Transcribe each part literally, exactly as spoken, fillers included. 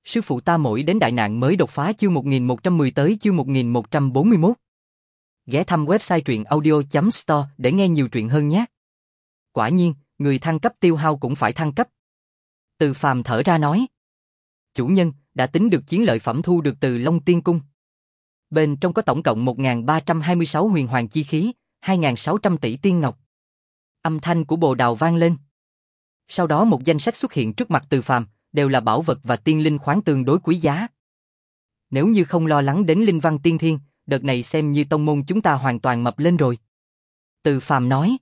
Sư phụ ta mỗi đến đại nạn mới đột phá chương một nghìn một trăm mười tới chương một nghìn một trăm bốn mươi mốt. Ghé thăm website truyện audio chấm store để nghe nhiều truyện hơn nhé. Quả nhiên, người thăng cấp tiêu hao cũng phải thăng cấp. Từ Phàm thở ra nói. Chủ nhân, đã tính được chiến lợi phẩm thu được từ Long Tiên Cung. Bên trong có tổng cộng một nghìn ba trăm hai mươi sáu huyền hoàng chi khí, hai nghìn sáu trăm tỷ tiên ngọc. Âm thanh của Bồ Đào vang lên. Sau đó một danh sách xuất hiện trước mặt Từ Phàm, đều là bảo vật và tiên linh khoáng tương đối quý giá. Nếu như không lo lắng đến linh văn tiên thiên, đợt này xem như tông môn chúng ta hoàn toàn mập lên rồi. Từ Phàm nói.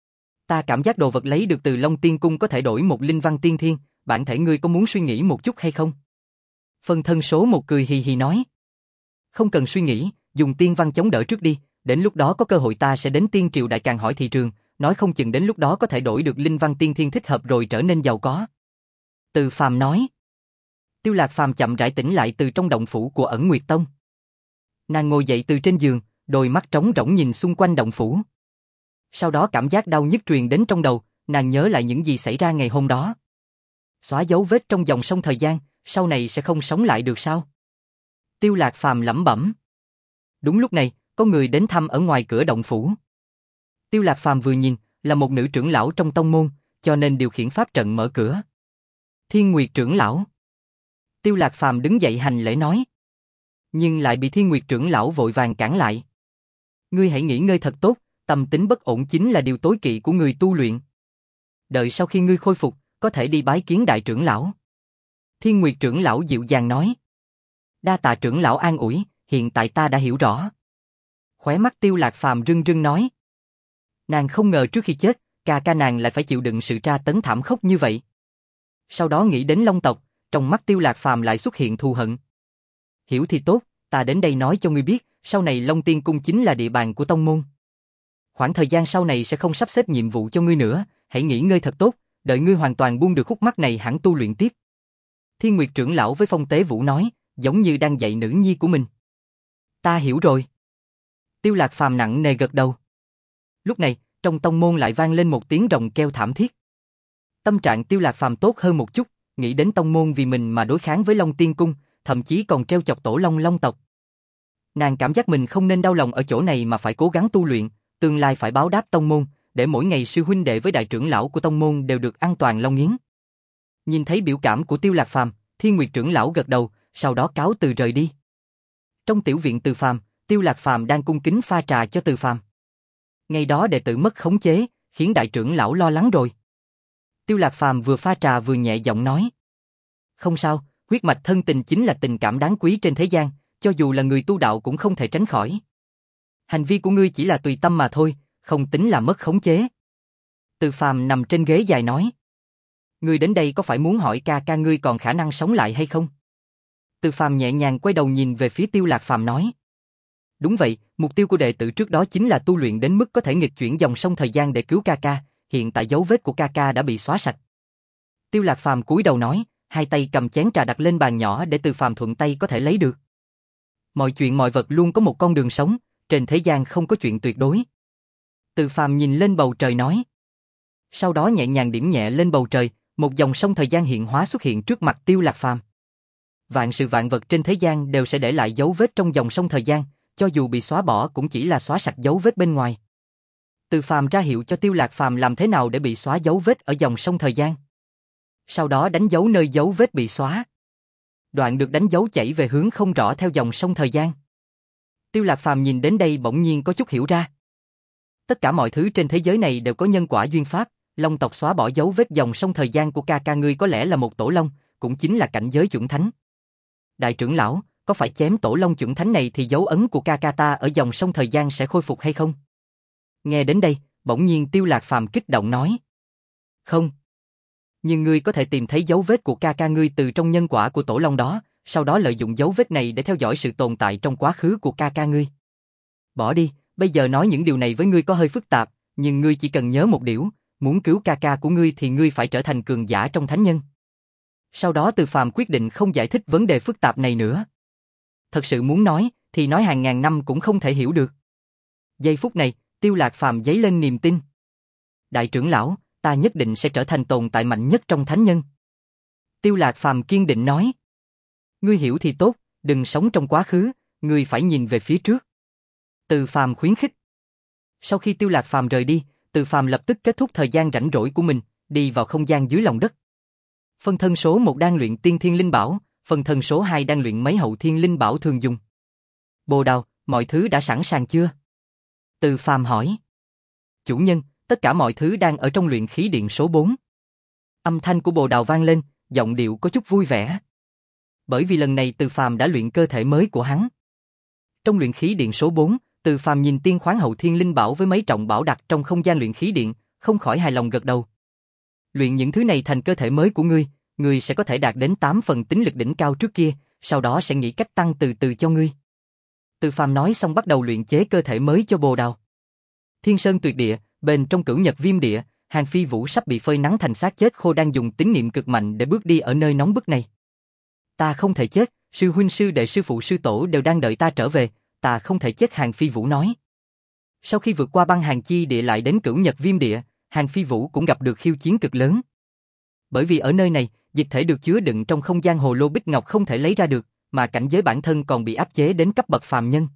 Ta cảm giác đồ vật lấy được từ Long Tiên Cung có thể đổi một linh văn tiên thiên, bản thể ngươi có muốn suy nghĩ một chút hay không? Phân thân số một cười hì hì nói. Không cần suy nghĩ, dùng tiên văn chống đỡ trước đi, đến lúc đó có cơ hội ta sẽ đến Tiên Triều Đại Càn hỏi thị trường, nói không chừng đến lúc đó có thể đổi được linh văn tiên thiên thích hợp rồi trở nên giàu có. Từ Phàm nói. Tiêu Lạc Phàm chậm rãi tỉnh lại từ trong động phủ của Ẩn Nguyệt Tông. Nàng ngồi dậy từ trên giường, đôi mắt trống rỗng nhìn xung quanh động phủ. Sau đó cảm giác đau nhức truyền đến trong đầu, nàng nhớ lại những gì xảy ra ngày hôm đó. Xóa dấu vết trong dòng sông thời gian, sau này sẽ không sống lại được sao? Tiêu Lạc Phàm lẩm bẩm. Đúng lúc này, có người đến thăm ở ngoài cửa động phủ. Tiêu Lạc Phàm vừa nhìn, là một nữ trưởng lão trong tông môn, cho nên điều khiển pháp trận mở cửa. Thiên Nguyệt trưởng lão. Tiêu Lạc Phàm đứng dậy hành lễ nói. Nhưng lại bị Thiên Nguyệt trưởng lão vội vàng cản lại. Ngươi hãy nghỉ ngơi thật tốt, tâm tính bất ổn chính là điều tối kỵ của người tu luyện. Đợi sau khi ngươi khôi phục, có thể đi bái kiến đại trưởng lão. Thiên Nguyệt trưởng lão dịu dàng nói. Đa tạ trưởng lão an ủi, hiện tại ta đã hiểu rõ. Khóe mắt Tiêu Lạc Phàm rưng rưng nói. Nàng không ngờ trước khi chết, ca ca nàng lại phải chịu đựng sự tra tấn thảm khốc như vậy. Sau đó nghĩ đến Long tộc, trong mắt Tiêu Lạc Phàm lại xuất hiện thù hận. Hiểu thì tốt, ta đến đây nói cho ngươi biết, sau này Long Tiên Cung chính là địa bàn của tông môn. Khoảng thời gian sau này sẽ không sắp xếp nhiệm vụ cho ngươi nữa, hãy nghỉ ngơi thật tốt, đợi ngươi hoàn toàn buông được khúc mắc này hẳn tu luyện tiếp. Thiên Nguyệt trưởng lão với Phong Tế Vũ nói, giống như đang dạy nữ nhi của mình. Ta hiểu rồi. Tiêu Lạc Phàm nặng nề gật đầu. Lúc này, trong tông môn lại vang lên một tiếng rồng kêu thảm thiết. Tâm trạng Tiêu Lạc Phàm tốt hơn một chút, nghĩ đến tông môn vì mình mà đối kháng với Long Tiên Cung, thậm chí còn treo chọc tổ Long Long tộc. Nàng cảm giác mình không nên đau lòng ở chỗ này mà phải cố gắng tu luyện, tương lai phải báo đáp tông môn, để mỗi ngày sư huynh đệ với đại trưởng lão của tông môn đều được an toàn long yến. Nhìn thấy biểu cảm của Tiêu Lạc Phàm, Thiên Nguyệt trưởng lão gật đầu, sau đó cáo từ rời đi. Trong tiểu viện Từ Phàm, Tiêu Lạc Phàm đang cung kính pha trà cho Từ Phàm. Ngày đó đệ tử mất khống chế, khiến đại trưởng lão lo lắng rồi. Tiêu Lạc Phàm vừa pha trà vừa nhẹ giọng nói. Không sao, huyết mạch thân tình chính là tình cảm đáng quý trên thế gian, cho dù là người tu đạo cũng không thể tránh khỏi. Hành vi của ngươi chỉ là tùy tâm mà thôi, không tính là mất khống chế. Từ Phàm nằm trên ghế dài nói. Ngươi đến đây có phải muốn hỏi ca ca ngươi còn khả năng sống lại hay không? Từ Phàm nhẹ nhàng quay đầu nhìn về phía Tiêu Lạc Phàm nói. Đúng vậy, mục tiêu của đệ tử trước đó chính là tu luyện đến mức có thể nghịch chuyển dòng sông thời gian để cứu ca ca, hiện tại dấu vết của ca ca đã bị xóa sạch. Tiêu Lạc Phàm cúi đầu nói, hai tay cầm chén trà đặt lên bàn nhỏ để Từ Phàm thuận tay có thể lấy được. Mọi chuyện mọi vật luôn có một con đường sống, trên thế gian không có chuyện tuyệt đối. Từ Phàm nhìn lên bầu trời nói. Sau đó nhẹ nhàng điểm nhẹ lên bầu trời, một dòng sông thời gian hiện hóa xuất hiện trước mặt Tiêu Lạc Phàm. Vạn sự vạn vật trên thế gian đều sẽ để lại dấu vết trong dòng sông thời gian, cho dù bị xóa bỏ cũng chỉ là xóa sạch dấu vết bên ngoài. Từ Phàm ra hiệu cho Tiêu Lạc Phàm làm thế nào để bị xóa dấu vết ở dòng sông thời gian. Sau đó đánh dấu nơi dấu vết bị xóa. Đoạn được đánh dấu chảy về hướng không rõ theo dòng sông thời gian. Tiêu Lạc Phàm nhìn đến đây bỗng nhiên có chút hiểu ra. Tất cả mọi thứ trên thế giới này đều có nhân quả duyên pháp, Long tộc xóa bỏ dấu vết dòng sông thời gian của ca ca ngươi có lẽ là một tổ long, cũng chính là cảnh giới chuẩn thánh. Đại trưởng lão, có phải chém tổ long chuẩn thánh này thì dấu ấn của ca ca ta ở dòng sông thời gian sẽ khôi phục hay không? Nghe đến đây, bỗng nhiên Tiêu Lạc Phàm kích động nói. Không. Nhưng ngươi có thể tìm thấy dấu vết của ca ca ngươi từ trong nhân quả của tổ long đó, sau đó lợi dụng dấu vết này để theo dõi sự tồn tại trong quá khứ của ca ca ngươi. Bỏ đi, bây giờ nói những điều này với ngươi có hơi phức tạp, nhưng ngươi chỉ cần nhớ một điều, muốn cứu ca ca của ngươi thì ngươi phải trở thành cường giả trong thánh nhân. Sau đó Từ Phàm quyết định không giải thích vấn đề phức tạp này nữa. Thật sự muốn nói, thì nói hàng ngàn năm cũng không thể hiểu được. Giây phút này, Tiêu Lạc Phàm dấy lên niềm tin. Đại trưởng lão, ta nhất định sẽ trở thành tồn tại mạnh nhất trong thánh nhân. Tiêu Lạc Phàm kiên định nói. Ngươi hiểu thì tốt, đừng sống trong quá khứ, ngươi phải nhìn về phía trước. Từ Phàm khuyến khích. Sau khi Tiêu Lạc Phàm rời đi, Từ Phàm lập tức kết thúc thời gian rảnh rỗi của mình, đi vào không gian dưới lòng đất. Phân thân số một đang luyện tiên thiên linh bảo, phân thân số hai đang luyện mấy hậu thiên linh bảo thường dùng. Bồ Đào, mọi thứ đã sẵn sàng chưa? Từ Phàm hỏi. Chủ nhân, tất cả mọi thứ đang ở trong luyện khí điện số bốn. Âm thanh của Bồ Đào vang lên, giọng điệu có chút vui vẻ. Bởi vì lần này Từ Phàm đã luyện cơ thể mới của hắn. Trong luyện khí điện số bốn, Từ Phàm nhìn tiên khoáng hậu thiên linh bảo với mấy trọng bảo đặt trong không gian luyện khí điện, không khỏi hài lòng gật đầu. Luyện những thứ này thành cơ thể mới của ngươi, ngươi sẽ có thể đạt đến tám phần tính lực đỉnh cao trước kia, sau đó sẽ nghĩ cách tăng từ từ cho ngươi. Từ Phàm nói xong bắt đầu luyện chế cơ thể mới cho Bồ Đào. Thiên Sơn Tuyệt Địa, bên trong Cửu Nhật Viêm Địa, Hàn Phi Vũ sắp bị phơi nắng thành xác chết khô đang dùng tín niệm cực mạnh để bước đi ở nơi nóng bức này. Ta không thể chết, sư huynh sư đệ sư phụ sư tổ đều đang đợi ta trở về, ta không thể chết, Hàn Phi Vũ nói. Sau khi vượt qua băng Hàn Chi Địa lại đến Cửu Nhật Viêm Địa, Hàn Phi Vũ cũng gặp được khiêu chiến cực lớn. Bởi vì ở nơi này, dịch thể được chứa đựng trong không gian hồ lô bích ngọc không thể lấy ra được, mà cảnh giới bản thân còn bị áp chế đến cấp bậc phàm nhân.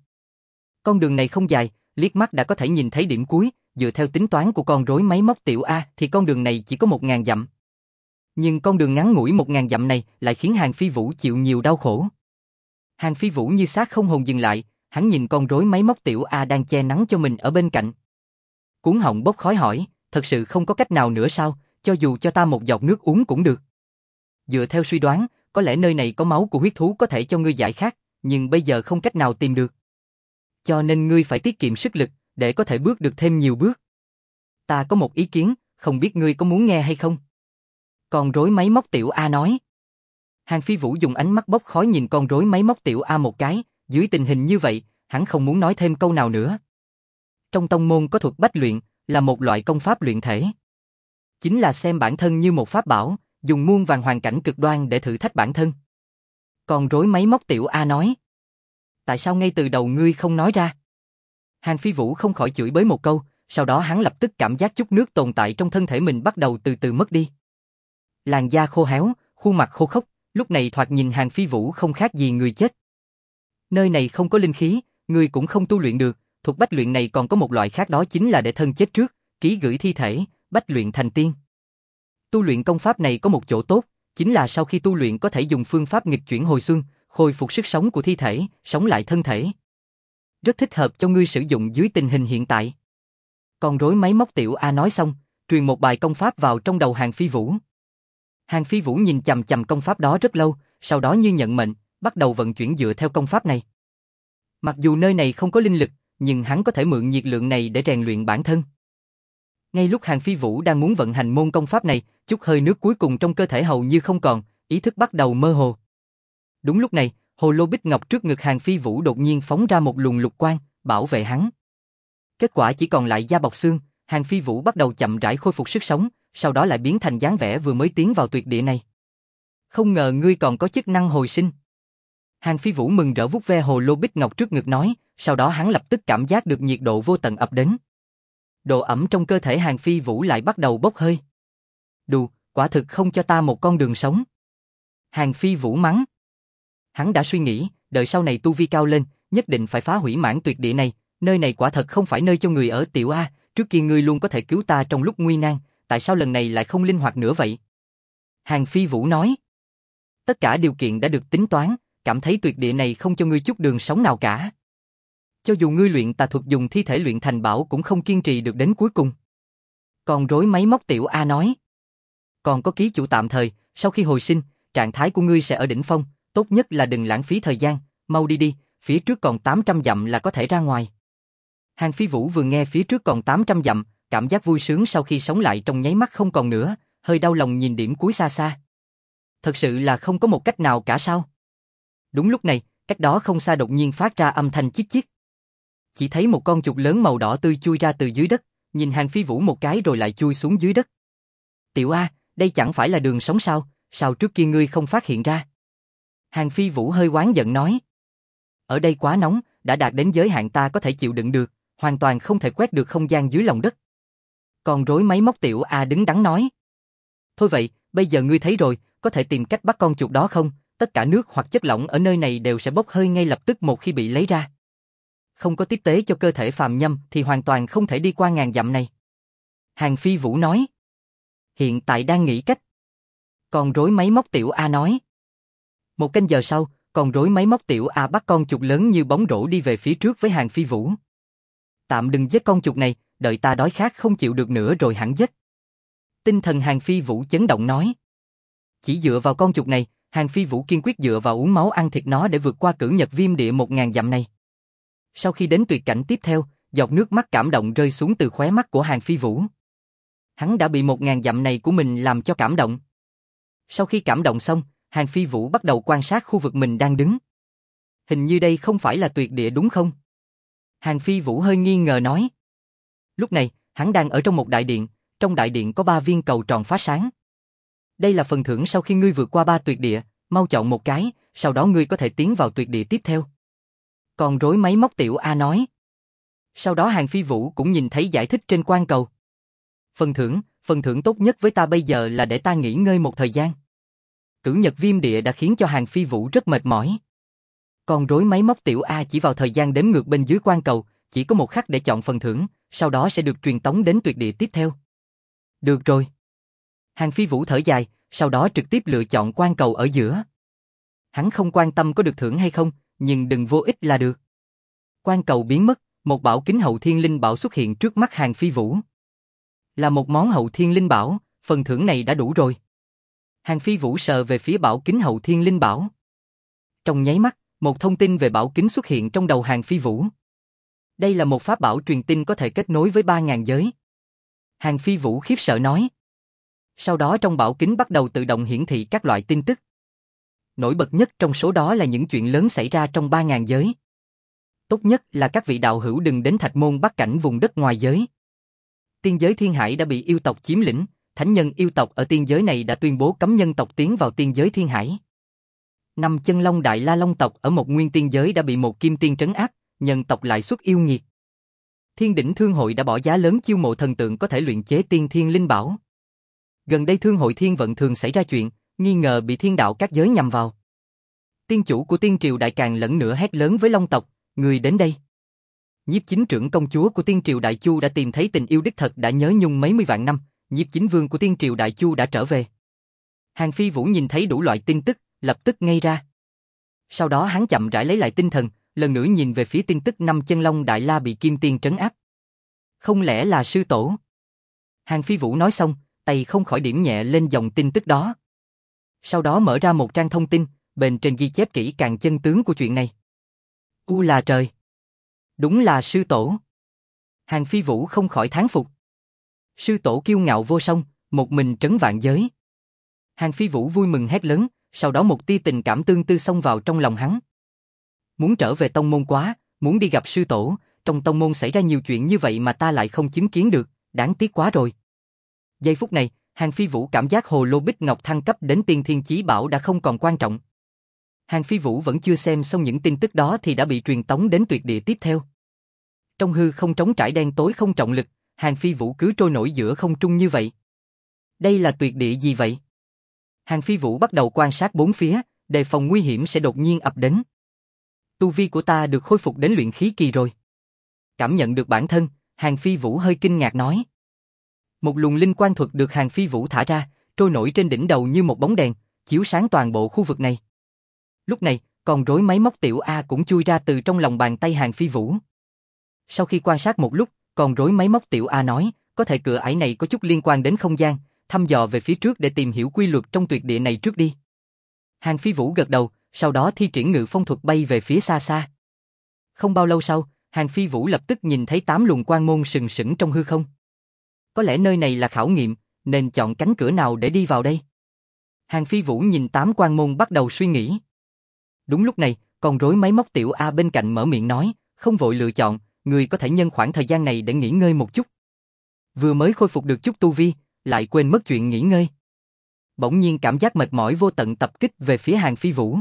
Con đường này không dài, liếc mắt đã có thể nhìn thấy điểm cuối, dựa theo tính toán của con rối máy móc tiểu A thì con đường này chỉ có một ngàn dặm. Nhưng con đường ngắn ngủi một ngàn dặm này lại khiến Hàn Phi Vũ chịu nhiều đau khổ. Hàn Phi Vũ như xác không hồn dừng lại, hắn nhìn con rối máy móc tiểu A đang che nắng cho mình ở bên cạnh. Cuốn họng bốc khói hỏi, thật sự không có cách nào nữa sao, cho dù cho ta một giọt nước uống cũng được. Dựa theo suy đoán, có lẽ nơi này có máu của huyết thú có thể cho ngươi giải khát, nhưng bây giờ không cách nào tìm được. Cho nên ngươi phải tiết kiệm sức lực, để có thể bước được thêm nhiều bước. Ta có một ý kiến, không biết ngươi có muốn nghe hay không? Con rối máy móc tiểu A nói. Hàn Phi Vũ dùng ánh mắt bốc khói nhìn con rối máy móc tiểu A một cái, dưới tình hình như vậy, hắn không muốn nói thêm câu nào nữa. Trong tông môn có thuật bách luyện, là một loại công pháp luyện thể. Chính là xem bản thân như một pháp bảo, dùng muôn vàn hoàn cảnh cực đoan để thử thách bản thân. Con rối máy móc tiểu A nói. Tại sao ngay từ đầu ngươi không nói ra? Hàn Phi Vũ không khỏi chửi bới một câu, sau đó hắn lập tức cảm giác chút nước tồn tại trong thân thể mình bắt đầu từ từ mất đi. Làn da khô héo, khuôn mặt khô khốc, lúc này thoạt nhìn Hàn Phi Vũ không khác gì người chết. Nơi này không có linh khí, ngươi cũng không tu luyện được, thuật bách luyện này còn có một loại khác, đó chính là để thân chết trước, ký gửi thi thể, bách luyện thành tiên. Tu luyện công pháp này có một chỗ tốt, chính là sau khi tu luyện có thể dùng phương pháp nghịch chuyển hồi xuân, khôi phục sức sống của thi thể, sống lại thân thể. Rất thích hợp cho ngươi sử dụng dưới tình hình hiện tại. Con rối máy móc tiểu A nói xong, truyền một bài công pháp vào trong đầu Hàn Phi Vũ. Hàn Phi Vũ nhìn chằm chằm công pháp đó rất lâu, sau đó như nhận mệnh, bắt đầu vận chuyển dựa theo công pháp này. Mặc dù nơi này không có linh lực, nhưng hắn có thể mượn nhiệt lượng này để rèn luyện bản thân. Ngay lúc Hàn Phi Vũ đang muốn vận hành môn công pháp này, chút hơi nước cuối cùng trong cơ thể hầu như không còn, ý thức bắt đầu mơ hồ. Đúng lúc này, hồ lô bích ngọc trước ngực Hàn Phi Vũ đột nhiên phóng ra một luồng lục quang, bảo vệ hắn. Kết quả chỉ còn lại da bọc xương, Hàn Phi Vũ bắt đầu chậm rãi khôi phục sức sống, sau đó lại biến thành dáng vẻ vừa mới tiến vào tuyệt địa này. Không ngờ ngươi còn có chức năng hồi sinh. Hàn Phi Vũ mừng rỡ vuốt ve hồ lô bích ngọc trước ngực nói, sau đó hắn lập tức cảm giác được nhiệt độ vô tận ập đến. Độ ẩm trong cơ thể Hàn Phi Vũ lại bắt đầu bốc hơi. Đù, quả thực không cho ta một con đường sống. Hàn Phi Vũ mắng. Hắn đã suy nghĩ, đợi sau này tu vi cao lên, nhất định phải phá hủy mãn tuyệt địa này, nơi này quả thật không phải nơi cho người ở tiểu A, trước kia ngươi luôn có thể cứu ta trong lúc nguy nan, tại sao lần này lại không linh hoạt nữa vậy? Hàn Phi Vũ nói. Tất cả điều kiện đã được tính toán, cảm thấy tuyệt địa này không cho ngươi chút đường sống nào cả. Cho dù ngươi luyện tà thuật dùng thi thể luyện thành bảo cũng không kiên trì được đến cuối cùng. Con rối máy móc tiểu A nói. Còn có ký chủ tạm thời, sau khi hồi sinh, trạng thái của ngươi sẽ ở đỉnh phong, tốt nhất là đừng lãng phí thời gian, mau đi đi, phía trước còn tám trăm dặm là có thể ra ngoài. Hàn Phi Vũ vừa nghe phía trước còn tám trăm dặm, cảm giác vui sướng sau khi sống lại trong nháy mắt không còn nữa, hơi đau lòng nhìn điểm cuối xa xa. Thật sự là không có một cách nào cả sao? Đúng lúc này, cách đó không xa đột nhiên phát ra âm thanh chít chít. Chỉ thấy một con chuột lớn màu đỏ tươi chui ra từ dưới đất, nhìn Hàn Phi Vũ một cái rồi lại chui xuống dưới đất. Tiểu A, đây chẳng phải là đường sống sao, sao trước kia ngươi không phát hiện ra? Hàn Phi Vũ hơi oán giận nói. Ở đây quá nóng, đã đạt đến giới hạn ta có thể chịu đựng được, hoàn toàn không thể quét được không gian dưới lòng đất. Con rối máy móc tiểu A đứng đắn nói. Thôi vậy, bây giờ ngươi thấy rồi, có thể tìm cách bắt con chuột đó không? tất cả nước hoặc chất lỏng ở nơi này đều sẽ bốc hơi ngay lập tức một khi bị lấy ra. Không có tiếp tế cho cơ thể phàm nhâm thì hoàn toàn không thể đi qua ngàn dặm này. Hàng Phi Vũ nói. Hiện tại đang nghĩ cách. Con rối máy móc Tiểu A nói. Một canh giờ sau, con rối máy móc Tiểu A bắt con chuột lớn như bóng rổ đi về phía trước với Hàng Phi Vũ. Tạm đừng giết con chuột này, đợi ta đói khát không chịu được nữa rồi hẳn giết. Tinh thần Hàng Phi Vũ chấn động nói. Chỉ dựa vào con chuột này, Hàng Phi Vũ kiên quyết dựa vào uống máu ăn thịt nó để vượt qua cử nhật viêm địa một ngàn dặm này. Sau khi đến tuyệt cảnh tiếp theo, giọt nước mắt cảm động rơi xuống từ khóe mắt của Hàng Phi Vũ. Hắn đã bị một ngàn dặm này của mình làm cho cảm động. Sau khi cảm động xong, Hàng Phi Vũ bắt đầu quan sát khu vực mình đang đứng. Hình như đây không phải là tuyệt địa đúng không? Hàng Phi Vũ hơi nghi ngờ nói. Lúc này, hắn đang ở trong một đại điện, trong đại điện có ba viên cầu tròn phát sáng. Đây là phần thưởng sau khi ngươi vượt qua ba tuyệt địa, mau chọn một cái, sau đó ngươi có thể tiến vào tuyệt địa tiếp theo. Con rối máy móc Tiểu A nói. Sau đó Hàng Phi Vũ cũng nhìn thấy giải thích trên quan cầu. Phần thưởng, phần thưởng tốt nhất với ta bây giờ là để ta nghỉ ngơi một thời gian. Cử nhật viêm địa đã khiến cho Hàng Phi Vũ rất mệt mỏi. Con rối máy móc Tiểu A chỉ vào thời gian đếm ngược bên dưới quan cầu, chỉ có một khắc để chọn phần thưởng, sau đó sẽ được truyền tống đến tuyệt địa tiếp theo. Được rồi. Hàng Phi Vũ thở dài, sau đó trực tiếp lựa chọn quan cầu ở giữa. Hắn không quan tâm có được thưởng hay không, nhưng đừng vô ích là được. Quan cầu biến mất, một bảo kính hậu thiên linh bảo xuất hiện trước mắt Hàng Phi Vũ. Là một món hậu thiên linh bảo, phần thưởng này đã đủ rồi. Hàng Phi Vũ sờ về phía bảo kính hậu thiên linh bảo. Trong nháy mắt, một thông tin về bảo kính xuất hiện trong đầu Hàng Phi Vũ. Đây là một pháp bảo truyền tin có thể kết nối với ba ngàn giới. Hàng Phi Vũ khiếp sợ nói. Sau đó trong bảo kính bắt đầu tự động hiển thị các loại tin tức. Nổi bật nhất trong số đó là những chuyện lớn xảy ra trong ba ngàn giới. Tốt nhất là các vị đạo hữu đừng đến Thạch Môn Bắc Cảnh vùng đất ngoài giới. Tiên giới Thiên Hải đã bị yêu tộc chiếm lĩnh, thánh nhân yêu tộc ở tiên giới này đã tuyên bố cấm nhân tộc tiến vào tiên giới Thiên Hải. Năm chân long Đại La Long tộc ở một nguyên tiên giới đã bị một kim tiên trấn áp, nhân tộc lại xuất yêu nghiệt. Thiên Đỉnh Thương Hội đã bỏ giá lớn chiêu mộ thần tượng có thể luyện chế tiên thiên linh bảo. Gần đây Thương Hội Thiên Vận thường xảy ra chuyện, nghi ngờ bị thiên đạo các giới nhằm vào. Tiên chủ của Tiên Triều Đại càng lẫn nữa hét lớn với Long tộc, người đến đây. Nhiếp Chính trưởng công chúa của Tiên Triều Đại Chu đã tìm thấy tình yêu đích thật đã nhớ nhung mấy mươi vạn năm, Nhiếp Chính vương của Tiên Triều Đại Chu đã trở về. Hàng Phi Vũ nhìn thấy đủ loại tin tức, lập tức ngây ra. Sau đó hắn chậm rãi lấy lại tinh thần, lần nữa nhìn về phía tin tức năm chân long Đại La bị kim tiên trấn áp. Không lẽ là sư tổ? Hàng Phi Vũ nói xong, tay không khỏi điểm nhẹ lên dòng tin tức đó. Sau đó mở ra một trang thông tin, bên trên ghi chép kỹ càng chân tướng của chuyện này. U là trời! Đúng là sư tổ! Hàng Phi Vũ không khỏi thán phục. Sư tổ kiêu ngạo vô song, một mình trấn vạn giới. Hàng Phi Vũ vui mừng hét lớn, sau đó một tia tình cảm tương tư xông vào trong lòng hắn. Muốn trở về tông môn quá, muốn đi gặp sư tổ, trong tông môn xảy ra nhiều chuyện như vậy mà ta lại không chứng kiến được, đáng tiếc quá rồi. Giây phút này, Hàng Phi Vũ cảm giác hồ lô bích ngọc thăng cấp đến tiên thiên chí bảo đã không còn quan trọng. Hàng Phi Vũ vẫn chưa xem xong những tin tức đó thì đã bị truyền tống đến tuyệt địa tiếp theo. Trong hư không trống trải đen tối không trọng lực, Hàng Phi Vũ cứ trôi nổi giữa không trung như vậy. Đây là tuyệt địa gì vậy? Hàng Phi Vũ bắt đầu quan sát bốn phía, đề phòng nguy hiểm sẽ đột nhiên ập đến. Tu vi của ta được khôi phục đến luyện khí kỳ rồi. Cảm nhận được bản thân, Hàng Phi Vũ hơi kinh ngạc nói. Một luồng linh quang thuật được Hàng Phi Vũ thả ra, trôi nổi trên đỉnh đầu như một bóng đèn, chiếu sáng toàn bộ khu vực này. Lúc này, con rối máy móc Tiểu A cũng chui ra từ trong lòng bàn tay Hàng Phi Vũ. Sau khi quan sát một lúc, con rối máy móc Tiểu A nói, có thể cửa ải này có chút liên quan đến không gian, thăm dò về phía trước để tìm hiểu quy luật trong tuyệt địa này trước đi. Hàng Phi Vũ gật đầu, sau đó thi triển ngự phong thuật bay về phía xa xa. Không bao lâu sau, Hàng Phi Vũ lập tức nhìn thấy tám luồng quang môn sừng sững trong hư không. Có lẽ nơi này là khảo nghiệm, nên chọn cánh cửa nào để đi vào đây? Hàng Phi Vũ nhìn tám quang môn bắt đầu suy nghĩ. Đúng lúc này, con rối máy móc Tiểu A bên cạnh mở miệng nói, không vội lựa chọn, người có thể nhân khoảng thời gian này để nghỉ ngơi một chút. Vừa mới khôi phục được chút tu vi, lại quên mất chuyện nghỉ ngơi. Bỗng nhiên cảm giác mệt mỏi vô tận tập kích về phía Hàng Phi Vũ.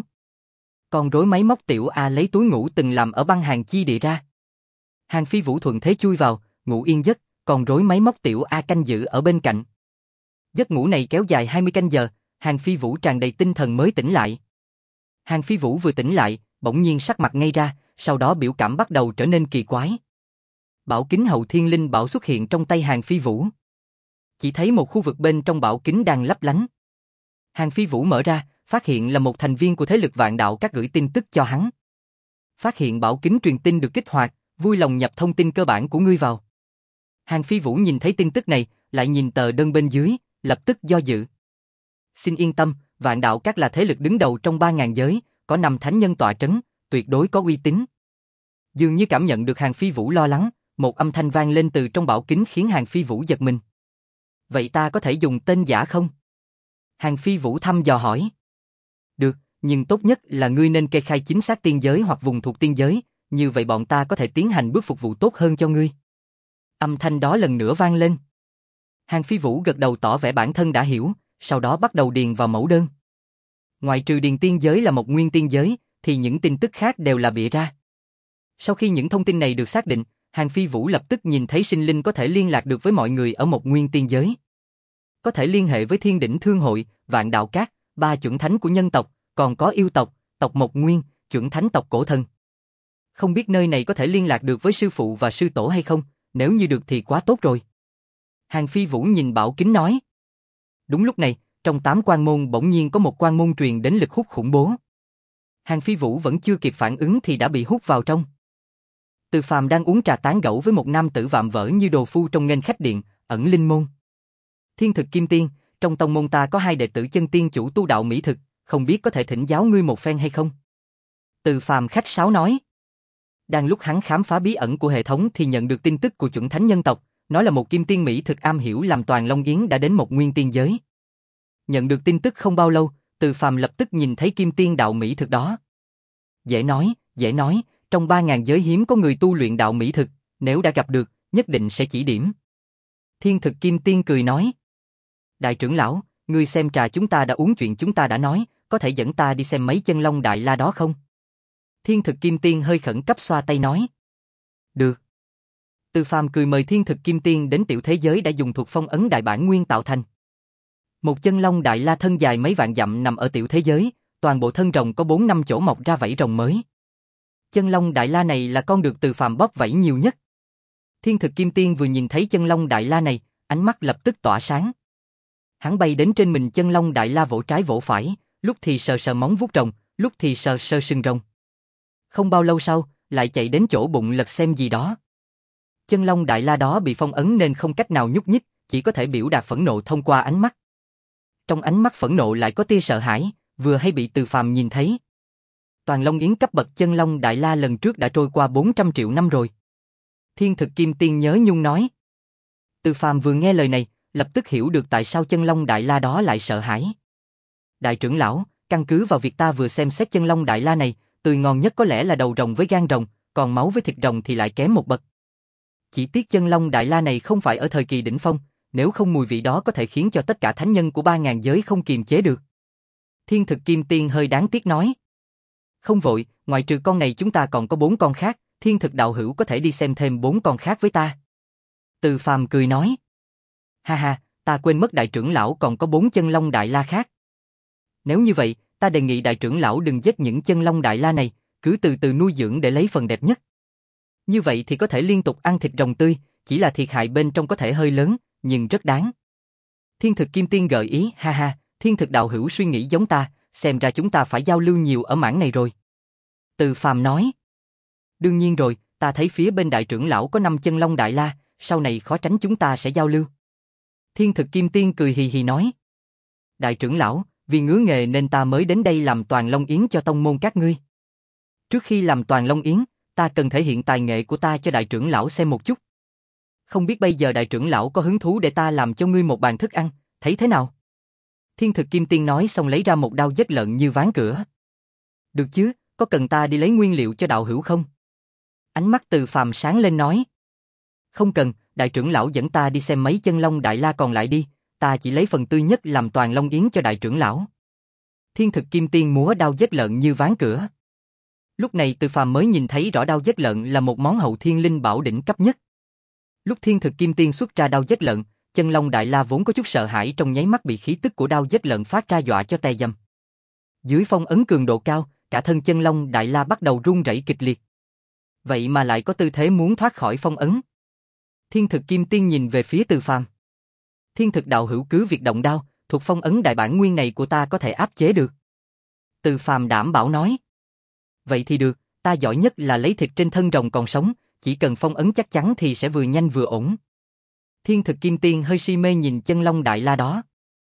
Con rối máy móc Tiểu A lấy túi ngủ từng làm ở băng hàng chi địa ra. Hàng Phi Vũ thuận thế chui vào, ngủ yên giấc, con rối máy móc Tiểu A canh giữ ở bên cạnh. Giấc ngủ này kéo dài hai mươi canh giờ, Hàng Phi Vũ tràn đầy tinh thần mới tỉnh lại. Hàng Phi Vũ vừa tỉnh lại, bỗng nhiên sắc mặt ngay ra, sau đó biểu cảm bắt đầu trở nên kỳ quái. Bảo kính hậu thiên linh bảo xuất hiện trong tay Hàng Phi Vũ. Chỉ thấy một khu vực bên trong bảo kính đang lấp lánh. Hàng Phi Vũ mở ra, phát hiện là một thành viên của thế lực Vạn Đạo Các gửi tin tức cho hắn. Phát hiện bảo kính truyền tin được kích hoạt, vui lòng nhập thông tin cơ bản của ngươi vào. Hàng Phi Vũ nhìn thấy tin tức này, lại nhìn tờ đơn bên dưới, lập tức do dự. Xin yên tâm, Vạn Đạo Các là thế lực đứng đầu trong ba ngàn giới, có năm thánh nhân tọa trấn, tuyệt đối có uy tín. Dường như cảm nhận được Hàng Phi Vũ lo lắng, một âm thanh vang lên từ trong bảo kính khiến Hàng Phi Vũ giật mình. Vậy ta có thể dùng tên giả không? Hàng Phi Vũ thăm dò hỏi. Được, nhưng tốt nhất là ngươi nên kê khai chính xác tiên giới hoặc vùng thuộc tiên giới, như vậy bọn ta có thể tiến hành bước phục vụ tốt hơn cho ngươi. Âm thanh đó lần nữa vang lên. Hàng Phi Vũ gật đầu tỏ vẻ bản thân đã hiểu, sau đó bắt đầu điền vào mẫu đơn. Ngoại trừ điền tiên giới là một nguyên tiên giới, thì những tin tức khác đều là bịa ra. Sau khi những thông tin này được xác định, Hàng Phi Vũ lập tức nhìn thấy sinh linh có thể liên lạc được với mọi người ở một nguyên tiên giới. Có thể liên hệ với Thiên Đỉnh Thương Hội, Vạn Đạo Các, ba chuẩn thánh của nhân tộc, còn có yêu tộc, tộc Mộc Nguyên, chuẩn thánh tộc Cổ Thần. Không biết nơi này có thể liên lạc được với sư phụ và sư tổ hay không, nếu như được thì quá tốt rồi. Hàng Phi Vũ nhìn bảo kính nói. Đúng lúc này, trong tám quan môn bỗng nhiên có một quan môn truyền đến lực hút khủng bố. Hàng Phi Vũ vẫn chưa kịp phản ứng thì đã bị hút vào trong. Từ Phàm đang uống trà tán gẫu với một nam tử vạm vỡ như đồ phu trong nghênh khách điện, ẩn linh môn. Thiên Thực Kim Tiên, trong tông môn ta có hai đệ tử chân tiên chủ tu đạo mỹ thực, không biết có thể thỉnh giáo ngươi một phen hay không? Từ Phàm khách sáo nói. Đang lúc hắn khám phá bí ẩn của hệ thống thì nhận được tin tức của chuẩn thánh nhân tộc, nói là một kim tiên mỹ thực am hiểu làm toàn Long Yến đã đến một nguyên tiên giới. Nhận được tin tức không bao lâu, Từ Phàm lập tức nhìn thấy kim tiên đạo mỹ thực đó. Dễ nói, dễ nói, trong ba ngàn giới hiếm có người tu luyện đạo mỹ thực, nếu đã gặp được, nhất định sẽ chỉ điểm. Thiên Thực Kim Tiên cười nói. Đại trưởng lão, ngươi xem trà chúng ta đã uống chuyện chúng ta đã nói, có thể dẫn ta đi xem mấy chân long đại la đó không? Thiên Thực Kim Tiên hơi khẩn cấp xoa tay nói. Được. Từ Phàm cười mời Thiên Thực Kim Tiên đến tiểu thế giới đã dùng thuộc phong ấn đại bản nguyên tạo thành. Một chân long đại la thân dài mấy vạn dặm nằm ở tiểu thế giới, toàn bộ thân rồng có bốn năm chỗ mọc ra vảy rồng mới. Chân long đại la này là con được Từ Phàm bóp vảy nhiều nhất. Thiên Thực Kim Tiên vừa nhìn thấy chân long đại la này, ánh mắt lập tức tỏa sáng. Hắn bay đến trên mình chân long đại la vỗ trái vỗ phải, lúc thì sờ sờ móng vuốt rồng, lúc thì sờ sờ sừng rồng. Không bao lâu sau, lại chạy đến chỗ bụng lật xem gì đó. Chân long đại la đó bị phong ấn nên không cách nào nhúc nhích, chỉ có thể biểu đạt phẫn nộ thông qua ánh mắt. Trong ánh mắt phẫn nộ lại có tia sợ hãi, vừa hay bị Từ Phàm nhìn thấy. Toàn Long Yến cấp bậc chân long đại la lần trước đã trôi qua bốn trăm triệu năm rồi. Thiên Thực Kim Tiên nhớ nhung nói. Từ Phàm vừa nghe lời này, lập tức hiểu được tại sao chân long đại la đó lại sợ hãi. Đại trưởng lão, căn cứ vào việc ta vừa xem xét chân long đại la này, tươi ngon nhất có lẽ là đầu rồng với gan rồng, còn máu với thịt rồng thì lại kém một bậc. Chỉ tiếc chân long đại la này không phải ở thời kỳ đỉnh phong, nếu không mùi vị đó có thể khiến cho tất cả thánh nhân của ba ngàn giới không kiềm chế được. Thiên Thực Kim Tiên hơi đáng tiếc nói. Không vội, ngoại trừ con này chúng ta còn có bốn con khác, Thiên Thực đạo hữu có thể đi xem thêm bốn con khác với ta. Từ Phàm cười nói. Ha ha, ta quên mất đại trưởng lão còn có bốn chân long đại la khác. Nếu như vậy, ta đề nghị đại trưởng lão đừng giết những chân long đại la này, cứ từ từ nuôi dưỡng để lấy phần đẹp nhất. Như vậy thì có thể liên tục ăn thịt rồng tươi, chỉ là thiệt hại bên trong có thể hơi lớn, nhưng rất đáng. Thiên Thực Kim Tiên gợi ý, ha ha, Thiên Thực đạo hữu suy nghĩ giống ta, xem ra chúng ta phải giao lưu nhiều ở mảng này rồi. Từ Phàm nói. Đương nhiên rồi, ta thấy phía bên đại trưởng lão có năm chân long đại la, sau này khó tránh chúng ta sẽ giao lưu. Thiên Thực Kim Tiên cười hì hì nói. Đại trưởng lão, vì ngứa nghề nên ta mới đến đây làm toàn Long Yến cho tông môn các ngươi. Trước khi làm toàn Long Yến, ta cần thể hiện tài nghệ của ta cho đại trưởng lão xem một chút. Không biết bây giờ đại trưởng lão có hứng thú để ta làm cho ngươi một bàn thức ăn, thấy thế nào? Thiên Thực Kim Tiên nói xong lấy ra một đao giết lợn như ván cửa. Được chứ, có cần ta đi lấy nguyên liệu cho đạo hữu không? Ánh mắt Từ Phàm sáng lên nói. Không cần, đại trưởng lão dẫn ta đi xem mấy chân long đại la còn lại đi, ta chỉ lấy phần tươi nhất làm toàn Long Yến cho đại trưởng lão. Thiên Thực Kim Tiên múa đao giết lợn như ván cửa. Lúc này Từ Phàm mới nhìn thấy rõ đao giết lợn là một món hậu thiên linh bảo đỉnh cấp nhất. Lúc Thiên Thực Kim Tiên xuất ra đao giết lợn, chân long đại la vốn có chút sợ hãi trong nháy mắt bị khí tức của đao giết lợn phát ra dọa cho tè dầm. Dưới phong ấn cường độ cao, cả thân chân long đại la bắt đầu run rẩy kịch liệt. Vậy mà lại có tư thế muốn thoát khỏi phong ấn. Thiên thực kim tiên nhìn về phía Từ Phàm. Thiên thực đạo hữu cứ việc động đao, thuộc phong ấn đại bản nguyên này của ta có thể áp chế được. Từ Phàm đảm bảo nói. Vậy thì được, ta giỏi nhất là lấy thịt trên thân rồng còn sống, chỉ cần phong ấn chắc chắn thì sẽ vừa nhanh vừa ổn. Thiên thực kim tiên hơi si mê nhìn chân long đại la đó.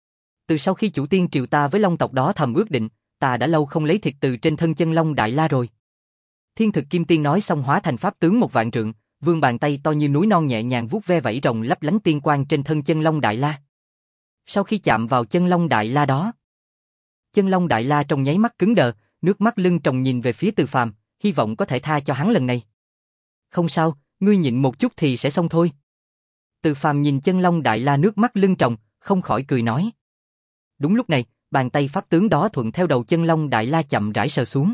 Từ sau khi chủ tiên triều ta với long tộc đó thầm ước định, ta đã lâu không lấy thịt từ trên thân chân long đại la rồi. Thiên thực kim tiên nói xong hóa thành pháp tướng một vạn trượng, vươn bàn tay to như núi non nhẹ nhàng vuốt ve vảy rồng lấp lánh tiên quang trên thân chân long đại la. Sau khi chạm vào chân long đại la đó, chân long đại la trong nháy mắt cứng đờ, nước mắt lưng tròng nhìn về phía Từ Phàm, hy vọng có thể tha cho hắn lần này. Không sao, ngươi nhịn một chút thì sẽ xong thôi. Từ Phàm nhìn chân long đại la nước mắt lưng tròng, không khỏi cười nói. Đúng lúc này, bàn tay pháp tướng đó thuận theo đầu chân long đại la chậm rãi sờ xuống.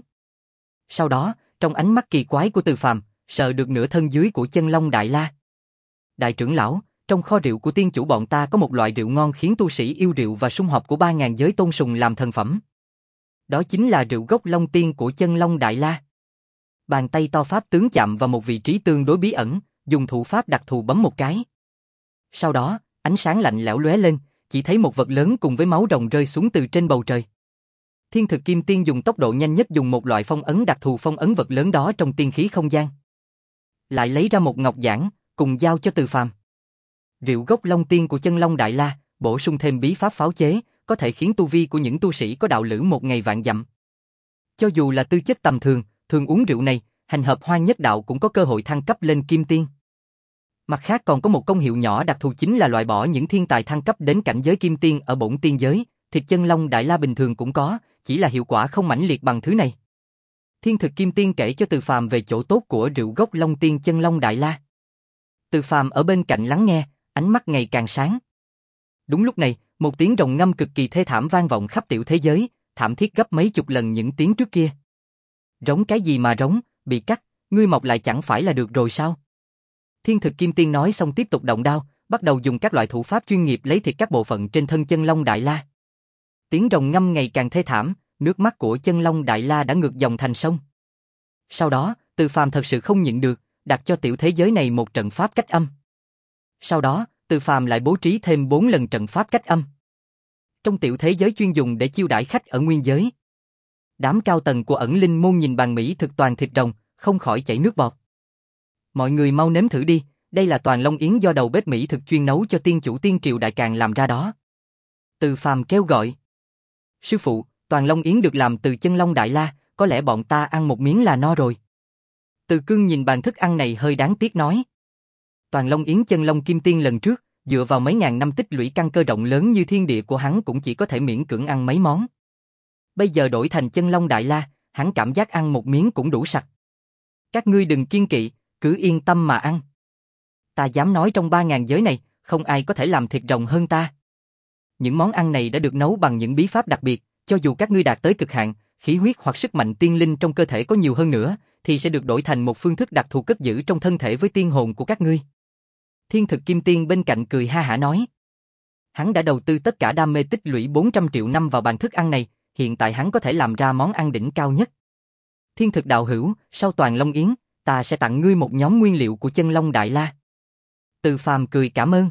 Sau đó, trong ánh mắt kỳ quái của Từ Phàm, sờ được nửa thân dưới của chân long đại la. Đại trưởng lão, trong kho rượu của tiên chủ bọn ta có một loại rượu ngon khiến tu sĩ yêu rượu và sung họp của ba ngàn giới tôn sùng làm thần phẩm. Đó chính là rượu gốc long tiên của chân long đại la. Bàn tay to pháp tướng chạm vào một vị trí tương đối bí ẩn, dùng thủ pháp đặc thù bấm một cái. Sau đó, ánh sáng lạnh lẽo lóe lên, chỉ thấy một vật lớn cùng với máu rồng rơi xuống từ trên bầu trời. Thiên thực kim tiên dùng tốc độ nhanh nhất dùng một loại phong ấn đặc thù phong ấn vật lớn đó trong tiên khí không gian. Lại lấy ra một ngọc giản, cùng giao cho Từ Phàm. Rượu gốc long tiên của chân long đại la, bổ sung thêm bí pháp pháo chế, có thể khiến tu vi của những tu sĩ có đạo lữ một ngày vạn dặm. Cho dù là tư chất tầm thường, thường uống rượu này, hành hợp hoang nhất đạo cũng có cơ hội thăng cấp lên kim tiên. Mặt khác còn có một công hiệu nhỏ đặc thù chính là loại bỏ những thiên tài thăng cấp đến cảnh giới kim tiên ở bổn tiên giới, thịt chân long đại la bình thường cũng có, chỉ là hiệu quả không mãnh liệt bằng thứ này. Thiên thực kim tiên kể cho Từ Phàm về chỗ tốt của rượu gốc long tiên chân long đại la. Từ Phàm ở bên cạnh lắng nghe, ánh mắt ngày càng sáng. Đúng lúc này, một tiếng rồng ngâm cực kỳ thê thảm vang vọng khắp tiểu thế giới, thảm thiết gấp mấy chục lần những tiếng trước kia. Rống cái gì mà rống, bị cắt, ngươi mọc lại chẳng phải là được rồi sao? Thiên thực kim tiên nói xong tiếp tục động đao, bắt đầu dùng các loại thủ pháp chuyên nghiệp lấy thịt các bộ phận trên thân chân long đại la. Tiếng rồng ngâm ngày càng thê thảm, nước mắt của chân long đại la đã ngược dòng thành sông. Sau đó, Từ Phàm thật sự không nhịn được, đặt cho tiểu thế giới này một trận pháp cách âm. Sau đó, Từ Phàm lại bố trí thêm bốn lần trận pháp cách âm. Trong tiểu thế giới chuyên dùng để chiêu đãi khách ở nguyên giới. Đám cao tầng của ẩn linh môn nhìn bàn mỹ thực toàn thịt rồng, không khỏi chảy nước bọt. Mọi người mau nếm thử đi, đây là toàn long yến do đầu bếp mỹ thực chuyên nấu cho tiên chủ tiên triều đại càn làm ra đó. Từ Phàm kêu gọi. Sư phụ, toàn long yến được làm từ chân long đại la, có lẽ bọn ta ăn một miếng là no rồi. Từ Cương nhìn bàn thức ăn này hơi đáng tiếc nói. Toàn long yến chân long kim tiên lần trước, dựa vào mấy ngàn năm tích lũy căn cơ rộng lớn như thiên địa của hắn cũng chỉ có thể miễn cưỡng ăn mấy món. Bây giờ đổi thành chân long đại la, hắn cảm giác ăn một miếng cũng đủ sạch. Các ngươi đừng kiêng kỵ, cứ yên tâm mà ăn. Ta dám nói trong ba ngàn giới này, không ai có thể làm thịt rồng hơn ta. Những món ăn này đã được nấu bằng những bí pháp đặc biệt, cho dù các ngươi đạt tới cực hạn, khí huyết hoặc sức mạnh tiên linh trong cơ thể có nhiều hơn nữa, thì sẽ được đổi thành một phương thức đặc thù cất giữ trong thân thể với tiên hồn của các ngươi. Thiên thực kim tiên bên cạnh cười ha hả nói. Hắn đã đầu tư tất cả đam mê tích lũy bốn trăm triệu năm vào bàn thức ăn này, hiện tại hắn có thể làm ra món ăn đỉnh cao nhất. Thiên thực đạo hữu, sau toàn long yến, ta sẽ tặng ngươi một nhóm nguyên liệu của chân long đại la. Từ Phàm cười cảm ơn.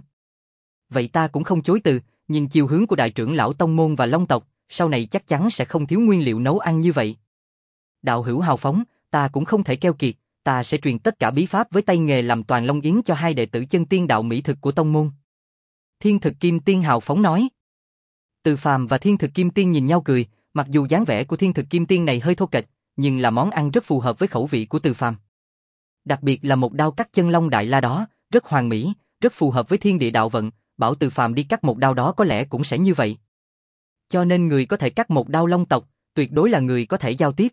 Vậy ta cũng không chối từ, nhìn chiều hướng của đại trưởng lão tông môn và long tộc, sau này chắc chắn sẽ không thiếu nguyên liệu nấu ăn như vậy. Đạo hữu hào phóng, ta cũng không thể keo kiệt, ta sẽ truyền tất cả bí pháp với tay nghề làm toàn long yến cho hai đệ tử chân tiên đạo mỹ thực của tông môn. Thiên thực kim tiên hào phóng nói. Từ Phàm và thiên thực kim tiên nhìn nhau cười, mặc dù dáng vẻ của thiên thực kim tiên này hơi thô kệch, nhưng là món ăn rất phù hợp với khẩu vị của Từ Phàm. Đặc biệt là một đao cắt chân long đại la đó, rất hoàn mỹ, rất phù hợp với thiên địa đạo vận, bảo Từ Phàm đi cắt một đao đó có lẽ cũng sẽ như vậy. Cho nên người có thể cắt một đao long tộc, tuyệt đối là người có thể giao tiếp.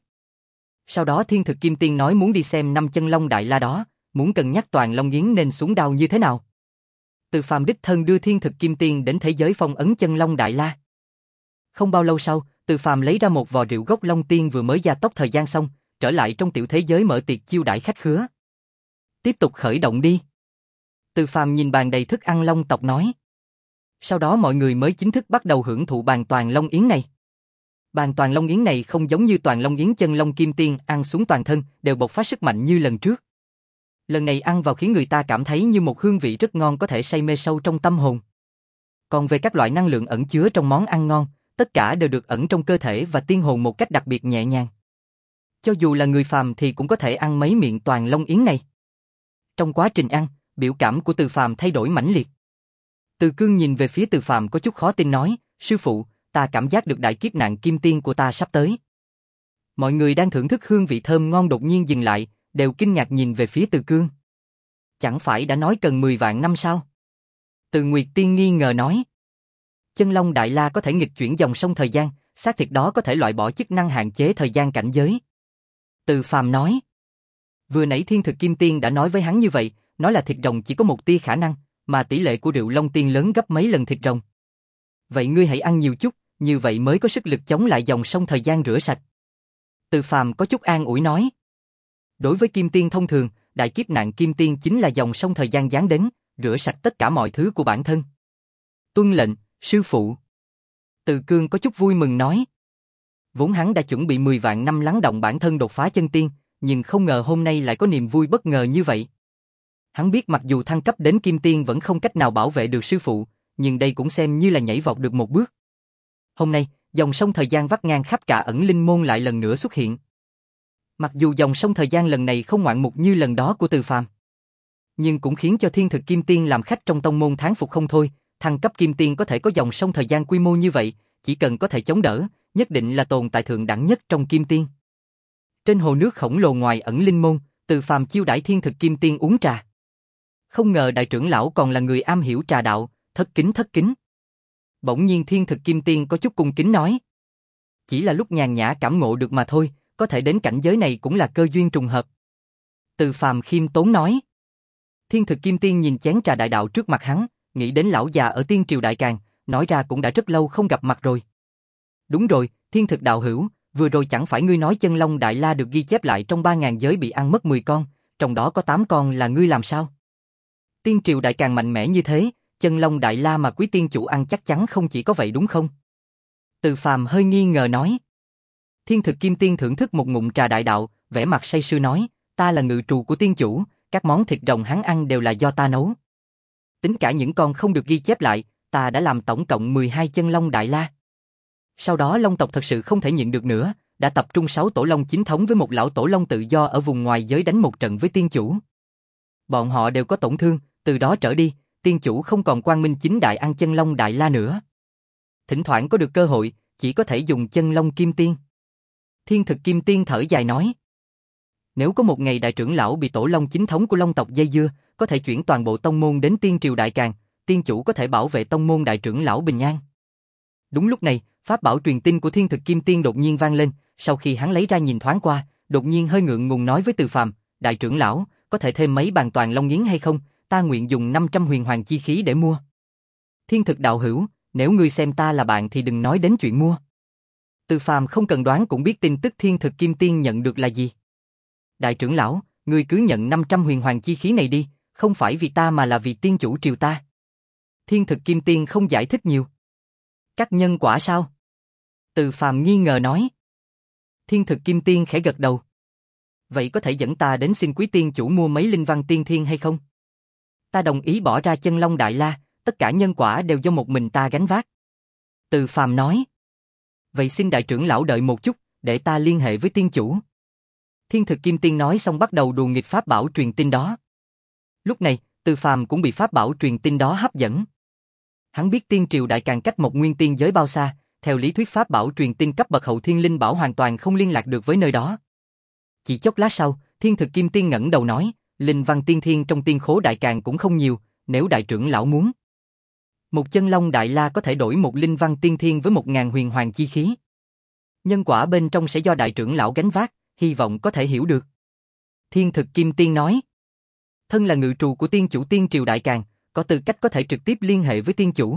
Sau đó thiên thực kim tiên nói muốn đi xem năm chân long đại la đó, muốn cân nhắc toàn long yến nên xuống đao như thế nào. Từ Phàm đích thân đưa thiên thực kim tiên đến thế giới phong ấn chân long đại la. Không bao lâu sau, Từ Phàm lấy ra một vò rượu gốc long tiên vừa mới gia tốc thời gian xong, trở lại trong tiểu thế giới mở tiệc chiêu đãi khách khứa. Tiếp tục khởi động đi. Từ Phàm nhìn bàn đầy thức ăn long tộc nói. Sau đó mọi người mới chính thức bắt đầu hưởng thụ bàn toàn long yến này. Bàn toàn long yến này không giống như toàn long yến chân long kim tiên ăn xuống toàn thân đều bộc phát sức mạnh như lần trước. Lần này ăn vào khiến người ta cảm thấy như một hương vị rất ngon có thể say mê sâu trong tâm hồn. Còn về các loại năng lượng ẩn chứa trong món ăn ngon, tất cả đều được ẩn trong cơ thể và tiên hồn một cách đặc biệt nhẹ nhàng. Cho dù là người phàm thì cũng có thể ăn mấy miệng toàn long yến này. Trong quá trình ăn, biểu cảm của Từ Phàm thay đổi mãnh liệt. Từ Cương nhìn về phía Từ Phàm có chút khó tin nói, sư phụ, ta cảm giác được đại kiếp nạn kim tiên của ta sắp tới. Mọi người đang thưởng thức hương vị thơm ngon đột nhiên dừng lại, đều kinh ngạc nhìn về phía Từ Cương. Chẳng phải đã nói cần mười vạn năm sao? Từ Nguyệt Tiên nghi ngờ nói. Chân Long Đại La có thể nghịch chuyển dòng sông thời gian, xác thịt đó có thể loại bỏ chức năng hạn chế thời gian cảnh giới. Từ Phàm nói. Vừa nãy Thiên Thực Kim Tiên đã nói với hắn như vậy, nói là thịt rồng chỉ có một tia khả năng, mà tỷ lệ của rượu Long Tiên lớn gấp mấy lần thịt rồng. Vậy ngươi hãy ăn nhiều chút, như vậy mới có sức lực chống lại dòng sông thời gian rửa sạch. Từ Phàm có chút an ủi nói. Đối với Kim Tiên thông thường, đại kiếp nạn Kim Tiên chính là dòng sông thời gian giáng đến, rửa sạch tất cả mọi thứ của bản thân. Tuân lệnh, sư phụ. Từ Cương có chút vui mừng nói. Vốn hắn đã chuẩn bị mười vạn năm lắng động bản thân đột phá chân tiên, nhưng không ngờ hôm nay lại có niềm vui bất ngờ như vậy. Hắn biết mặc dù thăng cấp đến Kim Tiên vẫn không cách nào bảo vệ được sư phụ, nhưng đây cũng xem như là nhảy vọt được một bước. Hôm nay, dòng sông thời gian vắt ngang khắp cả ẩn linh môn lại lần nữa xuất hiện. Mặc dù dòng sông thời gian lần này không ngoạn mục như lần đó của Từ Phàm, nhưng cũng khiến cho Thiên Thực Kim Tiên làm khách trong tông môn thán phục không thôi. Thăng cấp Kim Tiên có thể có dòng sông thời gian quy mô như vậy, chỉ cần có thể chống đỡ, nhất định là tồn tại thượng đẳng nhất trong Kim Tiên. Trên hồ nước khổng lồ ngoài ẩn linh môn, Từ Phàm chiêu đãi Thiên Thực Kim Tiên uống trà. Không ngờ đại trưởng lão còn là người am hiểu trà đạo, thất kính thất kính. Bỗng nhiên Thiên Thực Kim Tiên có chút cung kính nói. Chỉ là lúc nhàn nhã cảm ngộ được mà thôi, có thể đến cảnh giới này cũng là cơ duyên trùng hợp. Từ Phàm khiêm tốn nói. Thiên Thực Kim Tiên nhìn chén trà đại đạo trước mặt hắn, nghĩ đến lão già ở Tiên Triều Đại Càn, nói ra cũng đã rất lâu không gặp mặt rồi. Đúng rồi, Thiên Thực đạo hữu, vừa rồi chẳng phải ngươi nói Chân Long Đại La được ghi chép lại trong ba ngàn giới bị ăn mất mười con, trong đó có tám con là ngươi làm sao? Tiên Triều Đại Càn mạnh mẽ như thế, Chân Long Đại La mà quý tiên chủ ăn chắc chắn không chỉ có vậy đúng không? Từ Phàm hơi nghi ngờ nói. Thiên Thực Kim Tiên thưởng thức một ngụm trà đại đạo, vẻ mặt say sưa nói, ta là ngự trù của tiên chủ, các món thịt rồng hắn ăn đều là do ta nấu. Tính cả những con không được ghi chép lại, ta đã làm tổng cộng mười hai Chân Long Đại La. Sau đó Long tộc thật sự không thể nhịn được nữa, đã tập trung sáu tổ long chính thống với một lão tổ long tự do ở vùng ngoài giới đánh một trận với tiên chủ. Bọn họ đều có tổn thương, từ đó trở đi, tiên chủ không còn quang minh chính đại ăn Chân Long Đại La nữa. Thỉnh thoảng có được cơ hội, chỉ có thể dùng Chân Long Kim Tiên. Thiên Thực Kim Tiên thở dài nói. Nếu có một ngày đại trưởng lão bị tổ long chính thống của long tộc dây dưa, có thể chuyển toàn bộ tông môn đến Tiên Triều Đại Càn, tiên chủ có thể bảo vệ tông môn đại trưởng lão bình an. Đúng lúc này, pháp bảo truyền tin của Thiên Thực Kim Tiên đột nhiên vang lên, sau khi hắn lấy ra nhìn thoáng qua, đột nhiên hơi ngượng ngùng nói với Từ Phàm, đại trưởng lão, có thể thêm mấy bàn toàn long yến hay không, ta nguyện dùng năm trăm huyền hoàng chi khí để mua. Thiên Thực đạo hữu, nếu ngươi xem ta là bạn thì đừng nói đến chuyện mua. Từ Phàm không cần đoán cũng biết tin tức Thiên Thực Kim Tiên nhận được là gì. Đại trưởng lão, ngươi cứ nhận năm trăm huyền hoàng chi khí này đi, không phải vì ta mà là vì tiên chủ triều ta. Thiên Thực Kim Tiên không giải thích nhiều. Các nhân quả sao? Từ Phàm nghi ngờ nói. Thiên Thực Kim Tiên khẽ gật đầu. Vậy có thể dẫn ta đến xin quý tiên chủ mua mấy linh văn tiên thiên hay không? Ta đồng ý bỏ ra Chân Long Đại La, tất cả nhân quả đều do một mình ta gánh vác. Từ Phàm nói. Vậy xin đại trưởng lão đợi một chút, để ta liên hệ với tiên chủ. Thiên Thực Kim Tiên nói xong bắt đầu đùa nghịch pháp bảo truyền tin đó. Lúc này, Từ Phàm cũng bị pháp bảo truyền tin đó hấp dẫn. Hắn biết Tiên Triều Đại Càn cách một nguyên tiên giới bao xa, theo lý thuyết pháp bảo truyền tin cấp bậc hậu thiên linh bảo hoàn toàn không liên lạc được với nơi đó. Chỉ chốc lát sau, Thiên Thực Kim Tiên ngẩng đầu nói, linh văn tiên thiên trong tiên khố Đại Càn cũng không nhiều, nếu đại trưởng lão muốn. Một Chân Long Đại La có thể đổi một linh văn tiên thiên với một ngàn huyền hoàng chi khí. Nhân quả bên trong sẽ do đại trưởng lão gánh vác, hy vọng có thể hiểu được. Thiên Thực Kim Tiên nói, thân là ngự trù của tiên chủ Tiên Triều Đại Càn, có tư cách có thể trực tiếp liên hệ với tiên chủ.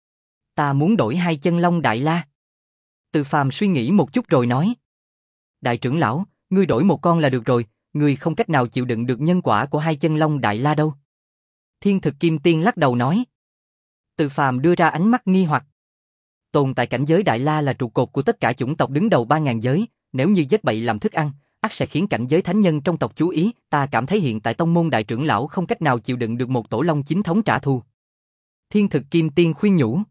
Ta muốn đổi hai Chân Long Đại La. Từ Phàm suy nghĩ một chút rồi nói, đại trưởng lão, ngươi đổi một con là được rồi, ngươi không cách nào chịu đựng được nhân quả của hai Chân Long Đại La đâu. Thiên Thực Kim Tiên lắc đầu nói. Từ Phàm đưa ra ánh mắt nghi hoặc. Tồn tại cảnh giới Đại La là trụ cột của tất cả chủng tộc đứng đầu ba ngàn giới, nếu như giết bậy làm thức ăn, ắt sẽ khiến cảnh giới thánh nhân trong tộc chú ý, ta cảm thấy hiện tại tông môn đại trưởng lão không cách nào chịu đựng được một tổ long chính thống trả thù. Thiên Thực Kim Tiên khuyên nhủ.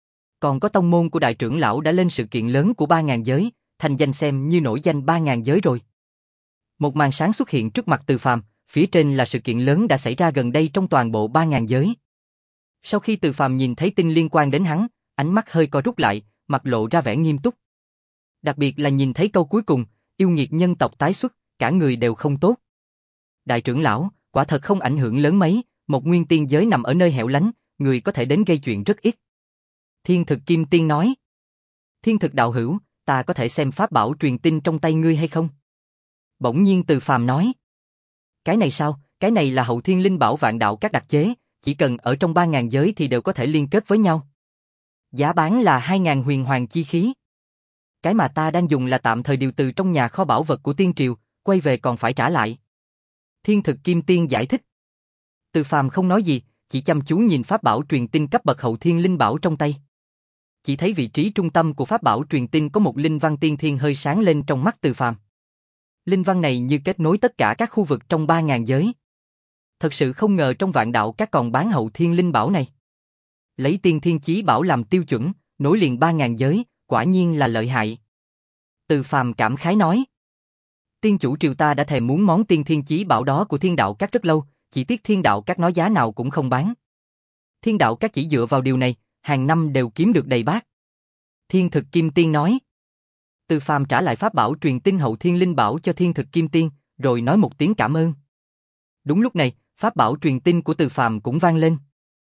Còn có tông môn của đại trưởng lão đã lên sự kiện lớn của ba ngàn giới, thành danh xem như nổi danh ba ngàn giới rồi. Một màn sáng xuất hiện trước mặt Từ Phàm, phía trên là sự kiện lớn đã xảy ra gần đây trong toàn bộ ba ngàn giới. Sau khi Từ Phàm nhìn thấy tin liên quan đến hắn, ánh mắt hơi co rút lại, mặt lộ ra vẻ nghiêm túc. Đặc biệt là nhìn thấy câu cuối cùng, yêu nghiệt nhân tộc tái xuất, cả người đều không tốt. Đại trưởng lão, quả thật không ảnh hưởng lớn mấy, một nguyên tiên giới nằm ở nơi hẻo lánh, người có thể đến gây chuyện rất ít. Thiên Thực Kim Tiên nói. Thiên Thực đạo hữu, ta có thể xem pháp bảo truyền tin trong tay ngươi hay không? Bỗng nhiên Từ Phàm nói. Cái này sao, cái này là hậu thiên linh bảo vạn đạo các đặc chế, chỉ cần ở trong ba ngàn giới thì đều có thể liên kết với nhau. Giá bán là hai ngàn huyền hoàng chi khí. Cái mà ta đang dùng là tạm thời điều từ trong nhà kho bảo vật của tiên triều, quay về còn phải trả lại. Thiên Thực Kim Tiên giải thích. Từ Phàm không nói gì, chỉ chăm chú nhìn pháp bảo truyền tin cấp bậc hậu thiên linh bảo trong tay. Chỉ thấy vị trí trung tâm của pháp bảo truyền tin có một linh văn tiên thiên hơi sáng lên trong mắt Từ Phàm. Linh văn này như kết nối tất cả các khu vực trong ba ngàn giới. Thật sự không ngờ trong vạn đạo các còn bán hậu thiên linh bảo này. Lấy tiên thiên chí bảo làm tiêu chuẩn, nối liền ba ngàn giới, quả nhiên là lợi hại. Từ Phàm cảm khái nói. Tiên chủ triều ta đã thèm muốn món tiên thiên chí bảo đó của thiên đạo các rất lâu, chỉ tiếc thiên đạo các nói giá nào cũng không bán. Thiên đạo các chỉ dựa vào điều này, hàng năm đều kiếm được đầy bát. Thiên Thực Kim Tiên nói. Từ Phàm trả lại pháp bảo truyền tin hậu thiên linh bảo cho Thiên Thực Kim Tiên, rồi nói một tiếng cảm ơn. Đúng lúc này, pháp bảo truyền tin của Từ Phàm cũng vang lên.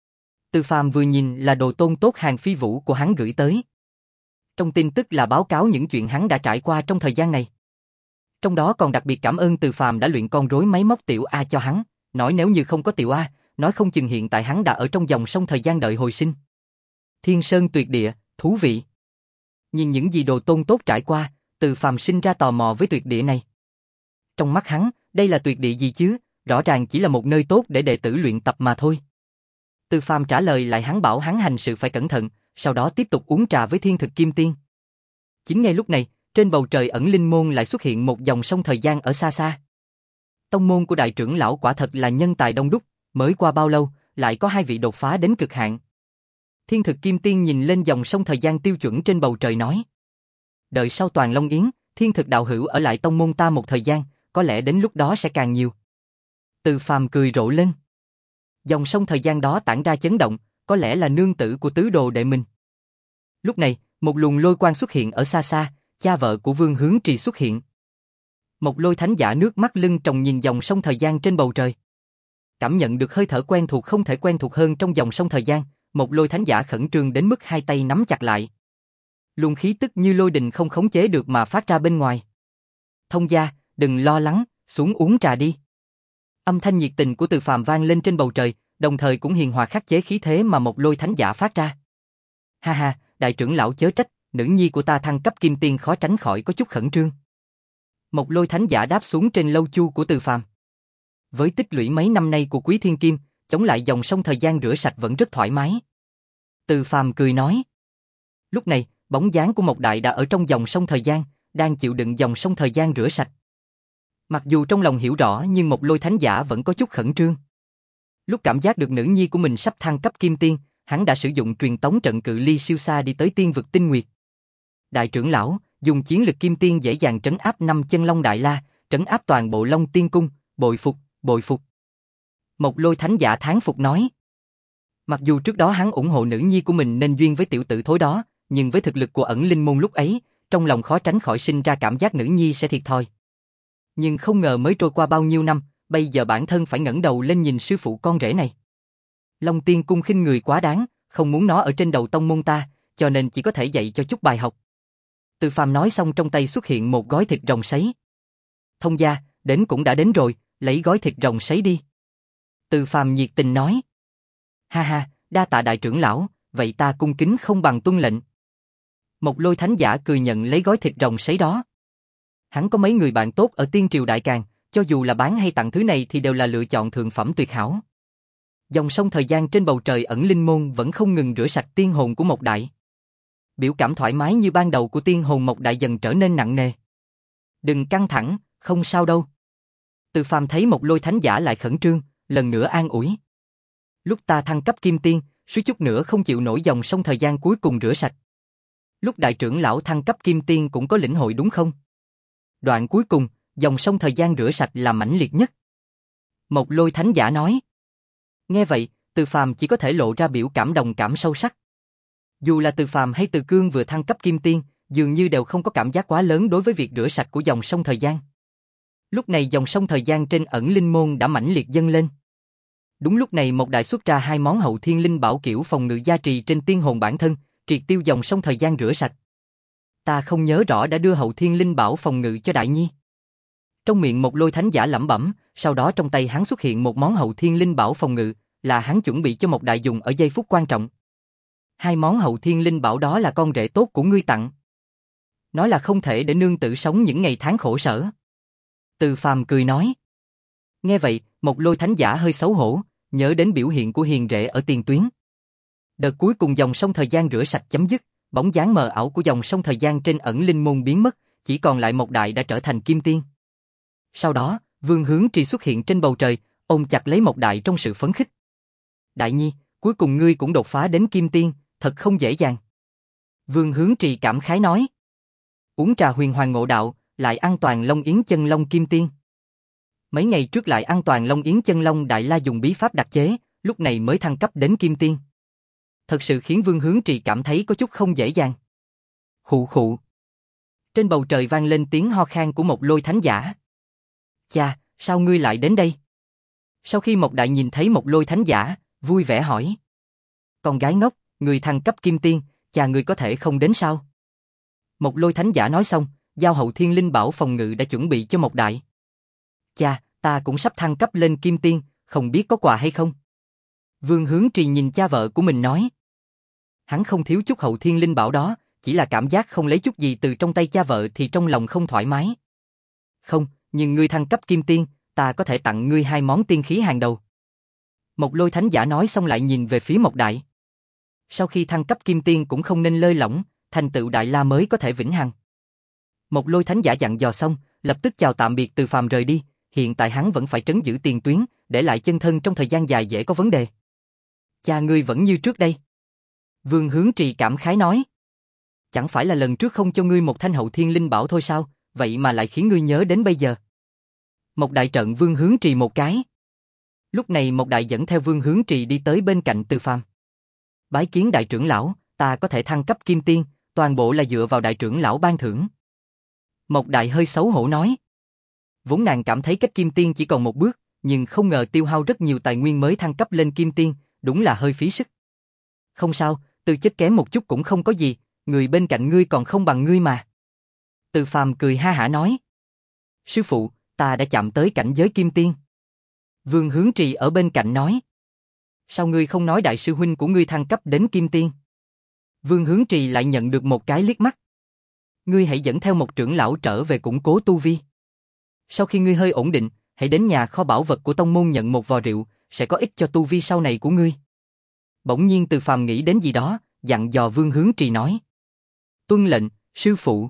Từ Phàm vừa nhìn là đồ tôn tốt hàng phi vũ của hắn gửi tới. Trong tin tức là báo cáo những chuyện hắn đã trải qua trong thời gian này. Trong đó còn đặc biệt cảm ơn Từ Phàm đã luyện con rối máy móc Tiểu A cho hắn, nói nếu như không có Tiểu A, nói không chừng hiện tại hắn đã ở trong dòng sông thời gian đợi hồi sinh. Thiên Sơn tuyệt địa, thú vị. Nhìn những gì đồ tôn tốt trải qua, Từ Phàm sinh ra tò mò với tuyệt địa này. Trong mắt hắn, đây là tuyệt địa gì chứ, rõ ràng chỉ là một nơi tốt để đệ tử luyện tập mà thôi. Từ Phàm trả lời lại hắn bảo hắn hành sự phải cẩn thận, sau đó tiếp tục uống trà với Thiên Thực Kim Tiên. Chính ngay lúc này, trên bầu trời ẩn linh môn lại xuất hiện một dòng sông thời gian ở xa xa. Tông môn của đại trưởng lão quả thật là nhân tài đông đúc, mới qua bao lâu, lại có hai vị đột phá đến cực hạn. Thiên Thực Kim Tiên nhìn lên dòng sông thời gian tiêu chuẩn trên bầu trời nói. Đợi sau toàn Long Yến, Thiên Thực đạo hữu ở lại tông môn ta một thời gian, có lẽ đến lúc đó sẽ càng nhiều. Từ Phàm cười rộ lên. Dòng sông thời gian đó tản ra chấn động, có lẽ là nương tử của tứ đồ đệ mình. Lúc này, một luồng lôi quang xuất hiện ở xa xa, cha vợ của Vương Hướng Trì xuất hiện. Một lôi thánh giả nước mắt lưng tròng nhìn dòng sông thời gian trên bầu trời. Cảm nhận được hơi thở quen thuộc không thể quen thuộc hơn trong dòng sông thời gian, một lôi thánh giả khẩn trương đến mức hai tay nắm chặt lại. Luồng khí tức như lôi đình không khống chế được mà phát ra bên ngoài. Thông gia, đừng lo lắng, xuống uống trà đi. Âm thanh nhiệt tình của Từ Phàm vang lên trên bầu trời, đồng thời cũng hiền hòa khắc chế khí thế mà một lôi thánh giả phát ra. Ha ha, đại trưởng lão chớ trách, nữ nhi của ta thăng cấp kim tiên khó tránh khỏi có chút khẩn trương. Một lôi thánh giả đáp xuống trên lâu chu của Từ Phàm. Với tích lũy mấy năm nay của Quý Thiên Kim, chống lại dòng sông thời gian rửa sạch vẫn rất thoải mái. Từ Phàm cười nói. Lúc này, bóng dáng của một đại đã ở trong dòng sông thời gian, đang chịu đựng dòng sông thời gian rửa sạch. Mặc dù trong lòng hiểu rõ nhưng một lôi thánh giả vẫn có chút khẩn trương. Lúc cảm giác được nữ nhi của mình sắp thăng cấp kim tiên, hắn đã sử dụng truyền tống trận cự ly siêu xa đi tới tiên vực tinh nguyệt. Đại trưởng lão, dùng chiến lực kim tiên dễ dàng trấn áp năm chân long đại la, trấn áp toàn bộ Long Tiên cung, bội phục, bội phục. Một lôi thánh giả thán phục nói. Mặc dù trước đó hắn ủng hộ nữ nhi của mình nên duyên với tiểu tử thối đó, nhưng với thực lực của ẩn linh môn lúc ấy, trong lòng khó tránh khỏi sinh ra cảm giác nữ nhi sẽ thiệt thòi. Nhưng không ngờ mới trôi qua bao nhiêu năm, bây giờ bản thân phải ngẩng đầu lên nhìn sư phụ con rể này. Long Tiên cung khinh người quá đáng, không muốn nó ở trên đầu tông môn ta, cho nên chỉ có thể dạy cho chút bài học. Từ Phàm nói xong trong tay xuất hiện một gói thịt rồng sấy. Thông gia, đến cũng đã đến rồi, lấy gói thịt rồng sấy đi. Từ Phàm nhiệt tình nói. Ha ha, đa tạ đại trưởng lão, vậy ta cung kính không bằng tuân lệnh. Một lôi thánh giả cười nhận lấy gói thịt rồng sấy đó. Hắn có mấy người bạn tốt ở tiên triều đại càn, cho dù là bán hay tặng thứ này thì đều là lựa chọn thượng phẩm tuyệt hảo. Dòng sông thời gian trên bầu trời ẩn linh môn vẫn không ngừng rửa sạch tiên hồn của một đại. Biểu cảm thoải mái như ban đầu của tiên hồn Mộc Đại dần trở nên nặng nề. Đừng căng thẳng, không sao đâu. Từ Phàm thấy Một Lôi Thánh Giả lại khẩn trương, lần nữa an ủi. Lúc ta thăng cấp kim tiên, suýt chút nữa không chịu nổi dòng sông thời gian cuối cùng rửa sạch. Lúc đại trưởng lão thăng cấp kim tiên cũng có lĩnh hội đúng không? Đoạn cuối cùng, dòng sông thời gian rửa sạch là mãnh liệt nhất. Một Lôi Thánh Giả nói. Nghe vậy, Từ Phàm chỉ có thể lộ ra biểu cảm đồng cảm sâu sắc. Dù là Từ Phàm hay Từ Cương vừa thăng cấp kim tiên, dường như đều không có cảm giác quá lớn đối với việc rửa sạch của dòng sông thời gian. Lúc này dòng sông thời gian trên ẩn linh môn đã mãnh liệt dâng lên. Đúng lúc này Một Đại xuất ra hai món hậu thiên linh bảo kiểu phòng ngự gia trì trên tiên hồn bản thân, triệt tiêu dòng sông thời gian rửa sạch. Ta không nhớ rõ đã đưa hậu thiên linh bảo phòng ngự cho Đại Nhi. Trong miệng Một Lôi Thánh Giả lẩm bẩm, sau đó trong tay hắn xuất hiện một món hậu thiên linh bảo phòng ngự, là hắn chuẩn bị cho Một Đại dùng ở giây phút quan trọng. Hai món hậu thiên linh bảo đó là con rể tốt của ngươi tặng. Nói là không thể để nương tử sống những ngày tháng khổ sở. Từ Phàm cười nói. Nghe vậy, Một Lôi Thánh Giả hơi xấu hổ, nhớ đến biểu hiện của hiền rể ở tiền tuyến. Đợt cuối cùng dòng sông thời gian rửa sạch chấm dứt, bóng dáng mờ ảo của dòng sông thời gian trên ẩn linh môn biến mất, chỉ còn lại Một Đại đã trở thành kim tiên. Sau đó, Vương Hướng Trì xuất hiện trên bầu trời, ôm chặt lấy Một Đại trong sự phấn khích. Đại Nhi, cuối cùng ngươi cũng đột phá đến kim tiên, thật không dễ dàng. Vương Hướng Trì cảm khái nói. Uống trà huyền hoàng ngộ đạo, lại ăn toàn long yến chân long kim tiên. Mấy ngày trước lại ăn toàn long yến chân long Đại La dùng bí pháp đặc chế, lúc này mới thăng cấp đến kim tiên. Thật sự khiến Vương Hướng Trì cảm thấy có chút không dễ dàng. Khụ khụ. Trên bầu trời vang lên tiếng ho khan của Một Lôi Thánh Giả. Cha, sao ngươi lại đến đây? Sau khi Một Đại nhìn thấy Một Lôi Thánh Giả, vui vẻ hỏi. Con gái ngốc, người thăng cấp kim tiên, cha ngươi có thể không đến sao? Một Lôi Thánh Giả nói xong, giao hậu thiên linh bảo phòng ngự đã chuẩn bị cho Một Đại. Cha, ta cũng sắp thăng cấp lên kim tiên, không biết có quà hay không? Vương Hướng Trì nhìn cha vợ của mình nói. Hắn không thiếu chút hậu thiên linh bảo đó, chỉ là cảm giác không lấy chút gì từ trong tay cha vợ thì trong lòng không thoải mái. Không, nhưng ngươi thăng cấp kim tiên, ta có thể tặng ngươi hai món tiên khí hàng đầu. Một Lôi Thánh Giả nói xong lại nhìn về phía Một Đại. Sau khi thăng cấp kim tiên cũng không nên lơi lỏng, thành tựu Đại La mới có thể vĩnh hằng. Một Lôi Thánh Giả dặn dò xong, lập tức chào tạm biệt Từ Phàm rời đi, hiện tại hắn vẫn phải trấn giữ tiền tuyến, để lại chân thân trong thời gian dài dễ có vấn đề. Cha ngươi vẫn như trước đây. Vương Hướng Trì cảm khái nói. Chẳng phải là lần trước không cho ngươi một thanh hậu thiên linh bảo thôi sao, vậy mà lại khiến ngươi nhớ đến bây giờ. Một Đại trợn Vương Hướng Trì một cái. Lúc này Một Đại dẫn theo Vương Hướng Trì đi tới bên cạnh Từ Phàm. Bái kiến đại trưởng lão, ta có thể thăng cấp kim tiên, toàn bộ là dựa vào đại trưởng lão ban thưởng. Một Đại hơi xấu hổ nói. Vốn nàng cảm thấy cách kim tiên chỉ còn một bước, nhưng không ngờ tiêu hao rất nhiều tài nguyên mới thăng cấp lên kim tiên, đúng là hơi phí sức. Không sao, tư chất kém một chút cũng không có gì, người bên cạnh ngươi còn không bằng ngươi mà. Từ Phàm cười ha hả nói. Sư phụ, ta đã chạm tới cảnh giới kim tiên. Vương Hướng Trì ở bên cạnh nói. Sao ngươi không nói đại sư huynh của ngươi thăng cấp đến kim tiên? Vương Hướng Trì lại nhận được một cái liếc mắt. Ngươi hãy dẫn theo một trưởng lão trở về củng cố tu vi. Sau khi ngươi hơi ổn định, hãy đến nhà kho bảo vật của tông môn nhận một vò rượu, sẽ có ích cho tu vi sau này của ngươi. Bỗng nhiên Từ Phàm nghĩ đến gì đó, dặn dò Vương Hướng Trì nói. Tuân lệnh, sư phụ.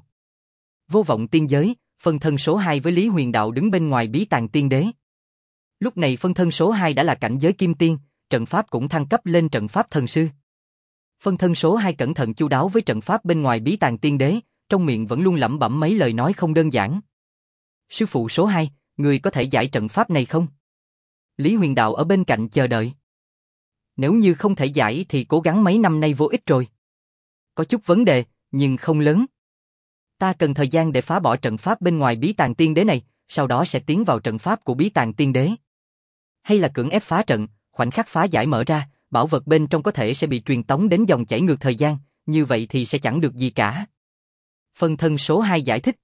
Vô vọng tiên giới, phân thân số hai với Lý Huyền Đạo đứng bên ngoài bí tàng tiên đế. Lúc này phân thân số hai đã là cảnh giới kim tiên, trận pháp cũng thăng cấp lên trận pháp thần sư. Phân thân số hai cẩn thận chu đáo với trận pháp bên ngoài bí tàng tiên đế, trong miệng vẫn luôn lẩm bẩm mấy lời nói không đơn giản. Sư phụ số hai, người có thể giải trận pháp này không? Lý Huyền Đạo ở bên cạnh chờ đợi. Nếu như không thể giải thì cố gắng mấy năm nay vô ích rồi. Có chút vấn đề, nhưng không lớn. Ta cần thời gian để phá bỏ trận pháp bên ngoài bí tàng tiên đế này, sau đó sẽ tiến vào trận pháp của bí tàng tiên đế. Hay là cưỡng ép phá trận, khoảnh khắc phá giải mở ra, bảo vật bên trong có thể sẽ bị truyền tống đến dòng chảy ngược thời gian, như vậy thì sẽ chẳng được gì cả. Phân thân số hai giải thích.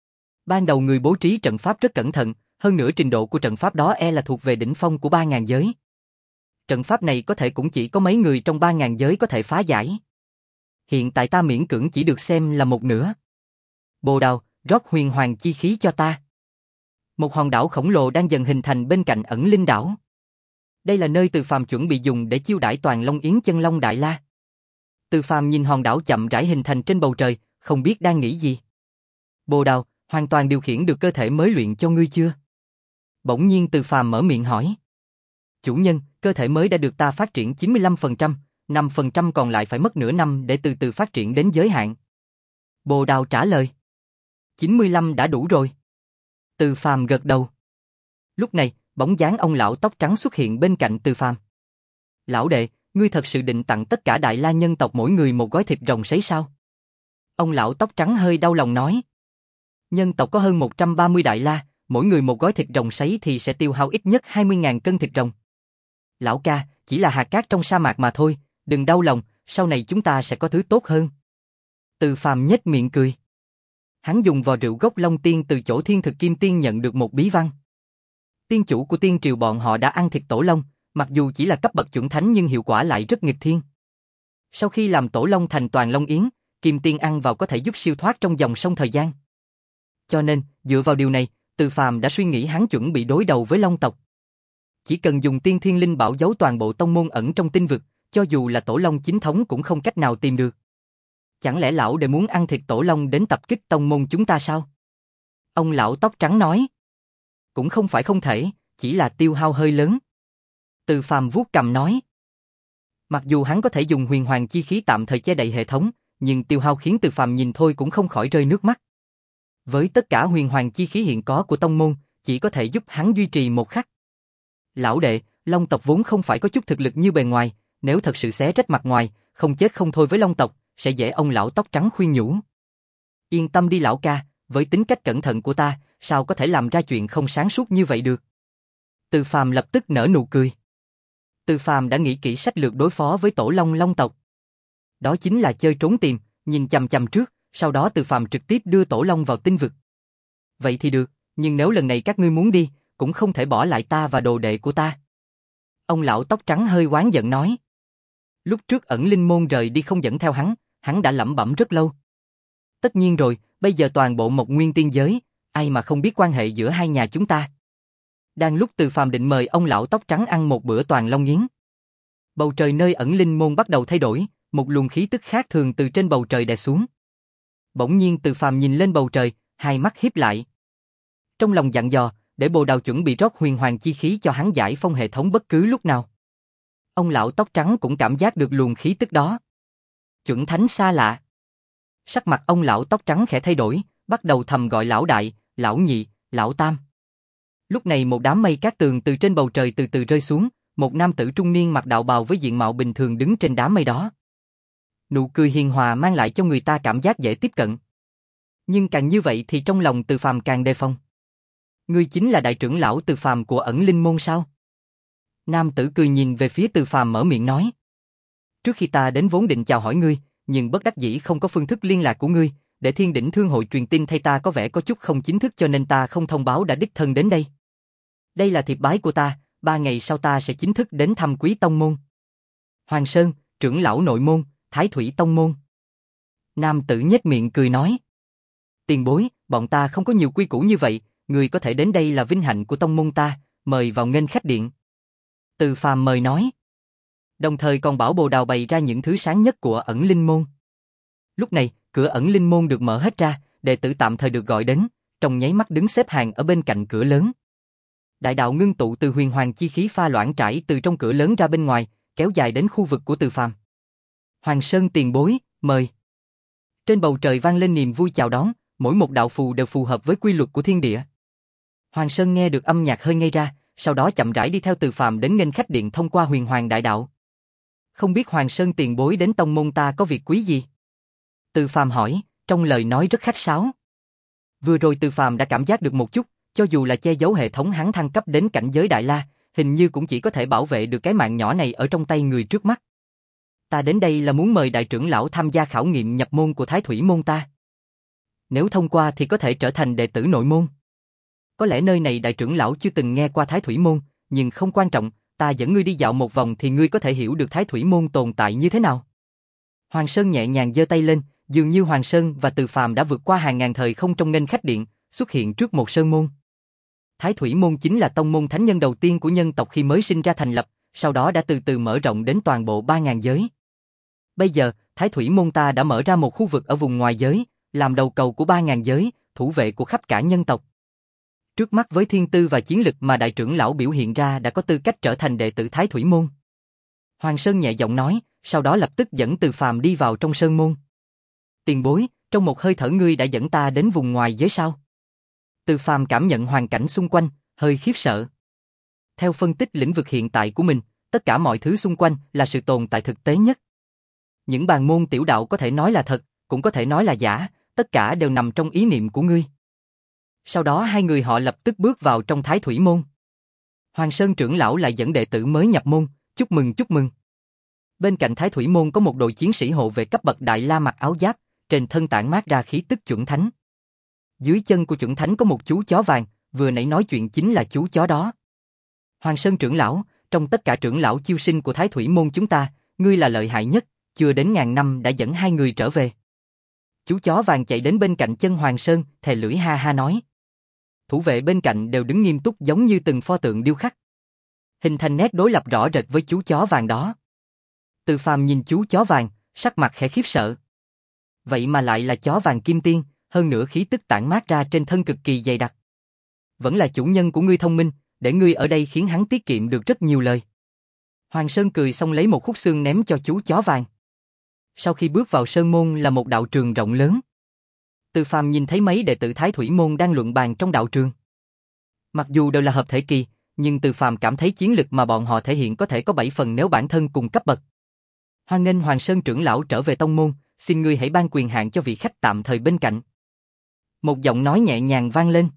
Ban đầu người bố trí trận pháp rất cẩn thận, hơn nữa trình độ của trận pháp đó e là thuộc về đỉnh phong của ba ngàn giới. Trận pháp này có thể cũng chỉ có mấy người trong ba ngàn giới có thể phá giải. Hiện tại ta miễn cưỡng chỉ được xem là một nửa. Bồ Đào, rót huyền hoàng chi khí cho ta. Một hòn đảo khổng lồ đang dần hình thành bên cạnh ẩn linh đảo. Đây là nơi Từ Phàm chuẩn bị dùng để chiêu đãi toàn Long Yến chân Long Đại La. Từ Phàm nhìn hòn đảo chậm rãi hình thành trên bầu trời, không biết đang nghĩ gì. Bồ Đào, hoàn toàn điều khiển được cơ thể mới luyện cho ngươi chưa? Bỗng nhiên Từ Phàm mở miệng hỏi. Chủ nhân, cơ thể mới đã được ta phát triển chín mươi lăm phần trăm, năm phần trăm còn lại phải mất nửa năm để từ từ phát triển đến giới hạn. Bồ Đào trả lời. chín mươi lăm đã đủ rồi. Từ Phàm gật đầu. Lúc này, bóng dáng ông lão tóc trắng xuất hiện bên cạnh Từ Phàm. Lão đệ, ngươi thật sự định tặng tất cả Đại La nhân tộc mỗi người một gói thịt rồng sấy sao? Ông lão tóc trắng hơi đau lòng nói. Nhân tộc có hơn một trăm ba mươi Đại La, mỗi người một gói thịt rồng sấy thì sẽ tiêu hao ít nhất hai mươi nghìn cân thịt rồng. Lão ca, chỉ là hạt cát trong sa mạc mà thôi, đừng đau lòng, sau này chúng ta sẽ có thứ tốt hơn. Từ Phàm nhếch miệng cười. Hắn dùng vò rượu gốc Long Tiên từ chỗ Thiên Thực Kim Tiên nhận được một bí văn. Tiên chủ của tiên triều bọn họ đã ăn thịt tổ long, mặc dù chỉ là cấp bậc chuẩn thánh nhưng hiệu quả lại rất nghịch thiên. Sau khi làm tổ long thành toàn long yến, Kim Tiên ăn vào có thể giúp siêu thoát trong dòng sông thời gian. Cho nên, dựa vào điều này, Từ Phàm đã suy nghĩ hắn chuẩn bị đối đầu với Long tộc. Chỉ cần dùng Tiên Thiên Linh Bảo giấu toàn bộ tông môn ẩn trong tinh vực, cho dù là tổ long chính thống cũng không cách nào tìm được. Chẳng lẽ lão đệ muốn ăn thịt tổ long đến tập kích tông môn chúng ta sao? Ông lão tóc trắng nói. Cũng không phải không thể, chỉ là tiêu hao hơi lớn. Từ Phàm vuốt cằm nói. Mặc dù hắn có thể dùng huyền hoàng chi khí tạm thời che đậy hệ thống, nhưng tiêu hao khiến Từ Phàm nhìn thôi cũng không khỏi rơi nước mắt. Với tất cả huyền hoàng chi khí hiện có của tông môn, chỉ có thể giúp hắn duy trì một khắc. Lão đệ, Long tộc vốn không phải có chút thực lực như bề ngoài, nếu thật sự xé rách mặt ngoài, không chết không thôi với Long tộc, sẽ dễ ông lão tóc trắng khuyên nhủ. Yên tâm đi lão ca, với tính cách cẩn thận của ta, sao có thể làm ra chuyện không sáng suốt như vậy được? Từ Phàm lập tức nở nụ cười. Từ Phàm đã nghĩ kỹ sách lược đối phó với tổ long Long tộc. Đó chính là chơi trốn tìm, nhìn chằm chằm trước, sau đó Từ Phàm trực tiếp đưa tổ long vào tinh vực. Vậy thì được, nhưng nếu lần này các ngươi muốn đi, cũng không thể bỏ lại ta và đồ đệ của ta. Ông lão tóc trắng hơi oán giận nói. Lúc trước ẩn linh môn rời đi không dẫn theo hắn, hắn đã lẩm bẩm rất lâu. Tất nhiên rồi, bây giờ toàn bộ Mộc Nguyên tiên giới, ai mà không biết quan hệ giữa hai nhà chúng ta. Đang lúc Từ Phàm định mời ông lão tóc trắng ăn một bữa toàn long yến, bầu trời nơi ẩn linh môn bắt đầu thay đổi, một luồng khí tức khác thường từ trên bầu trời đè xuống. Bỗng nhiên Từ Phàm nhìn lên bầu trời, hai mắt híp lại. Trong lòng dặn dò, để Bồ Đào chuẩn bị rót huyền hoàng chi khí cho hắn giải phong hệ thống bất cứ lúc nào. Ông lão tóc trắng cũng cảm giác được luồng khí tức đó. Chuẩn thánh xa lạ. Sắc mặt ông lão tóc trắng khẽ thay đổi, bắt đầu thầm gọi lão đại, lão nhị, lão tam. Lúc này một đám mây cát tường từ trên bầu trời từ từ rơi xuống, một nam tử trung niên mặc đạo bào với diện mạo bình thường đứng trên đám mây đó. Nụ cười hiền hòa mang lại cho người ta cảm giác dễ tiếp cận. Nhưng càng như vậy thì trong lòng Từ Phàm càng đề phòng. Ngươi chính là đại trưởng lão Từ Phàm của ẩn linh môn sao? Nam tử cười nhìn về phía Từ Phàm mở miệng nói. Trước khi ta đến vốn định chào hỏi ngươi, nhưng bất đắc dĩ không có phương thức liên lạc của ngươi, để Thiên Đỉnh Thương hội truyền tin thay ta có vẻ có chút không chính thức cho nên ta không thông báo đã đích thân đến đây. Đây là thiệp bái của ta, ba ngày sau ta sẽ chính thức đến thăm Quý tông môn. Hoàng Sơn, trưởng lão nội môn, Thái Thủy tông môn. Nam tử nhếch miệng cười nói. Tiền bối, bọn ta không có nhiều quy củ như vậy, người có thể đến đây là vinh hạnh của tông môn ta, mời vào nghênh khách điện. Từ Phàm mời nói. Đồng thời còn bảo Bồ Đào bày ra những thứ sáng nhất của ẩn linh môn. Lúc này, cửa ẩn linh môn được mở hết ra, đệ tử tạm thời được gọi đến, trong nháy mắt đứng xếp hàng ở bên cạnh cửa lớn. Đại đạo ngưng tụ từ huyền hoàng chi khí pha loãng trải từ trong cửa lớn ra bên ngoài, kéo dài đến khu vực của Từ Phàm. Hoàng Sơn tiền bối, mời. Trên bầu trời vang lên niềm vui chào đón, mỗi một đạo phù đều phù hợp với quy luật của thiên địa. Hoàng Sơn nghe được âm nhạc hơi ngây ra, sau đó chậm rãi đi theo Từ Phàm đến nghênh khách điện thông qua huyền hoàng đại đạo. Không biết Hoàng Sơn tiền bối đến tông môn ta có việc quý gì? Từ Phàm hỏi, trong lời nói rất khách sáo. Vừa rồi Từ Phàm đã cảm giác được một chút, cho dù là che giấu hệ thống hắn thăng cấp đến cảnh giới Đại La, hình như cũng chỉ có thể bảo vệ được cái mạng nhỏ này ở trong tay người trước mắt. Ta đến đây là muốn mời đại trưởng lão tham gia khảo nghiệm nhập môn của Thái Thủy môn ta. Nếu thông qua thì có thể trở thành đệ tử nội môn. Có lẽ nơi này đại trưởng lão chưa từng nghe qua Thái Thủy môn, nhưng không quan trọng, ta dẫn ngươi đi dạo một vòng thì ngươi có thể hiểu được Thái Thủy môn tồn tại như thế nào. Hoàng Sơn nhẹ nhàng giơ tay lên, dường như Hoàng Sơn và Từ Phàm đã vượt qua hàng ngàn thời không trong nghênh khách điện, xuất hiện trước một sơn môn. Thái Thủy môn chính là tông môn thánh nhân đầu tiên của nhân tộc khi mới sinh ra thành lập, sau đó đã từ từ mở rộng đến toàn bộ ba ngàn giới. Bây giờ, Thái Thủy Môn ta đã mở ra một khu vực ở vùng ngoài giới, làm đầu cầu của ba ngàn giới, thủ vệ của khắp cả nhân tộc. Trước mắt với thiên tư và chiến lực mà đại trưởng lão biểu hiện ra đã có tư cách trở thành đệ tử Thái Thủy Môn. Hoàng Sơn nhẹ giọng nói, sau đó lập tức dẫn Từ Phàm đi vào trong sơn môn. Tiền bối, trong một hơi thở ngươi đã dẫn ta đến vùng ngoài giới sao? Từ Phàm cảm nhận hoàn cảnh xung quanh, hơi khiếp sợ. Theo phân tích lĩnh vực hiện tại của mình, tất cả mọi thứ xung quanh là sự tồn tại thực tế nhất. Những bàn môn tiểu đạo có thể nói là thật, cũng có thể nói là giả, tất cả đều nằm trong ý niệm của ngươi. Sau đó hai người họ lập tức bước vào trong Thái Thủy Môn. Hoàng Sơn trưởng lão lại dẫn đệ tử mới nhập môn, chúc mừng chúc mừng. Bên cạnh Thái Thủy Môn có một đội chiến sĩ hộ vệ cấp bậc Đại La mặc áo giáp, trên thân tản mát ra khí tức chuẩn thánh. Dưới chân của chuẩn thánh có một chú chó vàng, vừa nãy nói chuyện chính là chú chó đó. Hoàng Sơn trưởng lão, trong tất cả trưởng lão chiêu sinh của Thái Thủy Môn chúng ta, ngươi là lợi hại nhất, chưa đến ngàn năm đã dẫn hai người trở về. Chú chó vàng chạy đến bên cạnh chân Hoàng Sơn, thè lưỡi ha ha nói. Thủ vệ bên cạnh đều đứng nghiêm túc giống như từng pho tượng điêu khắc, hình thành nét đối lập rõ rệt với chú chó vàng đó. Từ Phàm nhìn chú chó vàng, sắc mặt khẽ khiếp sợ. Vậy mà lại là chó vàng kim tiên, hơn nữa khí tức tản mát ra trên thân cực kỳ dày đặc. Vẫn là chủ nhân của ngươi thông minh, để ngươi ở đây khiến hắn tiết kiệm được rất nhiều lời. Hoàng Sơn cười xong lấy một khúc xương ném cho chú chó vàng. Sau khi bước vào sơn môn là một đạo trường rộng lớn. Từ Phàm nhìn thấy mấy đệ tử Thái Thủy Môn đang luận bàn trong đạo trường. Mặc dù đều là hợp thể kỳ, nhưng Từ Phàm cảm thấy chiến lực mà bọn họ thể hiện có thể có bảy phần nếu bản thân cùng cấp bậc. Hoan nghênh Hoàng Sơn trưởng lão trở về tông môn, xin ngươi hãy ban quyền hạn cho vị khách tạm thời bên cạnh. Một giọng nói nhẹ nhàng vang lên.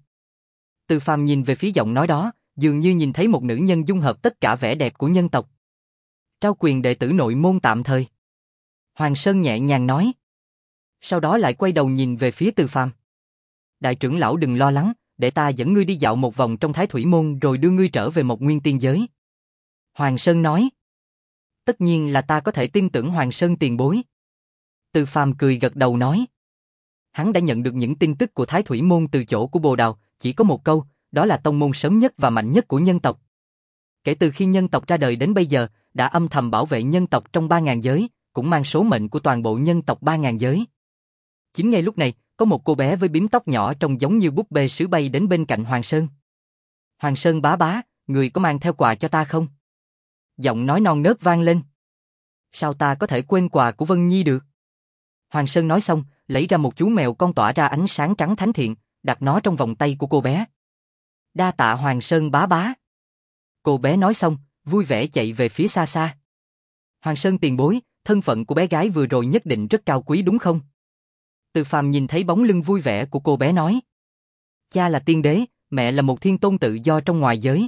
Từ Phàm nhìn về phía giọng nói đó, dường như nhìn thấy một nữ nhân dung hợp tất cả vẻ đẹp của nhân tộc. Trao quyền đệ tử nội môn tạm thời. Hoàng Sơn nhẹ nhàng nói. Sau đó lại quay đầu nhìn về phía Từ Phàm. Đại trưởng lão đừng lo lắng, để ta dẫn ngươi đi dạo một vòng trong Thái Thủy Môn rồi đưa ngươi trở về một nguyên tiên giới. Hoàng Sơn nói. Tất nhiên là ta có thể tin tưởng Hoàng Sơn tiền bối. Từ Phàm cười gật đầu nói. Hắn đã nhận được những tin tức của Thái Thủy Môn từ chỗ của Bồ Đào, chỉ có một câu, đó là tông môn sớm nhất và mạnh nhất của nhân tộc. Kể từ khi nhân tộc ra đời đến bây giờ, đã âm thầm bảo vệ nhân tộc trong ba ngàn giới, cũng mang số mệnh của toàn bộ nhân tộc ba ngàn giới. Chính ngay lúc này, có một cô bé với bím tóc nhỏ trông giống như búp bê sứ bay đến bên cạnh Hoàng Sơn. Hoàng Sơn bá bá, người có mang theo quà cho ta không? Giọng nói non nớt vang lên. Sao ta có thể quên quà của Vân Nhi được? Hoàng Sơn nói xong, lấy ra một chú mèo con tỏa ra ánh sáng trắng thánh thiện, đặt nó trong vòng tay của cô bé. Đa tạ Hoàng Sơn bá bá. Cô bé nói xong, vui vẻ chạy về phía xa xa. Hoàng Sơn tiền bối, thân phận của bé gái vừa rồi nhất định rất cao quý đúng không? Từ Phàm nhìn thấy bóng lưng vui vẻ của cô bé nói. Cha là tiên đế, mẹ là một thiên tôn tự do trong ngoài giới.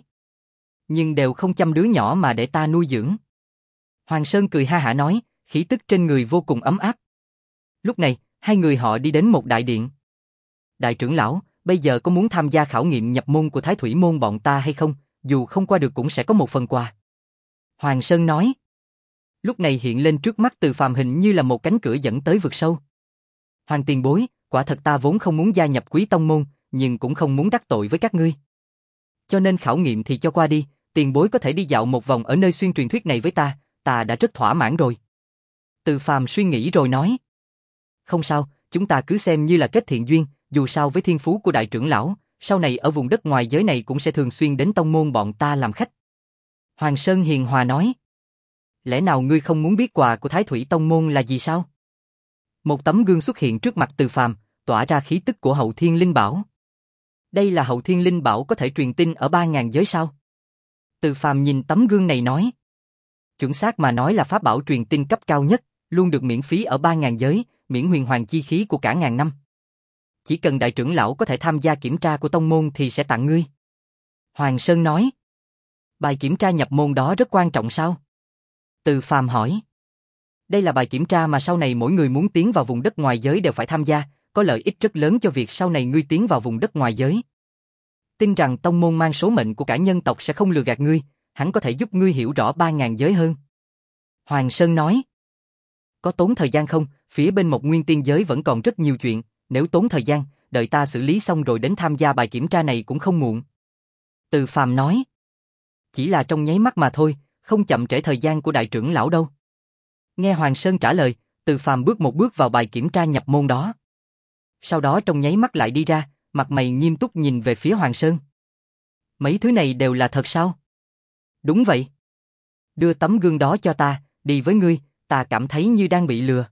Nhưng đều không chăm đứa nhỏ mà để ta nuôi dưỡng. Hoàng Sơn cười ha hả nói, khí tức trên người vô cùng ấm áp. Lúc này, hai người họ đi đến một đại điện. Đại trưởng lão, bây giờ có muốn tham gia khảo nghiệm nhập môn của Thái Thủy Môn bọn ta hay không? Dù không qua được cũng sẽ có một phần quà. Hoàng Sơn nói. Lúc này hiện lên trước mắt Từ Phàm hình như là một cánh cửa dẫn tới vực sâu. Hoàng tiền bối, quả thật ta vốn không muốn gia nhập Quý Tông Môn, nhưng cũng không muốn đắc tội với các ngươi. Cho nên khảo nghiệm thì cho qua đi, tiền bối có thể đi dạo một vòng ở nơi xuyên truyền thuyết này với ta, ta đã rất thỏa mãn rồi. Từ Phàm suy nghĩ rồi nói. Không sao, chúng ta cứ xem như là kết thiện duyên, dù sao với thiên phú của đại trưởng lão, sau này ở vùng đất ngoài giới này cũng sẽ thường xuyên đến tông môn bọn ta làm khách. Hoàng Sơn hiền hòa nói. Lẽ nào ngươi không muốn biết quà của Thái Thủy Tông Môn là gì sao? Một tấm gương xuất hiện trước mặt Từ Phàm, tỏa ra khí tức của Hậu Thiên Linh Bảo. Đây là Hậu Thiên Linh Bảo có thể truyền tin ở ba ngàn giới sao? Từ Phàm nhìn tấm gương này nói. Chuẩn xác mà nói là pháp bảo truyền tin cấp cao nhất, luôn được miễn phí ở ba ngàn giới, miễn huyền hoàng chi khí của cả ngàn năm. Chỉ cần đại trưởng lão có thể tham gia kiểm tra của tông môn thì sẽ tặng ngươi. Hoàng Sơn nói. Bài kiểm tra nhập môn đó rất quan trọng sao? Từ Phàm hỏi. Đây là bài kiểm tra mà sau này mỗi người muốn tiến vào vùng đất ngoài giới đều phải tham gia, có lợi ích rất lớn cho việc sau này ngươi tiến vào vùng đất ngoài giới. Tin rằng tông môn mang số mệnh của cả nhân tộc sẽ không lừa gạt ngươi, hắn có thể giúp ngươi hiểu rõ ba ngàn giới hơn. Hoàng Sơn nói. Có tốn thời gian không? Phía bên một nguyên tiên giới vẫn còn rất nhiều chuyện, nếu tốn thời gian, đợi ta xử lý xong rồi đến tham gia bài kiểm tra này cũng không muộn. Từ Phàm nói. Chỉ là trong nháy mắt mà thôi, không chậm trễ thời gian của đại trưởng lão đâu. Nghe Hoàng Sơn trả lời, Từ Phàm bước một bước vào bài kiểm tra nhập môn đó. Sau đó trong nháy mắt lại đi ra, mặt mày nghiêm túc nhìn về phía Hoàng Sơn. Mấy thứ này đều là thật sao? Đúng vậy. Đưa tấm gương đó cho ta, đi với ngươi, ta cảm thấy như đang bị lừa.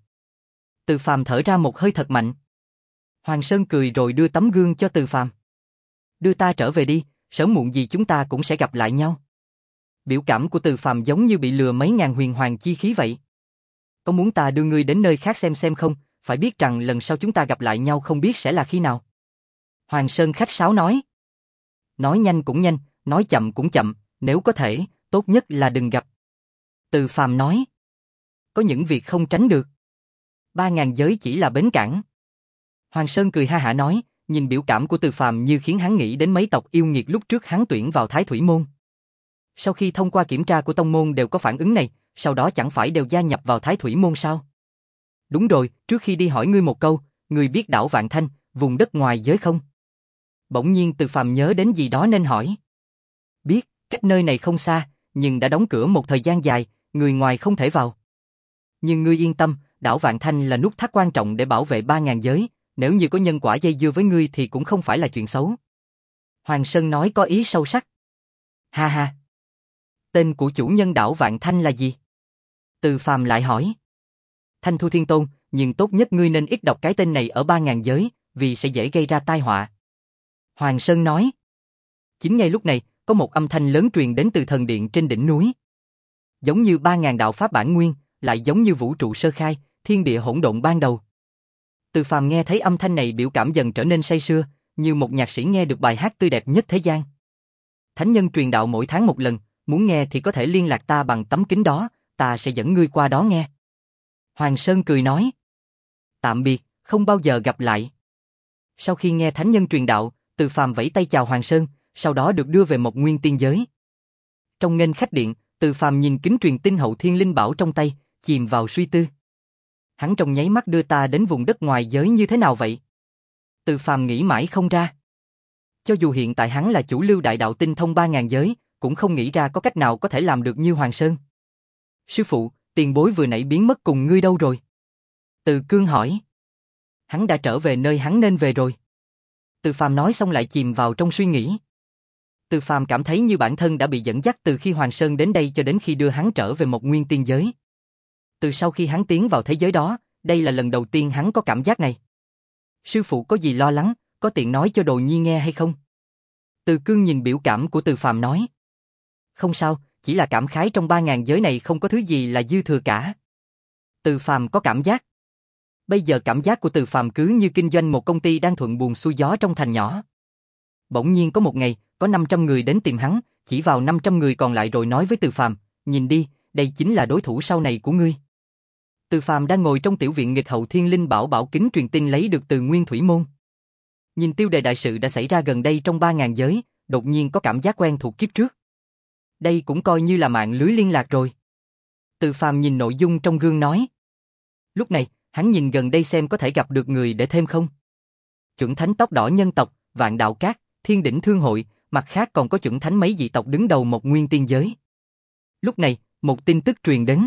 Từ Phàm thở ra một hơi thật mạnh. Hoàng Sơn cười rồi đưa tấm gương cho Từ Phàm. Đưa ta trở về đi, sớm muộn gì chúng ta cũng sẽ gặp lại nhau. Biểu cảm của Từ Phàm giống như bị lừa mấy ngàn huyền hoàng chi khí vậy. Có muốn ta đưa ngươi đến nơi khác xem xem không? Phải biết rằng lần sau chúng ta gặp lại nhau không biết sẽ là khi nào. Hoàng Sơn khách sáo nói. Nói nhanh cũng nhanh, nói chậm cũng chậm, nếu có thể, tốt nhất là đừng gặp. Từ Phàm nói. Có những việc không tránh được. Ba ngàn giới chỉ là bến cảng. Hoàng Sơn cười ha hả nói, nhìn biểu cảm của Từ Phàm như khiến hắn nghĩ đến mấy tộc yêu nghiệt lúc trước hắn tuyển vào Thái Thủy Môn. Sau khi thông qua kiểm tra của tông môn đều có phản ứng này, sau đó chẳng phải đều gia nhập vào Thái Thủy Môn sao? Đúng rồi, trước khi đi hỏi ngươi một câu, ngươi biết đảo Vạn Thanh, vùng đất ngoài giới không? Bỗng nhiên Từ Phàm nhớ đến gì đó nên hỏi. Biết, cách nơi này không xa, nhưng đã đóng cửa một thời gian dài, người ngoài không thể vào. Nhưng ngươi yên tâm, đảo Vạn Thanh là nút thắt quan trọng để bảo vệ ba ngàn giới, nếu như có nhân quả dây dưa với ngươi thì cũng không phải là chuyện xấu. Hoàng Sơn nói có ý sâu sắc. Ha ha. Tên của chủ nhân đảo Vạn Thanh là gì? Từ Phàm lại hỏi. Thanh Thu Thiên Tôn, nhưng tốt nhất ngươi nên ít đọc cái tên này ở ba ngàn giới, vì sẽ dễ gây ra tai họa. Hoàng Sơn nói. Chính ngay lúc này, có một âm thanh lớn truyền đến từ thần điện trên đỉnh núi. Giống như ba ngàn đạo pháp bản nguyên, lại giống như vũ trụ sơ khai, thiên địa hỗn độn ban đầu. Từ Phàm nghe thấy âm thanh này biểu cảm dần trở nên say sưa, như một nhạc sĩ nghe được bài hát tươi đẹp nhất thế gian. Thánh nhân truyền đạo mỗi tháng một lần, muốn nghe thì có thể liên lạc ta bằng tấm kính đó, ta sẽ dẫn ngươi qua đó nghe. Hoàng Sơn cười nói. Tạm biệt, không bao giờ gặp lại. Sau khi nghe thánh nhân truyền đạo, Từ Phàm vẫy tay chào Hoàng Sơn, sau đó được đưa về một nguyên tiên giới. Trong nghênh khách điện, Từ Phàm nhìn kính truyền tinh hậu thiên linh bảo trong tay, chìm vào suy tư. Hắn trong nháy mắt đưa ta đến vùng đất ngoài giới như thế nào vậy? Từ Phàm nghĩ mãi không ra. Cho dù hiện tại hắn là chủ lưu đại đạo tinh thông ba ngàn giới, cũng không nghĩ ra có cách nào có thể làm được như Hoàng Sơn. Sư phụ, tiền bối vừa nãy biến mất cùng ngươi đâu rồi? Từ Cương hỏi. Hắn đã trở về nơi hắn nên về rồi. Từ Phàm nói xong lại chìm vào trong suy nghĩ. Từ Phàm cảm thấy như bản thân đã bị dẫn dắt từ khi Hoàng Sơn đến đây cho đến khi đưa hắn trở về một nguyên tiên giới. Từ sau khi hắn tiến vào thế giới đó, đây là lần đầu tiên hắn có cảm giác này. Sư phụ có gì lo lắng, có tiện nói cho Đồ Nhi nghe hay không? Từ Cương nhìn biểu cảm của Từ Phàm nói. Không sao, chỉ là cảm khái trong ba ngàn giới này không có thứ gì là dư thừa cả. Từ Phàm có cảm giác. Bây giờ cảm giác của Từ Phàm cứ như kinh doanh một công ty đang thuận buồm xuôi gió trong thành nhỏ. Bỗng nhiên có một ngày, có năm trăm người đến tìm hắn, chỉ vào năm trăm người còn lại rồi nói với Từ Phàm, nhìn đi, đây chính là đối thủ sau này của ngươi. Từ Phàm đang ngồi trong tiểu viện nghịch hậu thiên linh bảo bảo kính truyền tin lấy được từ Nguyên Thủy Môn. Nhìn tiêu đề đại sự đã xảy ra gần đây trong ba ngàn giới, đột nhiên có cảm giác quen thuộc kiếp trước. Đây cũng coi như là mạng lưới liên lạc rồi. Từ Phàm nhìn nội dung trong gương nói. Lúc này, hắn nhìn gần đây xem có thể gặp được người để thêm không. Chuẩn thánh tóc đỏ nhân tộc, Vạn Đạo Các, Thiên Đỉnh Thương Hội, mặt khác còn có chuẩn thánh mấy dị tộc đứng đầu một nguyên tiên giới. Lúc này, một tin tức truyền đến.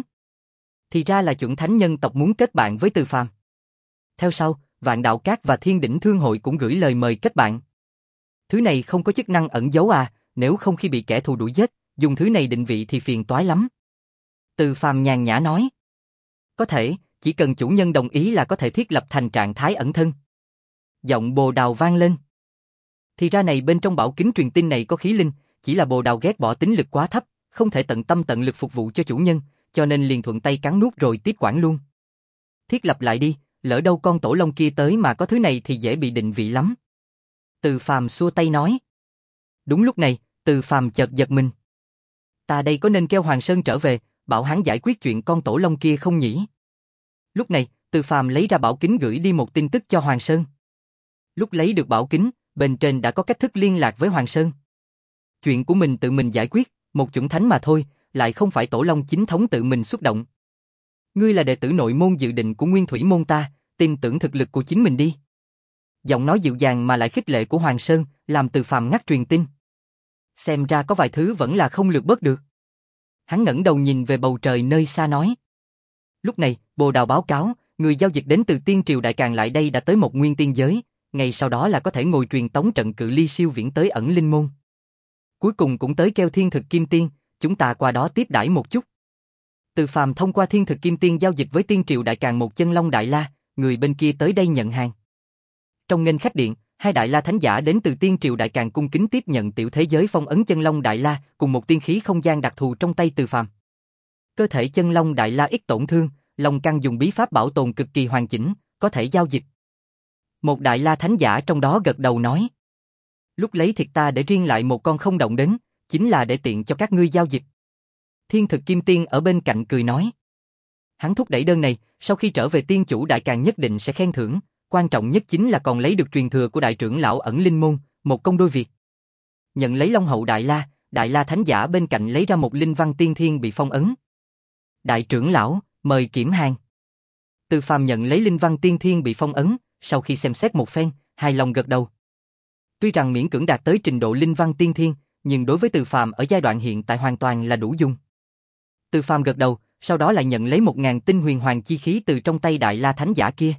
Thì ra là chuẩn thánh nhân tộc muốn kết bạn với Từ Phàm. Theo sau, Vạn Đạo Các và Thiên Đỉnh Thương Hội cũng gửi lời mời kết bạn. Thứ này không có chức năng ẩn giấu à, nếu không khi bị kẻ thù đuổi giết, dùng thứ này định vị thì phiền toái lắm. Từ Phàm nhàn nhã nói. Có thể, chỉ cần chủ nhân đồng ý là có thể thiết lập thành trạng thái ẩn thân. Giọng Bồ Đào vang lên. Thì ra này bên trong bảo kính truyền tin này có khí linh, chỉ là Bồ Đào ghét bỏ tính lực quá thấp, không thể tận tâm tận lực phục vụ cho chủ nhân, cho nên liền thuận tay cắn nuốt rồi tiếp quản luôn. Thiết lập lại đi, lỡ đâu con tổ long kia tới mà có thứ này thì dễ bị định vị lắm. Từ Phàm xua tay nói. Đúng lúc này, Từ Phàm chợt giật mình. Ta đây có nên kêu Hoàng Sơn trở về, bảo hắn giải quyết chuyện con tổ long kia không nhỉ? Lúc này, Từ Phàm lấy ra bảo kính gửi đi một tin tức cho Hoàng Sơn. Lúc lấy được bảo kính, bên trên đã có cách thức liên lạc với Hoàng Sơn. Chuyện của mình tự mình giải quyết, một chuẩn thánh mà thôi, lại không phải tổ long chính thống tự mình xuất động. Ngươi là đệ tử nội môn dự định của Nguyên Thủy Môn ta, tin tưởng thực lực của chính mình đi. Giọng nói dịu dàng mà lại khích lệ của Hoàng Sơn, làm Từ Phàm ngắt truyền tin. Xem ra có vài thứ vẫn là không lược bớt được. Hắn ngẩng đầu nhìn về bầu trời nơi xa nói. Lúc này, Bồ Đào báo cáo, người giao dịch đến từ Tiên Triều Đại Càn lại đây đã tới một nguyên tiên giới, ngay sau đó là có thể ngồi truyền tống trận cự ly siêu viễn tới ẩn linh môn. Cuối cùng cũng tới kêu Thiên Thực Kim Tiên, chúng ta qua đó tiếp đãi một chút. Từ Phàm thông qua Thiên Thực Kim Tiên giao dịch với Tiên Triều Đại Càn một chân long đại la, người bên kia tới đây nhận hàng. Trong nghênh khách điện, hai đại la thánh giả đến từ Tiên Triều Đại Càn cung kính tiếp nhận tiểu thế giới phong ấn chân long đại la cùng một tiên khí không gian đặc thù trong tay Từ Phàm. Cơ thể chân long đại la ít tổn thương, long căn dùng bí pháp bảo tồn cực kỳ hoàn chỉnh, có thể giao dịch. Một đại la thánh giả trong đó gật đầu nói: lúc lấy thịt ta để riêng lại một con không động đến, chính là để tiện cho các ngươi giao dịch. Thiên Thực Kim Tiên ở bên cạnh cười nói: hắn thúc đẩy đơn này, sau khi trở về Tiên Chủ Đại Càn nhất định sẽ khen thưởng, quan trọng nhất chính là còn lấy được truyền thừa của đại trưởng lão ẩn linh môn, một công đôi việc. Nhận lấy Long Hậu Đại La, Đại La Thánh Giả bên cạnh lấy ra một linh văn tiên thiên bị phong ấn. Đại trưởng lão, mời kiểm hàng. Từ Phàm nhận lấy linh văn tiên thiên bị phong ấn, sau khi xem xét một phen, hài lòng gật đầu. Tuy rằng miễn cưỡng đạt tới trình độ linh văn tiên thiên, nhưng đối với Từ Phàm ở giai đoạn hiện tại hoàn toàn là đủ dùng. Từ Phàm gật đầu, sau đó lại nhận lấy một ngàn tinh huyền hoàng chi khí từ trong tay Đại La Thánh Giả kia.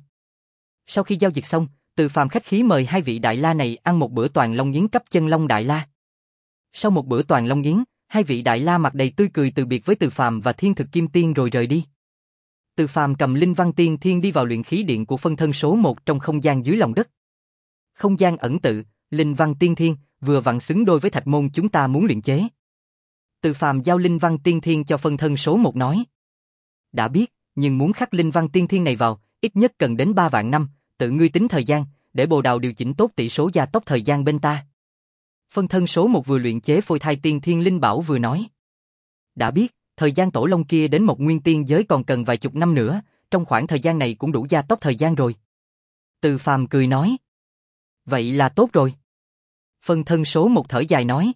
Sau khi giao dịch xong, Từ Phàm khách khí mời hai vị Đại La này ăn một bữa toàn long yến cấp chân long Đại La. Sau một bữa toàn long yến, hai vị Đại La mặt đầy tươi cười từ biệt với Từ Phàm và Thiên Thực Kim Tiên rồi rời đi. Từ Phàm cầm linh văn tiên thiên đi vào luyện khí điện của phân thân số một trong không gian dưới lòng đất. Không gian ẩn tự, linh văn tiên thiên, vừa vặn xứng đôi với thạch môn chúng ta muốn luyện chế. Từ Phàm giao linh văn tiên thiên cho phân thân số một nói: đã biết, nhưng muốn khắc linh văn tiên thiên này vào, ít nhất cần đến ba vạn năm, tự ngươi tính thời gian, để Bồ Đào điều chỉnh tốt tỷ số gia tốc thời gian bên ta. Phân thân số một vừa luyện chế phôi thai tiên thiên linh bảo vừa nói: đã biết, thời gian tổ long kia đến một nguyên tiên giới còn cần vài chục năm nữa, trong khoảng thời gian này cũng đủ gia tốc thời gian rồi. Từ Phàm cười nói: vậy là tốt rồi. Phân thân số một thở dài nói: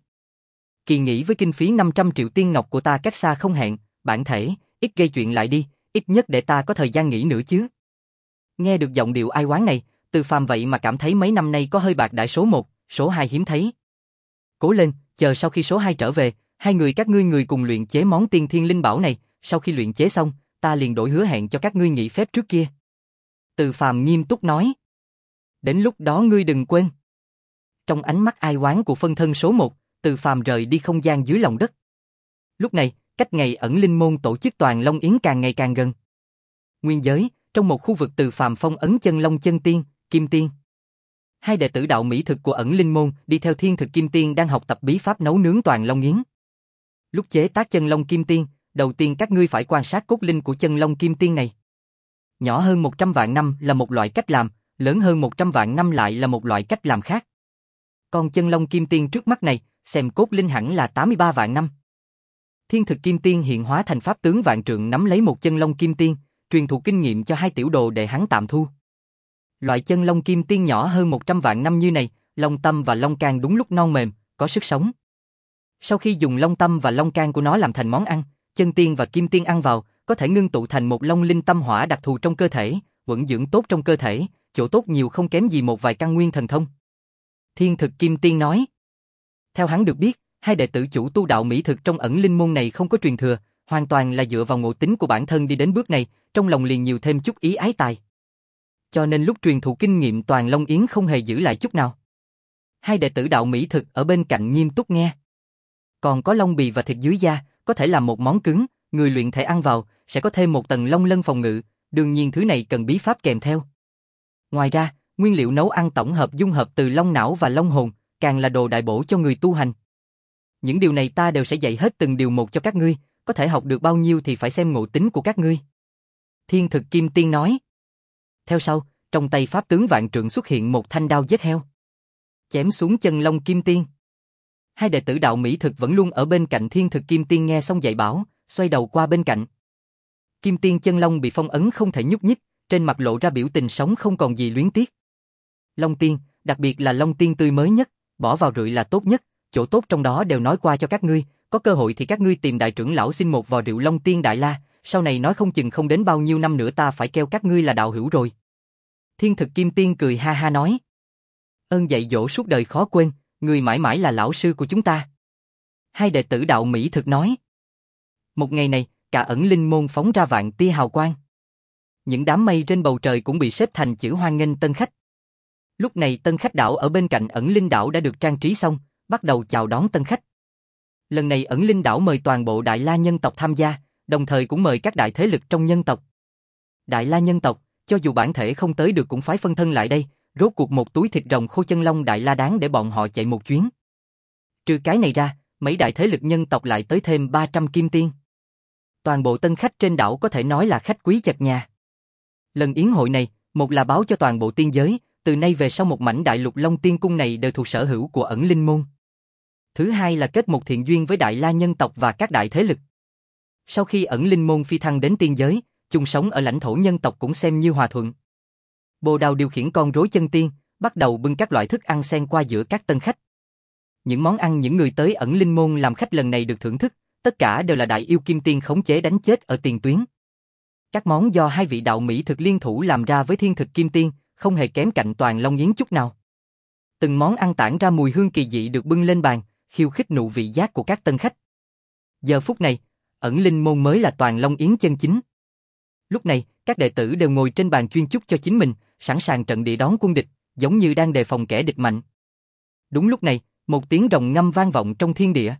kỳ nghỉ với kinh phí năm trăm triệu tiên ngọc của ta cách xa không hẹn, bản thể, ít gây chuyện lại đi, ít nhất để ta có thời gian nghỉ nữa chứ. Nghe được giọng điệu ai oán này, Từ Phàm vậy mà cảm thấy mấy năm nay có hơi bạc đại số một, số hai hiếm thấy. Cố lên, chờ sau khi số hai trở về, hai người các ngươi người cùng luyện chế món tiên thiên linh bảo này, sau khi luyện chế xong, ta liền đổi hứa hẹn cho các ngươi nghỉ phép trước kia. Từ Phàm nghiêm túc nói: đến lúc đó ngươi đừng quên. Trong ánh mắt ai oán của phân thân số một, Từ Phàm rời đi không gian dưới lòng đất. Lúc này, cách ngày ẩn linh môn tổ chức toàn long yến càng ngày càng gần. Nguyên giới, trong một khu vực Từ Phàm phong ấn chân long chân tiên, kim tiên. Hai đệ tử đạo mỹ thực của ẩn linh môn đi theo Thiên Thực Kim Tiên đang học tập bí pháp nấu nướng toàn long yến. Lúc chế tác chân long kim tiên, đầu tiên các ngươi phải quan sát cốt linh của chân long kim tiên này. Nhỏ hơn một trăm vạn năm là một loại cách làm, lớn hơn một trăm vạn năm lại là một loại cách làm khác. Còn chân long kim tiên trước mắt này, xem cốt linh hẳn là tám mươi ba vạn năm. Thiên Thực Kim Tiên hiện hóa thành pháp tướng vạn trượng nắm lấy một chân long kim tiên, truyền thụ kinh nghiệm cho hai tiểu đồ để hắn tạm thu. Loại chân long kim tiên nhỏ hơn một trăm vạn năm như này, long tâm và long can đúng lúc non mềm, có sức sống. Sau khi dùng long tâm và long can của nó làm thành món ăn, chân tiên và kim tiên ăn vào, có thể ngưng tụ thành một long linh tâm hỏa đặc thù trong cơ thể, vận dưỡng tốt trong cơ thể, chỗ tốt nhiều không kém gì một vài căn nguyên thần thông. Thiên Thực Kim Tiên nói. Theo hắn được biết, hai đệ tử chủ tu đạo mỹ thực trong ẩn linh môn này không có truyền thừa, hoàn toàn là dựa vào ngộ tính của bản thân đi đến bước này, trong lòng liền nhiều thêm chút ý ái tài. Cho nên lúc truyền thụ kinh nghiệm toàn long yến không hề giữ lại chút nào. Hai đệ tử đạo mỹ thực ở bên cạnh nghiêm túc nghe. Còn có long bì và thịt dưới da, có thể làm một món cứng, người luyện thể ăn vào, sẽ có thêm một tầng long lân phòng ngự, đương nhiên thứ này cần bí pháp kèm theo. Ngoài ra, nguyên liệu nấu ăn tổng hợp dung hợp từ long não và long hồn, càng là đồ đại bổ cho người tu hành. Những điều này ta đều sẽ dạy hết từng điều một cho các ngươi, có thể học được bao nhiêu thì phải xem ngộ tính của các ngươi. Thiên Thực Kim Tiên nói. Theo sau, trong tay pháp tướng vạn trượng xuất hiện một thanh đao giết heo. Chém xuống chân long kim tiên. Hai đệ tử đạo mỹ thực vẫn luôn ở bên cạnh Thiên Thực Kim Tiên nghe xong dạy bảo, xoay đầu qua bên cạnh. Kim tiên chân long bị phong ấn không thể nhúc nhích, trên mặt lộ ra biểu tình sống không còn gì luyến tiếc. Long tiên, đặc biệt là long tiên tươi mới nhất, bỏ vào rượu là tốt nhất, chỗ tốt trong đó đều nói qua cho các ngươi, có cơ hội thì các ngươi tìm đại trưởng lão xin một vò rượu long tiên đại la, sau này nói không chừng không đến bao nhiêu năm nữa ta phải kêu các ngươi là đạo hữu rồi. Thiên Thực Kim Tiên cười ha ha nói. Ơn dạy dỗ suốt đời khó quên, người mãi mãi là lão sư của chúng ta. Hai đệ tử đạo mỹ thực nói. Một ngày này, cả ẩn linh môn phóng ra vạn tia hào quang. Những đám mây trên bầu trời cũng bị xếp thành chữ hoan nghênh tân khách. Lúc này tân khách đảo ở bên cạnh ẩn linh đảo đã được trang trí xong, bắt đầu chào đón tân khách. Lần này ẩn linh đảo mời toàn bộ Đại La nhân tộc tham gia, đồng thời cũng mời các đại thế lực trong nhân tộc. Đại La nhân tộc, cho dù bản thể không tới được cũng phải phân thân lại đây, rốt cuộc một túi thịt rồng khô chân long Đại La đáng để bọn họ chạy một chuyến. Trừ cái này ra, mấy đại thế lực nhân tộc lại tới thêm ba trăm kim tiên. Toàn bộ tân khách trên đảo có thể nói là khách quý chật nhà. Lần yến hội này, một là báo cho toàn bộ tiên giới, từ nay về sau một mảnh đại lục Long Tiên Cung này đều thuộc sở hữu của ẩn linh môn. Thứ hai là kết một thiện duyên với Đại La nhân tộc và các đại thế lực. Sau khi ẩn linh môn phi thăng đến tiên giới, chung sống ở lãnh thổ nhân tộc cũng xem như hòa thuận. Bồ Đào điều khiển con rối chân tiên, bắt đầu bưng các loại thức ăn xen qua giữa các tân khách. Những món ăn những người tới ẩn linh môn làm khách lần này được thưởng thức, tất cả đều là đại yêu kim tiên khống chế đánh chết ở tiền tuyến. Các món do hai vị đạo mỹ thực liên thủ làm ra với thiên thực kim tiên, không hề kém cạnh Toàn Long Yến chút nào. Từng món ăn tản ra mùi hương kỳ dị được bưng lên bàn, khiêu khích nụ vị giác của các tân khách. Giờ phút này, ẩn linh môn mới là Toàn Long Yến chân chính. Lúc này, các đệ tử đều ngồi trên bàn chuyên chúc cho chính mình, sẵn sàng trận địa đón quân địch, giống như đang đề phòng kẻ địch mạnh. Đúng lúc này, một tiếng rồng ngâm vang vọng trong thiên địa.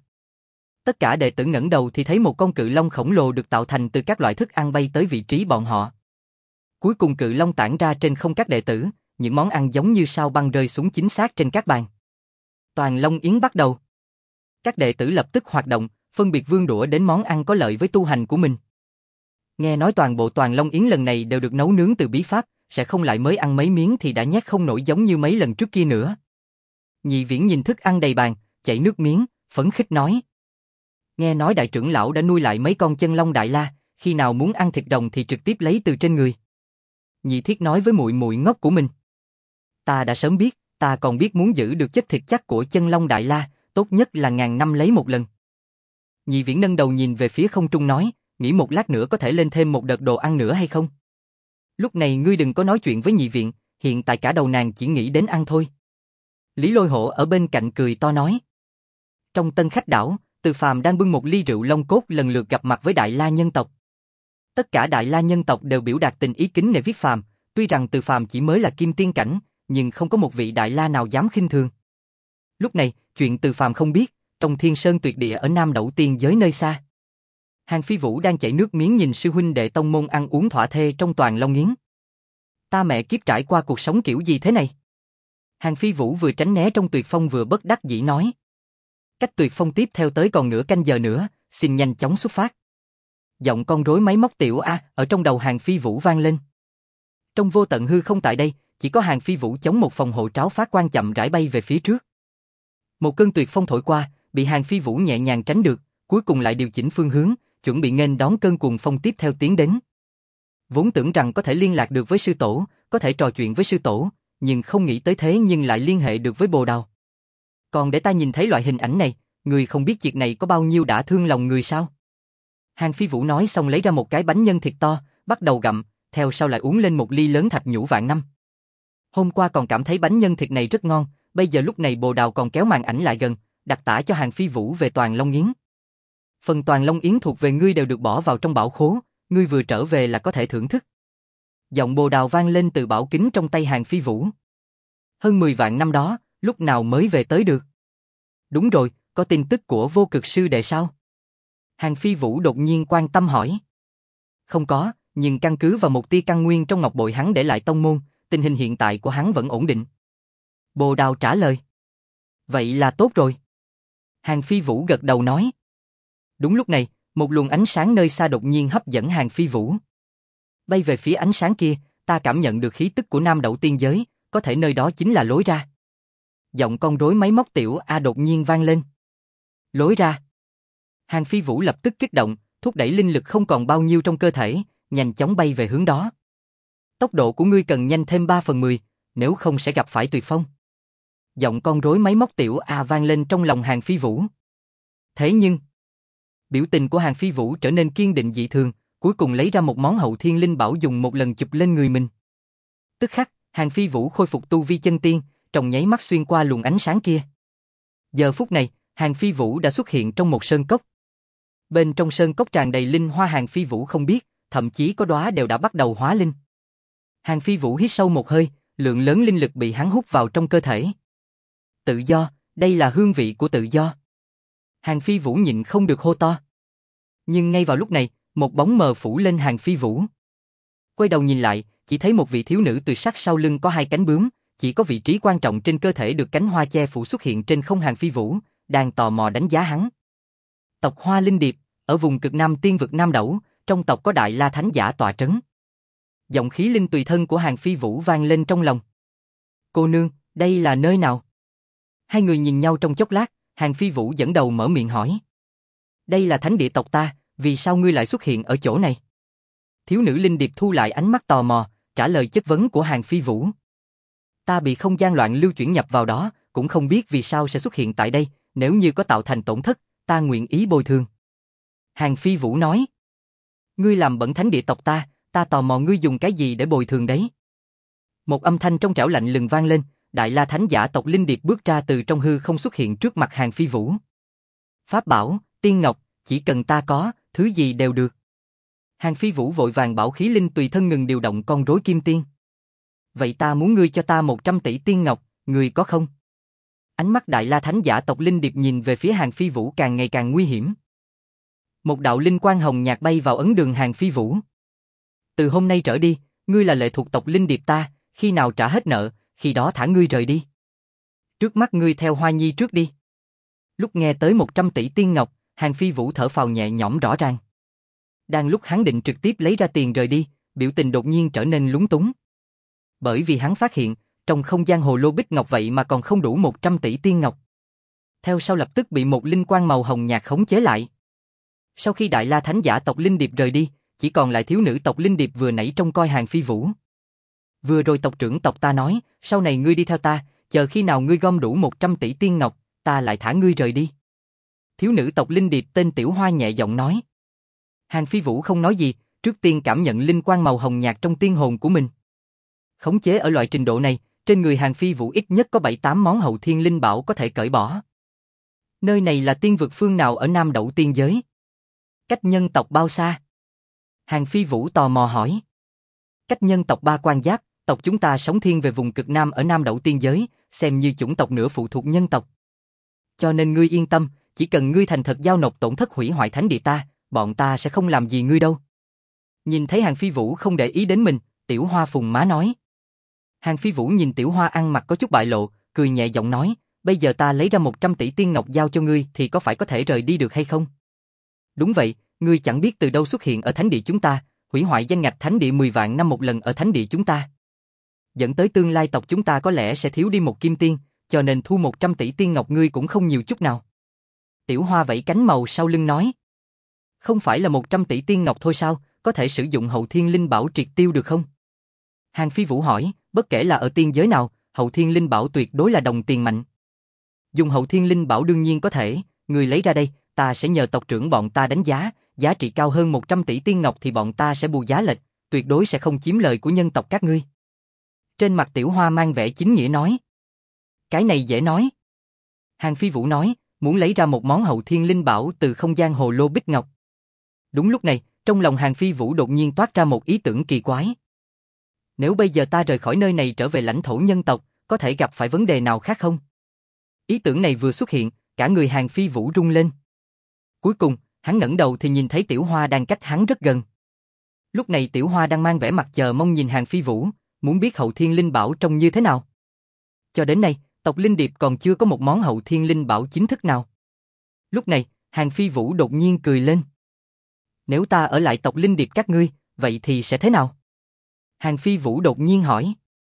Tất cả đệ tử ngẩng đầu thì thấy một con cự long khổng lồ được tạo thành từ các loại thức ăn bay tới vị trí bọn họ. Cuối cùng cự long tản ra trên không các đệ tử, những món ăn giống như sao băng rơi xuống chính xác trên các bàn. Toàn Long Yến bắt đầu. Các đệ tử lập tức hoạt động, phân biệt vương đũa đến món ăn có lợi với tu hành của mình. Nghe nói toàn bộ Toàn Long Yến lần này đều được nấu nướng từ bí pháp, sẽ không lại mới ăn mấy miếng thì đã nhét không nổi giống như mấy lần trước kia nữa. Nhị Viễn nhìn thức ăn đầy bàn, chảy nước miếng, phấn khích nói. Nghe nói đại trưởng lão đã nuôi lại mấy con chân long Đại La, khi nào muốn ăn thịt rồng thì trực tiếp lấy từ trên người. Nhị Thiết nói với muội muội ngốc của mình. Ta đã sớm biết, ta còn biết muốn giữ được chất thịt chắc của chân long Đại La, tốt nhất là ngàn năm lấy một lần. Nhị Viễn nâng đầu nhìn về phía không trung nói, nghĩ một lát nữa có thể lên thêm một đợt đồ ăn nữa hay không? Lúc này ngươi đừng có nói chuyện với Nhị Viễn, hiện tại cả đầu nàng chỉ nghĩ đến ăn thôi. Lý Lôi Hổ ở bên cạnh cười to nói. Trong tân khách đảo, Từ Phàm đang bưng một ly rượu long cốt lần lượt gặp mặt với Đại La nhân tộc. Tất cả Đại La nhân tộc đều biểu đạt tình ý kính nể viết Phàm, tuy rằng Từ Phàm chỉ mới là kim tiên cảnh, nhưng không có một vị Đại La nào dám khinh thường. Lúc này, chuyện Từ Phàm không biết, trong Thiên Sơn tuyệt địa ở Nam Đẩu Tiên giới nơi xa. Hàng Phi Vũ đang chảy nước miếng nhìn sư huynh đệ tông môn ăn uống thỏa thê trong Toàn Long Yến. Ta mẹ kiếp trải qua cuộc sống kiểu gì thế này? Hàng Phi Vũ vừa tránh né trong tuyệt phong vừa bất đắc dĩ nói. Cách tuyệt phong tiếp theo tới còn nửa canh giờ nữa, xin nhanh chóng xuất phát. Giọng con rối máy móc tiểu A ở trong đầu Hàng Phi Vũ vang lên. Trong vô tận hư không tại đây, chỉ có Hàng Phi Vũ chống một phòng hộ tráo phát quang chậm rãi bay về phía trước. Một cơn tuyệt phong thổi qua, bị Hàng Phi Vũ nhẹ nhàng tránh được, cuối cùng lại điều chỉnh phương hướng, chuẩn bị nghênh đón cơn cuồng phong tiếp theo tiến đến. Vốn tưởng rằng có thể liên lạc được với sư tổ, có thể trò chuyện với sư tổ, nhưng không nghĩ tới thế nhưng lại liên hệ được với Bồ Đào. Còn để ta nhìn thấy loại hình ảnh này, người không biết việc này có bao nhiêu đã thương lòng người sao? Hàng Phi Vũ nói xong lấy ra một cái bánh nhân thịt to, bắt đầu gặm, theo sau lại uống lên một ly lớn thạch nhũ vạn năm. Hôm qua còn cảm thấy bánh nhân thịt này rất ngon, bây giờ lúc này Bồ Đào còn kéo màn ảnh lại gần, đặt tả cho Hàng Phi Vũ về Toàn Long Yến. Phần Toàn Long Yến thuộc về ngươi đều được bỏ vào trong bảo khố, ngươi vừa trở về là có thể thưởng thức. Giọng Bồ Đào vang lên từ bảo kính trong tay Hàng Phi Vũ. Hơn mười vạn năm đó, lúc nào mới về tới được? Đúng rồi, có tin tức của Vô Cực sư đệ sao? Hàng Phi Vũ đột nhiên quan tâm hỏi. Không có, nhưng căn cứ vào một tia căn nguyên trong ngọc bội hắn để lại tông môn, tình hình hiện tại của hắn vẫn ổn định. Bồ Đào trả lời. Vậy là tốt rồi. Hàng Phi Vũ gật đầu nói. Đúng lúc này, một luồng ánh sáng nơi xa đột nhiên hấp dẫn Hàng Phi Vũ. Bay về phía ánh sáng kia, ta cảm nhận được khí tức của Nam Đẩu Tiên giới, có thể nơi đó chính là lối ra. Giọng con rối máy móc tiểu A đột nhiên vang lên. Lối ra. Hàng Phi Vũ lập tức kích động, thúc đẩy linh lực không còn bao nhiêu trong cơ thể, nhanh chóng bay về hướng đó. Tốc độ của ngươi cần nhanh thêm ba phần mười, nếu không sẽ gặp phải tuyệt phong. Giọng con rối máy móc tiểu A vang lên trong lòng Hàng Phi Vũ. Thế nhưng, biểu tình của Hàng Phi Vũ trở nên kiên định dị thường, cuối cùng lấy ra một món hậu thiên linh bảo dùng một lần chụp lên người mình. Tức khắc, Hàng Phi Vũ khôi phục tu vi chân tiên, trong nháy mắt xuyên qua luồng ánh sáng kia. Giờ phút này, Hàng Phi Vũ đã xuất hiện trong một sơn cốc. Bên trong sơn cốc tràn đầy linh hoa Hàng Phi Vũ không biết, thậm chí có đóa đều đã bắt đầu hóa linh. Hàng Phi Vũ hít sâu một hơi, lượng lớn linh lực bị hắn hút vào trong cơ thể. Tự do, đây là hương vị của tự do. Hàng Phi Vũ nhịn không được hô to. Nhưng ngay vào lúc này, một bóng mờ phủ lên Hàng Phi Vũ. Quay đầu nhìn lại, chỉ thấy một vị thiếu nữ tuyệt sắc sau lưng có hai cánh bướm, chỉ có vị trí quan trọng trên cơ thể được cánh hoa che phủ xuất hiện trên không. Hàng Phi Vũ đang tò mò đánh giá hắn. Tộc Hoa Linh Điệp, ở vùng cực Nam Tiên vực Nam Đẩu, trong tộc có Đại La Thánh Giả tọa trấn. Giọng khí linh tùy thân của Hàng Phi Vũ vang lên trong lòng. Cô nương, đây là nơi nào? Hai người nhìn nhau trong chốc lát, Hàng Phi Vũ dẫn đầu mở miệng hỏi. Đây là thánh địa tộc ta, vì sao ngươi lại xuất hiện ở chỗ này? Thiếu nữ Linh Điệp thu lại ánh mắt tò mò, trả lời chất vấn của Hàng Phi Vũ. Ta bị không gian loạn lưu chuyển nhập vào đó, cũng không biết vì sao sẽ xuất hiện tại đây, nếu như có tạo thành tổn thất, ta nguyện ý bồi thường. Hàng Phi Vũ nói. Ngươi làm bẩn thánh địa tộc ta, ta tò mò ngươi dùng cái gì để bồi thường đấy? Một âm thanh trong trẻo lạnh lùng vang lên, Đại La Thánh Giả tộc Linh Điệp bước ra từ trong hư không xuất hiện trước mặt Hàng Phi Vũ. Pháp bảo, tiên ngọc, chỉ cần ta có, thứ gì đều được. Hàng Phi Vũ vội vàng bảo khí linh tùy thân ngừng điều động con rối kim tiên. Vậy ta muốn ngươi cho ta một trăm tỷ tiên ngọc, ngươi có không? Ánh mắt Đại La Thánh Giả tộc Linh Điệp nhìn về phía Hàng Phi Vũ càng ngày càng nguy hiểm. Một đạo linh quang hồng nhạt bay vào ấn đường Hàng Phi Vũ. Từ hôm nay trở đi, ngươi là lệ thuộc tộc Linh Điệp ta, khi nào trả hết nợ, khi đó thả ngươi rời đi. Trước mắt ngươi theo Hoa Nhi trước đi. Lúc nghe tới một trăm tỷ tiên ngọc, Hàng Phi Vũ thở phào nhẹ nhõm rõ ràng. Đang lúc hắn định trực tiếp lấy ra tiền rời đi, biểu tình đột nhiên trở nên lúng túng. Bởi vì hắn phát hiện, trong không gian hồ lô bích ngọc vậy mà còn không đủ một trăm tỷ tiên ngọc. Theo sau lập tức bị một linh quang màu hồng nhạt khống chế lại. Sau khi Đại La Thánh Giả tộc Linh Điệp rời đi, chỉ còn lại thiếu nữ tộc Linh Điệp vừa nãy trông coi Hàng Phi Vũ. Vừa rồi tộc trưởng tộc ta nói, sau này ngươi đi theo ta, chờ khi nào ngươi gom đủ một trăm tỷ tiên ngọc, ta lại thả ngươi rời đi. Thiếu nữ tộc Linh Điệp tên Tiểu Hoa nhẹ giọng nói. Hàng Phi Vũ không nói gì, trước tiên cảm nhận linh quang màu hồng nhạt trong tiên hồn của mình. Khống chế ở loại trình độ này, trên người Hàng Phi Vũ ít nhất có bảy tám món hậu thiên linh bảo có thể cởi bỏ. Nơi này là tiên vực phương nào ở Nam Đẩu tiên giới? Cách nhân tộc bao xa? Hàng Phi Vũ tò mò hỏi. Cách nhân tộc Ba Quan Giáp, tộc chúng ta sống thiên về vùng cực Nam ở Nam Đẩu tiên giới, xem như chủng tộc nửa phụ thuộc nhân tộc. Cho nên ngươi yên tâm, chỉ cần ngươi thành thật giao nộp tổn thất hủy hoại thánh địa ta, bọn ta sẽ không làm gì ngươi đâu. Nhìn thấy Hàng Phi Vũ không để ý đến mình, Tiểu Hoa phùng má nói. Hàng Phi Vũ nhìn Tiểu Hoa ăn mặc có chút bại lộ, cười nhẹ giọng nói, bây giờ ta lấy ra một trăm tỷ tiên ngọc giao cho ngươi thì có phải có thể rời đi được hay không? Đúng vậy, ngươi chẳng biết từ đâu xuất hiện ở thánh địa chúng ta, hủy hoại danh ngạch thánh địa mười vạn năm một lần ở thánh địa chúng ta. Dẫn tới tương lai tộc chúng ta có lẽ sẽ thiếu đi một kim tiên, cho nên thu một trăm tỷ tiên ngọc ngươi cũng không nhiều chút nào. Tiểu Hoa vẫy cánh màu sau lưng nói. Không phải là một trăm tỷ tiên ngọc thôi sao, có thể sử dụng hậu thiên linh bảo triệt tiêu được không? Hàng Phi Vũ hỏi, bất kể là ở tiên giới nào, hậu thiên linh bảo tuyệt đối là đồng tiền mạnh. Dùng hậu thiên linh bảo đương nhiên có thể, người lấy ra đây, ta sẽ nhờ tộc trưởng bọn ta đánh giá, giá trị cao hơn một trăm tỷ tiên ngọc thì bọn ta sẽ bù giá lệch, tuyệt đối sẽ không chiếm lời của nhân tộc các ngươi. Trên mặt Tiểu Hoa mang vẻ chính nghĩa nói. Cái này dễ nói. Hàng Phi Vũ nói, muốn lấy ra một món hậu thiên linh bảo từ không gian hồ lô bích ngọc. Đúng lúc này, trong lòng Hàng Phi Vũ đột nhiên toát ra một ý tưởng kỳ quái. Nếu bây giờ ta rời khỏi nơi này trở về lãnh thổ nhân tộc, có thể gặp phải vấn đề nào khác không? Ý tưởng này vừa xuất hiện, cả người Hàng Phi Vũ rung lên. Cuối cùng, hắn ngẩng đầu thì nhìn thấy Tiểu Hoa đang cách hắn rất gần. Lúc này Tiểu Hoa đang mang vẻ mặt chờ mong nhìn Hàng Phi Vũ, muốn biết hậu thiên linh bảo trông như thế nào. Cho đến nay, tộc Linh Điệp còn chưa có một món hậu thiên linh bảo chính thức nào. Lúc này, Hàng Phi Vũ đột nhiên cười lên. Nếu ta ở lại tộc Linh Điệp các ngươi, vậy thì sẽ thế nào? Hàng Phi Vũ đột nhiên hỏi.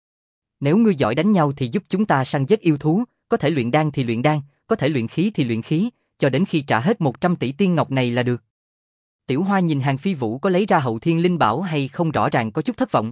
Nếu ngươi giỏi đánh nhau thì giúp chúng ta săn giết yêu thú, có thể luyện đan thì luyện đan, có thể luyện khí thì luyện khí, cho đến khi trả hết một trăm tỷ tiên ngọc này là được. Tiểu Hoa nhìn Hàng Phi Vũ có lấy ra hậu thiên linh bảo hay không rõ ràng có chút thất vọng.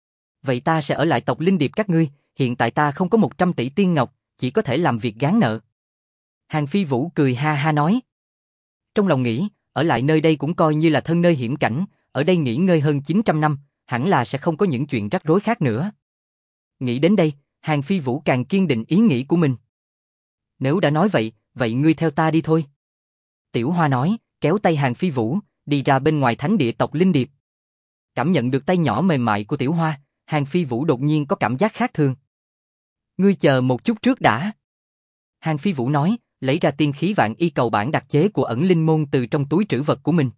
Vậy ta sẽ ở lại tộc Linh Điệp các ngươi, hiện tại ta không có một trăm tỷ tiên ngọc, chỉ có thể làm việc gán nợ. Hàng Phi Vũ cười ha ha nói. Trong lòng nghĩ, ở lại nơi đây cũng coi như là thân nơi hiểm cảnh, ở đây nghỉ ngơi hơn chín trăm năm, hẳn là sẽ không có những chuyện rắc rối khác nữa. Nghĩ đến đây, Hàng Phi Vũ càng kiên định ý nghĩ của mình. Nếu đã nói vậy, vậy ngươi theo ta đi thôi. Tiểu Hoa nói, kéo tay Hàng Phi Vũ, đi ra bên ngoài thánh địa tộc Linh Điệp. Cảm nhận được tay nhỏ mềm mại của Tiểu Hoa, Hàng Phi Vũ đột nhiên có cảm giác khác thường. Ngươi chờ một chút trước đã. Hàng Phi Vũ nói, lấy ra tiên khí vạn y cầu bản đặc chế của ẩn linh môn từ trong túi trữ vật của mình.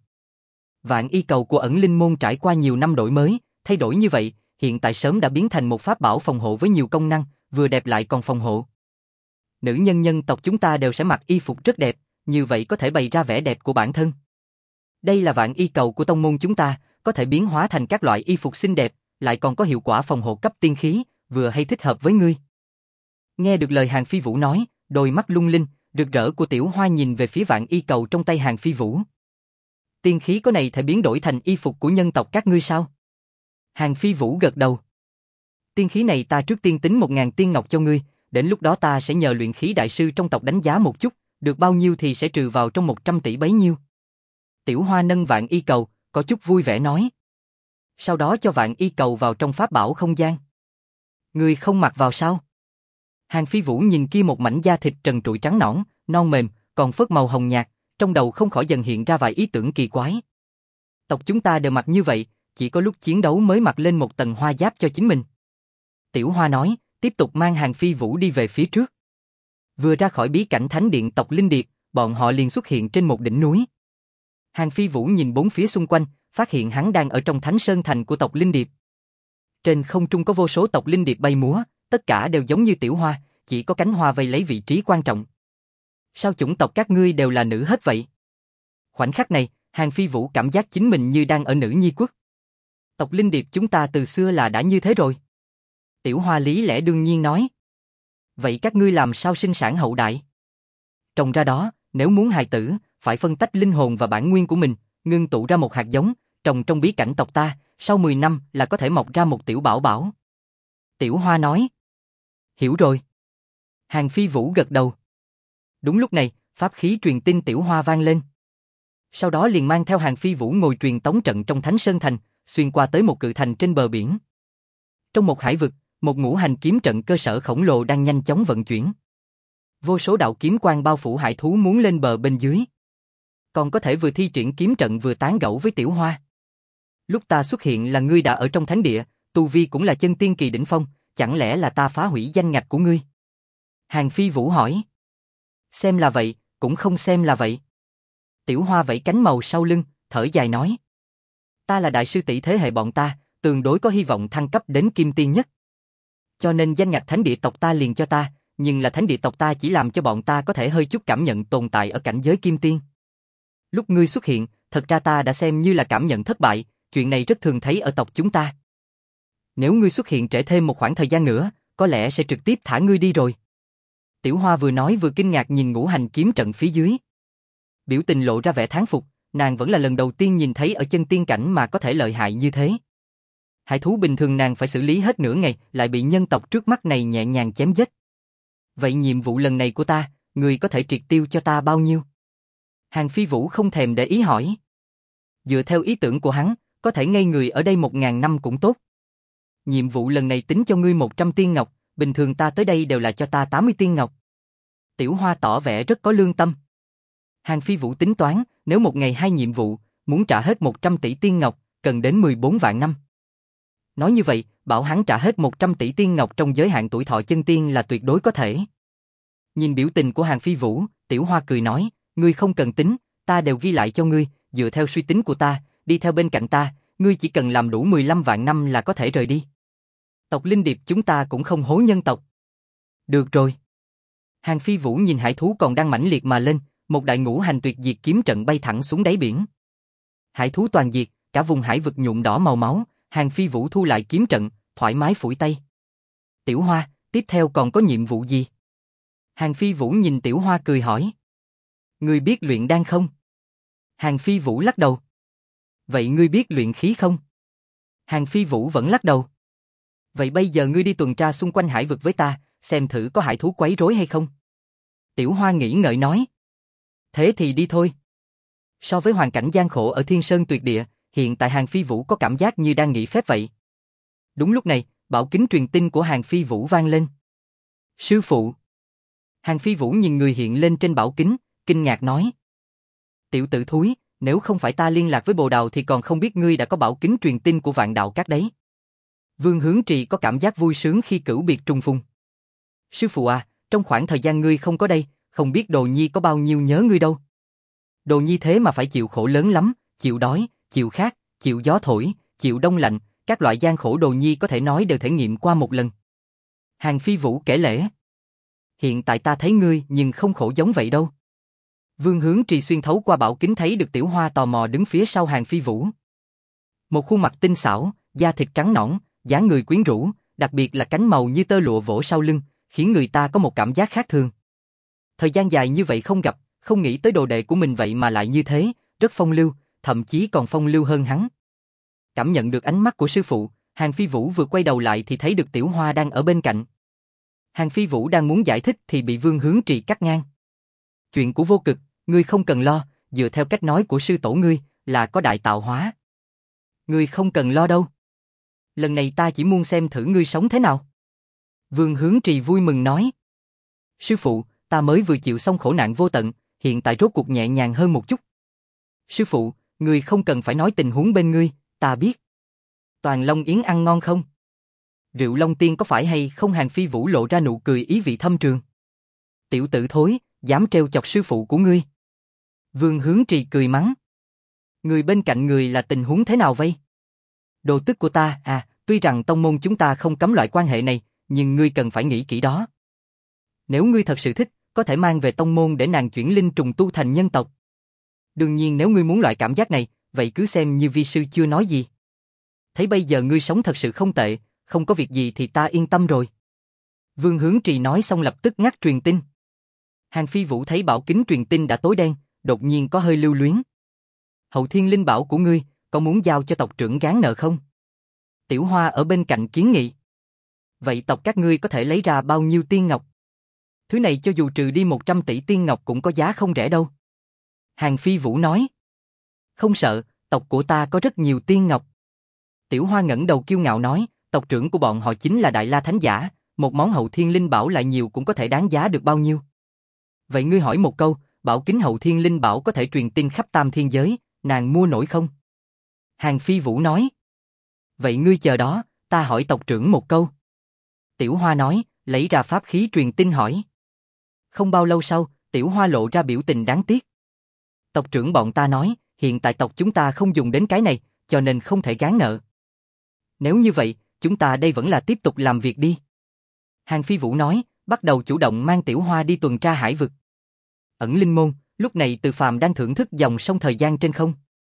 Vạn y cầu của ẩn linh môn trải qua nhiều năm đổi mới, thay đổi như vậy, hiện tại sớm đã biến thành một pháp bảo phòng hộ với nhiều công năng, vừa đẹp lại còn phòng hộ. Nữ nhân nhân tộc chúng ta đều sẽ mặc y phục rất đẹp, như vậy có thể bày ra vẻ đẹp của bản thân. Đây là vạn y cầu của tông môn chúng ta, có thể biến hóa thành các loại y phục xinh đẹp, lại còn có hiệu quả phòng hộ cấp tiên khí, vừa hay thích hợp với ngươi. Nghe được lời Hàng Phi Vũ nói, đôi mắt lung linh, rực rỡ của Tiểu Hoa nhìn về phía vạn y cầu trong tay Hàng Phi Vũ. Tiên khí có này thể biến đổi thành y phục của nhân tộc các ngươi sao? Hàng Phi Vũ gật đầu. Tiên khí này ta trước tiên tính một ngàn tiên ngọc cho ngươi, đến lúc đó ta sẽ nhờ luyện khí đại sư trong tộc đánh giá một chút, được bao nhiêu thì sẽ trừ vào trong một trăm tỷ bấy nhiêu. Tiểu Hoa nâng vạn y cầu, có chút vui vẻ nói. Sau đó cho vạn y cầu vào trong pháp bảo không gian. Ngươi không mặc vào sao? Hàng Phi Vũ nhìn kia một mảnh da thịt trần trụi trắng nõn, non mềm, còn phớt màu hồng nhạt, trong đầu không khỏi dần hiện ra vài ý tưởng kỳ quái. Tộc chúng ta đều mặc như vậy, chỉ có lúc chiến đấu mới mặc lên một tầng hoa giáp cho chính mình. Tiểu Hoa nói, tiếp tục mang Hàng Phi Vũ đi về phía trước. Vừa ra khỏi bí cảnh thánh điện tộc Linh Điệp, bọn họ liền xuất hiện trên một đỉnh núi. Hàng Phi Vũ nhìn bốn phía xung quanh, phát hiện hắn đang ở trong thánh sơn thành của tộc Linh Điệp. Trên không trung có vô số tộc Linh Điệp bay múa, tất cả đều giống như Tiểu Hoa, chỉ có cánh hoa vây lấy vị trí quan trọng. Sao chủng tộc các ngươi đều là nữ hết vậy? Khoảnh khắc này, Hàng Phi Vũ cảm giác chính mình như đang ở nữ nhi quốc. Tộc Linh Điệp chúng ta từ xưa là đã như thế rồi. Tiểu Hoa lý lẽ đương nhiên nói. Vậy các ngươi làm sao sinh sản hậu đại? Trồng ra đó, nếu muốn hài tử, phải phân tách linh hồn và bản nguyên của mình, ngưng tụ ra một hạt giống, trồng trong bí cảnh tộc ta, sau mười năm là có thể mọc ra một tiểu bảo bảo. Tiểu Hoa nói. Hiểu rồi. Hàng Phi Vũ gật đầu. Đúng lúc này, pháp khí truyền tin Tiểu Hoa vang lên. Sau đó liền mang theo Hàng Phi Vũ ngồi truyền tống trận trong Thánh Sơn Thành, xuyên qua tới một cự thành trên bờ biển. Trong một hải vực, một ngũ hành kiếm trận cơ sở khổng lồ đang nhanh chóng vận chuyển. Vô số đạo kiếm quang bao phủ hải thú muốn lên bờ bên dưới. Còn có thể vừa thi triển kiếm trận vừa tán gẫu với Tiểu Hoa. Lúc ta xuất hiện là ngươi đã ở trong thánh địa, tu vi cũng là chân tiên kỳ đỉnh phong, chẳng lẽ là ta phá hủy danh ngạch của ngươi? Hàng Phi Vũ hỏi. Xem là vậy, cũng không xem là vậy. Tiểu Hoa vẫy cánh màu sau lưng, thở dài nói. Ta là đại sư tỷ thế hệ bọn ta, tương đối có hy vọng thăng cấp đến kim tiên nhất. Cho nên danh ngạch thánh địa tộc ta liền cho ta, nhưng là thánh địa tộc ta chỉ làm cho bọn ta có thể hơi chút cảm nhận tồn tại ở cảnh giới kim tiên. Lúc ngươi xuất hiện, thật ra ta đã xem như là cảm nhận thất bại, chuyện này rất thường thấy ở tộc chúng ta. Nếu ngươi xuất hiện trễ thêm một khoảng thời gian nữa, có lẽ sẽ trực tiếp thả ngươi đi rồi. Tiểu Hoa vừa nói vừa kinh ngạc nhìn ngũ hành kiếm trận phía dưới. Biểu tình lộ ra vẻ thán phục, nàng vẫn là lần đầu tiên nhìn thấy ở chân tiên cảnh mà có thể lợi hại như thế. Hải thú bình thường nàng phải xử lý hết nửa ngày, lại bị nhân tộc trước mắt này nhẹ nhàng chém giết. Vậy nhiệm vụ lần này của ta, ngươi có thể triệt tiêu cho ta bao nhiêu? Hàng Phi Vũ không thèm để ý hỏi. Dựa theo ý tưởng của hắn, có thể ngây người ở đây một ngàn năm cũng tốt. Nhiệm vụ lần này tính cho ngươi một trăm tiên ngọc, bình thường ta tới đây đều là cho ta tám mươi tiên ngọc. Tiểu Hoa tỏ vẻ rất có lương tâm. Hàng Phi Vũ tính toán, nếu một ngày hai nhiệm vụ, muốn trả hết một trăm tỷ tiên ngọc, cần đến mười bốn vạn năm. Nói như vậy, bảo hắn trả hết một trăm tỷ tiên ngọc trong giới hạn tuổi thọ chân tiên là tuyệt đối có thể. Nhìn biểu tình của Hàng Phi Vũ, Tiểu Hoa cười nói, ngươi không cần tính, ta đều ghi lại cho ngươi, dựa theo suy tính của ta, đi theo bên cạnh ta, ngươi chỉ cần làm đủ mười lăm vạn năm là có thể rời đi. Tộc Linh Điệp chúng ta cũng không hố nhân tộc. Được rồi. Hàng Phi Vũ nhìn hải thú còn đang mãnh liệt mà lên, một đại ngũ hành tuyệt diệt kiếm trận bay thẳng xuống đáy biển. Hải thú toàn diệt, cả vùng hải vực nhuộm đỏ màu máu, Hàng Phi Vũ thu lại kiếm trận, thoải mái phủi tay. Tiểu Hoa, tiếp theo còn có nhiệm vụ gì? Hàng Phi Vũ nhìn Tiểu Hoa cười hỏi. Ngươi biết luyện đan không? Hàng Phi Vũ lắc đầu. Vậy ngươi biết luyện khí không? Hàng Phi Vũ vẫn lắc đầu. Vậy bây giờ ngươi đi tuần tra xung quanh hải vực với ta, xem thử có hải thú quấy rối hay không? Tiểu Hoa nghĩ ngợi nói. Thế thì đi thôi. So với hoàn cảnh gian khổ ở Thiên Sơn Tuyệt Địa, hiện tại Hàng Phi Vũ có cảm giác như đang nghỉ phép vậy. Đúng lúc này, bảo kính truyền tin của Hàng Phi Vũ vang lên. Sư phụ. Hàng Phi Vũ nhìn người hiện lên trên bảo kính, kinh ngạc nói. Tiểu tử thúi, nếu không phải ta liên lạc với Bồ Đào thì còn không biết ngươi đã có bảo kính truyền tin của Vạn Đạo Các đấy. Vương Hướng Trì có cảm giác vui sướng khi cửu biệt trùng phùng. Sư phụ à, trong khoảng thời gian ngươi không có đây, không biết Đồ Nhi có bao nhiêu nhớ ngươi đâu. Đồ Nhi thế mà phải chịu khổ lớn lắm, chịu đói, chịu khát, chịu gió thổi, chịu đông lạnh, các loại gian khổ Đồ Nhi có thể nói đều thể nghiệm qua một lần. Hàng Phi Vũ kể lể. Hiện tại ta thấy ngươi nhưng không khổ giống vậy đâu. Vương Hướng Trì xuyên thấu qua bảo kính thấy được Tiểu Hoa tò mò đứng phía sau Hàng Phi Vũ. Một khuôn mặt tinh xảo, da thịt trắng nõn, dáng người quyến rũ, đặc biệt là cánh màu như tơ lụa vỗ sau lưng, khiến người ta có một cảm giác khác thường. Thời gian dài như vậy không gặp, không nghĩ tới đồ đệ của mình vậy mà lại như thế, rất phong lưu, thậm chí còn phong lưu hơn hắn. Cảm nhận được ánh mắt của sư phụ, Hàng Phi Vũ vừa quay đầu lại thì thấy được Tiểu Hoa đang ở bên cạnh. Hàng Phi Vũ đang muốn giải thích thì bị Vương Hướng Trì cắt ngang. Chuyện của Vô Cực, ngươi không cần lo, dựa theo cách nói của sư tổ ngươi, là có đại tạo hóa. Ngươi không cần lo đâu. Lần này ta chỉ muốn xem thử ngươi sống thế nào. Vương Hướng Trì vui mừng nói. Sư phụ, ta mới vừa chịu xong khổ nạn vô tận, hiện tại rốt cuộc nhẹ nhàng hơn một chút. Sư phụ, ngươi không cần phải nói tình huống bên ngươi, ta biết. Toàn Long Yến ăn ngon không? Rượu Long Tiên có phải hay không? Hàng Phi Vũ lộ ra nụ cười ý vị thâm trường. Tiểu tử thối, dám trêu chọc sư phụ của ngươi. Vương Hướng Trì cười mắng. Người bên cạnh người là tình huống thế nào vậy? Đồ tức của ta, à, tuy rằng tông môn chúng ta không cấm loại quan hệ này, nhưng ngươi cần phải nghĩ kỹ đó. Nếu ngươi thật sự thích, có thể mang về tông môn để nàng chuyển linh trùng tu thành nhân tộc. Đương nhiên nếu ngươi muốn loại cảm giác này, vậy cứ xem như vi sư chưa nói gì. Thấy bây giờ ngươi sống thật sự không tệ, không có việc gì thì ta yên tâm rồi. Vương Hướng Trì nói xong lập tức ngắt truyền tin. Hàng Phi Vũ thấy bảo kính truyền tin đã tối đen, đột nhiên có hơi lưu luyến. Hậu Thiên Linh Bảo của ngươi, có muốn giao cho tộc trưởng gán nợ không? Tiểu Hoa ở bên cạnh kiến nghị. Vậy tộc các ngươi có thể lấy ra bao nhiêu tiên ngọc? Thứ này cho dù trừ đi một trăm tỷ tiên ngọc cũng có giá không rẻ đâu. Hàng Phi Vũ nói. Không sợ, tộc của ta có rất nhiều tiên ngọc. Tiểu Hoa ngẩng đầu kiêu ngạo nói, tộc trưởng của bọn họ chính là Đại La Thánh Giả, một món Hậu Thiên Linh Bảo lại nhiều cũng có thể đáng giá được bao nhiêu. Vậy ngươi hỏi một câu, bảo kính Hậu Thiên Linh Bảo có thể truyền tin khắp tam thiên giới, nàng mua nổi không? Hàng Phi Vũ nói. Vậy ngươi chờ đó, ta hỏi tộc trưởng một câu. Tiểu Hoa nói, lấy ra pháp khí truyền tin hỏi. Không bao lâu sau, Tiểu Hoa lộ ra biểu tình đáng tiếc. Tộc trưởng bọn ta nói, hiện tại tộc chúng ta không dùng đến cái này, cho nên không thể gán nợ. Nếu như vậy, chúng ta đây vẫn là tiếp tục làm việc đi. Hàng Phi Vũ nói, bắt đầu chủ động mang Tiểu Hoa đi tuần tra hải vực. Ẩn Linh Môn, lúc này Từ Phàm đang thưởng thức dòng sông thời gian trên không.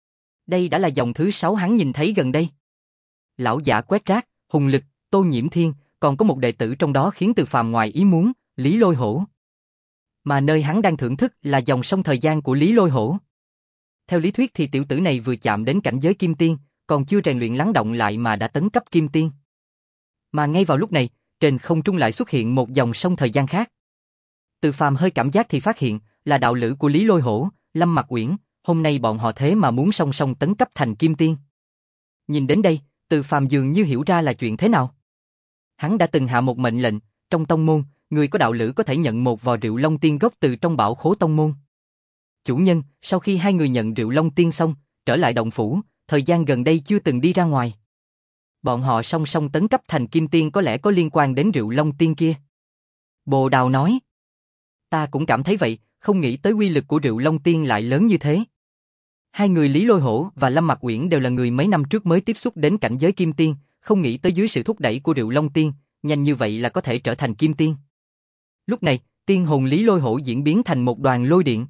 Đây đã là dòng thứ sáu hắn nhìn thấy gần đây. Lão giả Quét Rác, Hùng Lực, Tô Nhiễm Thiên, còn có một đệ tử trong đó khiến Từ Phàm ngoài ý muốn, Lý Lôi Hổ. Mà nơi hắn đang thưởng thức là dòng sông thời gian của Lý Lôi Hổ. Theo lý thuyết thì tiểu tử này vừa chạm đến cảnh giới Kim Tiên, còn chưa rèn luyện lắng động lại mà đã tấn cấp Kim Tiên. Mà ngay vào lúc này, trên không trung lại xuất hiện một dòng sông thời gian khác. Từ Phàm hơi cảm giác thì phát hiện là đạo lữ của Lý Lôi Hổ, Lâm Mặc Uyển, hôm nay bọn họ thế mà muốn song song tấn cấp thành Kim Tiên. Nhìn đến đây, Từ Phàm dường như hiểu ra là chuyện thế nào. Hắn đã từng hạ một mệnh lệnh, trong tông môn, người có đạo lữ có thể nhận một vò rượu Long Tiên gốc từ trong bảo khố tông môn. Chủ nhân, sau khi hai người nhận rượu Long Tiên xong, trở lại động phủ, thời gian gần đây chưa từng đi ra ngoài. Bọn họ song song tấn cấp thành Kim Tiên có lẽ có liên quan đến rượu Long Tiên kia. Bồ Đào nói. Ta cũng cảm thấy vậy, không nghĩ tới uy lực của rượu Long Tiên lại lớn như thế. Hai người Lý Lôi Hổ và Lâm Mặc Uyển đều là người mấy năm trước mới tiếp xúc đến cảnh giới Kim Tiên, không nghĩ tới dưới sự thúc đẩy của rượu Long Tiên, nhanh như vậy là có thể trở thành Kim Tiên. Lúc này, tiên hồn Lý Lôi Hổ diễn biến thành một đoàn lôi điện,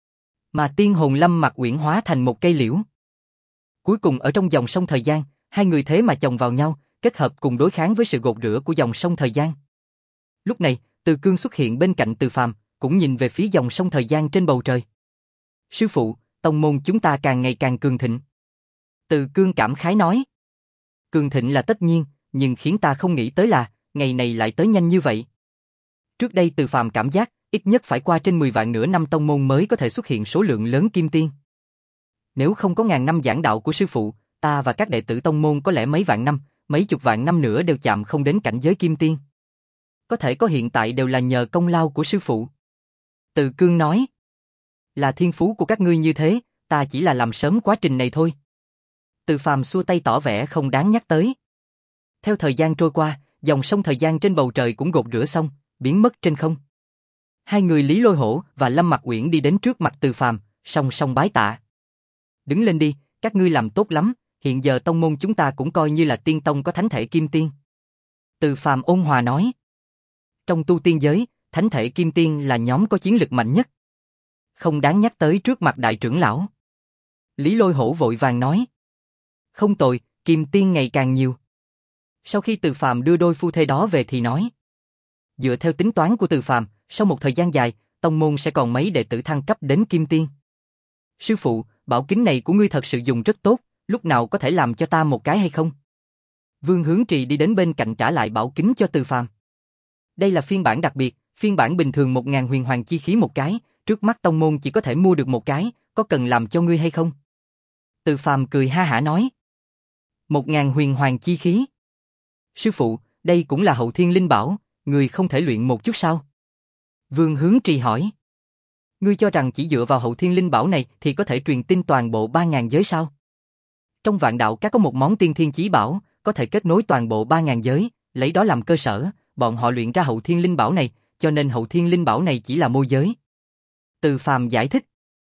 mà tiên hồn Lâm Mặc Uyển hóa thành một cây liễu. Cuối cùng ở trong dòng sông thời gian, hai người thế mà chồng vào nhau, kết hợp cùng đối kháng với sự gột rửa của dòng sông thời gian. Lúc này, Từ Cương xuất hiện bên cạnh Từ Phàm, cũng nhìn về phía dòng sông thời gian trên bầu trời. Sư phụ, tông môn chúng ta càng ngày càng cường thịnh. Từ Cương cảm khái nói. Cường thịnh là tất nhiên, nhưng khiến ta không nghĩ tới là, ngày này lại tới nhanh như vậy. Trước đây Từ Phàm cảm giác, ít nhất phải qua trên mười vạn nửa năm tông môn mới có thể xuất hiện số lượng lớn kim tiên. Nếu không có ngàn năm giảng đạo của sư phụ, ta và các đệ tử tông môn có lẽ mấy vạn năm, mấy chục vạn năm nữa đều chạm không đến cảnh giới kim tiên. Có thể có hiện tại đều là nhờ công lao của sư phụ. Từ Cương nói. Là thiên phú của các ngươi như thế, ta chỉ là làm sớm quá trình này thôi. Từ Phàm xua tay tỏ vẻ không đáng nhắc tới. Theo thời gian trôi qua, dòng sông thời gian trên bầu trời cũng gột rửa xong, biến mất trên không. Hai người Lý Lôi Hổ và Lâm Mặc Uyển đi đến trước mặt Từ Phàm, song song bái tạ. Đứng lên đi, các ngươi làm tốt lắm, hiện giờ tông môn chúng ta cũng coi như là tiên tông có thánh thể kim tiên. Từ Phàm ôn hòa nói. Trong tu tiên giới, thánh thể kim tiên là nhóm có chiến lực mạnh nhất. Không đáng nhắc tới trước mặt đại trưởng lão. Lý Lôi Hổ vội vàng nói. Không tồi, kim tiên ngày càng nhiều. Sau khi Từ Phàm đưa đôi phu thê đó về thì nói. Dựa theo tính toán của Từ Phàm, sau một thời gian dài, tông môn sẽ còn mấy đệ tử thăng cấp đến kim tiên. Sư phụ, bảo kính này của ngươi thật sự dùng rất tốt, lúc nào có thể làm cho ta một cái hay không? Vương Hướng Trì đi đến bên cạnh trả lại bảo kính cho Từ Phàm. Đây là phiên bản đặc biệt, phiên bản bình thường một ngàn huyền hoàng chi khí một cái, trước mắt tông môn chỉ có thể mua được một cái, có cần làm cho ngươi hay không? Từ Phàm cười ha hả nói. Một ngàn huyền hoàng chi khí. Sư phụ, đây cũng là hậu thiên linh bảo, ngươi không thể luyện một chút sao? Vương Hướng Trì hỏi. Ngươi cho rằng chỉ dựa vào hậu thiên linh bảo này thì có thể truyền tin toàn bộ ba ngàn giới sao? Trong vạn đạo các có một món tiên thiên chí bảo, có thể kết nối toàn bộ ba ngàn giới, lấy đó làm cơ sở, bọn họ luyện ra hậu thiên linh bảo này, cho nên hậu thiên linh bảo này chỉ là môi giới. Từ Phàm giải thích.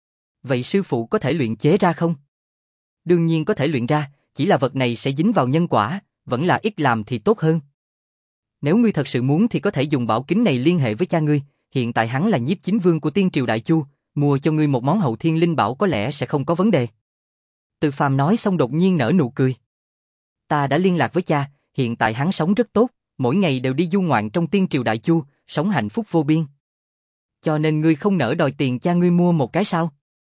Vậy sư phụ có thể luyện chế ra không? Đương nhiên có thể luyện ra, chỉ là vật này sẽ dính vào nhân quả, vẫn là ít làm thì tốt hơn. Nếu ngươi thật sự muốn thì có thể dùng bảo kính này liên hệ với cha ngươi, hiện tại hắn là nhiếp chính vương của Tiên Triều Đại Chu, mua cho ngươi một món hậu thiên linh bảo có lẽ sẽ không có vấn đề. Từ Phàm nói xong đột nhiên nở nụ cười. Ta đã liên lạc với cha, hiện tại hắn sống rất tốt, mỗi ngày đều đi du ngoạn trong Tiên Triều Đại Chu, sống hạnh phúc vô biên. Cho nên ngươi không nỡ đòi tiền cha ngươi mua một cái sao?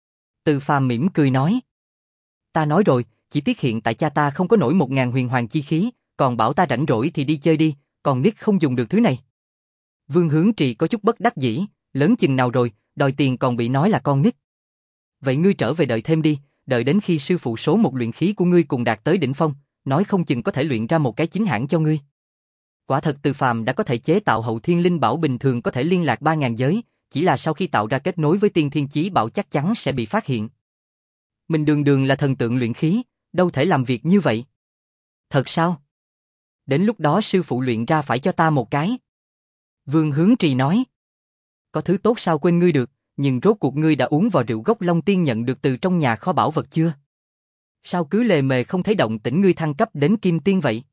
Từ Phàm mỉm cười nói. Ta nói rồi, chỉ tiếc hiện tại cha ta không có nổi một ngàn huyền hoàng chi khí, còn bảo ta rảnh rỗi thì đi chơi đi, còn nít không dùng được thứ này. Vương Hướng Trì có chút bất đắc dĩ, lớn chừng nào rồi, đòi tiền còn bị nói là con nít. Vậy ngươi trở về đợi thêm đi, đợi đến khi sư phụ số một luyện khí của ngươi cùng đạt tới đỉnh phong, nói không chừng có thể luyện ra một cái chính hãng cho ngươi. Quả thật Từ Phàm đã có thể chế tạo hậu thiên linh bảo bình thường có thể liên lạc ba ngàn giới, chỉ là sau khi tạo ra kết nối với tiên thiên chí bảo chắc chắn sẽ bị phát hiện. Mình đường đường là thần tượng luyện khí, đâu thể làm việc như vậy. Thật sao? Đến lúc đó sư phụ luyện ra phải cho ta một cái. Vương Hướng Trì nói. Có thứ tốt sao quên ngươi được, nhưng rốt cuộc ngươi đã uống vào rượu gốc Long Tiên nhận được từ trong nhà kho bảo vật chưa? Sao cứ lề mề không thấy động tĩnh ngươi thăng cấp đến kim tiên vậy?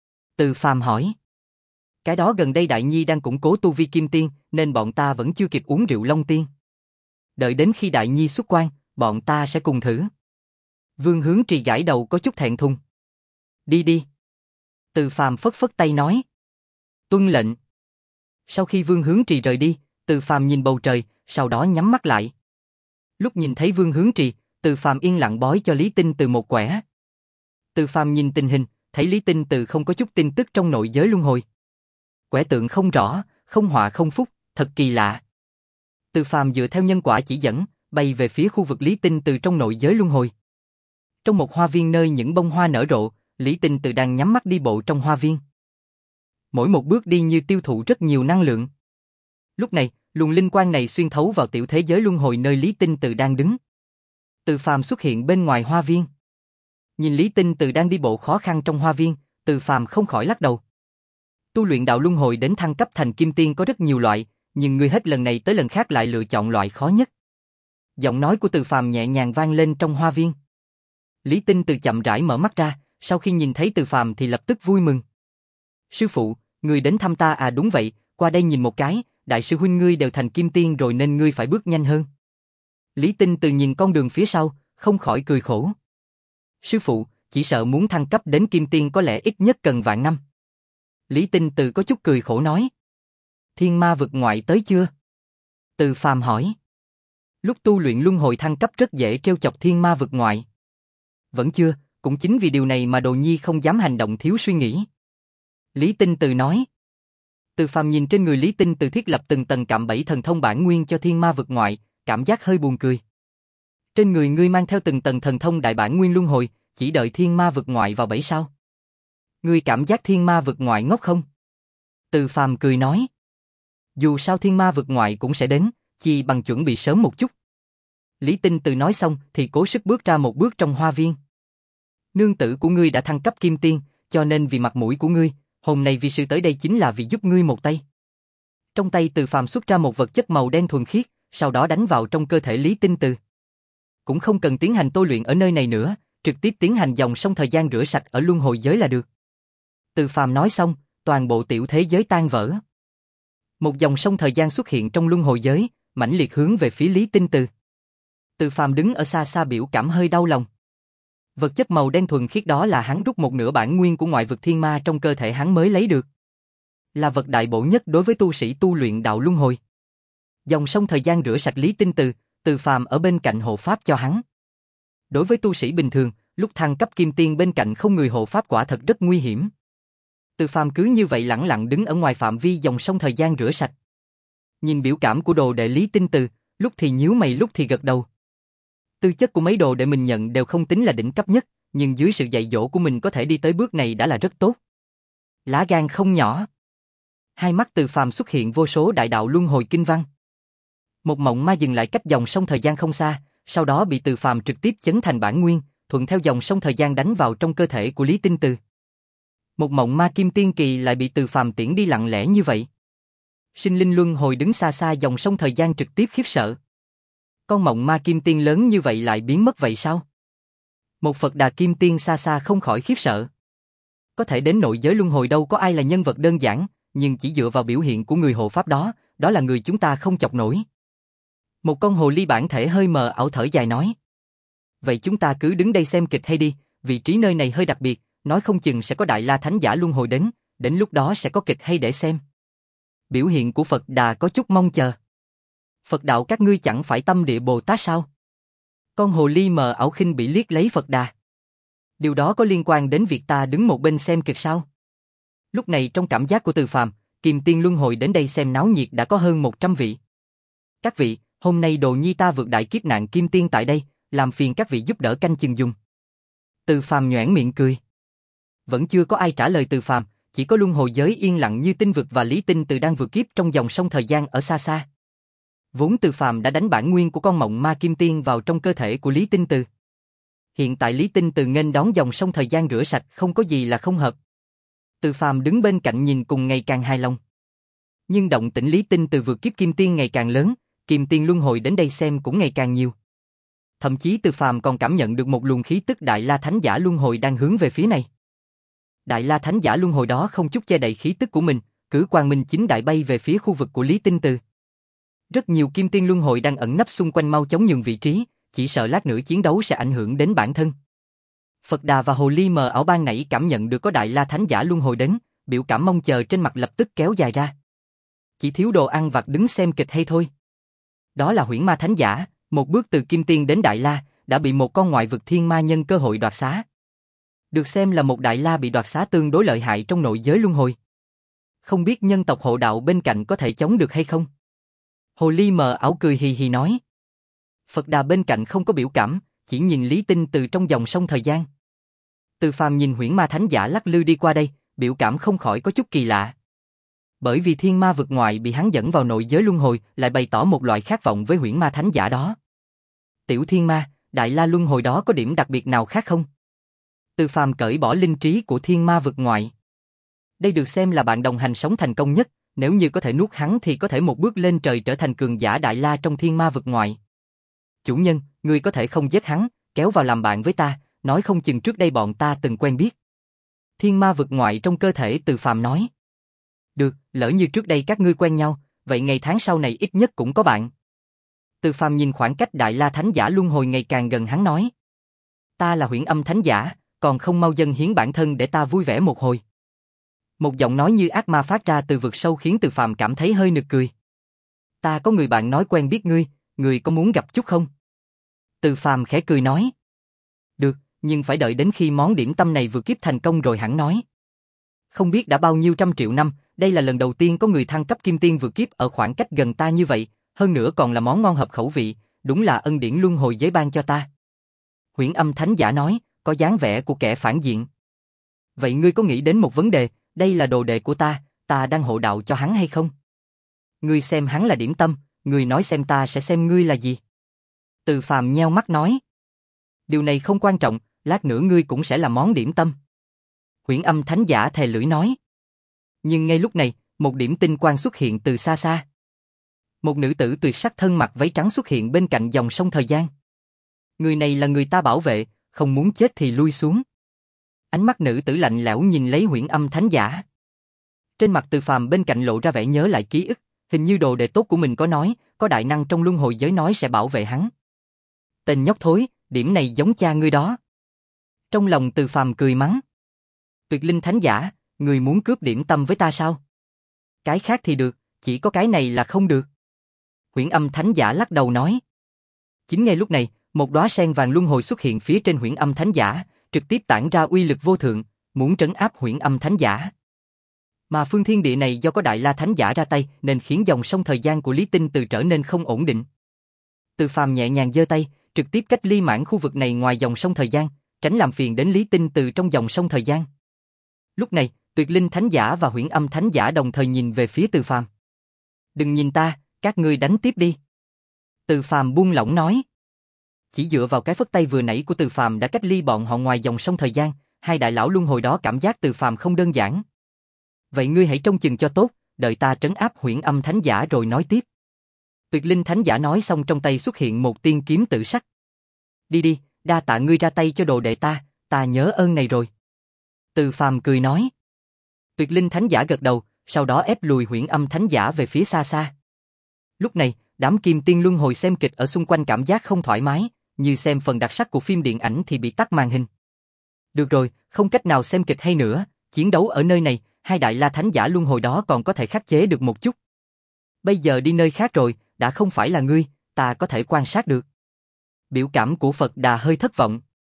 Từ Phàm hỏi. Cái đó gần đây Đại Nhi đang củng cố tu vi kim tiên, nên bọn ta vẫn chưa kịp uống rượu Long Tiên. Đợi đến khi Đại Nhi xuất quan, bọn ta sẽ cùng thử. Vương Hướng Trì gãi đầu có chút thẹn thùng. Đi đi. Từ Phàm phất phất tay nói. Tuân lệnh. Sau khi Vương Hướng Trì rời đi, Từ Phàm nhìn bầu trời, sau đó nhắm mắt lại. Lúc nhìn thấy Vương Hướng Trì, Từ Phàm yên lặng bói cho Lý Tinh Từ một quẻ. Từ Phàm nhìn tình hình, thấy Lý Tinh Từ không có chút tin tức trong nội giới luân hồi. Quẻ tượng không rõ, không họa không phúc, thật kỳ lạ. Từ Phàm dựa theo nhân quả chỉ dẫn, bay về phía khu vực Lý Tinh Từ trong nội giới luân hồi. Trong một hoa viên nơi những bông hoa nở rộ, Lý Tinh Từ đang nhắm mắt đi bộ trong hoa viên. Mỗi một bước đi như tiêu thụ rất nhiều năng lượng. Lúc này, luồng linh quang này xuyên thấu vào tiểu thế giới luân hồi nơi Lý Tinh Từ đang đứng. Từ Phàm xuất hiện bên ngoài hoa viên. Nhìn Lý Tinh Từ đang đi bộ khó khăn trong hoa viên, Từ Phàm không khỏi lắc đầu. Tu luyện đạo luân hồi đến thăng cấp thành kim tiên có rất nhiều loại, nhưng ngươi hết lần này tới lần khác lại lựa chọn loại khó nhất. Giọng nói của Từ Phàm nhẹ nhàng vang lên trong hoa viên. Lý Tinh Từ chậm rãi mở mắt ra, sau khi nhìn thấy Từ Phàm thì lập tức vui mừng. Sư phụ, ngươi đến thăm ta à? Đúng vậy, qua đây nhìn một cái, đại sư huynh ngươi đều thành kim tiên rồi nên ngươi phải bước nhanh hơn. Lý Tinh Từ nhìn con đường phía sau, không khỏi cười khổ. Sư phụ, chỉ sợ muốn thăng cấp đến kim tiên có lẽ ít nhất cần vạn năm. Lý Tinh Từ có chút cười khổ nói. Thiên ma vực ngoại tới chưa? Từ Phàm hỏi. Lúc tu luyện luân hồi thăng cấp rất dễ trêu chọc thiên ma vực ngoại. Vẫn chưa, cũng chính vì điều này mà Đồ Nhi không dám hành động thiếu suy nghĩ. Lý Tinh Từ nói. Từ Phàm nhìn trên người Lý Tinh Từ thiết lập từng tầng cạm bẫy thần thông bản nguyên cho thiên ma vực ngoại, cảm giác hơi buồn cười. Trên người ngươi mang theo từng tầng thần thông đại bản nguyên luân hồi, chỉ đợi thiên ma vực ngoại vào bẫy sao? Ngươi cảm giác thiên ma vực ngoại ngốc không? Từ Phàm cười nói. Dù sao thiên ma vực ngoại cũng sẽ đến, chỉ bằng chuẩn bị sớm một chút. Lý Tinh Từ nói xong thì cố sức bước ra một bước trong hoa viên. Nương tử của ngươi đã thăng cấp kim tiên, cho nên vì mặt mũi của ngươi, hôm nay vi sư tới đây chính là vì giúp ngươi một tay. Trong tay Từ Phàm xuất ra một vật chất màu đen thuần khiết, sau đó đánh vào trong cơ thể Lý Tinh Từ. Cũng không cần tiến hành tôi luyện ở nơi này nữa, trực tiếp tiến hành dòng sông thời gian rửa sạch ở luân hồi giới là được. Từ Phàm nói xong, toàn bộ tiểu thế giới tan vỡ. Một dòng sông thời gian xuất hiện trong luân hồi giới, mãnh liệt hướng về phía Lý Tinh Từ. Từ Phàm đứng ở xa xa biểu cảm hơi đau lòng. Vật chất màu đen thuần khiết đó là hắn rút một nửa bản nguyên của ngoại vực thiên ma trong cơ thể hắn mới lấy được. Là vật đại bổ nhất đối với tu sĩ tu luyện đạo luân hồi. Dòng sông thời gian rửa sạch Lý Tinh Từ, Từ Phàm ở bên cạnh hộ pháp cho hắn. Đối với tu sĩ bình thường, lúc thăng cấp kim tiên bên cạnh không người hộ pháp quả thật rất nguy hiểm. Từ Phàm cứ như vậy lẳng lặng đứng ở ngoài phạm vi dòng sông thời gian rửa sạch. Nhìn biểu cảm của đồ đệ Lý Tinh Từ, lúc thì nhíu mày lúc thì gật đầu. Tư chất của mấy đồ đệ mình nhận đều không tính là đỉnh cấp nhất, nhưng dưới sự dạy dỗ của mình có thể đi tới bước này đã là rất tốt. Lá gan không nhỏ. Hai mắt Từ Phàm xuất hiện vô số đại đạo luân hồi kinh văn. Một mộng ma dừng lại cách dòng sông thời gian không xa, sau đó bị Từ Phàm trực tiếp chấn thành bản nguyên, thuận theo dòng sông thời gian đánh vào trong cơ thể của Lý Tinh Từ. Một mộng ma kim tiên kỳ lại bị Từ Phàm tiễn đi lặng lẽ như vậy. Sinh linh luân hồi đứng xa xa dòng sông thời gian trực tiếp khiếp sợ. Con mộng ma kim tiên lớn như vậy lại biến mất vậy sao? Một Phật Đà kim tiên xa xa không khỏi khiếp sợ. Có thể đến nội giới luân hồi đâu có ai là nhân vật đơn giản, nhưng chỉ dựa vào biểu hiện của người hộ pháp đó, đó là người chúng ta không chọc nổi. Một con hồ ly bản thể hơi mờ ảo thở dài nói. Vậy chúng ta cứ đứng đây xem kịch hay đi, vị trí nơi này hơi đặc biệt, nói không chừng sẽ có Đại La Thánh Giả luân hồi đến, đến lúc đó sẽ có kịch hay để xem. Biểu hiện của Phật Đà có chút mong chờ. Phật đạo các ngươi chẳng phải tâm địa Bồ Tát sao? Con hồ ly mờ ảo khinh bị liếc lấy Phật Đà. Điều đó có liên quan đến việc ta đứng một bên xem kịch sao? Lúc này trong cảm giác của Từ Phàm, Kim Tiên luân hồi đến đây xem náo nhiệt đã có hơn một trăm vị. Các vị, hôm nay đồ nhi ta vượt đại kiếp nạn Kim Tiên tại đây, làm phiền các vị giúp đỡ canh chừng dùng. Từ Phàm nhoẻn miệng cười. Vẫn chưa có ai trả lời Từ Phàm, chỉ có luân hồi giới yên lặng như tinh vực và Lý Tinh Từ đang vượt kiếp trong dòng sông thời gian ở xa xa. Vốn Từ Phàm đã đánh bản nguyên của con mộng ma kim tiên vào trong cơ thể của Lý Tinh Từ. Hiện tại Lý Tinh Từ nghênh đón dòng sông thời gian rửa sạch không có gì là không hợp. Từ Phàm đứng bên cạnh nhìn cùng ngày càng hài lòng. Nhưng động tĩnh Lý Tinh Từ vượt kiếp kim tiên ngày càng lớn, kim tiên luân hồi đến đây xem cũng ngày càng nhiều. Thậm chí Từ Phàm còn cảm nhận được một luồng khí tức Đại La Thánh Giả luân hồi đang hướng về phía này. Đại La Thánh Giả luân hồi đó không chút che đậy khí tức của mình, cử quang minh chính đại bay về phía khu vực của Lý Tinh Từ. Rất nhiều kim tiên luân hồi đang ẩn nấp xung quanh mau chóng nhường vị trí, chỉ sợ lát nữa chiến đấu sẽ ảnh hưởng đến bản thân. Phật Đà và hồ ly mờ ảo ban nãy cảm nhận được có Đại La Thánh Giả luân hồi đến, biểu cảm mong chờ trên mặt lập tức kéo dài ra. Chỉ thiếu đồ ăn vặt đứng xem kịch hay thôi. Đó là Huyễn Ma Thánh Giả, một bước từ kim tiên đến Đại La, đã bị một con ngoại vực thiên ma nhân cơ hội đoạt xá. Được xem là một Đại La bị đoạt xá tương đối lợi hại trong nội giới luân hồi. Không biết nhân tộc hộ đạo bên cạnh có thể chống được hay không? Hồ ly mờ ảo cười hì hì nói. Phật Đà bên cạnh không có biểu cảm, chỉ nhìn Lý Tinh từ trong dòng sông thời gian. Từ Phàm nhìn Huyễn Ma Thánh Giả lắc lư đi qua đây, biểu cảm không khỏi có chút kỳ lạ. Bởi vì thiên ma vực ngoại bị hắn dẫn vào nội giới luân hồi, lại bày tỏ một loại khát vọng với Huyễn Ma Thánh Giả đó. Tiểu thiên ma, Đại La luân hồi đó có điểm đặc biệt nào khác không? Từ Phàm cởi bỏ linh trí của thiên ma vực ngoại. Đây được xem là bạn đồng hành sống thành công nhất, nếu như có thể nuốt hắn thì có thể một bước lên trời trở thành cường giả Đại La trong thiên ma vực ngoại. Chủ nhân, ngươi có thể không giết hắn, kéo vào làm bạn với ta, nói không chừng trước đây bọn ta từng quen biết. Thiên ma vực ngoại trong cơ thể Từ Phàm nói. Được, lỡ như trước đây các ngươi quen nhau, vậy ngày tháng sau này ít nhất cũng có bạn. Từ Phàm nhìn khoảng cách Đại La Thánh Giả luân hồi ngày càng gần hắn nói. Ta là Huyễn Âm Thánh Giả, còn không mau dâng hiến bản thân để ta vui vẻ một hồi. Một giọng nói như ác ma phát ra từ vực sâu khiến Từ Phàm cảm thấy hơi nực cười. Ta có người bạn nói quen biết ngươi, ngươi có muốn gặp chút không? Từ Phàm khẽ cười nói. Được, nhưng phải đợi đến khi món điểm tâm này vượt kiếp thành công rồi hẳn nói. Không biết đã bao nhiêu trăm triệu năm, đây là lần đầu tiên có người thăng cấp kim tiên vượt kiếp ở khoảng cách gần ta như vậy, hơn nữa còn là món ngon hợp khẩu vị, đúng là ân điển luân hồi giới ban cho ta. Huyễn Âm Thánh Giả nói, có dáng vẻ của kẻ phản diện. Vậy ngươi có nghĩ đến một vấn đề, đây là đồ đệ của ta, ta đang hộ đạo cho hắn hay không? Ngươi xem hắn là điểm tâm, ngươi nói xem ta sẽ xem ngươi là gì? Từ Phàm nheo mắt nói. Điều này không quan trọng, lát nữa ngươi cũng sẽ là món điểm tâm. Huyễn Âm Thánh Giả thè lưỡi nói. Nhưng ngay lúc này, một điểm tinh quang xuất hiện từ xa xa. Một nữ tử tuyệt sắc thân mặc váy trắng xuất hiện bên cạnh dòng sông thời gian. Người này là người ta bảo vệ, không muốn chết thì lui xuống. Ánh mắt nữ tử lạnh lẽo nhìn lấy Huyễn Âm Thánh Giả. Trên mặt Từ Phàm bên cạnh lộ ra vẻ nhớ lại ký ức, hình như đồ đệ tốt của mình có nói, có đại năng trong luân hồi giới nói sẽ bảo vệ hắn. Tên nhóc thối, điểm này giống cha ngươi đó. Trong lòng Từ Phàm cười mắng. Tuyệt Linh Thánh Giả, người muốn cướp điểm tâm với ta sao? Cái khác thì được, chỉ có cái này là không được. Huyễn Âm Thánh Giả lắc đầu nói. Chính ngay lúc này, một đóa sen vàng luân hồi xuất hiện phía trên Huyễn Âm Thánh Giả, trực tiếp tản ra uy lực vô thượng, muốn trấn áp Huyễn Âm Thánh Giả. Mà phương thiên địa này do có Đại La Thánh Giả ra tay nên khiến dòng sông thời gian của Lý Tinh Từ trở nên không ổn định. Từ Phàm nhẹ nhàng giơ tay, trực tiếp cách ly mảng khu vực này ngoài dòng sông thời gian, tránh làm phiền đến Lý Tinh Từ trong dòng sông thời gian. Lúc này, Tuyệt Linh Thánh Giả và Huyễn Âm Thánh Giả đồng thời nhìn về phía Từ Phàm. Đừng nhìn ta, các ngươi đánh tiếp đi. Từ Phàm buông lỏng nói. Chỉ dựa vào cái phất tay vừa nãy của Từ Phàm đã cách ly bọn họ ngoài dòng sông thời gian, hai đại lão luân hồi đó cảm giác Từ Phàm không đơn giản. Vậy ngươi hãy trông chừng cho tốt, đợi ta trấn áp Huyễn Âm Thánh Giả rồi nói tiếp. Tuyệt Linh Thánh Giả nói xong trong tay xuất hiện một tiên kiếm tự sắc. Đi đi, đa tạ ngươi ra tay cho đồ đệ ta, ta nhớ ơn này rồi. Từ Phàm cười nói. Tuyệt Linh Thánh Giả gật đầu, sau đó ép lùi Huyễn Âm Thánh Giả về phía xa xa. Lúc này, đám kim tiên luân hồi xem kịch ở xung quanh cảm giác không thoải mái, như xem phần đặc sắc của phim điện ảnh thì bị tắt màn hình. Được rồi, không cách nào xem kịch hay nữa, chiến đấu ở nơi này, hai đại La Thánh Giả luân hồi đó còn có thể khắc chế được một chút. Bây giờ đi nơi khác rồi, đã không phải là ngươi, ta có thể quan sát được. Biểu cảm của Phật Đà hơi thất vọng.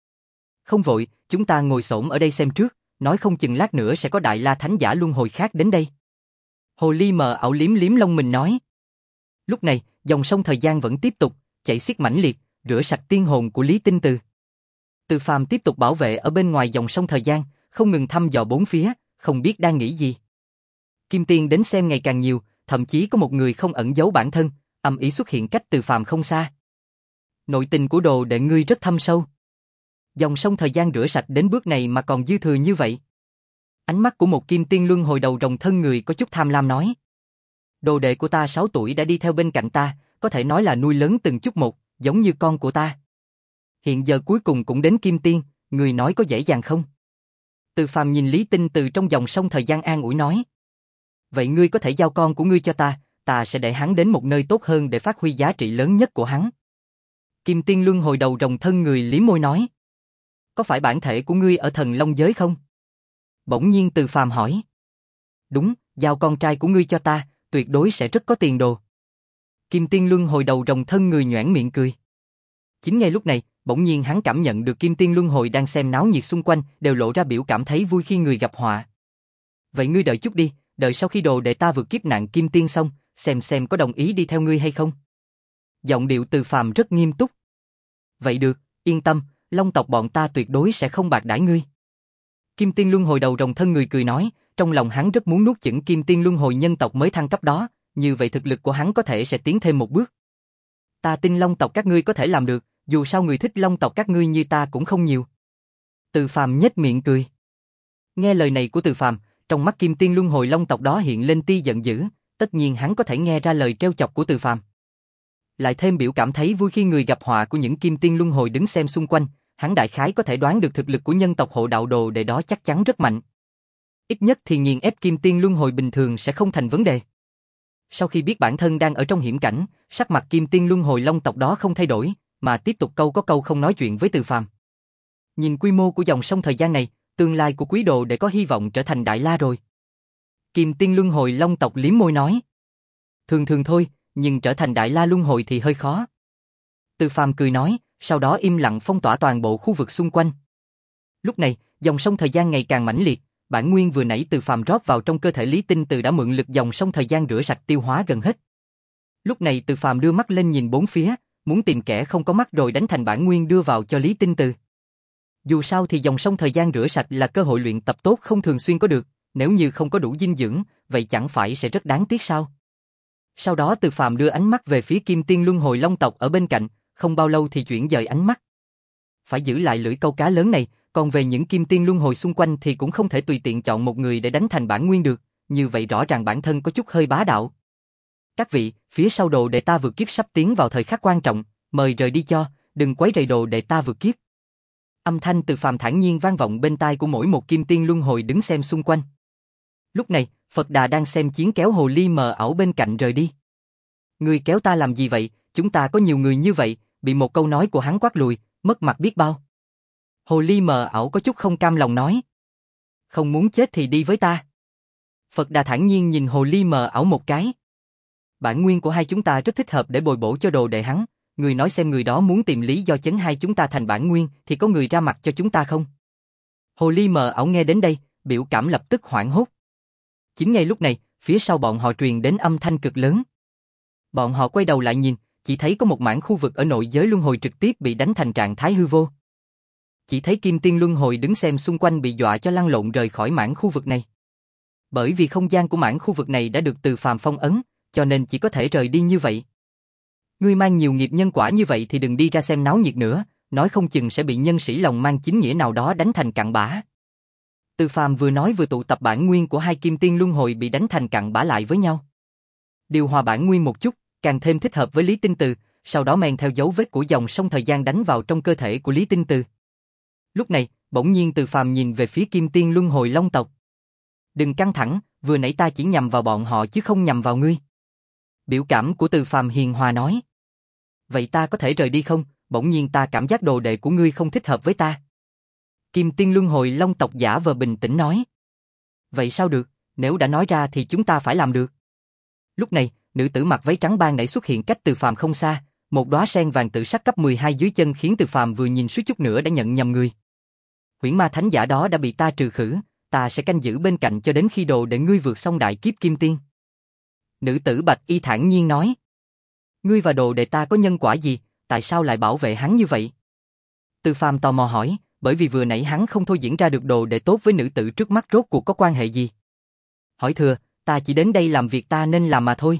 Không vội, chúng ta ngồi xổm ở đây xem trước, nói không chừng lát nữa sẽ có đại La Thánh Giả luân hồi khác đến đây. Hồ ly mờ ảo liếm liếm lông mình nói. Lúc này, dòng sông thời gian vẫn tiếp tục, chảy xiết mãnh liệt, rửa sạch tiên hồn của Lý Tinh Từ. Từ Phàm tiếp tục bảo vệ ở bên ngoài dòng sông thời gian, không ngừng thăm dò bốn phía, không biết đang nghĩ gì. Kim tiên đến xem ngày càng nhiều, thậm chí có một người không ẩn giấu bản thân, âm ý xuất hiện cách Từ Phàm không xa. Nội tình của đồ đệ ngươi rất thâm sâu. Dòng sông thời gian rửa sạch đến bước này mà còn dư thừa như vậy. Ánh mắt của một kim tiên luân hồi đầu rồng thân người có chút tham lam nói. Đồ đệ của ta sáu tuổi đã đi theo bên cạnh ta, có thể nói là nuôi lớn từng chút một, giống như con của ta. Hiện giờ cuối cùng cũng đến kim tiên, người nói có dễ dàng không? Từ Phàm nhìn Lý Tinh từ trong dòng sông thời gian an ủi nói. Vậy ngươi có thể giao con của ngươi cho ta, ta sẽ để hắn đến một nơi tốt hơn để phát huy giá trị lớn nhất của hắn. Kim tiên luân hồi đầu rồng thân người liếm môi nói. Có phải bản thể của ngươi ở thần long giới không? Bỗng nhiên Từ Phàm hỏi. Đúng, giao con trai của ngươi cho ta, tuyệt đối sẽ rất có tiền đồ. Kim tiên luân hồi đầu rồng thân người nhoẻn miệng cười. Chính ngay lúc này, bỗng nhiên hắn cảm nhận được kim tiên luân hồi đang xem náo nhiệt xung quanh, đều lộ ra biểu cảm thấy vui khi người gặp họa. Vậy ngươi đợi chút đi, đợi sau khi đồ đệ ta vượt kiếp nạn kim tiên xong, xem xem có đồng ý đi theo ngươi hay không. Giọng điệu Từ Phàm rất nghiêm túc. Vậy được, yên tâm, Long tộc bọn ta tuyệt đối sẽ không bạc đãi ngươi. Kim tiên luân hồi đầu rồng thân người cười nói, trong lòng hắn rất muốn nuốt chửng kim tiên luân hồi nhân tộc mới thăng cấp đó, như vậy thực lực của hắn có thể sẽ tiến thêm một bước. Ta tin Long tộc các ngươi có thể làm được, dù sao người thích Long tộc các ngươi như ta cũng không nhiều. Từ Phàm nhếch miệng cười. Nghe lời này của Từ Phàm, trong mắt kim tiên luân hồi Long tộc đó hiện lên tia giận dữ, tất nhiên hắn có thể nghe ra lời trêu chọc của Từ Phàm. Lại thêm biểu cảm thấy vui khi người gặp họa của những kim tiên luân hồi đứng xem xung quanh, hắn đại khái có thể đoán được thực lực của nhân tộc hộ đạo đồ đệ đó chắc chắn rất mạnh. Ít nhất thì nghiền ép kim tiên luân hồi bình thường sẽ không thành vấn đề. Sau khi biết bản thân đang ở trong hiểm cảnh, sắc mặt kim tiên luân hồi Long tộc đó không thay đổi, mà tiếp tục câu có câu không nói chuyện với Từ Phàm. Nhìn quy mô của dòng sông thời gian này, tương lai của quý đồ để có hy vọng trở thành đại la rồi. Kim tiên luân hồi Long tộc liếm môi nói. Thường thường thôi, nhưng trở thành đại la luân hồi thì hơi khó. Từ Phàm cười nói, sau đó im lặng phong tỏa toàn bộ khu vực xung quanh. Lúc này, dòng sông thời gian ngày càng mãnh liệt, bản nguyên vừa nãy Từ Phàm rót vào trong cơ thể Lý Tinh Từ đã mượn lực dòng sông thời gian rửa sạch tiêu hóa gần hết. Lúc này Từ Phàm đưa mắt lên nhìn bốn phía, muốn tìm kẻ không có mắt rồi đánh thành bản nguyên đưa vào cho Lý Tinh Từ. Dù sao thì dòng sông thời gian rửa sạch là cơ hội luyện tập tốt không thường xuyên có được, nếu như không có đủ dinh dưỡng, vậy chẳng phải sẽ rất đáng tiếc sao? Sau đó Từ Phàm đưa ánh mắt về phía kim tiên luân hồi Long tộc ở bên cạnh, không bao lâu thì chuyển dời ánh mắt. Phải giữ lại lưỡi câu cá lớn này, còn về những kim tiên luân hồi xung quanh thì cũng không thể tùy tiện chọn một người để đánh thành bản nguyên được, như vậy rõ ràng bản thân có chút hơi bá đạo. Các vị, phía sau đồ đệ ta vượt kiếp sắp tiến vào thời khắc quan trọng, mời rời đi cho, đừng quấy rầy đồ đệ ta vượt kiếp. Âm thanh từ phàm thản nhiên vang vọng bên tai của mỗi một kim tiên luân hồi đứng xem xung quanh. Lúc này, Phật Đà đang xem chiến kéo hồ ly mờ ảo bên cạnh rời đi. Ngươi kéo ta làm gì vậy, chúng ta có nhiều người như vậy, bị một câu nói của hắn quát lùi, mất mặt biết bao. Hồ ly mờ ảo có chút không cam lòng nói. Không muốn chết thì đi với ta. Phật Đà thản nhiên nhìn hồ ly mờ ảo một cái. Bản nguyên của hai chúng ta rất thích hợp để bồi bổ cho đồ đệ hắn, người nói xem người đó muốn tìm lý do chấn hai chúng ta thành bản nguyên thì có người ra mặt cho chúng ta không? Hồ ly mờ ảo nghe đến đây, biểu cảm lập tức hoảng hốt. Chính ngay lúc này, phía sau bọn họ truyền đến âm thanh cực lớn. Bọn họ quay đầu lại nhìn, chỉ thấy có một mảng khu vực ở nội giới luân hồi trực tiếp bị đánh thành trạng thái hư vô. Chỉ thấy kim tiên luân hồi đứng xem xung quanh bị dọa cho lăn lộn rời khỏi mảng khu vực này. Bởi vì không gian của mảng khu vực này đã được Từ Phàm phong ấn, cho nên chỉ có thể rời đi như vậy. Ngươi mang nhiều nghiệp nhân quả như vậy thì đừng đi ra xem náo nhiệt nữa, nói không chừng sẽ bị nhân sĩ lòng mang chính nghĩa nào đó đánh thành cặn bã. Từ Phàm vừa nói vừa tụ tập bản nguyên của hai kim tiên luân hồi bị đánh thành cặn bã lại với nhau. Điều hòa bản nguyên một chút, càng thêm thích hợp với Lý Tinh Từ, sau đó men theo dấu vết của dòng sông thời gian đánh vào trong cơ thể của Lý Tinh Từ. Lúc này, bỗng nhiên Từ Phàm nhìn về phía kim tiên luân hồi long tộc. Đừng căng thẳng, vừa nãy ta chỉ nhằm vào bọn họ chứ không nhằm vào ngươi. Biểu cảm của Từ Phàm hiền hòa nói. Vậy ta có thể rời đi không? Bỗng nhiên ta cảm giác đồ đệ của ngươi không thích hợp với ta. Kim tiên luân hồi long tộc giả vờ bình tĩnh nói. Vậy sao được, nếu đã nói ra thì chúng ta phải làm được. Lúc này, nữ tử mặc váy trắng ban nãy xuất hiện cách Từ Phàm không xa, một đóa sen vàng tự sắc cấp mười hai dưới chân khiến Từ Phàm vừa nhìn suýt chút nữa đã nhận nhầm người. Huyễn ma thánh giả đó đã bị ta trừ khử, ta sẽ canh giữ bên cạnh cho đến khi đồ đệ ngươi vượt xong đại kiếp kim tiên. Nữ tử Bạch Y thản nhiên nói. Ngươi và đồ đệ ta có nhân quả gì, tại sao lại bảo vệ hắn như vậy? Từ Phàm tò mò hỏi, bởi vì vừa nãy hắn không thôi diễn ra được đồ đệ tốt với nữ tử trước mắt rốt cuộc có quan hệ gì. Hỏi thừa, ta chỉ đến đây làm việc ta nên làm mà thôi.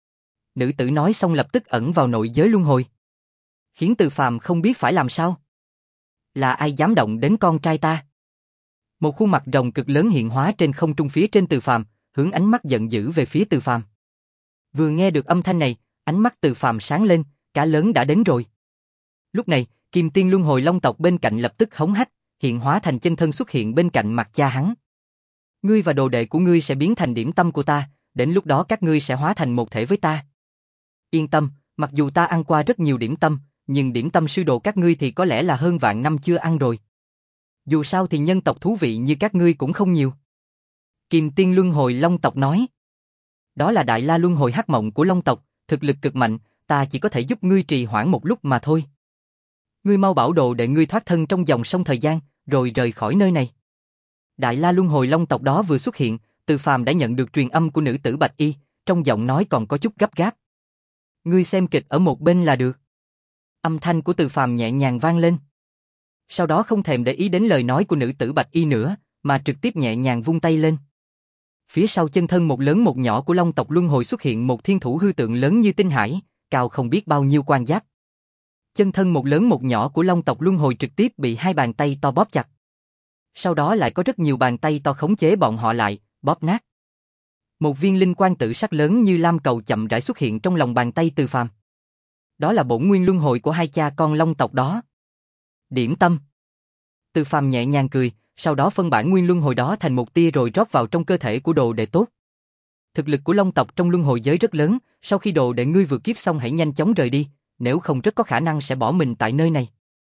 Nữ tử nói xong lập tức ẩn vào nội giới luân hồi. Khiến Từ Phàm không biết phải làm sao. Là ai dám động đến con trai ta? Một khuôn mặt rồng cực lớn hiện hóa trên không trung phía trên Từ Phàm, hướng ánh mắt giận dữ về phía Từ Phàm. Vừa nghe được âm thanh này, ánh mắt Từ Phàm sáng lên, cá lớn đã đến rồi. Lúc này, Kim Tiên Luân Hồi Long tộc bên cạnh lập tức hống hách, hiện hóa thành chân thân xuất hiện bên cạnh mặt cha hắn. Ngươi và đồ đệ của ngươi sẽ biến thành điểm tâm của ta, đến lúc đó các ngươi sẽ hóa thành một thể với ta. Yên tâm, mặc dù ta ăn qua rất nhiều điểm tâm, nhưng điểm tâm sư đồ các ngươi thì có lẽ là hơn vạn năm chưa ăn rồi. Dù sao thì nhân tộc thú vị như các ngươi cũng không nhiều. Kim Tiên Luân Hồi Long tộc nói. Đó là Đại La Luân Hồi Hắc Mộng của Long tộc, thực lực cực mạnh, ta chỉ có thể giúp ngươi trì hoãn một lúc mà thôi. Ngươi mau bảo đồ để ngươi thoát thân trong dòng sông thời gian, rồi rời khỏi nơi này. Đại La Luân Hồi Long tộc đó vừa xuất hiện, Từ Phàm đã nhận được truyền âm của nữ tử Bạch Y, trong giọng nói còn có chút gấp gáp. Ngươi xem kịch ở một bên là được. Âm thanh của Từ Phàm nhẹ nhàng vang lên. Sau đó không thèm để ý đến lời nói của nữ tử Bạch Y nữa, mà trực tiếp nhẹ nhàng vung tay lên. Phía sau chân thân một lớn một nhỏ của Long tộc Luân Hồi xuất hiện một thiên thủ hư tượng lớn như tinh hải, cao không biết bao nhiêu quan giáp. Chân thân một lớn một nhỏ của Long tộc Luân Hồi trực tiếp bị hai bàn tay to bóp chặt. Sau đó lại có rất nhiều bàn tay to khống chế bọn họ lại, bóp nát. Một viên linh quang tự sắc lớn như lam cầu chậm rãi xuất hiện trong lòng bàn tay Từ Phàm. Đó là bổn nguyên luân hồi của hai cha con Long tộc đó. Điểm tâm. Từ Phàm nhẹ nhàng cười, sau đó phân bản nguyên luân hồi đó thành một tia rồi rót vào trong cơ thể của đồ đệ tốt. Thực lực của Long tộc trong luân hồi giới rất lớn, sau khi đồ đệ ngươi vượt kiếp xong hãy nhanh chóng rời đi, nếu không rất có khả năng sẽ bỏ mình tại nơi này.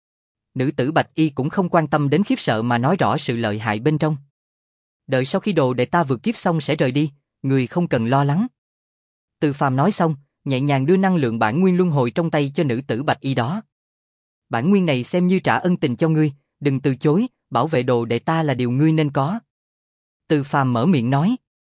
Nữ tử Bạch Y cũng không quan tâm đến khiếp sợ mà nói rõ sự lợi hại bên trong. Đợi sau khi đồ đệ ta vượt kiếp xong sẽ rời đi, người không cần lo lắng. Từ Phàm nói xong, nhẹ nhàng đưa năng lượng bản nguyên luân hồi trong tay cho nữ tử Bạch Y đó. Bản nguyên này xem như trả ân tình cho ngươi, đừng từ chối, bảo vệ đồ đệ ta là điều ngươi nên có. Từ Phàm mở miệng nói.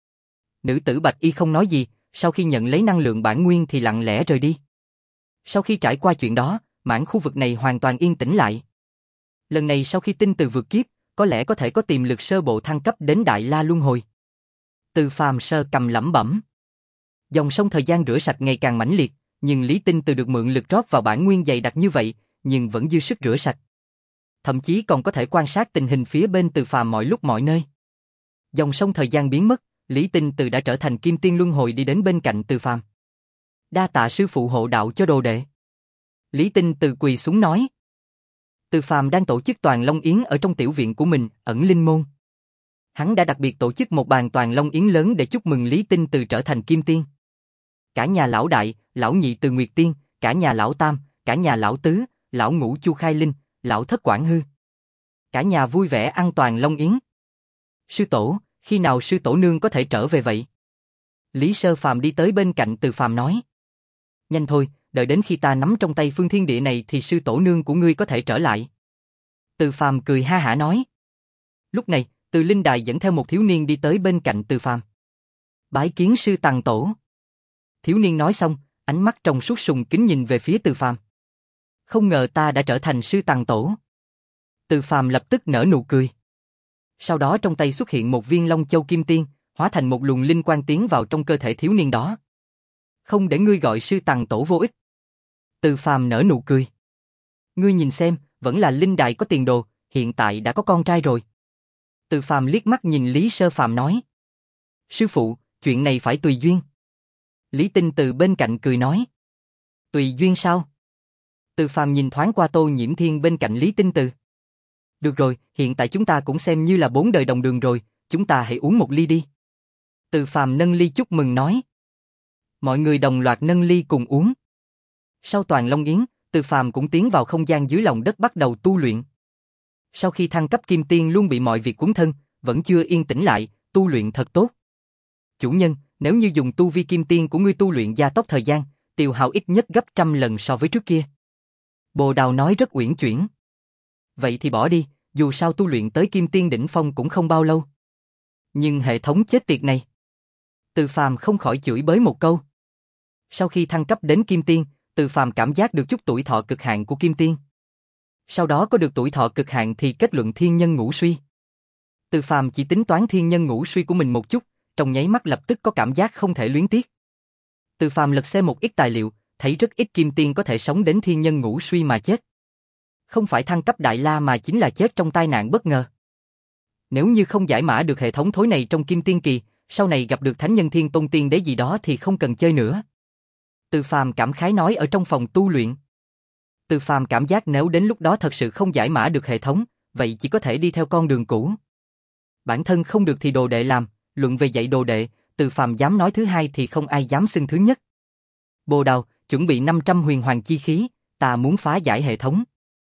Nữ tử Bạch Y không nói gì, sau khi nhận lấy năng lượng bản nguyên thì lặng lẽ rời đi. Sau khi trải qua chuyện đó, mảng khu vực này hoàn toàn yên tĩnh lại. Lần này sau khi Tinh Từ vượt kiếp, có lẽ có thể có tiềm lực sơ bộ thăng cấp đến Đại La Luân Hồi. Từ Phàm sơ cầm lẩm bẩm. Dòng sông thời gian rửa sạch ngày càng mãnh liệt, nhưng Lý Tinh Từ được mượn lực rót vào bản nguyên dày đặc như vậy, nhưng vẫn dư sức rửa sạch. Thậm chí còn có thể quan sát tình hình phía bên Từ Phàm mọi lúc mọi nơi. Dòng sông thời gian biến mất, Lý Tinh Từ đã trở thành Kim Tiên Luân Hồi đi đến bên cạnh Từ Phàm. Đa tạ sư phụ hộ đạo cho đồ đệ. Lý Tinh Từ quỳ xuống nói. Từ Phàm đang tổ chức Toàn Long Yến ở trong tiểu viện của mình, ẩn linh môn. Hắn đã đặc biệt tổ chức một bàn Toàn Long Yến lớn để chúc mừng Lý Tinh Từ trở thành Kim Tiên. Cả nhà lão đại, lão nhị Từ Nguyệt Tiên, cả nhà lão tam, cả nhà lão tứ, lão ngũ Chu Khai Linh, lão thất Quảng Hư. Cả nhà vui vẻ ăn Toàn Long Yến. Sư tổ, khi nào sư tổ nương có thể trở về vậy? Lý Sơ Phàm đi tới bên cạnh Từ Phàm nói. Nhanh thôi, đợi đến khi ta nắm trong tay phương thiên địa này thì sư tổ nương của ngươi có thể trở lại. Từ Phàm cười ha hả nói. Lúc này, Từ Linh Đài dẫn theo một thiếu niên đi tới bên cạnh Từ Phàm. Bái kiến sư Tằng tổ. Thiếu niên nói xong, ánh mắt trong suốt sùng kính nhìn về phía Từ Phàm. Không ngờ ta đã trở thành sư Tằng tổ. Từ Phàm lập tức nở nụ cười. Sau đó trong tay xuất hiện một viên Long Châu Kim Tiên, hóa thành một luồng linh quang tiến vào trong cơ thể thiếu niên đó. Không để ngươi gọi sư Tằng tổ vô ích. Từ Phàm nở nụ cười. Ngươi nhìn xem, vẫn là Linh Đài có tiền đồ, hiện tại đã có con trai rồi. Từ Phàm liếc mắt nhìn Lý Sơ Phàm nói. Sư phụ, chuyện này phải tùy duyên. Lý Tinh Từ bên cạnh cười nói. Tùy duyên sao? Từ Phàm nhìn thoáng qua Tô Nhiễm Thiên bên cạnh Lý Tinh Từ. Được rồi, hiện tại chúng ta cũng xem như là bốn đời đồng đường rồi, chúng ta hãy uống một ly đi. Từ Phàm nâng ly chúc mừng nói. Mọi người đồng loạt nâng ly cùng uống. Sau Toàn Long Yến, Từ Phàm cũng tiến vào không gian dưới lòng đất bắt đầu tu luyện. Sau khi thăng cấp Kim Tiên luôn bị mọi việc cuốn thân, vẫn chưa yên tĩnh lại, tu luyện thật tốt. Chủ nhân, nếu như dùng tu vi Kim Tiên của ngươi tu luyện gia tốc thời gian, tiêu hao ít nhất gấp trăm lần so với trước kia. Bồ Đào nói rất uyển chuyển. Vậy thì bỏ đi, dù sao tu luyện tới Kim Tiên đỉnh phong cũng không bao lâu. Nhưng hệ thống chết tiệt này. Từ Phàm không khỏi chửi bới một câu. Sau khi thăng cấp đến Kim Tiên, Từ Phàm cảm giác được chút tuổi thọ cực hạn của Kim Tiên. Sau đó có được tuổi thọ cực hạn thì kết luận thiên nhân ngũ suy. Từ Phàm chỉ tính toán thiên nhân ngũ suy của mình một chút, trong nháy mắt lập tức có cảm giác không thể luyến tiếc. Từ Phàm lật xem một ít tài liệu, thấy rất ít Kim Tiên có thể sống đến thiên nhân ngũ suy mà chết. Không phải thăng cấp Đại La mà chính là chết trong tai nạn bất ngờ. Nếu như không giải mã được hệ thống thối này trong Kim Tiên kỳ, sau này gặp được Thánh Nhân Thiên Tôn Tiên Đế gì đó thì không cần chơi nữa. Từ Phàm cảm khái nói ở trong phòng tu luyện. Từ Phàm cảm giác nếu đến lúc đó thật sự không giải mã được hệ thống, vậy chỉ có thể đi theo con đường cũ. Bản thân không được thì đồ đệ làm, luận về dạy đồ đệ, Từ Phàm dám nói thứ hai thì không ai dám xưng thứ nhất. Bồ Đào, chuẩn bị năm trăm huyền hoàng chi khí, ta muốn phá giải hệ thống.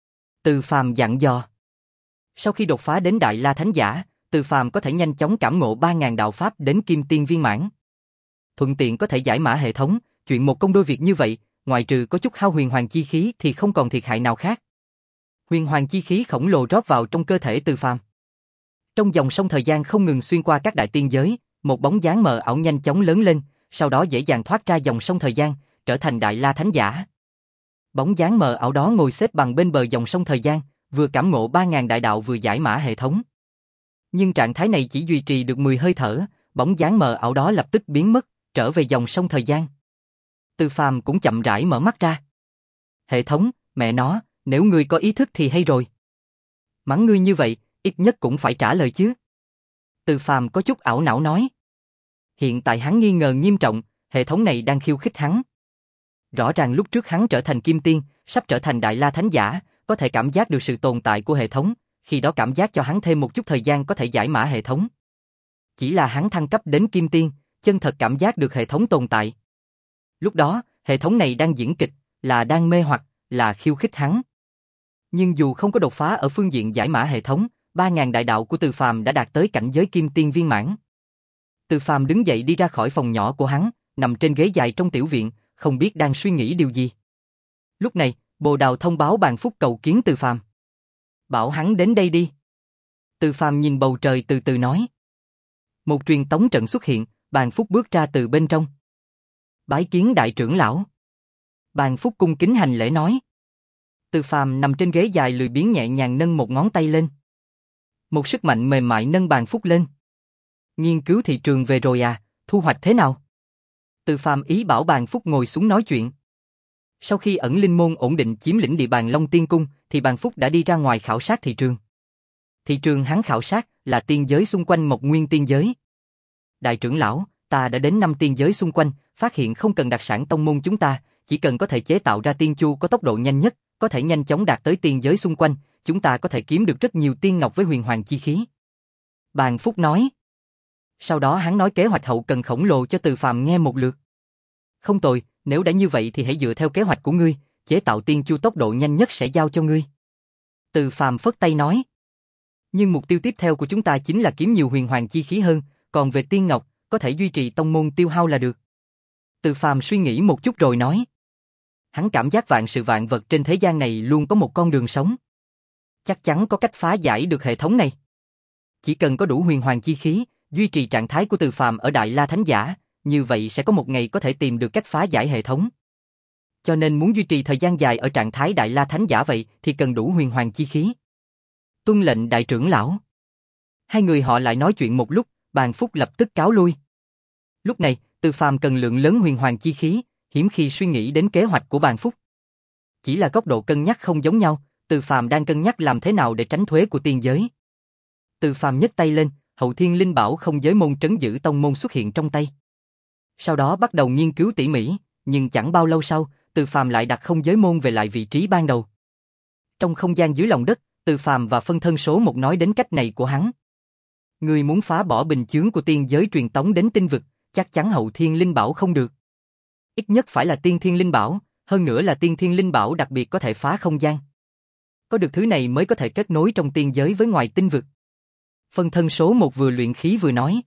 Từ Phàm dặn dò. Sau khi đột phá đến Đại La Thánh Giả, Từ Phàm có thể nhanh chóng cảm ngộ ba ngàn đạo pháp đến Kim Tiên viên mãn. Thuận tiện có thể giải mã hệ thống, chuyện một công đôi việc như vậy, ngoài trừ có chút hao huyền hoàng chi khí thì không còn thiệt hại nào khác. Huyền hoàng chi khí khổng lồ rót vào trong cơ thể Từ Phàm. Trong dòng sông thời gian không ngừng xuyên qua các đại tiên giới, một bóng dáng mờ ảo nhanh chóng lớn lên, sau đó dễ dàng thoát ra dòng sông thời gian, trở thành Đại La Thánh Giả. Bóng dáng mờ ảo đó ngồi xếp bằng bên bờ dòng sông thời gian, vừa cảm ngộ ba ngàn đại đạo vừa giải mã hệ thống. Nhưng trạng thái này chỉ duy trì được mười hơi thở, bóng dáng mờ ảo đó lập tức biến mất, trở về dòng sông thời gian. Từ Phàm cũng chậm rãi mở mắt ra. Hệ thống, mẹ nó, nếu ngươi có ý thức thì hay rồi. Mắng ngươi như vậy, ít nhất cũng phải trả lời chứ. Từ Phàm có chút ảo não nói. Hiện tại hắn nghi ngờ nghiêm trọng, hệ thống này đang khiêu khích hắn. Rõ ràng lúc trước hắn trở thành Kim Tiên, sắp trở thành Đại La Thánh Giả, có thể cảm giác được sự tồn tại của hệ thống, khi đó cảm giác cho hắn thêm một chút thời gian có thể giải mã hệ thống. Chỉ là hắn thăng cấp đến Kim Tiên, chân thật cảm giác được hệ thống tồn tại. Lúc đó, hệ thống này đang diễn kịch, là đang mê hoặc, là khiêu khích hắn. Nhưng dù không có đột phá ở phương diện giải mã hệ thống, ba ngàn đại đạo của Từ Phàm đã đạt tới cảnh giới Kim Tiên viên mãn. Từ Phàm đứng dậy đi ra khỏi phòng nhỏ của hắn, nằm trên ghế dài trong tiểu viện, không biết đang suy nghĩ điều gì. Lúc này, Bồ Đào thông báo Bàn Phúc cầu kiến Từ Phàm. Bảo hắn đến đây đi. Từ Phàm nhìn bầu trời từ từ nói. Một truyền tống trận xuất hiện, Bàn Phúc bước ra từ bên trong. Bái kiến đại trưởng lão. Bàn Phúc cung kính hành lễ nói. Từ Phàm nằm trên ghế dài lười biếng nhẹ nhàng nâng một ngón tay lên. Một sức mạnh mềm mại nâng Bàn Phúc lên. Nghiên cứu thị trường về rồi à, thu hoạch thế nào? Từ Phàm ý bảo Bàn Phúc ngồi xuống nói chuyện. Sau khi ẩn linh môn ổn định chiếm lĩnh địa bàn Long Tiên Cung, thì Bàn Phúc đã đi ra ngoài khảo sát thị trường. Thị trường hắn khảo sát là tiên giới xung quanh Mộc Nguyên tiên giới. Đại trưởng lão, ta đã đến năm tiên giới xung quanh, phát hiện không cần đặc sản tông môn chúng ta, chỉ cần có thể chế tạo ra tiên chu có tốc độ nhanh nhất, có thể nhanh chóng đạt tới tiên giới xung quanh, chúng ta có thể kiếm được rất nhiều tiên ngọc với huyền hoàng chi khí. Bàn Phúc nói. Sau đó hắn nói kế hoạch hậu cần khổng lồ cho Từ Phàm nghe một lượt. Không tồi, nếu đã như vậy thì hãy dựa theo kế hoạch của ngươi, chế tạo tiên chu tốc độ nhanh nhất sẽ giao cho ngươi. Từ Phàm phất tay nói. Nhưng mục tiêu tiếp theo của chúng ta chính là kiếm nhiều huyền hoàng chi khí hơn, còn về tiên ngọc, có thể duy trì tông môn tiêu hao là được. Từ Phàm suy nghĩ một chút rồi nói. Hắn cảm giác vạn sự vạn vật trên thế gian này luôn có một con đường sống. Chắc chắn có cách phá giải được hệ thống này. Chỉ cần có đủ huyền hoàng chi khí, duy trì trạng thái của Từ Phàm ở Đại La Thánh Giả, như vậy sẽ có một ngày có thể tìm được cách phá giải hệ thống. Cho nên muốn duy trì thời gian dài ở trạng thái Đại La Thánh Giả vậy thì cần đủ huyền hoàng chi khí. Tuân lệnh đại trưởng lão. Hai người họ lại nói chuyện một lúc, Bàn Phúc lập tức cáo lui. Lúc này, Từ Phàm cần lượng lớn huyền hoàng chi khí, hiếm khi suy nghĩ đến kế hoạch của Bàn Phúc. Chỉ là góc độ cân nhắc không giống nhau, Từ Phàm đang cân nhắc làm thế nào để tránh thuế của tiên giới. Từ Phàm nhấc tay lên, Hậu Thiên Linh Bảo không giới môn trấn giữ tông môn xuất hiện trong tay. Sau đó bắt đầu nghiên cứu tỉ mỉ, nhưng chẳng bao lâu sau, Từ Phàm lại đặt không giới môn về lại vị trí ban đầu. Trong không gian dưới lòng đất, Từ Phàm và phân thân số một nói đến cách này của hắn. Người muốn phá bỏ bình chướng của tiên giới truyền tống đến tinh vực, chắc chắn Hậu Thiên Linh Bảo không được. Ít nhất phải là Tiên Thiên Linh Bảo, hơn nữa là Tiên Thiên Linh Bảo đặc biệt có thể phá không gian. Có được thứ này mới có thể kết nối trong tiên giới với ngoài tinh vực. Phân thân số một vừa luyện khí vừa nói.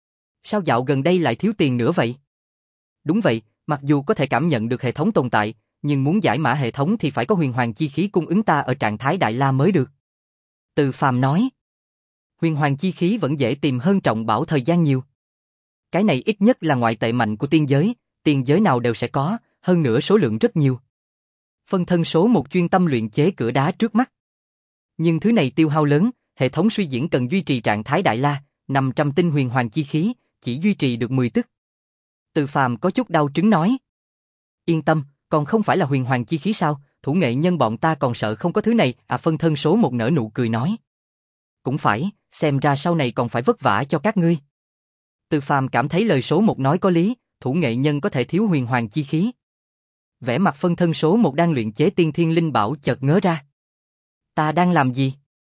Sao dạo gần đây lại thiếu tiền nữa vậy? Đúng vậy, mặc dù có thể cảm nhận được hệ thống tồn tại, nhưng muốn giải mã hệ thống thì phải có huyền hoàng chi khí cung ứng ta ở trạng thái Đại La mới được. Từ Phàm nói. Huyền hoàng chi khí vẫn dễ tìm hơn trọng bảo thời gian nhiều. Cái này ít nhất là ngoại tệ mạnh của tiên giới, tiên giới nào đều sẽ có, hơn nữa số lượng rất nhiều. Phân thân số một chuyên tâm luyện chế cửa đá trước mắt. Nhưng thứ này tiêu hao lớn, hệ thống suy diễn cần duy trì trạng thái Đại La, năm trăm tinh huyền hoàng chi khí, chỉ duy trì được mười tức. Từ Phàm có chút đau trứng nói. Yên tâm, còn không phải là huyền hoàng chi khí sao, thủ nghệ nhân bọn ta còn sợ không có thứ này, à phân thân số một nở nụ cười nói. Cũng phải, xem ra sau này còn phải vất vả cho các ngươi. Từ Phàm cảm thấy lời số một nói có lý, thủ nghệ nhân có thể thiếu huyền hoàng chi khí. Vẻ mặt phân thân số một đang luyện chế tiên thiên linh bảo chợt ngớ ra. Ta đang làm gì?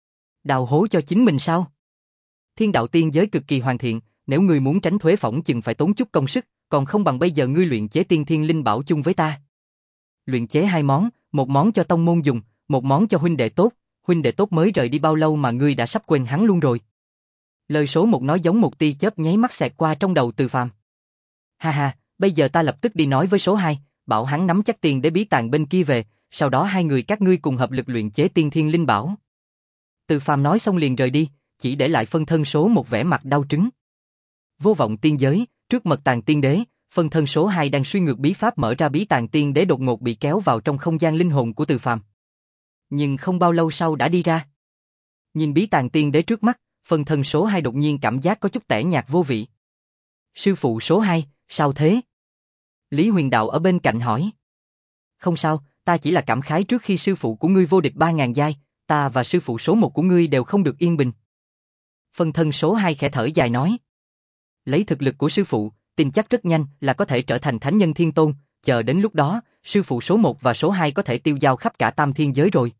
Đào hố cho chính mình sao? Thiên đạo tiên giới cực kỳ hoàn thiện, nếu ngươi muốn tránh thuế phỏng chừng phải tốn chút công sức, còn không bằng bây giờ ngươi luyện chế tiên thiên linh bảo chung với ta. Luyện chế hai món, một món cho tông môn dùng, một món cho huynh đệ tốt, huynh đệ tốt mới rời đi bao lâu mà ngươi đã sắp quên hắn luôn rồi. Lời số một nói giống một tia chớp nháy mắt xẹt qua trong đầu Từ Phàm. Ha ha, bây giờ ta lập tức đi nói với số hai, bảo hắn nắm chắc tiền để bí tàng bên kia về, sau đó hai người các ngươi cùng hợp lực luyện chế tiên thiên linh bảo. Từ Phàm nói xong liền rời đi, chỉ để lại phân thân số một vẻ mặt đau trứng. Vô vọng tiên giới, trước mật tàng tiên đế, phân thân số hai đang suy ngược bí pháp mở ra bí tàng tiên đế đột ngột bị kéo vào trong không gian linh hồn của Từ Phàm. Nhưng không bao lâu sau đã đi ra. Nhìn bí tàng tiên đế trước mắt, phân thân số hai đột nhiên cảm giác có chút tẻ nhạt vô vị. Sư phụ số hai, sao thế? Lý Huyền Đạo ở bên cạnh hỏi. Không sao, ta chỉ là cảm khái trước khi sư phụ của ngươi vô địch ba ngàn giai, ta và sư phụ số một của ngươi đều không được yên bình. Phân thân số hai khẽ thở dài nói. Lấy thực lực của sư phụ, tin chắc rất nhanh là có thể trở thành thánh nhân thiên tôn, chờ đến lúc đó, sư phụ số một và số hai có thể tiêu dao khắp cả tam thiên giới rồi.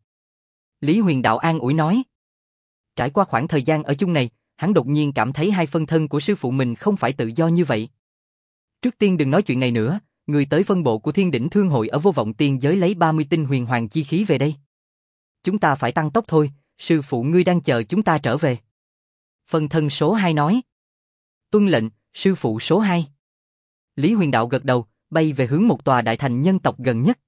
Lý Huyền Đạo an ủi nói. Trải qua khoảng thời gian ở chung này, hắn đột nhiên cảm thấy hai phân thân của sư phụ mình không phải tự do như vậy. Trước tiên đừng nói chuyện này nữa, người tới phân bộ của Thiên Đỉnh Thương hội ở Vô Vọng Tiên giới lấy ba mươi tinh huyền hoàng chi khí về đây. Chúng ta phải tăng tốc thôi, sư phụ ngươi đang chờ chúng ta trở về. Phân thân số hai nói. Tuân lệnh, sư phụ số hai. Lý Huyền Đạo gật đầu, bay về hướng một tòa đại thành nhân tộc gần nhất.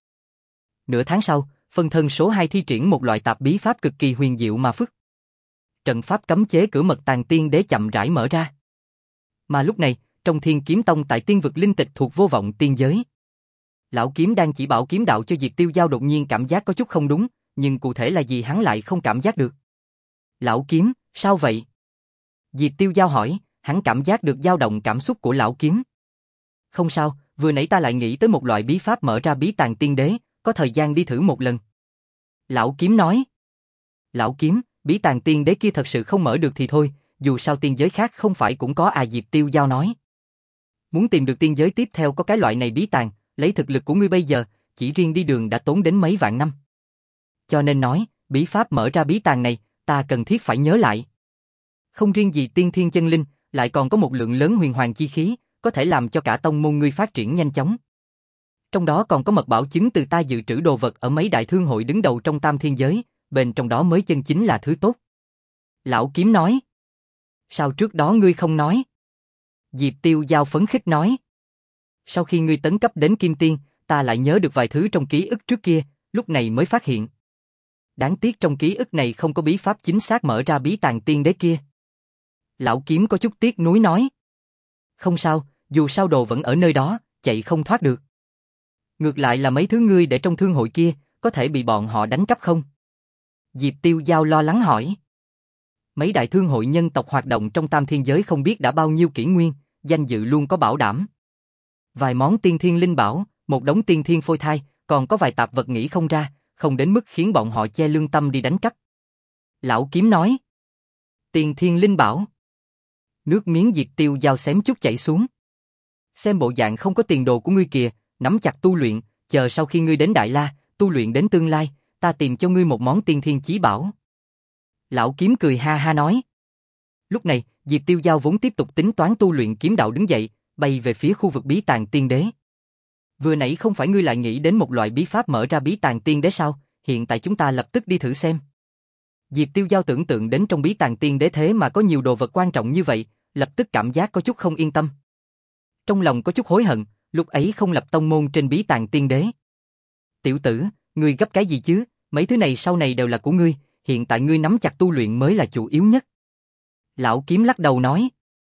Nửa tháng sau, phân thân số hai thi triển một loại tạp bí pháp cực kỳ huyền diệu mà phức. Trận pháp cấm chế cửa mật tàng tiên đế chậm rãi mở ra. Mà lúc này, trong Thiên Kiếm Tông tại tiên vực linh tịch thuộc Vô Vọng tiên giới, Lão Kiếm đang chỉ bảo kiếm đạo cho Diệp Tiêu Giao đột nhiên cảm giác có chút không đúng, nhưng cụ thể là gì hắn lại không cảm giác được. Lão Kiếm, sao vậy? Diệp Tiêu Giao hỏi, hắn cảm giác được dao động cảm xúc của Lão Kiếm. Không sao, vừa nãy ta lại nghĩ tới một loại bí pháp mở ra bí tàng tiên đế, có thời gian đi thử một lần. Lão kiếm nói. Lão kiếm, bí tàng tiên đế kia thật sự không mở được thì thôi, dù sao tiên giới khác không phải cũng có à, Diệp Tiêu Giao nói. Muốn tìm được tiên giới tiếp theo có cái loại này bí tàng, lấy thực lực của ngươi bây giờ, chỉ riêng đi đường đã tốn đến mấy vạn năm. Cho nên nói, bí pháp mở ra bí tàng này, ta cần thiết phải nhớ lại. Không riêng gì tiên thiên chân linh, lại còn có một lượng lớn huyền hoàng chi khí, có thể làm cho cả tông môn ngươi phát triển nhanh chóng. Trong đó còn có mật bảo chứng từ ta dự trữ đồ vật ở mấy đại thương hội đứng đầu trong tam thiên giới, bên trong đó mới chân chính là thứ tốt. Lão kiếm nói. Sao trước đó ngươi không nói? Diệp Tiêu Giao phấn khích nói. Sau khi ngươi tấn cấp đến kim tiên, ta lại nhớ được vài thứ trong ký ức trước kia, lúc này mới phát hiện. Đáng tiếc trong ký ức này không có bí pháp chính xác mở ra bí tàng tiên đế kia. Lão kiếm có chút tiếc nuối nói. Không sao, dù sao đồ vẫn ở nơi đó, chạy không thoát được. Ngược lại là mấy thứ ngươi để trong thương hội kia, có thể bị bọn họ đánh cắp không? Diệp Tiêu Giao lo lắng hỏi. Mấy đại thương hội nhân tộc hoạt động trong tam thiên giới không biết đã bao nhiêu kỷ nguyên, danh dự luôn có bảo đảm. Vài món tiên thiên linh bảo, một đống tiên thiên phôi thai, còn có vài tạp vật nghĩ không ra, không đến mức khiến bọn họ che lương tâm đi đánh cắp. Lão kiếm nói. Tiên thiên linh bảo. Nước miếng Diệp Tiêu Giao xém chút chảy xuống. Xem bộ dạng không có tiền đồ của ngươi kìa, nắm chặt tu luyện, chờ sau khi ngươi đến Đại La, tu luyện đến tương lai, ta tìm cho ngươi một món tiên thiên chí bảo. Lão kiếm cười ha ha nói. Lúc này, Diệp Tiêu Giao vốn tiếp tục tính toán tu luyện kiếm đạo đứng dậy, bay về phía khu vực bí tàng tiên đế. Vừa nãy không phải ngươi lại nghĩ đến một loại bí pháp mở ra bí tàng tiên đế sao, hiện tại chúng ta lập tức đi thử xem. Diệp Tiêu Giao tưởng tượng đến trong bí tàng tiên đế thế mà có nhiều đồ vật quan trọng như vậy, lập tức cảm giác có chút không yên tâm. Trong lòng có chút hối hận, lúc ấy không lập tông môn trên bí tàng tiên đế. Tiểu tử, ngươi gấp cái gì chứ, mấy thứ này sau này đều là của ngươi, hiện tại ngươi nắm chặt tu luyện mới là chủ yếu nhất. Lão kiếm lắc đầu nói.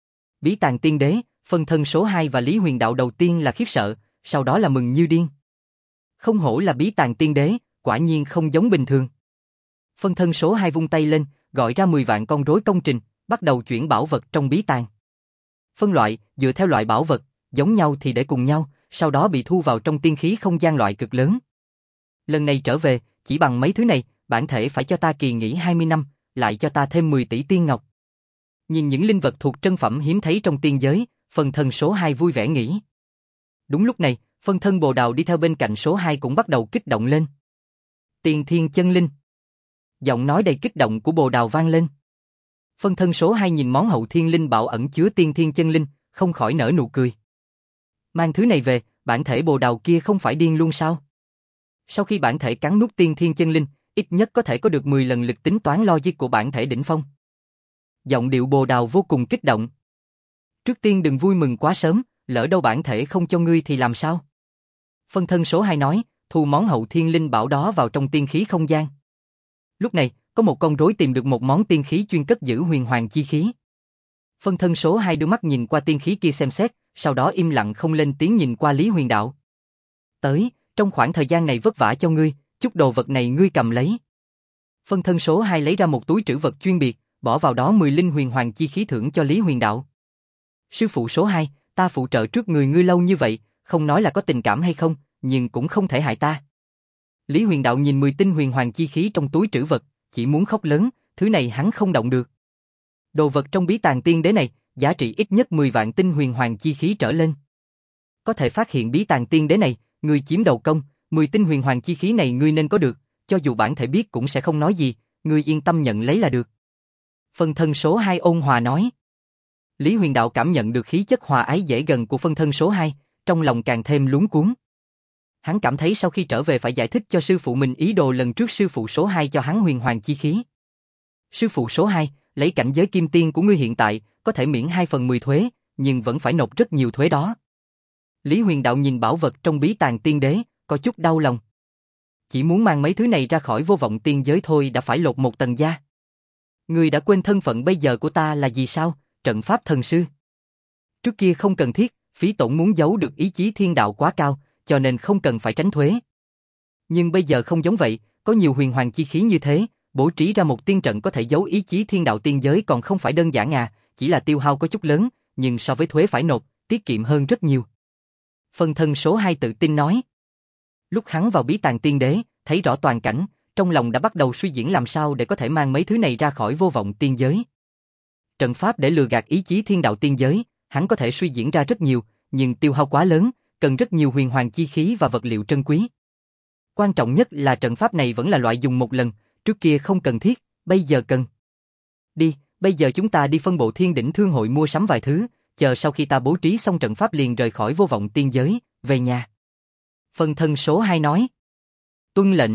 Bí tàng tiên đế, phân thân số hai và Lý Huyền Đạo đầu tiên là khiếp sợ, sau đó là mừng như điên. Không hổ là bí tàng tiên đế, quả nhiên không giống bình thường. Phân thân số hai vung tay lên, gọi ra mười vạn con rối công trình, bắt đầu chuyển bảo vật trong bí tàng. Phân loại, dựa theo loại bảo vật, giống nhau thì để cùng nhau, sau đó bị thu vào trong tiên khí không gian loại cực lớn. Lần này trở về, chỉ bằng mấy thứ này, bản thể phải cho ta kỳ nghỉ hai mươi năm, lại cho ta thêm mười tỷ tiên ngọc. Nhìn những linh vật thuộc trân phẩm hiếm thấy trong tiên giới, phân thân số hai vui vẻ nghĩ. Đúng lúc này, phân thân Bồ Đào đi theo bên cạnh số hai cũng bắt đầu kích động lên. Tiên thiên chân linh. Giọng nói đầy kích động của Bồ Đào vang lên. Phân thân số hai nhìn món hậu thiên linh bảo ẩn chứa tiên thiên chân linh, không khỏi nở nụ cười. Mang thứ này về, bản thể Bồ Đào kia không phải điên luôn sao? Sau khi bản thể cắn nuốt tiên thiên chân linh, ít nhất có thể có được mười lần lực tính toán logic của bản thể đỉnh phong. Giọng điệu Bồ Đào vô cùng kích động. Trước tiên đừng vui mừng quá sớm, lỡ đâu bản thể không cho ngươi thì làm sao? Phân thân số hai nói, thu món hậu thiên linh bảo đó vào trong tiên khí không gian. Lúc này, có một con rối tìm được một món tiên khí chuyên cất giữ huyền hoàng chi khí. Phân thân số hai đưa mắt nhìn qua tiên khí kia xem xét, sau đó im lặng không lên tiếng nhìn qua Lý Huyền Đạo. Tới, trong khoảng thời gian này vất vả cho ngươi, chút đồ vật này ngươi cầm lấy. Phân thân số hai lấy ra một túi trữ vật chuyên biệt, bỏ vào đó mười linh huyền hoàng chi khí thưởng cho Lý Huyền Đạo. Sư phụ số hai, ta phụ trợ trước người ngươi lâu như vậy, không nói là có tình cảm hay không, nhưng cũng không thể hại ta. Lý Huyền Đạo nhìn mười tinh huyền hoàng chi khí trong túi trữ vật, chỉ muốn khóc lớn, thứ này hắn không động được. Đồ vật trong bí tàng tiên đế này, giá trị ít nhất mười vạn tinh huyền hoàng chi khí trở lên. Có thể phát hiện bí tàng tiên đế này, ngươi chiếm đầu công, mười tinh huyền hoàng chi khí này ngươi nên có được, cho dù bản thể biết cũng sẽ không nói gì, ngươi yên tâm nhận lấy là được. Phân thân số hai ôn hòa nói. Lý Huyền Đạo cảm nhận được khí chất hòa ái dễ gần của phân thân số hai, trong lòng càng thêm luống cuống. Hắn cảm thấy sau khi trở về phải giải thích cho sư phụ mình ý đồ lần trước sư phụ số hai cho hắn huyền hoàng chi khí. Sư phụ số hai, lấy cảnh giới kim tiên của ngươi hiện tại, có thể miễn hai phần mười thuế, nhưng vẫn phải nộp rất nhiều thuế đó. Lý Huyền Đạo nhìn bảo vật trong bí tàng tiên đế, có chút đau lòng. Chỉ muốn mang mấy thứ này ra khỏi vô vọng tiên giới thôi đã phải lột một tầng da. Ngươi đã quên thân phận bây giờ của ta là gì sao, trận pháp thần sư? Trước kia không cần thiết, phí tổn muốn giấu được ý chí thiên đạo quá cao, cho nên không cần phải tránh thuế. Nhưng bây giờ không giống vậy, có nhiều huyền hoàng chi khí như thế, bố trí ra một tiên trận có thể giấu ý chí thiên đạo tiên giới còn không phải đơn giản à, chỉ là tiêu hao có chút lớn, nhưng so với thuế phải nộp, tiết kiệm hơn rất nhiều. Phân thân số hai tự tin nói. Lúc hắn vào bí tàng tiên đế, thấy rõ toàn cảnh, trong lòng đã bắt đầu suy diễn làm sao để có thể mang mấy thứ này ra khỏi vô vọng tiên giới. Trận pháp để lừa gạt ý chí thiên đạo tiên giới, hắn có thể suy diễn ra rất nhiều, nhưng tiêu hao quá lớn, cần rất nhiều huyền hoàng chi khí và vật liệu trân quý. Quan trọng nhất là trận pháp này vẫn là loại dùng một lần, trước kia không cần thiết, bây giờ cần. Đi, bây giờ chúng ta đi phân bộ thiên đỉnh thương hội mua sắm vài thứ, chờ sau khi ta bố trí xong trận pháp liền rời khỏi vô vọng tiên giới, về nhà. Phân thân số hai nói. Tuân lệnh.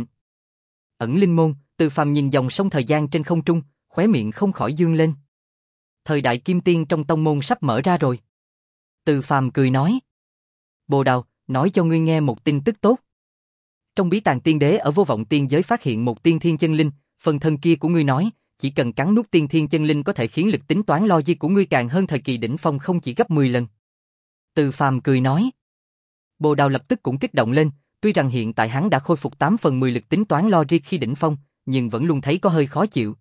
Ẩn linh môn, Từ Phàm nhìn dòng sông thời gian trên không trung, khóe miệng không khỏi dương lên. Thời đại kim tiên trong tông môn sắp mở ra rồi. Từ Phàm cười nói. Bồ Đào, nói cho ngươi nghe một tin tức tốt. Trong bí tàng tiên đế ở vô vọng tiên giới phát hiện một tiên thiên chân linh, phần thân kia của ngươi nói, chỉ cần cắn nuốt tiên thiên chân linh có thể khiến lực tính toán logic của ngươi càng hơn thời kỳ đỉnh phong không chỉ gấp mười lần. Từ Phàm cười nói. Bồ Đào lập tức cũng kích động lên, tuy rằng hiện tại hắn đã khôi phục tám phần mười lực tính toán logic khi đỉnh phong, nhưng vẫn luôn thấy có hơi khó chịu.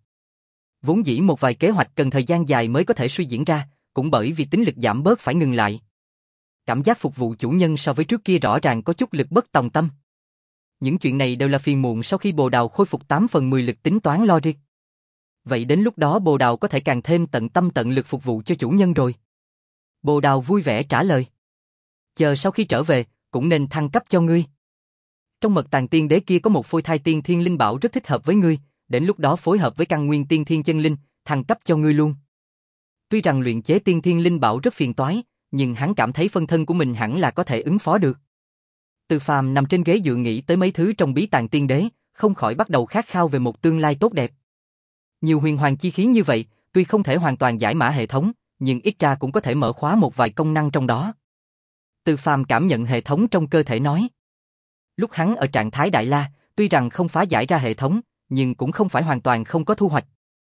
Vốn dĩ một vài kế hoạch cần thời gian dài mới có thể suy diễn ra, cũng bởi vì tính lực giảm bớt phải ngừng lại. Cảm giác phục vụ chủ nhân so với trước kia rõ ràng có chút lực bất tòng tâm. Những chuyện này đều là phiền muộn sau khi Bồ Đào khôi phục tám phần mười lực tính toán logic. Vậy đến lúc đó Bồ Đào có thể càng thêm tận tâm tận lực phục vụ cho chủ nhân rồi. Bồ Đào vui vẻ trả lời. Chờ sau khi trở về, cũng nên thăng cấp cho ngươi. Trong mật tàng tiên đế kia có một phôi thai tiên thiên linh bảo rất thích hợp với ngươi, đến lúc đó phối hợp với căn nguyên tiên thiên chân linh, thăng cấp cho ngươi luôn. Tuy rằng luyện chế tiên thiên linh bảo rất phiền toái, nhưng hắn cảm thấy phân thân của mình hẳn là có thể ứng phó được. Từ Phàm nằm trên ghế dựa nghĩ tới mấy thứ trong bí tàng tiên đế, không khỏi bắt đầu khát khao về một tương lai tốt đẹp. Nhiều huyền hoàng chi khí như vậy, tuy không thể hoàn toàn giải mã hệ thống, nhưng ít ra cũng có thể mở khóa một vài công năng trong đó. Từ Phàm cảm nhận hệ thống trong cơ thể nói. Lúc hắn ở trạng thái Đại La, tuy rằng không phá giải ra hệ thống, nhưng cũng không phải hoàn toàn không có thu hoạch.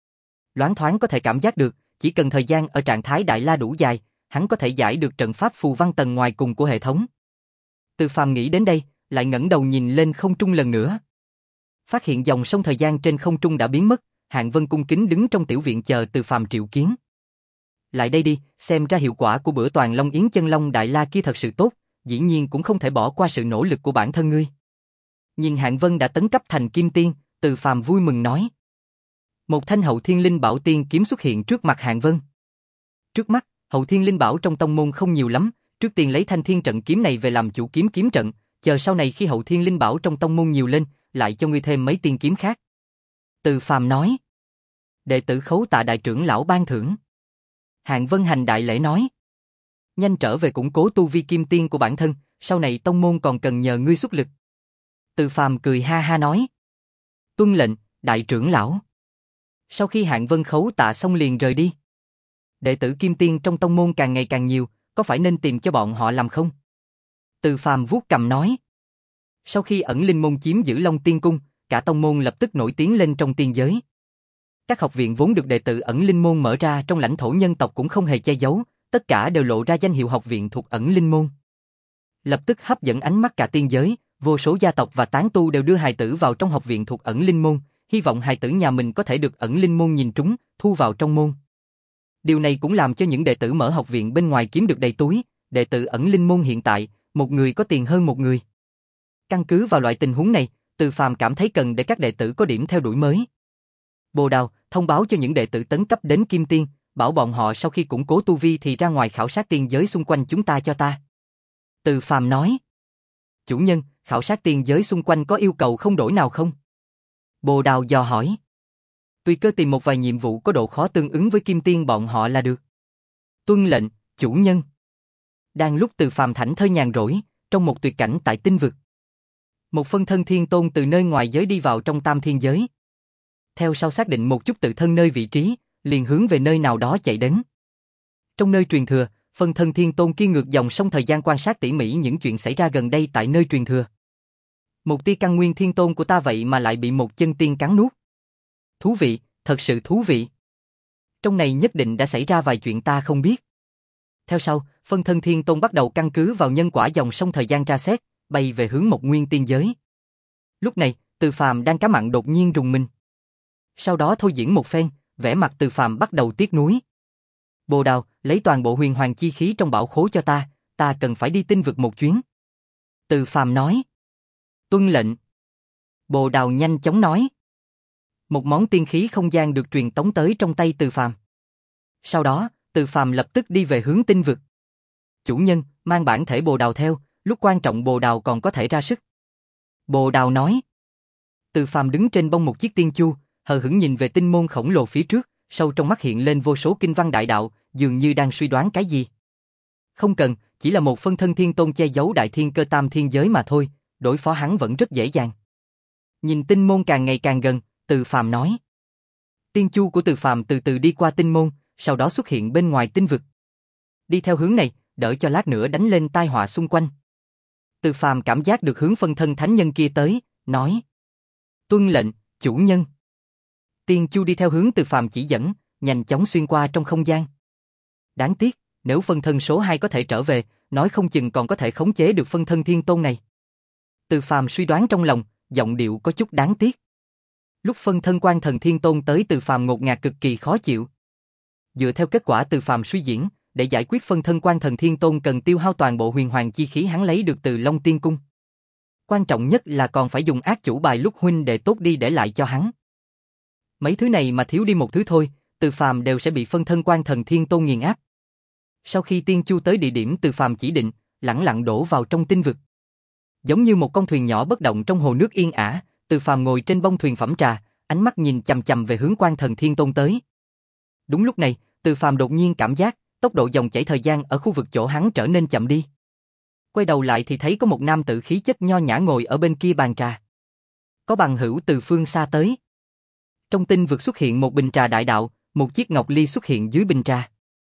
Loáng thoáng có thể cảm giác được, chỉ cần thời gian ở trạng thái Đại La đủ dài, hắn có thể giải được trận pháp phù văn tầng ngoài cùng của hệ thống. Từ Phàm nghĩ đến đây, lại ngẩng đầu nhìn lên không trung lần nữa. Phát hiện dòng sông thời gian trên không trung đã biến mất, Hạng Vân cung kính đứng trong tiểu viện chờ Từ Phàm triệu kiến. Lại đây đi, xem ra hiệu quả của bữa toàn Long Yến chân Long Đại La kia thật sự tốt, dĩ nhiên cũng không thể bỏ qua sự nỗ lực của bản thân ngươi. Nhìn Hạng Vân đã tấn cấp thành Kim Tiên, Từ Phàm vui mừng nói. Một thanh hậu thiên linh bảo tiên kiếm xuất hiện trước mặt Hạng Vân. Trước mắt, hậu thiên linh bảo trong tông môn không nhiều lắm, trước tiên lấy thanh thiên trận kiếm này về làm chủ kiếm kiếm trận, chờ sau này khi hậu thiên linh bảo trong tông môn nhiều lên, lại cho ngươi thêm mấy tiên kiếm khác. Từ Phàm nói. Đệ tử khấu tạ đại trưởng lão ban thưởng. Hạng Vân hành đại lễ nói. Nhanh trở về củng cố tu vi kim tiên của bản thân, sau này tông môn còn cần nhờ ngươi xuất lực. Từ Phàm cười ha ha nói. Tuân lệnh, đại trưởng lão. Sau khi Hạng Vân khấu tạ xong liền rời đi. Đệ tử kim tiên trong tông môn càng ngày càng nhiều, có phải nên tìm cho bọn họ làm không? Từ Phàm vuốt cằm nói. Sau khi ẩn linh môn chiếm giữ Long Tiên Cung, cả tông môn lập tức nổi tiếng lên trong tiên giới. Các học viện vốn được đệ tử ẩn linh môn mở ra trong lãnh thổ nhân tộc cũng không hề che giấu, tất cả đều lộ ra danh hiệu học viện thuộc ẩn linh môn. Lập tức hấp dẫn ánh mắt cả tiên giới, vô số gia tộc và tán tu đều đưa hài tử vào trong học viện thuộc ẩn linh môn, hy vọng hài tử nhà mình có thể được ẩn linh môn nhìn trúng, thu vào trong môn. Điều này cũng làm cho những đệ tử mở học viện bên ngoài kiếm được đầy túi, đệ tử ẩn linh môn hiện tại, một người có tiền hơn một người. Căn cứ vào loại tình huống này, Từ Phàm cảm thấy cần để các đệ tử có điểm theo đuổi mới. Bồ Đào, thông báo cho những đệ tử tấn cấp đến Kim Tiên, bảo bọn họ sau khi củng cố tu vi thì ra ngoài khảo sát tiên giới xung quanh chúng ta cho ta. Từ Phàm nói. Chủ nhân, khảo sát tiên giới xung quanh có yêu cầu không đổi nào không? Bồ Đào dò hỏi. Tùy cơ tìm một vài nhiệm vụ có độ khó tương ứng với Kim Tiên bọn họ là được. Tuân lệnh, chủ nhân. Đang lúc Từ Phàm thảnh thơi nhàn rỗi, trong một tuyệt cảnh tại tinh vực. Một phân thân thiên tôn từ nơi ngoài giới đi vào trong tam thiên giới. Theo sau xác định một chút tự thân nơi vị trí, liền hướng về nơi nào đó chạy đến. Trong nơi truyền thừa, phân thân thiên tôn kia ngược dòng sông thời gian quan sát tỉ mỉ những chuyện xảy ra gần đây tại nơi truyền thừa. Một tia căn nguyên thiên tôn của ta vậy mà lại bị một chân tiên cắn nuốt. Thú vị, thật sự thú vị. Trong này nhất định đã xảy ra vài chuyện ta không biết. Theo sau, phân thân thiên tôn bắt đầu căn cứ vào nhân quả dòng sông thời gian tra xét, bay về hướng một nguyên tiên giới. Lúc này, Từ Phàm đang cá mặn đột nhiên rùng mình. Sau đó thôi diễn một phen, vẻ mặt Từ Phàm bắt đầu tiếc nuối. Bồ Đào, lấy toàn bộ huyền hoàng chi khí trong bảo khố cho ta, ta cần phải đi tinh vực một chuyến. Từ Phàm nói. Tuân lệnh. Bồ Đào nhanh chóng nói. Một món tiên khí không gian được truyền tống tới trong tay Từ Phàm. Sau đó, Từ Phàm lập tức đi về hướng tinh vực. Chủ nhân, mang bản thể Bồ Đào theo, lúc quan trọng Bồ Đào còn có thể ra sức. Bồ Đào nói. Từ Phàm đứng trên bông một chiếc tiên chu, hờ hững nhìn về tinh môn khổng lồ phía trước, sâu trong mắt hiện lên vô số kinh văn đại đạo, dường như đang suy đoán cái gì. Không cần, chỉ là một phân thân thiên tôn che giấu đại thiên cơ tam thiên giới mà thôi, đối phó hắn vẫn rất dễ dàng. Nhìn tinh môn càng ngày càng gần, Từ Phàm nói. Tiên chu của Từ Phàm từ từ đi qua tinh môn, sau đó xuất hiện bên ngoài tinh vực. Đi theo hướng này, đỡ cho lát nữa đánh lên tai họa xung quanh. Từ Phàm cảm giác được hướng phân thân thánh nhân kia tới, nói. Tuân lệnh, chủ nhân. Tiên chu đi theo hướng Từ Phàm chỉ dẫn, nhanh chóng xuyên qua trong không gian. Đáng tiếc, nếu phân thân số hai có thể trở về, nói không chừng còn có thể khống chế được phân thân thiên tôn này. Từ Phàm suy đoán trong lòng, giọng điệu có chút đáng tiếc. Lúc phân thân quan thần thiên tôn tới, Từ Phàm ngột ngạt cực kỳ khó chịu. Dựa theo kết quả Từ Phàm suy diễn, để giải quyết phân thân quan thần thiên tôn cần tiêu hao toàn bộ huyền hoàng chi khí hắn lấy được từ Long Tiên Cung. Quan trọng nhất là còn phải dùng ác chủ bài lúc huynh đệ tốt đi để lại cho hắn. Mấy thứ này mà thiếu đi một thứ thôi, Từ Phàm đều sẽ bị phân thân quan thần thiên tôn nghiền áp. Sau khi tiên chu tới địa điểm Từ Phàm chỉ định, lẳng lặng đổ vào trong tinh vực. Giống như một con thuyền nhỏ bất động trong hồ nước yên ả, Từ Phàm ngồi trên bông thuyền phẩm trà, ánh mắt nhìn chằm chằm về hướng quan thần thiên tôn tới. Đúng lúc này, Từ Phàm đột nhiên cảm giác tốc độ dòng chảy thời gian ở khu vực chỗ hắn trở nên chậm đi. Quay đầu lại thì thấy có một nam tử khí chất nho nhã ngồi ở bên kia bàn trà. Có bằng hữu từ phương xa tới. Trong tinh vực xuất hiện một bình trà đại đạo, một chiếc ngọc ly xuất hiện dưới bình trà.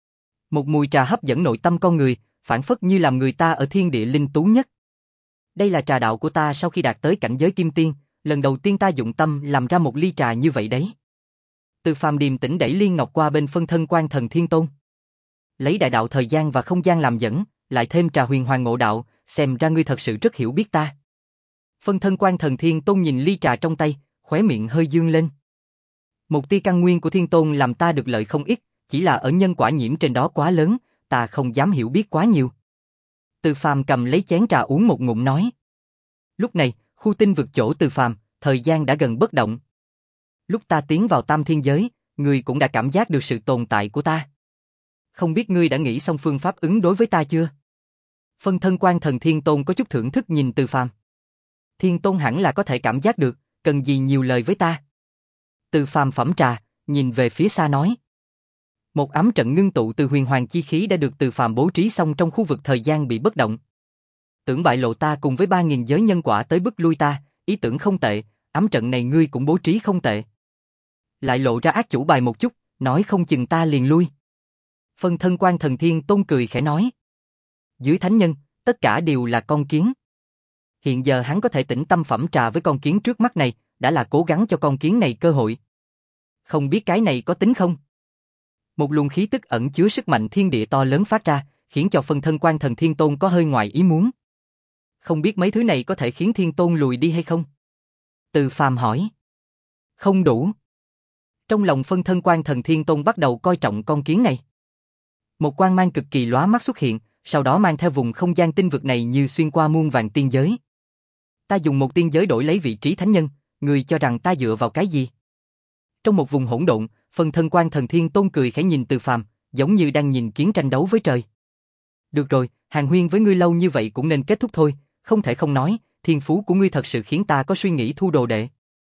Một mùi trà hấp dẫn nội tâm con người, phảng phất như làm người ta ở thiên địa linh tú nhất. Đây là trà đạo của ta sau khi đạt tới cảnh giới kim tiên, lần đầu tiên ta dụng tâm làm ra một ly trà như vậy đấy. Từ Phàm điềm tĩnh đẩy ly ngọc qua bên phân thân quan thần thiên tôn. Lấy đại đạo thời gian và không gian làm dẫn, lại thêm trà huyền hoàng ngộ đạo, xem ra ngươi thật sự rất hiểu biết ta. Phân thân quan thần thiên tôn nhìn ly trà trong tay, khóe miệng hơi dương lên. Một tia căn nguyên của thiên tôn làm ta được lợi không ít, chỉ là ở nhân quả nhiễm trên đó quá lớn, ta không dám hiểu biết quá nhiều. Từ Phàm cầm lấy chén trà uống một ngụm nói. Lúc này, khu tinh vực chỗ Từ Phàm, thời gian đã gần bất động. Lúc ta tiến vào tam thiên giới, ngươi cũng đã cảm giác được sự tồn tại của ta. Không biết ngươi đã nghĩ xong phương pháp ứng đối với ta chưa? Phân thân quan thần thiên tôn có chút thưởng thức nhìn Từ Phàm. Thiên tôn hẳn là có thể cảm giác được, cần gì nhiều lời với ta. Từ Phàm phẩm trà, nhìn về phía xa nói. Một ấm trận ngưng tụ từ huyền hoàng chi khí đã được Từ Phàm bố trí xong trong khu vực thời gian bị bất động. Tưởng bại lộ ta cùng với ba nghìn giới nhân quả tới bức lui ta, ý tưởng không tệ, ấm trận này ngươi cũng bố trí không tệ. Lại lộ ra ác chủ bài một chút, nói không chừng ta liền lui. Phân thân quan thần thiên tôn cười khẽ nói. Dưới thánh nhân, tất cả đều là con kiến. Hiện giờ hắn có thể tĩnh tâm phẩm trà với con kiến trước mắt này, đã là cố gắng cho con kiến này cơ hội. Không biết cái này có tính không? Một luồng khí tức ẩn chứa sức mạnh thiên địa to lớn phát ra, khiến cho phân thân quan thần thiên tôn có hơi ngoài ý muốn. Không biết mấy thứ này có thể khiến thiên tôn lùi đi hay không? Từ Phàm hỏi. Không đủ. Trong lòng phân thân quan thần thiên tôn bắt đầu coi trọng con kiến này. Một quang mang cực kỳ lóa mắt xuất hiện, sau đó mang theo vùng không gian tinh vực này như xuyên qua muôn vàn tiên giới. Ta dùng một tiên giới đổi lấy vị trí thánh nhân, người cho rằng ta dựa vào cái gì? Trong một vùng hỗn độn, phân thân quan thần thiên tôn cười khẽ nhìn Từ Phàm, giống như đang nhìn kiến tranh đấu với trời. Được rồi, hàn huyên với ngươi lâu như vậy cũng nên kết thúc thôi, không thể không nói, thiên phú của ngươi thật sự khiến ta có suy nghĩ thu đồ đệ.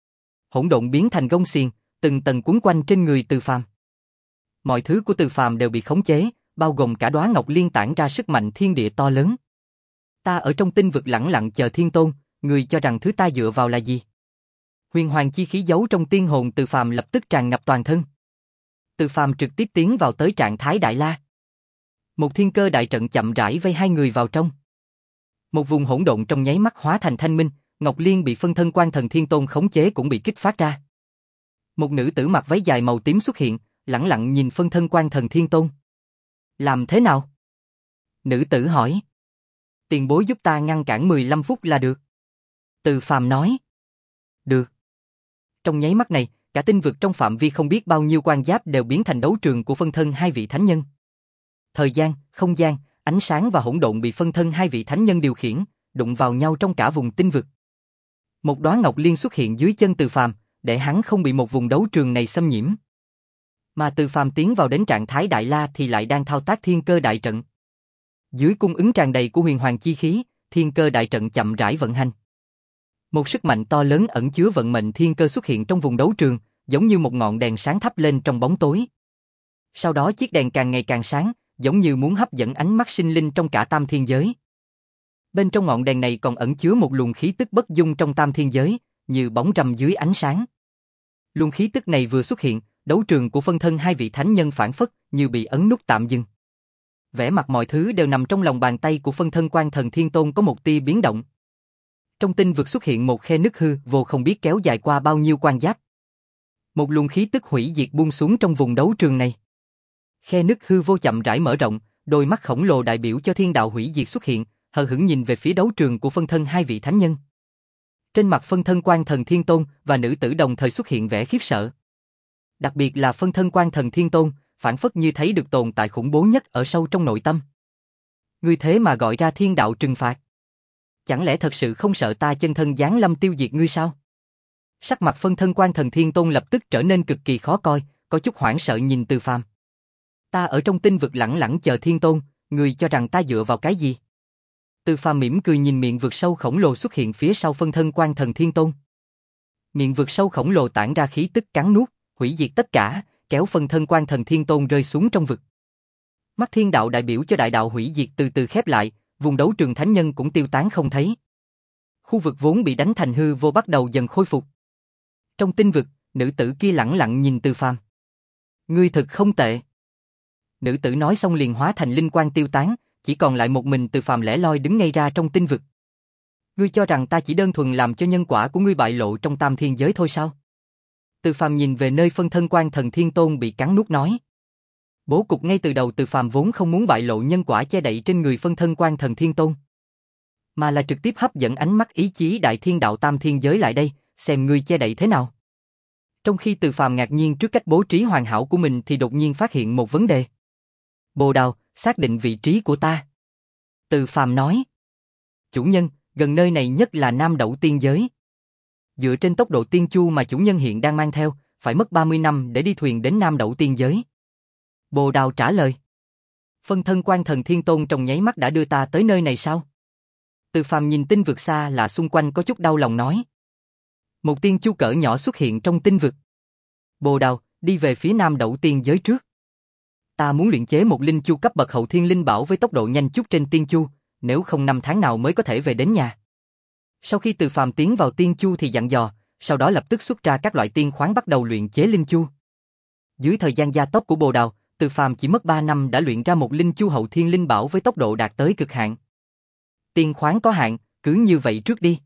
Hỗn độn biến thành gông xiềng, từng tầng quấn quanh trên người Từ Phàm. Mọi thứ của Từ Phàm đều bị khống chế, bao gồm cả đóa ngọc liên tản ra sức mạnh thiên địa to lớn. Ta ở trong tinh vực lẳng lặng chờ thiên tôn, ngươi cho rằng thứ ta dựa vào là gì? Huyền hoàng chi khí giấu trong tiên hồn Từ Phàm lập tức tràn ngập toàn thân. Từ Phàm trực tiếp tiến vào tới trạng thái đại la. Một thiên cơ đại trận chậm rãi vây hai người vào trong. Một vùng hỗn độn trong nháy mắt hóa thành thanh minh, ngọc liên bị phân thân quan thần thiên tôn khống chế cũng bị kích phát ra. Một nữ tử mặc váy dài màu tím xuất hiện, lẳng lặng nhìn phân thân quan thần thiên tôn. Làm thế nào? Nữ tử hỏi. Tiền bối giúp ta ngăn cản mười lăm phút là được. Từ Phàm nói. Được. Trong nháy mắt này, cả tinh vực trong phạm vi không biết bao nhiêu quan giáp đều biến thành đấu trường của phân thân hai vị thánh nhân. Thời gian, không gian, Ánh sáng và hỗn độn bị phân thân hai vị thánh nhân điều khiển, đụng vào nhau trong cả vùng tinh vực. Một đóa ngọc liên xuất hiện dưới chân Từ Phàm, để hắn không bị một vùng đấu trường này xâm nhiễm. Mà Từ Phàm tiến vào đến trạng thái đại la thì lại đang thao tác thiên cơ đại trận. Dưới cung ứng tràn đầy của huyền hoàng chi khí, thiên cơ đại trận chậm rãi vận hành. Một sức mạnh to lớn ẩn chứa vận mệnh thiên cơ xuất hiện trong vùng đấu trường, giống như một ngọn đèn sáng thắp lên trong bóng tối. Sau đó chiếc đèn càng ngày càng sáng, giống như muốn hấp dẫn ánh mắt sinh linh trong cả tam thiên giới. Bên trong ngọn đèn này còn ẩn chứa một luồng khí tức bất dung trong tam thiên giới, như bóng râm dưới ánh sáng. Luồng khí tức này vừa xuất hiện, đấu trường của phân thân hai vị thánh nhân phản phất như bị ấn nút tạm dừng. Vẻ mặt mọi thứ đều nằm trong lòng bàn tay của phân thân Quan Thần Thiên Tôn có một tia biến động. Trong tinh vực xuất hiện một khe nứt hư vô không biết kéo dài qua bao nhiêu quan giáp. Một luồng khí tức hủy diệt buông xuống trong vùng đấu trường này. Khe nứt hư vô chậm rãi mở rộng, đôi mắt khổng lồ đại biểu cho thiên đạo hủy diệt xuất hiện, hờ hững nhìn về phía đấu trường của phân thân hai vị thánh nhân. Trên mặt phân thân Quan Thần Thiên Tôn và nữ tử đồng thời xuất hiện vẻ khiếp sợ. Đặc biệt là phân thân Quan Thần Thiên Tôn, phản phất như thấy được tồn tại khủng bố nhất ở sâu trong nội tâm. Ngươi thế mà gọi ra thiên đạo trừng phạt. Chẳng lẽ thật sự không sợ ta chân thân giáng lâm tiêu diệt ngươi sao? Sắc mặt phân thân Quan Thần Thiên Tôn lập tức trở nên cực kỳ khó coi, có chút hoảng sợ nhìn Từ Phàm. Ta ở trong tinh vực lẳng lặng chờ Thiên Tôn, ngươi cho rằng ta dựa vào cái gì? Từ Phàm mỉm cười nhìn miệng vực sâu khổng lồ xuất hiện phía sau phân thân Quan Thần Thiên Tôn. Miệng vực sâu khổng lồ tản ra khí tức cắn nuốt, hủy diệt tất cả, kéo phân thân Quan Thần Thiên Tôn rơi xuống trong vực. Mắt thiên đạo đại biểu cho đại đạo hủy diệt từ từ khép lại, vùng đấu trường thánh nhân cũng tiêu tán không thấy. Khu vực vốn bị đánh thành hư vô bắt đầu dần khôi phục. Trong tinh vực, nữ tử kia lẳng lặng nhìn Từ Phàm. Ngươi thật không tệ. Nữ tử nói xong liền hóa thành linh quang tiêu tán, chỉ còn lại một mình Từ Phàm lẻ loi đứng ngay ra trong tinh vực. Ngươi cho rằng ta chỉ đơn thuần làm cho nhân quả của ngươi bại lộ trong tam thiên giới thôi sao? Từ Phàm nhìn về nơi phân thân Quan Thần Thiên Tôn bị cắn nuốt nói. Bố cục ngay từ đầu Từ Phàm vốn không muốn bại lộ nhân quả che đậy trên người phân thân Quan Thần Thiên Tôn, mà là trực tiếp hấp dẫn ánh mắt ý chí đại thiên đạo tam thiên giới lại đây, xem ngươi che đậy thế nào. Trong khi Từ Phàm ngạc nhiên trước cách bố trí hoàn hảo của mình thì đột nhiên phát hiện một vấn đề. Bồ Đào, xác định vị trí của ta. Từ Phàm nói. Chủ nhân, gần nơi này nhất là Nam Đẩu Tiên Giới. Dựa trên tốc độ tiên chu mà chủ nhân hiện đang mang theo, phải mất ba mươi năm để đi thuyền đến Nam Đẩu Tiên Giới. Bồ Đào trả lời. Phân thân Quan Thần Thiên Tôn trong nháy mắt đã đưa ta tới nơi này sao? Từ Phàm nhìn tinh vực xa là xung quanh có chút đau lòng nói. Một tiên chu cỡ nhỏ xuất hiện trong tinh vực. Bồ Đào, đi về phía Nam Đẩu Tiên Giới trước. Ta muốn luyện chế một linh chu cấp bậc hậu thiên linh bảo với tốc độ nhanh chút trên tiên chu, nếu không năm tháng nào mới có thể về đến nhà. Sau khi Từ Phàm tiến vào tiên chu thì dặn dò, sau đó lập tức xuất ra các loại tiên khoáng bắt đầu luyện chế linh chu. Dưới thời gian gia tốc của Bồ Đào, Từ Phàm chỉ mất ba năm đã luyện ra một linh chu hậu thiên linh bảo với tốc độ đạt tới cực hạn. Tiên khoáng có hạn, cứ như vậy trước đi.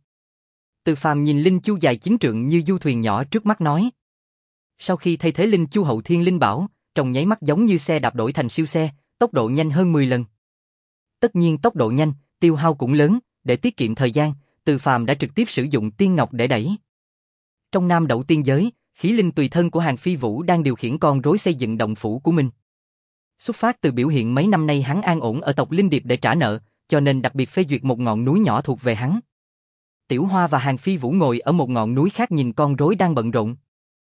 Từ Phàm nhìn linh chu dài chín trượng như du thuyền nhỏ trước mắt nói. Sau khi thay thế linh chu hậu thiên linh bảo, trong nháy mắt giống như xe đạp đổi thành siêu xe, tốc độ nhanh hơn mười lần. Tất nhiên tốc độ nhanh, tiêu hao cũng lớn, để tiết kiệm thời gian, Từ Phàm đã trực tiếp sử dụng tiên ngọc để đẩy. Trong Nam Đẩu Tiên Giới, khí linh tùy thân của Hàn Phi Vũ đang điều khiển con rối xây dựng động phủ của mình. Xuất phát từ biểu hiện mấy năm nay hắn an ổn ở tộc Linh Điệp để trả nợ, cho nên đặc biệt phê duyệt một ngọn núi nhỏ thuộc về hắn. Tiểu Hoa và Hàn Phi Vũ ngồi ở một ngọn núi khác nhìn con rối đang bận rộn.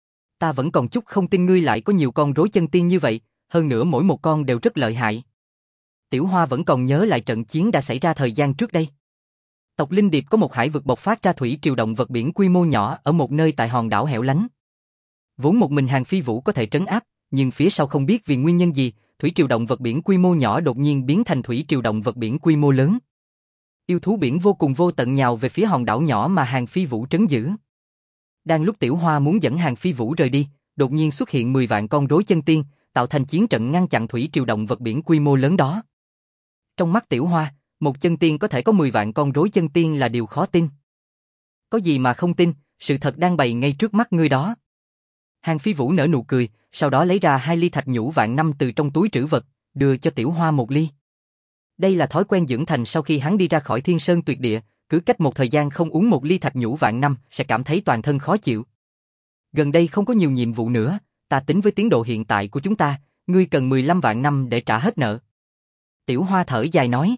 Ta vẫn còn chút không tin ngươi lại có nhiều con rối chân tiên như vậy, hơn nữa mỗi một con đều rất lợi hại. Tiểu Hoa vẫn còn nhớ lại trận chiến đã xảy ra thời gian trước đây. Tộc Linh Điệp có một hải vực bộc phát ra thủy triều động vật biển quy mô nhỏ ở một nơi tại hòn đảo hẻo lánh. Vốn một mình Hàn Phi Vũ có thể trấn áp, nhưng phía sau không biết vì nguyên nhân gì, thủy triều động vật biển quy mô nhỏ đột nhiên biến thành thủy triều động vật biển quy mô lớn. Yêu thú biển vô cùng vô tận nhào về phía hòn đảo nhỏ mà Hàn Phi Vũ trấn giữ. Đang lúc Tiểu Hoa muốn dẫn Hàn Phi Vũ rời đi, đột nhiên xuất hiện mười vạn con rối chân tiên, tạo thành chiến trận ngăn chặn thủy triều động vật biển quy mô lớn đó. Trong mắt Tiểu Hoa, một chân tiên có thể có mười vạn con rối chân tiên là điều khó tin. Có gì mà không tin, sự thật đang bày ngay trước mắt ngươi đó. Hàn Phi Vũ nở nụ cười, sau đó lấy ra hai ly thạch nhũ vạn năm từ trong túi trữ vật, đưa cho Tiểu Hoa một ly. Đây là thói quen dưỡng thành sau khi hắn đi ra khỏi Thiên Sơn Tuyệt Địa, cứ cách một thời gian không uống một ly thạch nhũ vạn năm sẽ cảm thấy toàn thân khó chịu. Gần đây không có nhiều nhiệm vụ nữa, ta tính với tiến độ hiện tại của chúng ta, ngươi cần mười lăm vạn năm để trả hết nợ. Tiểu Hoa thở dài nói.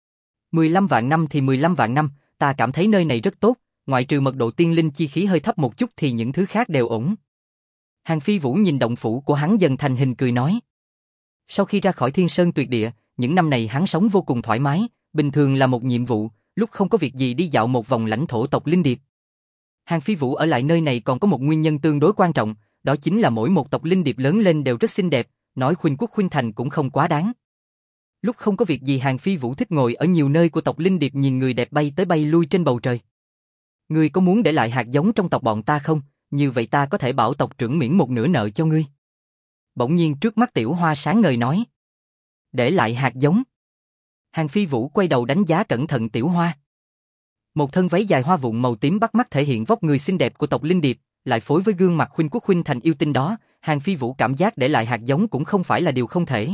mười lăm vạn năm thì mười lăm vạn năm, ta cảm thấy nơi này rất tốt, ngoại trừ mật độ tiên linh chi khí hơi thấp một chút thì những thứ khác đều ổn. Hàng Phi Vũ nhìn động phủ của hắn dần thành hình cười nói. Sau khi ra khỏi Thiên Sơn Tuyệt Địa, những năm này hắn sống vô cùng thoải mái, bình thường là một nhiệm vụ, lúc không có việc gì đi dạo một vòng lãnh thổ tộc Linh Điệp. Hàng Phi Vũ ở lại nơi này còn có một nguyên nhân tương đối quan trọng, đó chính là mỗi một tộc Linh Điệp lớn lên đều rất xinh đẹp, nói khuynh quốc khuynh thành cũng không quá đáng. Lúc không có việc gì Hàng Phi Vũ thích ngồi ở nhiều nơi của tộc Linh Điệp nhìn người đẹp bay tới bay lui trên bầu trời. Ngươi có muốn để lại hạt giống trong tộc bọn ta không? Như vậy ta có thể bảo tộc trưởng miễn một nửa nợ cho ngươi. Bỗng nhiên trước mắt Tiểu Hoa sáng ngời nói. Để lại hạt giống. Hàng Phi Vũ quay đầu đánh giá cẩn thận Tiểu Hoa. Một thân váy dài hoa vụn màu tím bắt mắt thể hiện vóc người xinh đẹp của tộc Linh Điệp, lại phối với gương mặt khuynh quốc khuynh thành yêu tinh đó, Hàng Phi Vũ cảm giác để lại hạt giống cũng không phải là điều không thể.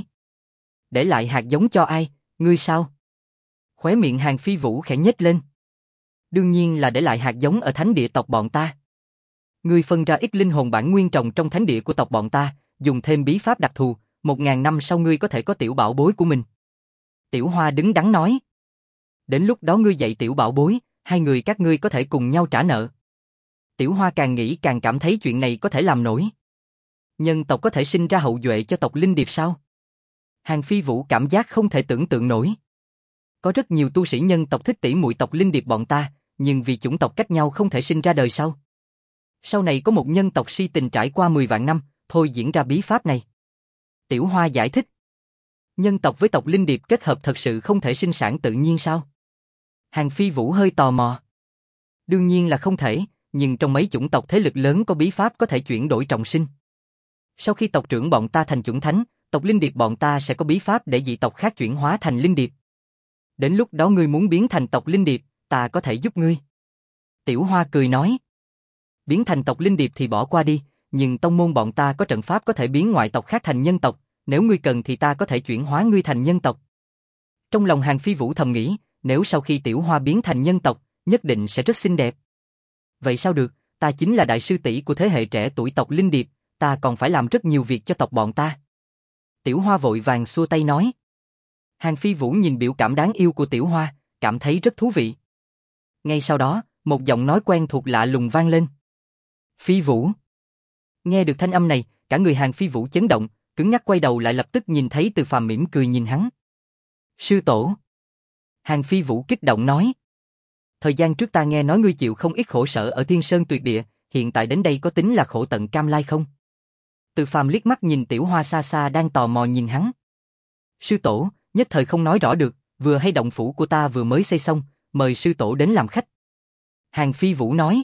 Để lại hạt giống cho ai, ngươi sao? Khóe miệng Hàng Phi Vũ khẽ nhếch lên. Đương nhiên là để lại hạt giống ở thánh địa tộc bọn ta. Ngươi phân ra ít linh hồn bản nguyên trồng trong thánh địa của tộc bọn ta, dùng thêm bí pháp đặc thù, một ngàn năm sau ngươi có thể có tiểu bảo bối của mình. Tiểu Hoa đứng đắn nói. Đến lúc đó ngươi dạy tiểu bảo bối, hai người các ngươi có thể cùng nhau trả nợ. Tiểu Hoa càng nghĩ càng cảm thấy chuyện này có thể làm nổi. Nhân tộc có thể sinh ra hậu duệ cho tộc Linh Điệp sao? Hàng Phi Vũ cảm giác không thể tưởng tượng nổi. Có rất nhiều tu sĩ nhân tộc thích tỉ muội tộc Linh Điệp bọn ta, nhưng vì chủng tộc cách nhau không thể sinh ra đời sau. Sau này có một nhân tộc si tình trải qua mười vạn năm, thôi diễn ra bí pháp này. Tiểu Hoa giải thích. Nhân tộc với tộc Linh Điệp kết hợp thật sự không thể sinh sản tự nhiên sao? Hàng Phi Vũ hơi tò mò. Đương nhiên là không thể, nhưng trong mấy chủng tộc thế lực lớn có bí pháp có thể chuyển đổi trọng sinh. Sau khi tộc trưởng bọn ta thành chuẩn thánh, tộc Linh Điệp bọn ta sẽ có bí pháp để dị tộc khác chuyển hóa thành Linh Điệp. Đến lúc đó ngươi muốn biến thành tộc Linh Điệp, ta có thể giúp ngươi. Tiểu Hoa cười nói. Biến thành tộc Linh Điệp thì bỏ qua đi, nhưng tông môn bọn ta có trận pháp có thể biến ngoại tộc khác thành nhân tộc, nếu ngươi cần thì ta có thể chuyển hóa ngươi thành nhân tộc. Trong lòng Hàng Phi Vũ thầm nghĩ, nếu sau khi Tiểu Hoa biến thành nhân tộc, nhất định sẽ rất xinh đẹp. Vậy sao được, ta chính là đại sư tỷ của thế hệ trẻ tuổi tộc Linh Điệp, ta còn phải làm rất nhiều việc cho tộc bọn ta. Tiểu Hoa vội vàng xua tay nói. Hàng Phi Vũ nhìn biểu cảm đáng yêu của Tiểu Hoa, cảm thấy rất thú vị. Ngay sau đó, một giọng nói quen thuộc lạ lùng vang lên. Phi Vũ. Nghe được thanh âm này, cả người Hàng Phi Vũ chấn động, cứng nhắc quay đầu lại lập tức nhìn thấy Từ Phàm mỉm cười nhìn hắn. Sư tổ. Hàng Phi Vũ kích động nói. Thời gian trước ta nghe nói ngươi chịu không ít khổ sở ở Thiên Sơn Tuyệt Địa, hiện tại đến đây có tính là khổ tận cam lai không? Từ Phàm liếc mắt nhìn Tiểu Hoa xa xa đang tò mò nhìn hắn. Sư tổ, nhất thời không nói rõ được, vừa hay động phủ của ta vừa mới xây xong, mời sư tổ đến làm khách. Hàng Phi Vũ nói.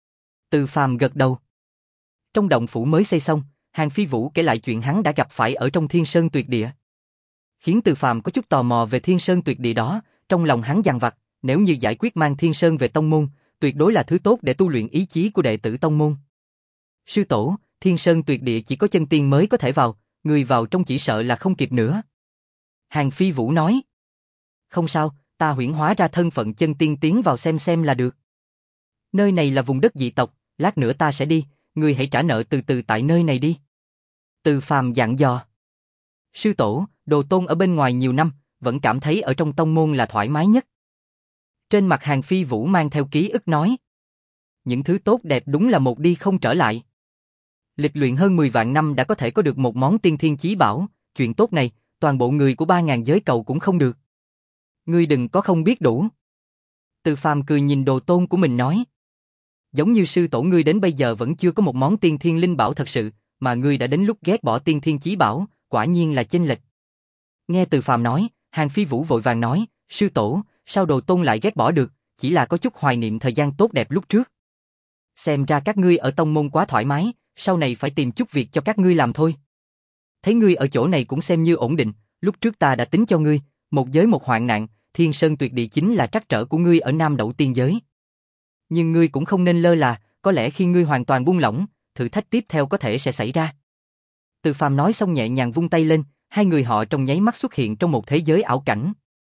Từ Phàm gật đầu. Trong động phủ mới xây xong, Hàng Phi Vũ kể lại chuyện hắn đã gặp phải ở trong Thiên Sơn Tuyệt Địa. Khiến Từ Phàm có chút tò mò về Thiên Sơn Tuyệt Địa đó, trong lòng hắn dằn vặt, nếu như giải quyết mang Thiên Sơn về tông môn, tuyệt đối là thứ tốt để tu luyện ý chí của đệ tử tông môn. Sư tổ, Thiên Sơn Tuyệt Địa chỉ có chân tiên mới có thể vào, người vào trong chỉ sợ là không kịp nữa. Hàng Phi Vũ nói. Không sao, ta huyễn hóa ra thân phận chân tiên tiến vào xem xem là được. Nơi này là vùng đất dị tộc, lát nữa ta sẽ đi, ngươi hãy trả nợ từ từ tại nơi này đi. Từ Phàm dặn dò. Sư tổ, Đồ Tôn ở bên ngoài nhiều năm, vẫn cảm thấy ở trong tông môn là thoải mái nhất. Trên mặt Hàng Phi Vũ mang theo ký ức nói. Những thứ tốt đẹp đúng là một đi không trở lại. Lịch luyện hơn mười vạn năm đã có thể có được một món tiên thiên chí bảo, chuyện tốt này, toàn bộ người của ba ngàn giới cầu cũng không được. Ngươi đừng có không biết đủ. Từ Phàm cười nhìn Đồ Tôn của mình nói. Giống như sư tổ ngươi đến bây giờ vẫn chưa có một món tiên thiên linh bảo thật sự, mà ngươi đã đến lúc ghét bỏ tiên thiên chí bảo, quả nhiên là chênh lệch. Nghe Từ Phàm nói, Hàng Phi Vũ vội vàng nói, sư tổ, sao Đồ Tôn lại ghét bỏ được, chỉ là có chút hoài niệm thời gian tốt đẹp lúc trước. Xem ra các ngươi ở tông môn quá thoải mái, sau này phải tìm chút việc cho các ngươi làm thôi. Thấy ngươi ở chỗ này cũng xem như ổn định, lúc trước ta đã tính cho ngươi, một giới một hoạn nạn, Thiên Sơn Tuyệt Địa chính là trắc trở của ngươi ở Nam Đẩu Tiên giới. Nhưng ngươi cũng không nên lơ là, có lẽ khi ngươi hoàn toàn buông lỏng, thử thách tiếp theo có thể sẽ xảy ra. Từ Phàm nói xong nhẹ nhàng vung tay lên, hai người họ trong nháy mắt xuất hiện trong một thế giới ảo cảnh.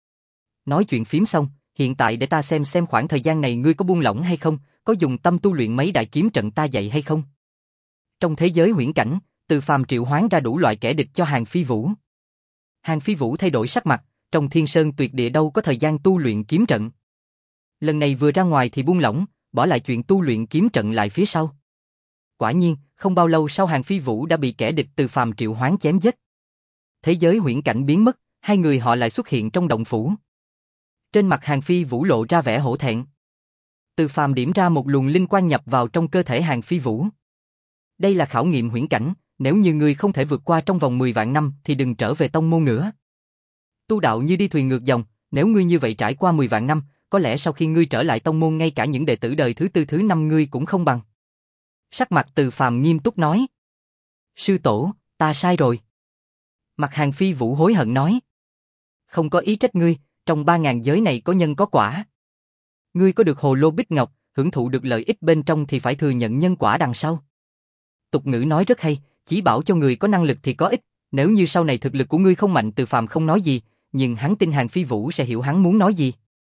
Nói chuyện phím xong, hiện tại để ta xem xem khoảng thời gian này ngươi có buông lỏng hay không, có dùng tâm tu luyện mấy đại kiếm trận ta dạy hay không. Trong thế giới huyễn cảnh, Từ Phàm triệu hoán ra đủ loại kẻ địch cho Hàng Phi Vũ. Hàng Phi Vũ thay đổi sắc mặt, trong Thiên Sơn Tuyệt Địa đâu có thời gian tu luyện kiếm trận. Lần này vừa ra ngoài thì buông lỏng, bỏ lại chuyện tu luyện kiếm trận lại phía sau. Quả nhiên, không bao lâu sau Hàn Phi Vũ đã bị kẻ địch Từ Phàm triệu hoán chém giết. Thế giới huyễn cảnh biến mất, hai người họ lại xuất hiện trong động phủ. Trên mặt Hàn Phi Vũ lộ ra vẻ hổ thẹn. Từ Phàm điểm ra một luồng linh quang nhập vào trong cơ thể Hàn Phi Vũ. Đây là khảo nghiệm huyễn cảnh, nếu như ngươi không thể vượt qua trong vòng mười vạn năm thì đừng trở về tông môn nữa. Tu đạo như đi thuyền ngược dòng, nếu ngươi như vậy trải qua mười vạn năm, có lẽ sau khi ngươi trở lại tông môn ngay cả những đệ tử đời thứ tư thứ năm ngươi cũng không bằng. Sắc mặt Từ Phàm nghiêm túc nói. Sư tổ, ta sai rồi. Mặt Hàn Phi Vũ hối hận nói. Không có ý trách ngươi, trong ba ngàn giới này có nhân có quả. Ngươi có được hồ lô bích ngọc, hưởng thụ được lợi ích bên trong thì phải thừa nhận nhân quả đằng sau. Tục ngữ nói rất hay, chỉ bảo cho người có năng lực thì có ích, nếu như sau này thực lực của ngươi không mạnh. Từ Phàm không nói gì, nhưng hắn tin Hàn Phi Vũ sẽ hiểu hắn muốn nói gì.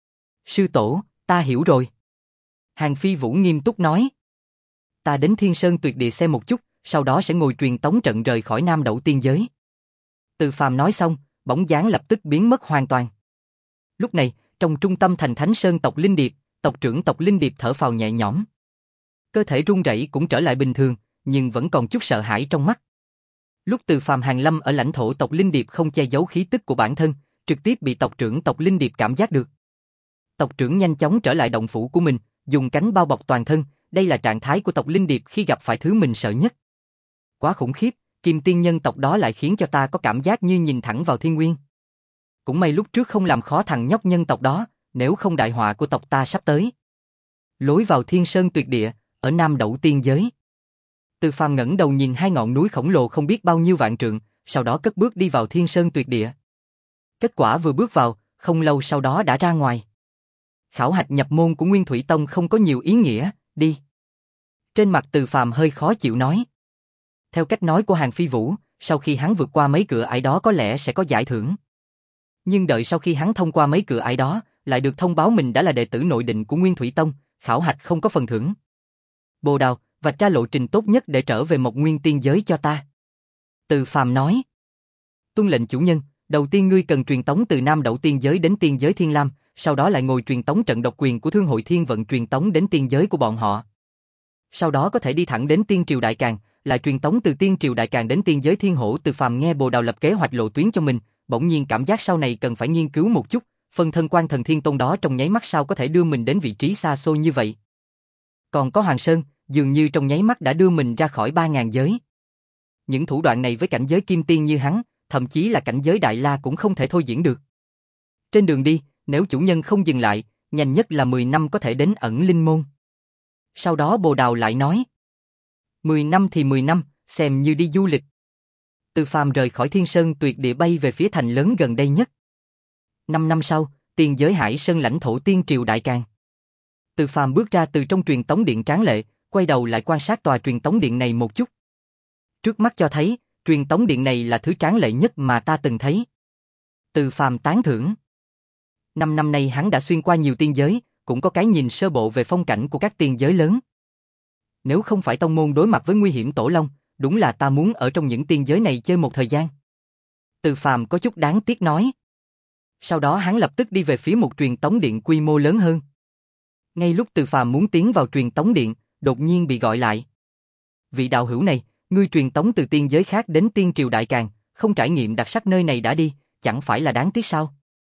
Sư tổ, ta hiểu rồi. Hàn Phi Vũ nghiêm túc nói. Ta đến Thiên Sơn Tuyệt Địa xem một chút, sau đó sẽ ngồi truyền tống trận rời khỏi Nam Đẩu Tiên Giới. Từ Phàm nói xong, bóng dáng lập tức biến mất hoàn toàn. Lúc này, trong trung tâm thành Thánh Sơn tộc Linh Điệp, tộc trưởng tộc Linh Điệp thở phào nhẹ nhõm. Cơ thể run rẩy cũng trở lại bình thường, nhưng vẫn còn chút sợ hãi trong mắt. Lúc Từ Phàm hàng lâm ở lãnh thổ tộc Linh Điệp không che giấu khí tức của bản thân, trực tiếp bị tộc trưởng tộc Linh Điệp cảm giác được. Tộc trưởng nhanh chóng trở lại động phủ của mình, dùng cánh bao bọc toàn thân, đây là trạng thái của tộc Linh Điệp khi gặp phải thứ mình sợ nhất. Quá khủng khiếp, Kim Tiên nhân tộc đó lại khiến cho ta có cảm giác như nhìn thẳng vào thiên nguyên. Cũng may lúc trước không làm khó thằng nhóc nhân tộc đó, nếu không đại họa của tộc ta sắp tới. Lối vào Thiên Sơn Tuyệt Địa, ở Nam Đẩu Tiên Giới. Từ Phàm ngẩng đầu nhìn hai ngọn núi khổng lồ không biết bao nhiêu vạn trượng, sau đó cất bước đi vào Thiên Sơn Tuyệt Địa. Kết quả vừa bước vào, không lâu sau đó đã ra ngoài. Khảo hạch nhập môn của Nguyên Thủy Tông không có nhiều ý nghĩa, đi. Trên mặt Từ Phàm hơi khó chịu nói. Theo cách nói của Hàn Phi Vũ, sau khi hắn vượt qua mấy cửa ải đó có lẽ sẽ có giải thưởng. Nhưng đợi sau khi hắn thông qua mấy cửa ải đó, lại được thông báo mình đã là đệ tử nội định của Nguyên Thủy Tông, khảo hạch không có phần thưởng. Bồ Đào, vạch ra lộ trình tốt nhất để trở về Mộc Nguyên Tiên Giới cho ta. Từ Phàm nói. Tuân lệnh chủ nhân, đầu tiên ngươi cần truyền tống từ Nam Đẩu Tiên Giới đến Tiên Giới Thiên Lam, sau đó lại ngồi truyền tống trận độc quyền của Thương hội Thiên Vận truyền tống đến tiên giới của bọn họ. Sau đó có thể đi thẳng đến Tiên Triều Đại Càn, lại truyền tống từ Tiên Triều Đại Càn đến Tiên Giới Thiên Hổ. Từ Phàm nghe Bồ Đào lập kế hoạch lộ tuyến cho mình, bỗng nhiên cảm giác sau này cần phải nghiên cứu một chút, phân thân Quan Thần Thiên Tôn đó trong nháy mắt sao có thể đưa mình đến vị trí xa xôi như vậy. Còn có Hoàng Sơn, dường như trong nháy mắt đã đưa mình ra khỏi ba ngàn giới. Những thủ đoạn này với cảnh giới kim tiên như hắn, thậm chí là cảnh giới Đại La cũng không thể thôi diễn được. Trên đường đi, nếu chủ nhân không dừng lại, nhanh nhất là mười năm có thể đến Ẩn Linh Môn. Sau đó Bồ Đào lại nói. mười năm thì mười năm, xem như đi du lịch. Từ Phàm rời khỏi Thiên Sơn Tuyệt Địa bay về phía thành lớn gần đây nhất. Năm năm sau, Tiên Giới Hải Sơn lãnh thổ Tiên Triều Đại Càn. Từ Phàm bước ra từ trong truyền tống điện tráng lệ, quay đầu lại quan sát tòa truyền tống điện này một chút. Trước mắt cho thấy, truyền tống điện này là thứ tráng lệ nhất mà ta từng thấy. Từ Phàm tán thưởng. Năm năm nay hắn đã xuyên qua nhiều tiên giới, cũng có cái nhìn sơ bộ về phong cảnh của các tiên giới lớn. Nếu không phải tông môn đối mặt với nguy hiểm tổ long, đúng là ta muốn ở trong những tiên giới này chơi một thời gian. Từ Phàm có chút đáng tiếc nói. Sau đó hắn lập tức đi về phía một truyền tống điện quy mô lớn hơn. Ngay lúc Từ Phàm muốn tiến vào truyền tống điện, đột nhiên bị gọi lại. Vị đạo hữu này, ngươi truyền tống từ tiên giới khác đến Tiên Triều Đại Càn, không trải nghiệm đặc sắc nơi này đã đi, chẳng phải là đáng tiếc sao?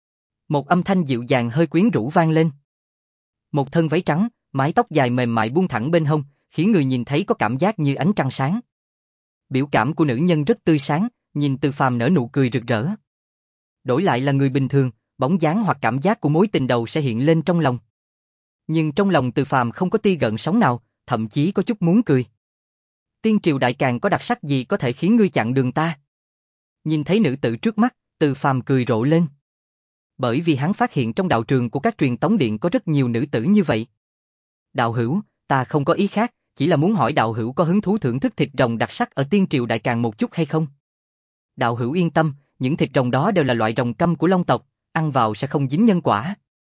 Một âm thanh dịu dàng hơi quyến rũ vang lên. Một thân váy trắng, mái tóc dài mềm mại buông thẳng bên hông, khiến người nhìn thấy có cảm giác như ánh trăng sáng. Biểu cảm của nữ nhân rất tươi sáng, nhìn Từ Phàm nở nụ cười rực rỡ. Đổi lại là người bình thường, bóng dáng hoặc cảm giác của mối tình đầu sẽ hiện lên trong lòng. Nhưng trong lòng Từ Phàm không có tia gợn sóng nào, thậm chí có chút muốn cười. Tiên Triều Đại Càn có đặc sắc gì có thể khiến ngươi chặn đường ta? Nhìn thấy nữ tử trước mắt, Từ Phàm cười rộ lên. Bởi vì hắn phát hiện trong đạo trường của các truyền tống điện có rất nhiều nữ tử như vậy. Đạo hữu, ta không có ý khác, chỉ là muốn hỏi đạo hữu có hứng thú thưởng thức thịt rồng đặc sắc ở Tiên Triều Đại Càn một chút hay không? Đạo hữu yên tâm, những thịt rồng đó đều là loại rồng căm của Long tộc, ăn vào sẽ không dính nhân quả.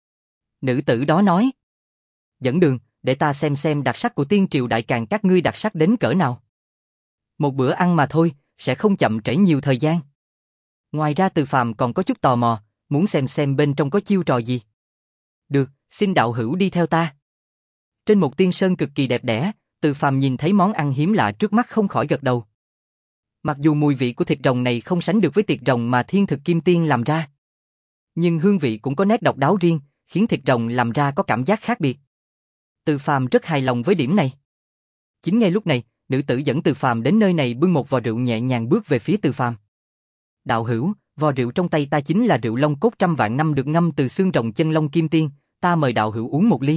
Nữ tử đó nói. Dẫn đường, để ta xem xem đặc sắc của Tiên Triều Đại Càn các ngươi đặc sắc đến cỡ nào. Một bữa ăn mà thôi, sẽ không chậm trễ nhiều thời gian. Ngoài ra Từ Phàm còn có chút tò mò, muốn xem xem bên trong có chiêu trò gì. Được, xin đạo hữu đi theo ta. Trên một tiên sơn cực kỳ đẹp đẽ, Từ Phàm nhìn thấy món ăn hiếm lạ trước mắt không khỏi gật đầu. Mặc dù mùi vị của thịt rồng này không sánh được với thịt rồng mà Thiên Thực Kim Tiên làm ra, nhưng hương vị cũng có nét độc đáo riêng, khiến thịt rồng làm ra có cảm giác khác biệt. Từ Phàm rất hài lòng với điểm này. Chính ngay lúc này, nữ tử dẫn Từ Phàm đến nơi này bưng một vò rượu nhẹ nhàng bước về phía Từ Phàm. Đạo hữu, vò rượu trong tay ta chính là rượu long cốt trăm vạn năm được ngâm từ xương rồng chân long kim tiên, ta mời đạo hữu uống một ly.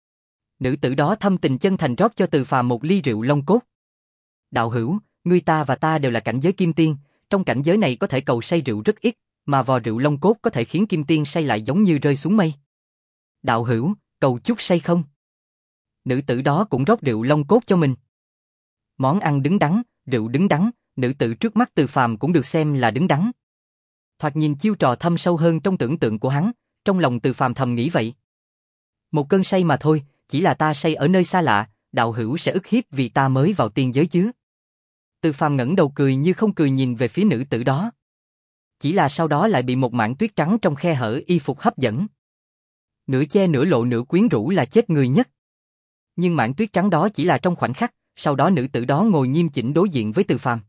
Nữ tử đó thâm tình chân thành rót cho Từ Phàm một ly rượu long cốt. Đạo hữu, ngươi ta và ta đều là cảnh giới kim tiên, trong cảnh giới này có thể cầu say rượu rất ít, mà vò rượu long cốt có thể khiến kim tiên say lại giống như rơi xuống mây. Đạo hữu, cầu chút say không? Nữ tử đó cũng rót rượu long cốt cho mình. Món ăn đứng đắn, rượu đứng đắn, nữ tử trước mắt Từ Phàm cũng được xem là đứng đắn. Thoạt nhìn chiêu trò thâm sâu hơn trong tưởng tượng của hắn, trong lòng Từ Phàm thầm nghĩ vậy. Một cơn say mà thôi, chỉ là ta say ở nơi xa lạ, đạo hữu sẽ ức hiếp vì ta mới vào tiên giới chứ. Từ Phàm ngẩng đầu cười như không cười nhìn về phía nữ tử đó. Chỉ là sau đó lại bị một mảng tuyết trắng trong khe hở y phục hấp dẫn. Nửa che nửa lộ nửa quyến rũ là chết người nhất. Nhưng mảng tuyết trắng đó chỉ là trong khoảnh khắc, sau đó nữ tử đó ngồi nghiêm chỉnh đối diện với Từ Phàm.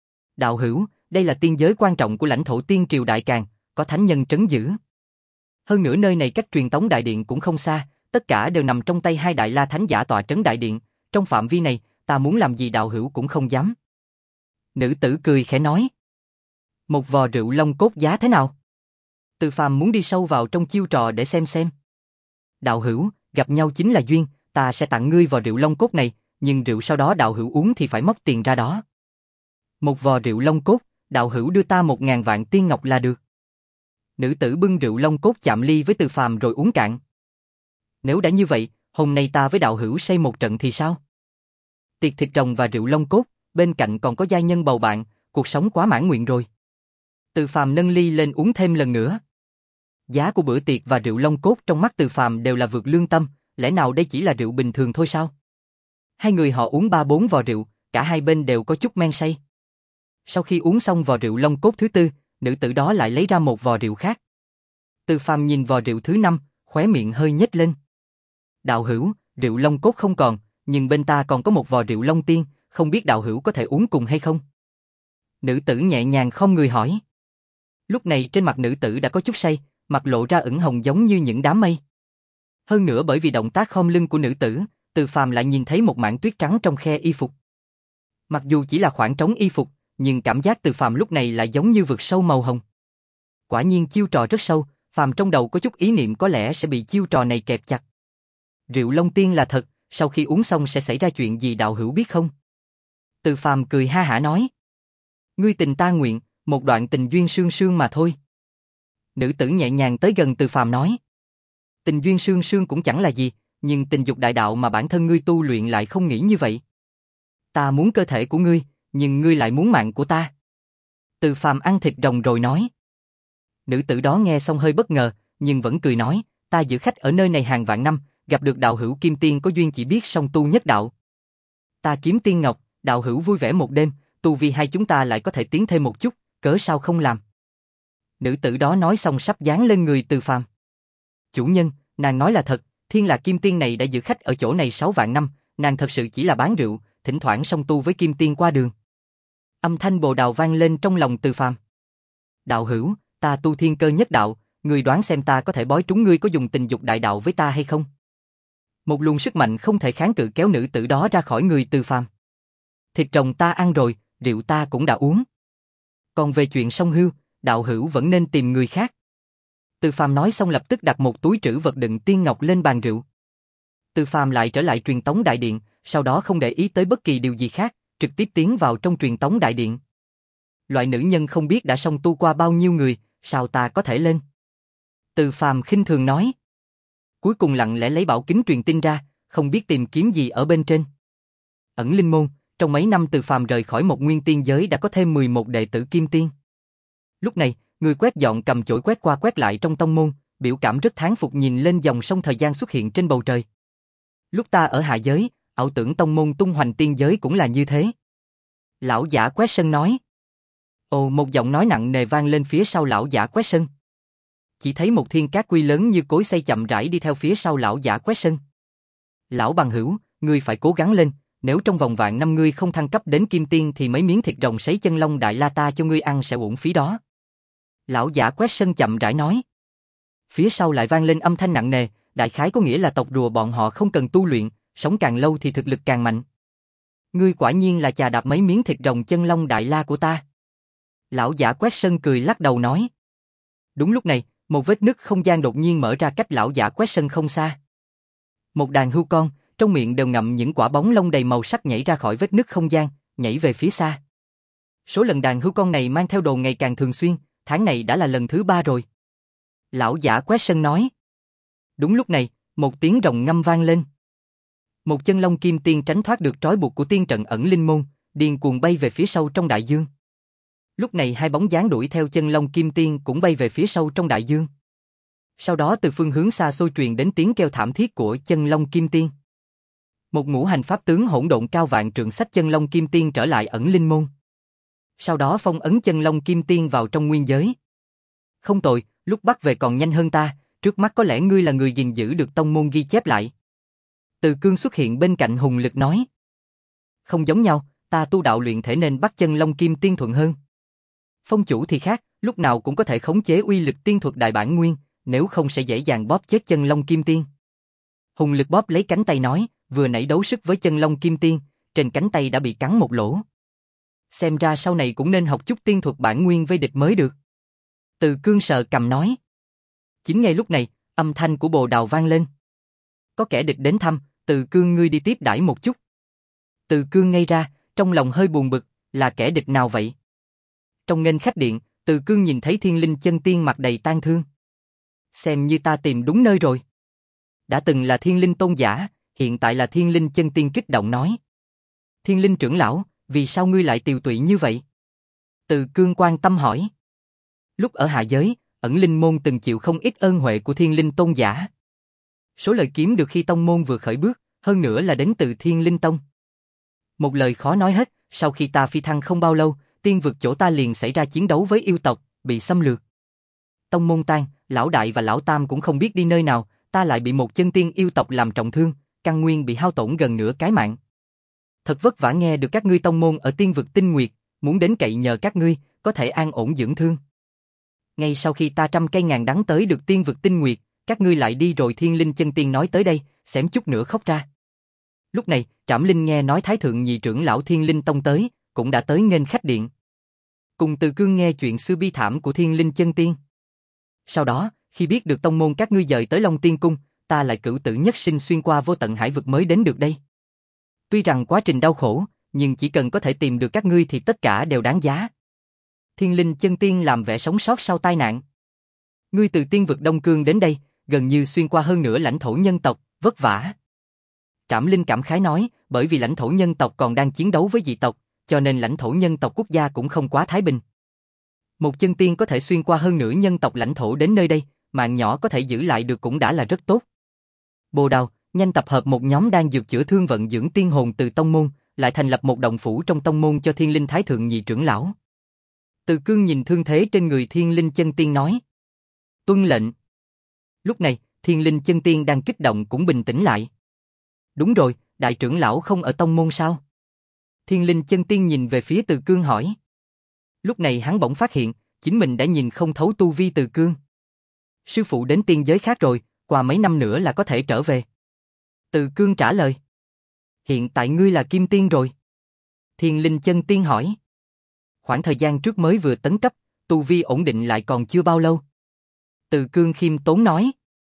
Đạo hữu, đây là tiên giới quan trọng của lãnh thổ tiên triều Đại Càn, có thánh nhân trấn giữ. Hơn nữa nơi này cách truyền tống đại điện cũng không xa, tất cả đều nằm trong tay hai đại la thánh giả tọa trấn đại điện, trong phạm vi này, ta muốn làm gì đạo hữu cũng không dám. Nữ tử cười khẽ nói. Một vò rượu long cốt giá thế nào? Từ Phàm muốn đi sâu vào trong chiêu trò để xem xem. Đạo hữu, gặp nhau chính là duyên, ta sẽ tặng ngươi vò rượu long cốt này, nhưng rượu sau đó đạo hữu uống thì phải móc tiền ra đó. Một vò rượu long cốt, đạo hữu đưa ta một ngàn vạn tiên ngọc là được. Nữ tử bưng rượu long cốt chạm ly với Từ Phàm rồi uống cạn. Nếu đã như vậy, hôm nay ta với đạo hữu say một trận thì sao? Tiệc thịt rồng và rượu long cốt, bên cạnh còn có giai nhân bầu bạn, cuộc sống quá mãn nguyện rồi. Từ Phàm nâng ly lên uống thêm lần nữa. Giá của bữa tiệc và rượu long cốt trong mắt Từ Phàm đều là vượt lương tâm, lẽ nào đây chỉ là rượu bình thường thôi sao? Hai người họ uống ba bốn vò rượu, cả hai bên đều có chút men say. Sau khi uống xong vò rượu long cốt thứ tư, nữ tử đó lại lấy ra một vò rượu khác. Từ Phàm nhìn vò rượu thứ năm, khóe miệng hơi nhếch lên. Đạo hữu, rượu long cốt không còn, nhưng bên ta còn có một vò rượu long tiên, không biết đạo hữu có thể uống cùng hay không? Nữ tử nhẹ nhàng khom người hỏi. Lúc này trên mặt nữ tử đã có chút say, mặt lộ ra ửng hồng giống như những đám mây. Hơn nữa bởi vì động tác khom lưng của nữ tử, Từ Phàm lại nhìn thấy một mảng tuyết trắng trong khe y phục. Mặc dù chỉ là khoảng trống y phục, nhưng cảm giác Từ Phàm lúc này lại giống như vực sâu màu hồng. Quả nhiên chiêu trò rất sâu, Phàm trong đầu có chút ý niệm có lẽ sẽ bị chiêu trò này kẹp chặt. Rượu long tiên là thật, sau khi uống xong sẽ xảy ra chuyện gì đạo hữu biết không? Từ Phàm cười ha hả nói. Ngươi tình ta nguyện, một đoạn tình duyên sương sương mà thôi. Nữ tử nhẹ nhàng tới gần Từ Phàm nói. Tình duyên sương sương cũng chẳng là gì, nhưng tình dục đại đạo mà bản thân ngươi tu luyện lại không nghĩ như vậy. Ta muốn cơ thể của ngươi, nhưng ngươi lại muốn mạng của ta. Từ Phàm ăn thịt rồng rồi nói. Nữ tử đó nghe xong hơi bất ngờ, nhưng vẫn cười nói, ta giữ khách ở nơi này hàng vạn năm, gặp được đạo hữu kim tiên có duyên chỉ biết song tu nhất đạo. Ta kiếm tiên ngọc, đạo hữu vui vẻ một đêm, tu vi hai chúng ta lại có thể tiến thêm một chút, cớ sao không làm. Nữ tử đó nói xong sắp dán lên người Từ Phàm. Chủ nhân, nàng nói là thật, Thiên Lạc Kim Tiên này đã giữ khách ở chỗ này sáu vạn năm, nàng thật sự chỉ là bán rượu, thỉnh thoảng song tu với Kim Tiên qua đường. Âm thanh bồ đào vang lên trong lòng Từ Phàm. Đạo hữu, ta tu thiên cơ nhất đạo, ngươi đoán xem ta có thể bói trúng ngươi có dùng tình dục đại đạo với ta hay không? Một luồng sức mạnh không thể kháng cự kéo nữ tử đó ra khỏi người Từ Phàm. Thịt rồng ta ăn rồi, rượu ta cũng đã uống. Còn về chuyện song hưu, đạo hữu vẫn nên tìm người khác. Từ Phàm nói xong lập tức đặt một túi trữ vật đựng tiên ngọc lên bàn rượu. Từ Phàm lại trở lại truyền tống đại điện, sau đó không để ý tới bất kỳ điều gì khác, trực tiếp tiến vào trong truyền tống đại điện. Loại nữ nhân không biết đã song tu qua bao nhiêu người, sao ta có thể lên? Từ Phàm khinh thường nói. Cuối cùng lặng lẽ lấy bảo kính truyền tin ra, không biết tìm kiếm gì ở bên trên. Ẩn linh môn, trong mấy năm Từ Phàm rời khỏi một nguyên tiên giới đã có thêm mười một đệ tử kim tiên. Lúc này, người quét dọn cầm chổi quét qua quét lại trong tông môn, biểu cảm rất thán phục nhìn lên dòng sông thời gian xuất hiện trên bầu trời. Lúc ta ở hạ giới, ảo tưởng tông môn tung hoành tiên giới cũng là như thế. Lão giả quét sân nói. Ồ, một giọng nói nặng nề vang lên phía sau lão giả quét sân. chỉ thấy một thiên cát quy lớn như cối xay chậm rãi đi theo phía sau lão giả Quét Sơn. Lão bằng hữu, ngươi phải cố gắng lên, nếu trong vòng vạn năm ngươi không thăng cấp đến kim tiên thì mấy miếng thịt rồng sấy chân long đại la ta cho ngươi ăn sẽ uổng phí đó. Lão giả Quét Sơn chậm rãi nói. Phía sau lại vang lên âm thanh nặng nề, đại khái có nghĩa là tộc rùa bọn họ không cần tu luyện, sống càng lâu thì thực lực càng mạnh. Ngươi quả nhiên là chà đạp mấy miếng thịt rồng chân long đại la của ta. Lão giả Quét Sơn cười lắc đầu nói. Đúng lúc này, một vết nứt không gian đột nhiên mở ra cách lão giả Quét Sơn không xa. Một đàn hươu con, trong miệng đều ngậm những quả bóng lông đầy màu sắc nhảy ra khỏi vết nứt không gian, nhảy về phía xa. Số lần đàn hươu con này mang theo đồ ngày càng thường xuyên, tháng này đã là lần thứ ba rồi. Lão giả Quét Sơn nói. Đúng lúc này, một tiếng rồng ngâm vang lên. Một chân long kim tiên tránh thoát được trói buộc của tiên trận ẩn linh môn, điên cuồng bay về phía sâu trong đại dương. Lúc này hai bóng dáng đuổi theo chân long kim tiên cũng bay về phía sâu trong đại dương. Sau đó từ phương hướng xa xôi truyền đến tiếng kêu thảm thiết của chân long kim tiên. Một ngũ hành pháp tướng hỗn độn cao vạn trượng xách chân long kim tiên trở lại ẩn linh môn. Sau đó phong ấn chân long kim tiên vào trong nguyên giới. Không tồi, lúc bắt về còn nhanh hơn ta, trước mắt có lẽ ngươi là người gìn giữ được tông môn ghi chép lại. Từ Cương xuất hiện bên cạnh Hùng Lực nói. Không giống nhau, ta tu đạo luyện thể nên bắt chân long kim tiên thuận hơn. Phong chủ thì khác, lúc nào cũng có thể khống chế uy lực tiên thuật đại bản nguyên, nếu không sẽ dễ dàng bóp chết chân long kim tiên. Hùng Lực bóp lấy cánh tay nói, vừa nãy đấu sức với chân long kim tiên, trên cánh tay đã bị cắn một lỗ. Xem ra sau này cũng nên học chút tiên thuật bản nguyên với địch mới được. Từ Cương sờ cầm nói. Chính ngay lúc này, âm thanh của Bồ Đào vang lên. Có kẻ địch đến thăm, Từ Cương ngươi đi tiếp đãi một chút. Từ Cương ngây ra, trong lòng hơi buồn bực, là kẻ địch nào vậy? Trong nghênh khách điện, Từ Cương nhìn thấy Thiên Linh chân tiên mặt đầy tang thương. Xem như ta tìm đúng nơi rồi. Đã từng là Thiên Linh tôn giả, hiện tại là Thiên Linh chân tiên kích động nói. Thiên Linh trưởng lão, vì sao ngươi lại tiều tụy như vậy? Từ Cương quan tâm hỏi. Lúc ở hạ giới, ẩn linh môn từng chịu không ít ơn huệ của Thiên Linh tôn giả. Số lời kiếm được khi tông môn vừa khởi bước, hơn nữa là đến từ Thiên Linh tông. Một lời khó nói hết, sau khi ta phi thăng không bao lâu, tiên vực chỗ ta liền xảy ra chiến đấu với yêu tộc, bị xâm lược. Tông môn tan, lão đại và lão tam cũng không biết đi nơi nào, ta lại bị một chân tiên yêu tộc làm trọng thương, căn nguyên bị hao tổn gần nửa cái mạng. Thật vất vả nghe được các ngươi tông môn ở tiên vực tinh nguyệt, muốn đến cậy nhờ các ngươi, có thể an ổn dưỡng thương. Ngay sau khi ta trăm cây ngàn đắng tới được tiên vực tinh nguyệt, các ngươi lại đi rồi. Thiên Linh chân tiên nói tới đây, xém chút nữa khóc ra. Lúc này, Trảm Linh nghe nói Thái thượng nhị trưởng lão Thiên Linh tông tới, cũng đã tới nghênh khách điện. Cùng Từ Cương nghe chuyện xưa bi thảm của Thiên Linh chân tiên. Sau đó, khi biết được tông môn các ngươi dời tới Long Tiên cung, ta lại cửu tử nhất sinh xuyên qua vô tận hải vực mới đến được đây. Tuy rằng quá trình đau khổ, nhưng chỉ cần có thể tìm được các ngươi thì tất cả đều đáng giá. Thiên Linh chân tiên làm vẻ sống sót sau tai nạn. Ngươi từ tiên vực Đông Cương đến đây, gần như xuyên qua hơn nửa lãnh thổ nhân tộc, vất vả. Trảm Linh cảm khái nói, bởi vì lãnh thổ nhân tộc còn đang chiến đấu với dị tộc, cho nên lãnh thổ nhân tộc quốc gia cũng không quá thái bình. Một chân tiên có thể xuyên qua hơn nửa nhân tộc lãnh thổ đến nơi đây, mạng nhỏ có thể giữ lại được cũng đã là rất tốt. Bồ Đào, nhanh tập hợp một nhóm đang dược chữa thương vận dưỡng tiên hồn từ tông môn, lại thành lập một động phủ trong tông môn cho Thiên Linh Thái thượng nhị trưởng lão. Từ Cương nhìn thương thế trên người Thiên Linh chân tiên nói. Tuân lệnh. Lúc này, Thiên Linh chân tiên đang kích động cũng bình tĩnh lại. Đúng rồi, đại trưởng lão không ở tông môn sao? Thiên Linh chân tiên nhìn về phía Từ Cương hỏi. Lúc này hắn bỗng phát hiện, chính mình đã nhìn không thấu tu vi Từ Cương. Sư phụ đến tiên giới khác rồi, qua mấy năm nữa là có thể trở về. Từ Cương trả lời. Hiện tại ngươi là kim tiên rồi. Thiên Linh chân tiên hỏi. Khoảng thời gian trước mới vừa tấn cấp, tu vi ổn định lại còn chưa bao lâu. Từ Cương khiêm tốn nói.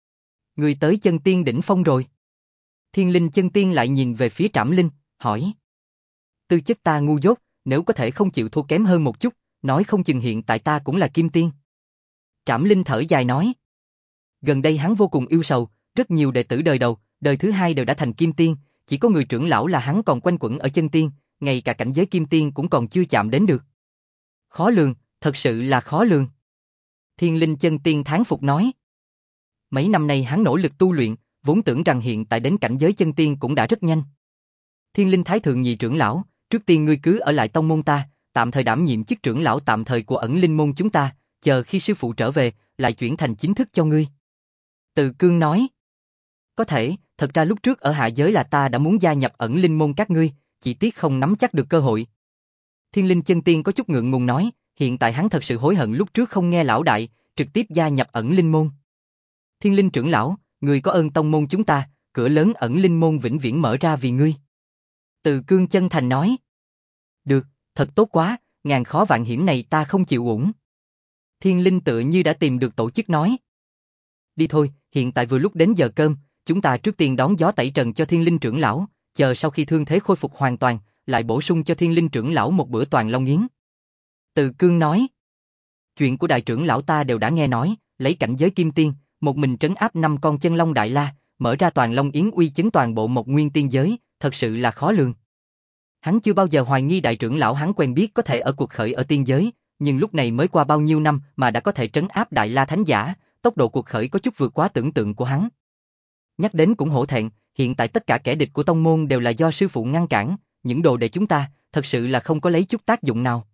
Ngươi tới chân tiên đỉnh phong rồi. Thiên Linh chân tiên lại nhìn về phía Trảm Linh, hỏi. Tư chất ta ngu dốt, nếu có thể không chịu thua kém hơn một chút, nói không chừng hiện tại ta cũng là kim tiên. Trảm Linh thở dài nói. Gần đây hắn vô cùng yêu sầu, rất nhiều đệ tử đời đầu, đời thứ hai đều đã thành kim tiên, chỉ có người trưởng lão là hắn còn quanh quẩn ở chân tiên, ngay cả cảnh giới kim tiên cũng còn chưa chạm đến được. Khó lường, thật sự là khó lường. Thiên Linh chân tiên thán phục nói. Mấy năm nay hắn nỗ lực tu luyện, vốn tưởng rằng hiện tại đến cảnh giới chân tiên cũng đã rất nhanh. Thiên Linh Thái thượng nhị trưởng lão, trước tiên ngươi cứ ở lại tông môn ta, tạm thời đảm nhiệm chức trưởng lão tạm thời của ẩn linh môn chúng ta, chờ khi sư phụ trở về, lại chuyển thành chính thức cho ngươi. Từ Cương nói. Có thể, thật ra lúc trước ở hạ giới là ta đã muốn gia nhập ẩn linh môn các ngươi, chỉ tiếc không nắm chắc được cơ hội. Thiên Linh Chân Tiên có chút ngượng ngùng nói, hiện tại hắn thật sự hối hận lúc trước không nghe lão đại, trực tiếp gia nhập ẩn linh môn. Thiên Linh trưởng lão, người có ơn tông môn chúng ta, cửa lớn ẩn linh môn vĩnh viễn mở ra vì ngươi. Từ Cương chân thành nói. Được, thật tốt quá, ngàn khó vạn hiểm này ta không chịu uổng. Thiên Linh tựa như đã tìm được tổ chức nói. Đi thôi, hiện tại vừa lúc đến giờ cơm, chúng ta trước tiên đón gió tẩy trần cho Thiên Linh trưởng lão, chờ sau khi thương thế khôi phục hoàn toàn, lại bổ sung cho Thiên Linh trưởng lão một bữa toàn long yến. Từ Cương nói. Chuyện của đại trưởng lão ta đều đã nghe nói, lấy cảnh giới kim tiên, một mình trấn áp năm con chân long đại la, mở ra toàn long yến uy chấn toàn bộ một nguyên tiên giới, thật sự là khó lường. Hắn chưa bao giờ hoài nghi đại trưởng lão hắn quen biết có thể ở cuộc khởi ở tiên giới, nhưng lúc này mới qua bao nhiêu năm mà đã có thể trấn áp đại la thánh giả, tốc độ cuộc khởi có chút vượt quá tưởng tượng của hắn. Nhắc đến cũng hổ thẹn, hiện tại tất cả kẻ địch của tông môn đều là do sư phụ ngăn cản, những đồ đệ chúng ta, thật sự là không có lấy chút tác dụng nào.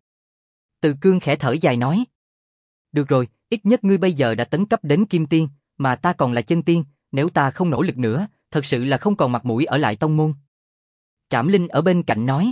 Từ Cương khẽ thở dài nói. Được rồi, ít nhất ngươi bây giờ đã tấn cấp đến kim tiên, mà ta còn là chân tiên, nếu ta không nỗ lực nữa, thật sự là không còn mặt mũi ở lại tông môn. Trảm Linh ở bên cạnh nói.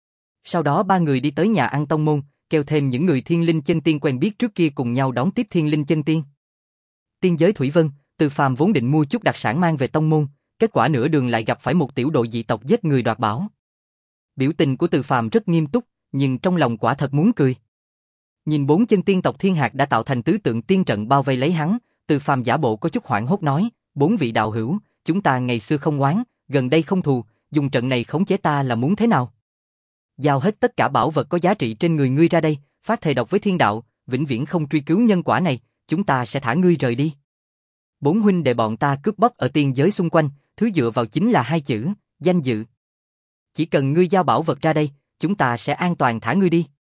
Sau đó ba người đi tới nhà ăn tông môn, kêu thêm những người Thiên Linh chân tiên quen biết trước kia cùng nhau đón tiếp Thiên Linh chân tiên. Tiên giới Thủy Vân, Từ Phàm vốn định mua chút đặc sản mang về tông môn, kết quả nửa đường lại gặp phải một tiểu đội dị tộc giết người đoạt bảo. Biểu tình của Từ Phàm rất nghiêm túc, nhưng trong lòng quả thật muốn cười. Nhìn bốn chân tiên tộc Thiên Hạc đã tạo thành tứ tượng tiên trận bao vây lấy hắn, Từ Phàm giả bộ có chút hoảng hốt nói, bốn vị đạo hữu, chúng ta ngày xưa không oán, gần đây không thù, dùng trận này khống chế ta là muốn thế nào? Giao hết tất cả bảo vật có giá trị trên người ngươi ra đây, phát thề độc với thiên đạo, vĩnh viễn không truy cứu nhân quả này, chúng ta sẽ thả ngươi rời đi. Bốn huynh đệ bọn ta cướp bóc ở tiên giới xung quanh, thứ dựa vào chính là hai chữ, danh dự. Chỉ cần ngươi giao bảo vật ra đây, chúng ta sẽ an toàn thả ngươi đi.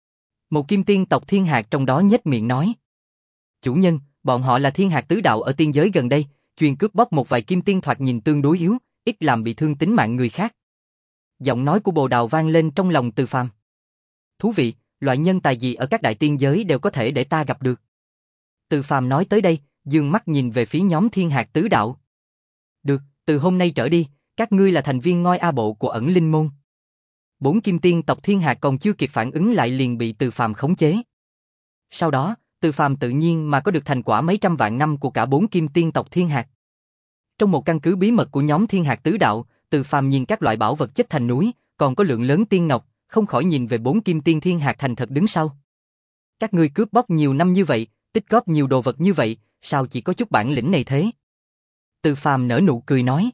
Một kim tiên tộc Thiên Hạc trong đó nhếch miệng nói. Chủ nhân, bọn họ là Thiên Hạc tứ đạo ở tiên giới gần đây, chuyên cướp bóc một vài kim tiên thoạt nhìn tương đối yếu, ít làm bị thương tính mạng người khác. Giọng nói của Bồ Đào vang lên trong lòng Từ Phàm. Thú vị, loại nhân tài gì ở các đại tiên giới đều có thể để ta gặp được. Từ Phàm nói tới đây, dương mắt nhìn về phía nhóm Thiên Hạc tứ đạo. Được, từ hôm nay trở đi, các ngươi là thành viên ngôi A bộ của ẩn linh môn. Bốn kim tiên tộc Thiên Hạc còn chưa kịp phản ứng lại liền bị Từ Phàm khống chế. Sau đó, Từ Phàm tự nhiên mà có được thành quả mấy trăm vạn năm của cả bốn kim tiên tộc Thiên Hạc. Trong một căn cứ bí mật của nhóm Thiên Hạc tứ đạo, Từ Phàm nhìn các loại bảo vật chất thành núi, còn có lượng lớn tiên ngọc, không khỏi nhìn về bốn kim tiên Thiên Hạc thành thật đứng sau. Các ngươi cướp bóc nhiều năm như vậy, tích góp nhiều đồ vật như vậy, sao chỉ có chút bản lĩnh này thế? Từ Phàm nở nụ cười nói.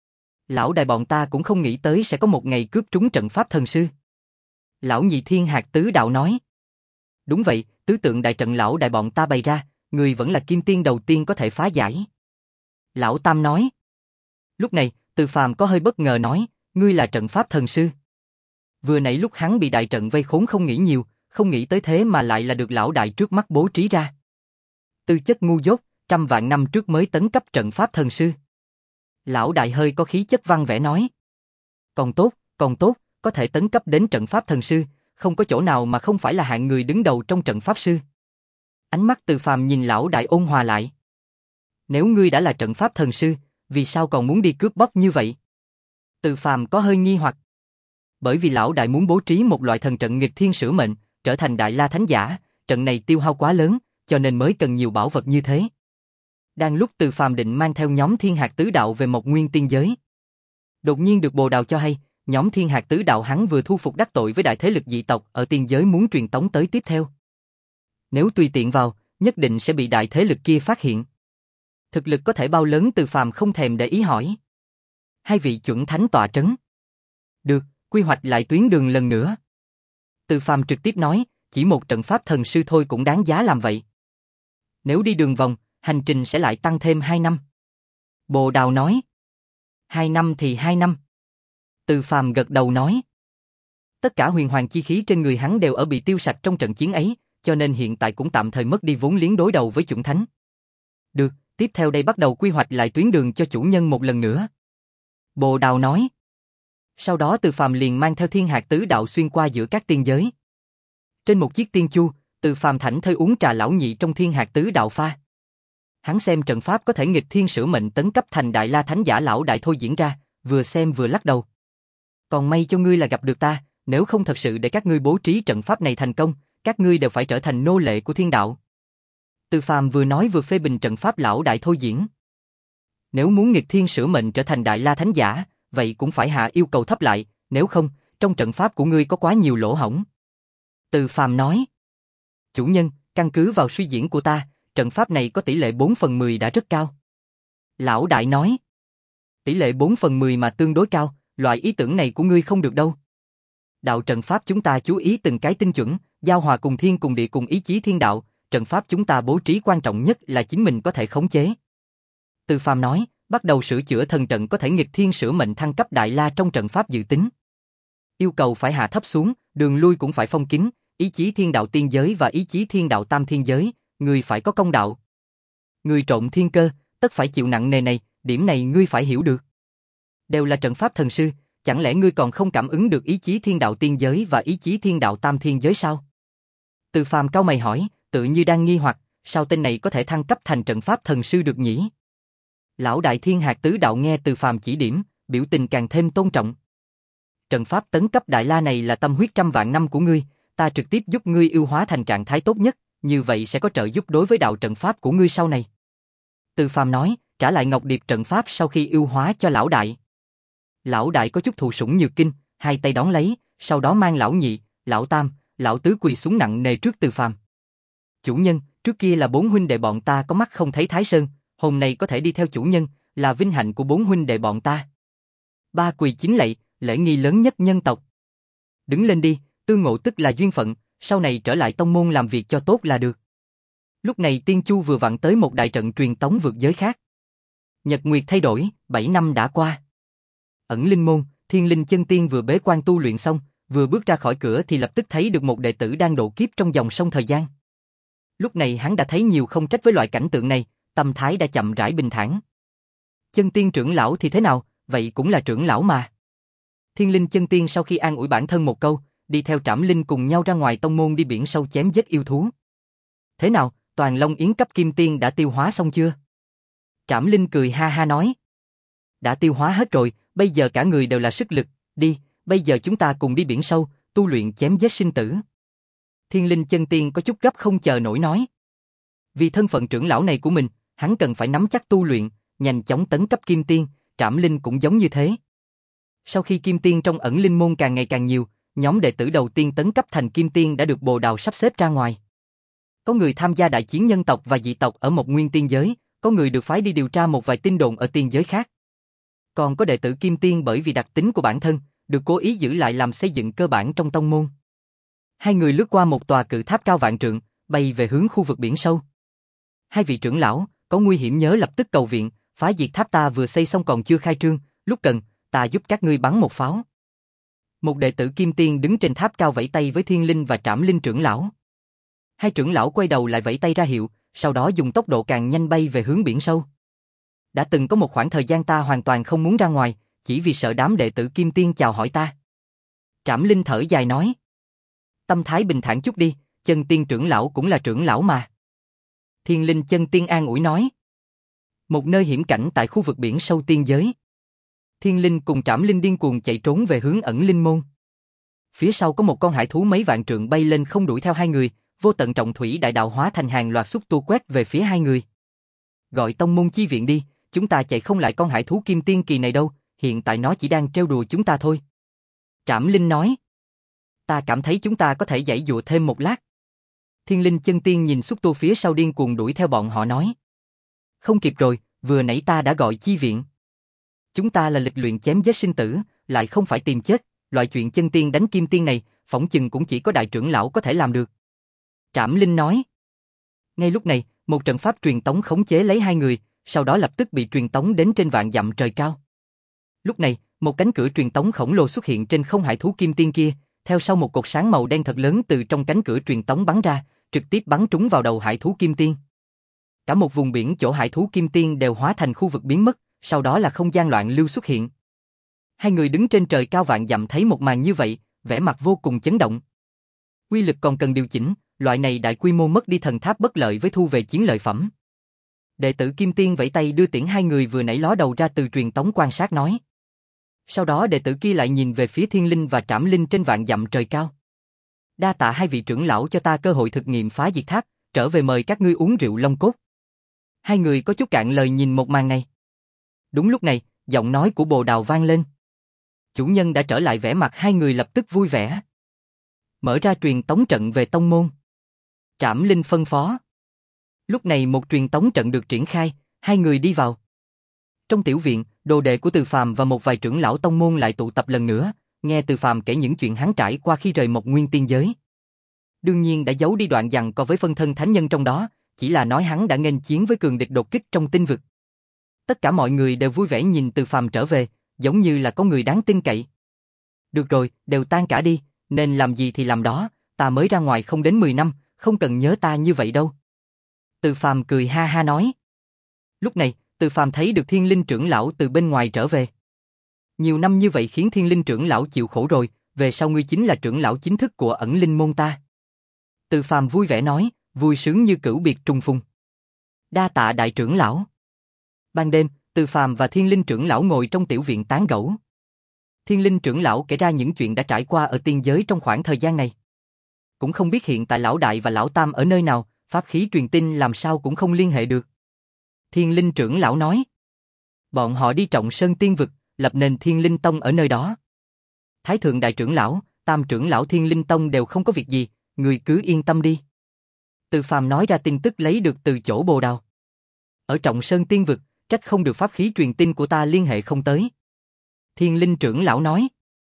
Lão đại bọn ta cũng không nghĩ tới sẽ có một ngày cướp trúng trận pháp thần sư. Lão nhị Thiên Hạc tứ đạo nói. Đúng vậy, tứ tượng đại trận lão đại bọn ta bày ra, người vẫn là kim tiên đầu tiên có thể phá giải. Lão Tam nói. Lúc này, Từ Phàm có hơi bất ngờ nói, ngươi là trận pháp thần sư. Vừa nãy lúc hắn bị đại trận vây khốn không nghĩ nhiều, không nghĩ tới thế mà lại là được lão đại trước mắt bố trí ra. Tư chất ngu dốt, trăm vạn năm trước mới tấn cấp trận pháp thần sư. Lão đại hơi có khí chất văn vẻ nói. Còn tốt, còn tốt, có thể tấn cấp đến trận pháp thần sư, không có chỗ nào mà không phải là hạng người đứng đầu trong trận pháp sư. Ánh mắt Từ Phàm nhìn lão đại ôn hòa lại. Nếu ngươi đã là trận pháp thần sư, vì sao còn muốn đi cướp bóc như vậy? Từ Phàm có hơi nghi hoặc. Bởi vì lão đại muốn bố trí một loại thần trận nghịch thiên sửa mệnh, trở thành đại la thánh giả, trận này tiêu hao quá lớn, cho nên mới cần nhiều bảo vật như thế. Đang lúc Từ Phàm định mang theo nhóm Thiên Hạc tứ đạo về một nguyên tiên giới, đột nhiên được Bồ Đào cho hay, nhóm Thiên Hạc tứ đạo hắn vừa thu phục đắc tội với đại thế lực dị tộc ở tiên giới muốn truyền tống tới tiếp theo. Nếu tùy tiện vào, nhất định sẽ bị đại thế lực kia phát hiện. Thực lực có thể bao lớn Từ Phàm không thèm để ý hỏi. Hai vị chuẩn thánh tọa trấn. Được, quy hoạch lại tuyến đường lần nữa. Từ Phàm trực tiếp nói, chỉ một trận pháp thần sư thôi cũng đáng giá làm vậy. Nếu đi đường vòng, hành trình sẽ lại tăng thêm hai năm. Bồ Đào nói. Hai năm thì hai năm. Từ Phàm gật đầu nói. Tất cả huyền hoàng chi khí trên người hắn đều ở bị tiêu sạch trong trận chiến ấy, cho nên hiện tại cũng tạm thời mất đi vốn liếng đối đầu với chuẩn thánh. Được, tiếp theo đây bắt đầu quy hoạch lại tuyến đường cho chủ nhân một lần nữa. Bồ Đào nói. Sau đó Từ Phàm liền mang theo Thiên Hạc tứ đạo xuyên qua giữa các tiên giới. Trên một chiếc tiên chu, Từ Phàm thảnh thơi uống trà lão nhị trong Thiên Hạc tứ đạo pha. Hắn xem trận pháp có thể nghịch thiên sửa mệnh tấn cấp thành Đại La Thánh Giả lão đại thôi diễn ra, vừa xem vừa lắc đầu. Còn may cho ngươi là gặp được ta, nếu không thật sự để các ngươi bố trí trận pháp này thành công, các ngươi đều phải trở thành nô lệ của thiên đạo. Từ Phàm vừa nói vừa phê bình trận pháp lão đại thôi diễn. Nếu muốn nghịch thiên sửa mệnh trở thành Đại La Thánh Giả, vậy cũng phải hạ yêu cầu thấp lại, nếu không, trong trận pháp của ngươi có quá nhiều lỗ hổng. Từ Phàm nói. Chủ nhân, căn cứ vào suy diễn của ta, trận pháp này có tỷ lệ bốn phần mười đã rất cao. Lão đại nói. Tỷ lệ bốn phần mười mà tương đối cao, loại ý tưởng này của ngươi không được đâu. Đạo trận pháp chúng ta chú ý từng cái tinh chuẩn, giao hòa cùng thiên cùng địa cùng ý chí thiên đạo, trận pháp chúng ta bố trí quan trọng nhất là chính mình có thể khống chế. Từ Phàm nói, bắt đầu sửa chữa thần trận có thể nghịch thiên sửa mệnh thăng cấp Đại La trong trận pháp dự tính. Yêu cầu phải hạ thấp xuống, đường lui cũng phải phong kín, ý chí thiên đạo tiên giới và ý chí thiên đạo tam thiên giới, ngươi phải có công đạo. Ngươi trộn thiên cơ, tất phải chịu nặng nề này, điểm này ngươi phải hiểu được. Đều là trận pháp thần sư, chẳng lẽ ngươi còn không cảm ứng được ý chí thiên đạo tiên giới và ý chí thiên đạo tam thiên giới sao? Từ Phàm cau mày hỏi, tự như đang nghi hoặc, sao tên này có thể thăng cấp thành trận pháp thần sư được nhỉ? Lão đại thiên hạt tứ đạo nghe Từ Phàm chỉ điểm, biểu tình càng thêm tôn trọng. Trận pháp tấn cấp Đại La này là tâm huyết trăm vạn năm của ngươi, ta trực tiếp giúp ngươi yêu hóa thành trạng thái tốt nhất, như vậy sẽ có trợ giúp đối với đạo trận pháp của ngươi sau này. Từ Phàm nói, trả lại ngọc điệp trận pháp sau khi yêu hóa cho lão đại. Lão đại có chút thụ sủng nhược kinh, hai tay đón lấy, sau đó mang lão nhị, lão tam, lão tứ quỳ xuống nặng nề trước Từ Phàm. Chủ nhân, trước kia là bốn huynh đệ bọn ta có mắt không thấy Thái Sơn, hôm nay có thể đi theo chủ nhân, là vinh hạnh của bốn huynh đệ bọn ta. Ba quỳ chính lạy, lễ nghi lớn nhất nhân tộc. Đứng lên đi, tương ngộ tức là duyên phận, sau này trở lại tông môn làm việc cho tốt là được. Lúc này Tiên Chu vừa vặn tới một đại trận truyền tống vượt giới khác. Nhật Nguyệt thay đổi, bảy năm đã qua. Ẩn Linh Môn, Thiên Linh Chân Tiên vừa bế quan tu luyện xong, vừa bước ra khỏi cửa thì lập tức thấy được một đệ tử đang độ kiếp trong dòng sông thời gian. Lúc này hắn đã thấy nhiều không trách với loại cảnh tượng này, tâm thái đã chậm rãi bình thản. Chân Tiên trưởng lão thì thế nào, vậy cũng là trưởng lão mà. Thiên Linh Chân Tiên sau khi an ủi bản thân một câu, đi theo Trảm Linh cùng nhau ra ngoài tông môn đi biển sâu chém giết yêu thú. Thế nào, toàn Long Yến cấp Kim Tiên đã tiêu hóa xong chưa? Trảm Linh cười ha ha nói. Đã tiêu hóa hết rồi, bây giờ cả người đều là sức lực, đi, bây giờ chúng ta cùng đi biển sâu, tu luyện chém giết sinh tử. Thiên Linh Chân Tiên có chút gấp không chờ nổi nói. Vì thân phận trưởng lão này của mình, hắn cần phải nắm chắc tu luyện, nhanh chóng tấn cấp Kim Tiên, Trảm Linh cũng giống như thế. Sau khi Kim Tiên trong Ẩn Linh Môn càng ngày càng nhiều, nhóm đệ tử đầu tiên tấn cấp thành Kim Tiên đã được Bồ Đào sắp xếp ra ngoài. Có người tham gia đại chiến nhân tộc và dị tộc ở một nguyên tiên giới, có người được phái đi điều tra một vài tin đồn ở tiên giới khác. Còn có đệ tử Kim Tiên bởi vì đặc tính của bản thân, được cố ý giữ lại làm xây dựng cơ bản trong tông môn. Hai người lướt qua một tòa cự tháp cao vạn trượng, bay về hướng khu vực biển sâu. Hai vị trưởng lão, có nguy hiểm nhớ lập tức cầu viện, phá diệt tháp ta vừa xây xong còn chưa khai trương, lúc cần, ta giúp các ngươi bắn một pháo. Một đệ tử Kim Tiên đứng trên tháp cao vẫy tay với Thiên Linh và Trảm Linh trưởng lão. Hai trưởng lão quay đầu lại vẫy tay ra hiệu, sau đó dùng tốc độ càng nhanh bay về hướng biển sâu. Đã từng có một khoảng thời gian ta hoàn toàn không muốn ra ngoài, chỉ vì sợ đám đệ tử Kim Tiên chào hỏi ta. Trảm Linh thở dài nói. Tâm thái bình thản chút đi, Chân Tiên trưởng lão cũng là trưởng lão mà. Thiên Linh Chân Tiên an ủi nói. Một nơi hiểm cảnh tại khu vực biển sâu tiên giới. Thiên Linh cùng Trảm Linh điên cuồng chạy trốn về hướng Ẩn Linh Môn. Phía sau có một con hải thú mấy vạn trượng bay lên không đuổi theo hai người, vô tận trọng thủy đại đạo hóa thành hàng loạt xúc tu quét về phía hai người. Gọi tông môn chi viện đi, chúng ta chạy không lại con hải thú Kim Tiên kỳ này đâu, hiện tại nó chỉ đang trêu đùa chúng ta thôi. Trảm Linh nói. Ta cảm thấy chúng ta có thể giãy dụa thêm một lát. Thiên Linh Chân Tiên nhìn xúc tu phía sau điên cuồng đuổi theo bọn họ nói. Không kịp rồi, vừa nãy ta đã gọi chi viện. Chúng ta là lịch luyện chém giết sinh tử, lại không phải tìm chết, loại chuyện chân tiên đánh kim tiên này, phỏng chừng cũng chỉ có đại trưởng lão có thể làm được. Trảm Linh nói. Ngay lúc này, một trận pháp truyền tống khống chế lấy hai người, sau đó lập tức bị truyền tống đến trên vạn dặm trời cao. Lúc này, một cánh cửa truyền tống khổng lồ xuất hiện trên không hải thú kim tiên kia, theo sau một cột sáng màu đen thật lớn từ trong cánh cửa truyền tống bắn ra, trực tiếp bắn trúng vào đầu hải thú kim tiên. Cả một vùng biển chỗ hải thú kim tiên đều hóa thành khu vực biến mất, sau đó là không gian loạn lưu xuất hiện. Hai người đứng trên trời cao vạn dặm thấy một màn như vậy, vẻ mặt vô cùng chấn động. Quy lực còn cần điều chỉnh, loại này đại quy mô mất đi thần tháp bất lợi với thu về chiến lợi phẩm. Đệ tử Kim Tiên vẫy tay đưa tiễn hai người vừa nãy ló đầu ra từ truyền tống quan sát nói. Sau đó đệ tử kia lại nhìn về phía Thiên Linh và Trảm Linh trên vạn dặm trời cao. Đa tạ hai vị trưởng lão cho ta cơ hội thực nghiệm phá diệt tháp, trở về mời các ngươi uống rượu long cốt. Hai người có chút cạn lời nhìn một màn này. Đúng lúc này, giọng nói của Bồ Đào vang lên. Chủ nhân đã trở lại, vẻ mặt hai người lập tức vui vẻ. Mở ra truyền tống trận về tông môn. Trảm Linh phân phó. Lúc này một truyền tống trận được triển khai, hai người đi vào. Trong tiểu viện, đồ đệ của Từ Phàm và một vài trưởng lão tông môn lại tụ tập lần nữa, nghe Từ Phàm kể những chuyện hắn trải qua khi rời Mộc Nguyên Tiên Giới. Đương nhiên đã giấu đi đoạn giằng co với phân thân thánh nhân trong đó, chỉ là nói hắn đã nghênh chiến với cường địch đột kích trong tinh vực. Tất cả mọi người đều vui vẻ nhìn Từ Phàm trở về, giống như là có người đáng tin cậy. Được rồi, đều tan cả đi, nên làm gì thì làm đó, ta mới ra ngoài không đến mười năm, không cần nhớ ta như vậy đâu. Từ Phàm cười ha ha nói. Lúc này, Từ Phàm thấy được Thiên Linh trưởng lão từ bên ngoài trở về. Nhiều năm như vậy khiến Thiên Linh trưởng lão chịu khổ rồi, về sau ngươi chính là trưởng lão chính thức của ẩn linh môn ta. Từ Phàm vui vẻ nói, vui sướng như cửu biệt trùng phùng. Đa tạ đại trưởng lão. Ban đêm, Từ Phàm và Thiên Linh trưởng lão ngồi trong tiểu viện tán gẫu. Thiên Linh trưởng lão kể ra những chuyện đã trải qua ở tiên giới trong khoảng thời gian này. Cũng không biết hiện tại lão đại và lão tam ở nơi nào, pháp khí truyền tin làm sao cũng không liên hệ được. Thiên Linh trưởng lão nói. Bọn họ đi Trọng Sơn Tiên Vực, lập nền Thiên Linh Tông ở nơi đó. Thái thượng đại trưởng lão, tam trưởng lão Thiên Linh Tông đều không có việc gì, người cứ yên tâm đi. Từ Phàm nói ra tin tức lấy được từ chỗ Bồ Đào. Ở Trọng Sơn Tiên Vực, trách không được pháp khí truyền tin của ta liên hệ không tới. Thiên Linh trưởng lão nói.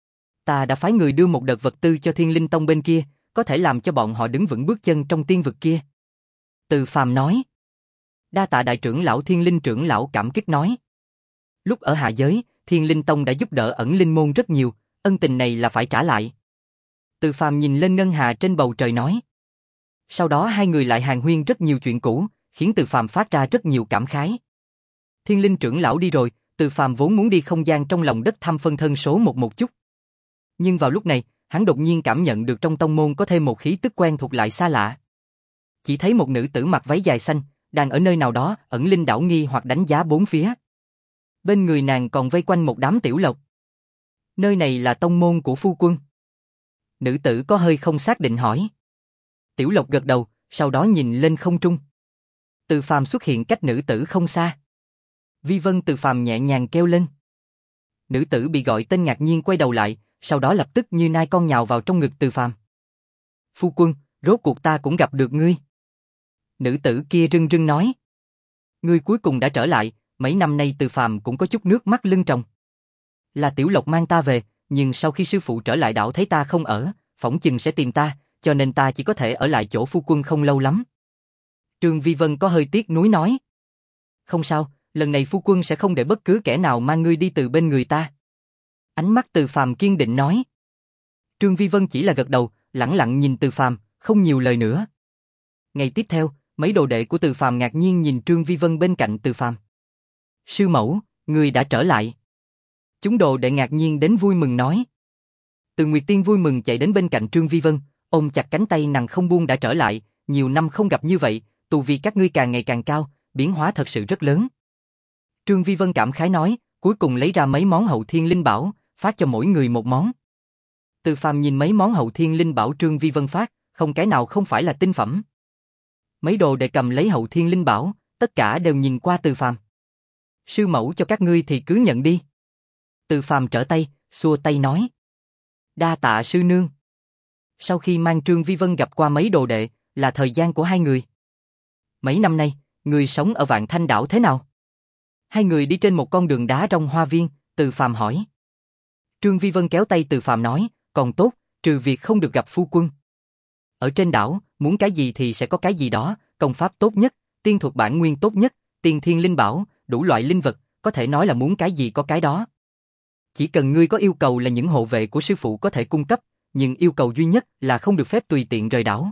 Ta đã phái người đưa một đợt vật tư cho Thiên Linh Tông bên kia, có thể làm cho bọn họ đứng vững bước chân trong tiên vực kia. Từ Phàm nói. Đa tạ đại trưởng lão. Thiên Linh trưởng lão cảm kích nói. Lúc ở hạ giới, Thiên Linh Tông đã giúp đỡ ẩn linh môn rất nhiều, ân tình này là phải trả lại. Từ Phàm nhìn lên ngân hà trên bầu trời nói. Sau đó hai người lại hàn huyên rất nhiều chuyện cũ, khiến Từ Phàm phát ra rất nhiều cảm khái. Thiên Linh trưởng lão đi rồi, Từ Phàm vốn muốn đi không gian trong lòng đất thăm phân thân số một một chút. Nhưng vào lúc này, hắn đột nhiên cảm nhận được trong tông môn có thêm một khí tức quen thuộc lại xa lạ. Chỉ thấy một nữ tử mặc váy dài xanh, đang ở nơi nào đó, ẩn linh đảo nghi hoặc đánh giá bốn phía. Bên người nàng còn vây quanh một đám tiểu lộc. Nơi này là tông môn của phu quân. Nữ tử có hơi không xác định hỏi. Tiểu lộc gật đầu, sau đó nhìn lên không trung. Từ Phàm xuất hiện cách nữ tử không xa. Vi Vân. Từ Phàm nhẹ nhàng kêu lên. Nữ tử bị gọi tên ngạc nhiên quay đầu lại, sau đó lập tức như nai con nhào vào trong ngực Từ Phàm. Phu quân, rốt cuộc ta cũng gặp được ngươi. Nữ tử kia rưng rưng nói. Ngươi cuối cùng đã trở lại, mấy năm nay Từ Phàm cũng có chút nước mắt lưng tròng. Là Tiểu Lộc mang ta về, nhưng sau khi sư phụ trở lại đảo thấy ta không ở, phỏng chừng sẽ tìm ta, cho nên ta chỉ có thể ở lại chỗ phu quân không lâu lắm. Trương Vi Vân có hơi tiếc nuối nói. Không sao, lần này phu quân sẽ không để bất cứ kẻ nào mang ngươi đi từ bên người ta. Ánh mắt Từ Phàm kiên định nói. Trương Vi Vân chỉ là gật đầu, lẳng lặng nhìn Từ Phàm, không nhiều lời nữa. Ngày tiếp theo, mấy đồ đệ của Từ Phàm ngạc nhiên nhìn Trương Vi Vân bên cạnh Từ Phàm. Sư mẫu, ngươi đã trở lại. Chúng đồ đệ ngạc nhiên đến vui mừng nói. Từ Nguyệt Tiên vui mừng chạy đến bên cạnh Trương Vi Vân, ôm chặt cánh tay nàng không buông. Đã trở lại, nhiều năm không gặp như vậy, tu vi các ngươi càng ngày càng cao, biến hóa thật sự rất lớn. Trương Vi Vân cảm khái nói, cuối cùng lấy ra mấy món hậu thiên linh bảo, phát cho mỗi người một món. Từ Phàm nhìn mấy món hậu thiên linh bảo Trương Vi Vân phát, không cái nào không phải là tinh phẩm. Mấy đồ đệ cầm lấy hậu thiên linh bảo, tất cả đều nhìn qua Từ Phàm. Sư mẫu cho các ngươi thì cứ nhận đi. Từ Phàm trở tay, xua tay nói. Đa tạ sư nương. Sau khi mang Trương Vi Vân gặp qua mấy đồ đệ, là thời gian của hai người. Mấy năm nay, người sống ở Vạn Thanh đảo thế nào? Hai người đi trên một con đường đá trong hoa viên, Từ Phàm hỏi. Trương Vi Vân kéo tay Từ Phàm nói, còn tốt, trừ việc không được gặp phu quân. Ở trên đảo, muốn cái gì thì sẽ có cái gì đó, công pháp tốt nhất, tiên thuật bản nguyên tốt nhất, tiên thiên linh bảo, đủ loại linh vật, có thể nói là muốn cái gì có cái đó. Chỉ cần ngươi có yêu cầu là những hộ vệ của sư phụ có thể cung cấp, nhưng yêu cầu duy nhất là không được phép tùy tiện rời đảo.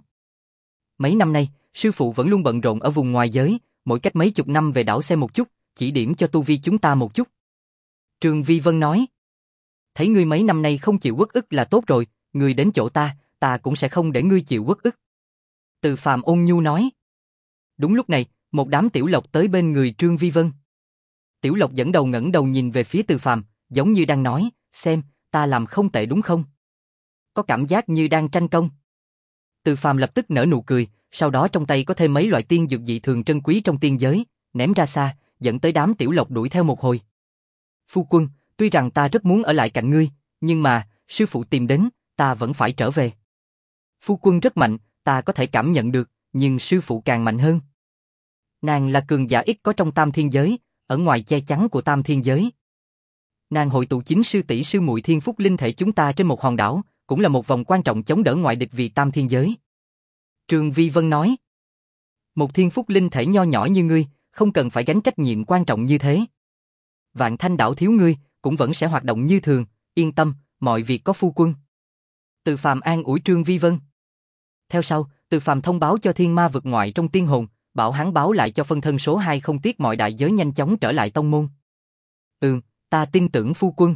Mấy năm nay, sư phụ vẫn luôn bận rộn ở vùng ngoài giới, mỗi cách mấy chục năm về đảo xem một chút, chỉ điểm cho tu vi chúng ta một chút. Trương Vi Vân nói. Thấy ngươi mấy năm nay không chịu uất ức là tốt rồi, ngươi đến chỗ ta, ta cũng sẽ không để ngươi chịu uất ức. Từ Phàm ôn nhu nói. Đúng lúc này, Một đám tiểu lộc tới bên người Trương Vi Vân. Tiểu lộc dẫn đầu ngẩng đầu nhìn về phía Từ Phàm, giống như đang nói, xem, ta làm không tệ đúng không? Có cảm giác như đang tranh công. Từ Phàm lập tức nở nụ cười, sau đó trong tay có thêm mấy loại tiên dược dị thường trân quý trong tiên giới, ném ra xa, dẫn tới đám tiểu lộc đuổi theo một hồi. Phu quân, tuy rằng ta rất muốn ở lại cạnh ngươi, nhưng mà, sư phụ tìm đến, ta vẫn phải trở về. Phu quân rất mạnh, ta có thể cảm nhận được, nhưng sư phụ càng mạnh hơn. Nàng là cường giả ít có trong tam thiên giới, ở ngoài che chắn của tam thiên giới. Nàng hội tụ chính sư tỷ sư muội thiên phúc linh thể chúng ta trên một hòn đảo, cũng là một vòng quan trọng chống đỡ ngoại địch vì tam thiên giới. Trương Vi Vân nói. Một thiên phúc linh thể nho nhỏ như ngươi, không cần phải gánh trách nhiệm quan trọng như thế. Vạn Thanh đảo thiếu ngươi, cũng vẫn sẽ hoạt động như thường, yên tâm, mọi việc có phu quân. Từ Phàm an ủi Trương Vi Vân. Theo sau, Từ Phàm thông báo cho thiên ma vực ngoại trong tiên hồn, bảo hắn báo lại cho phân thân số hai không tiếc mọi đại giới nhanh chóng trở lại tông môn. Ừm, ta tin tưởng phu quân.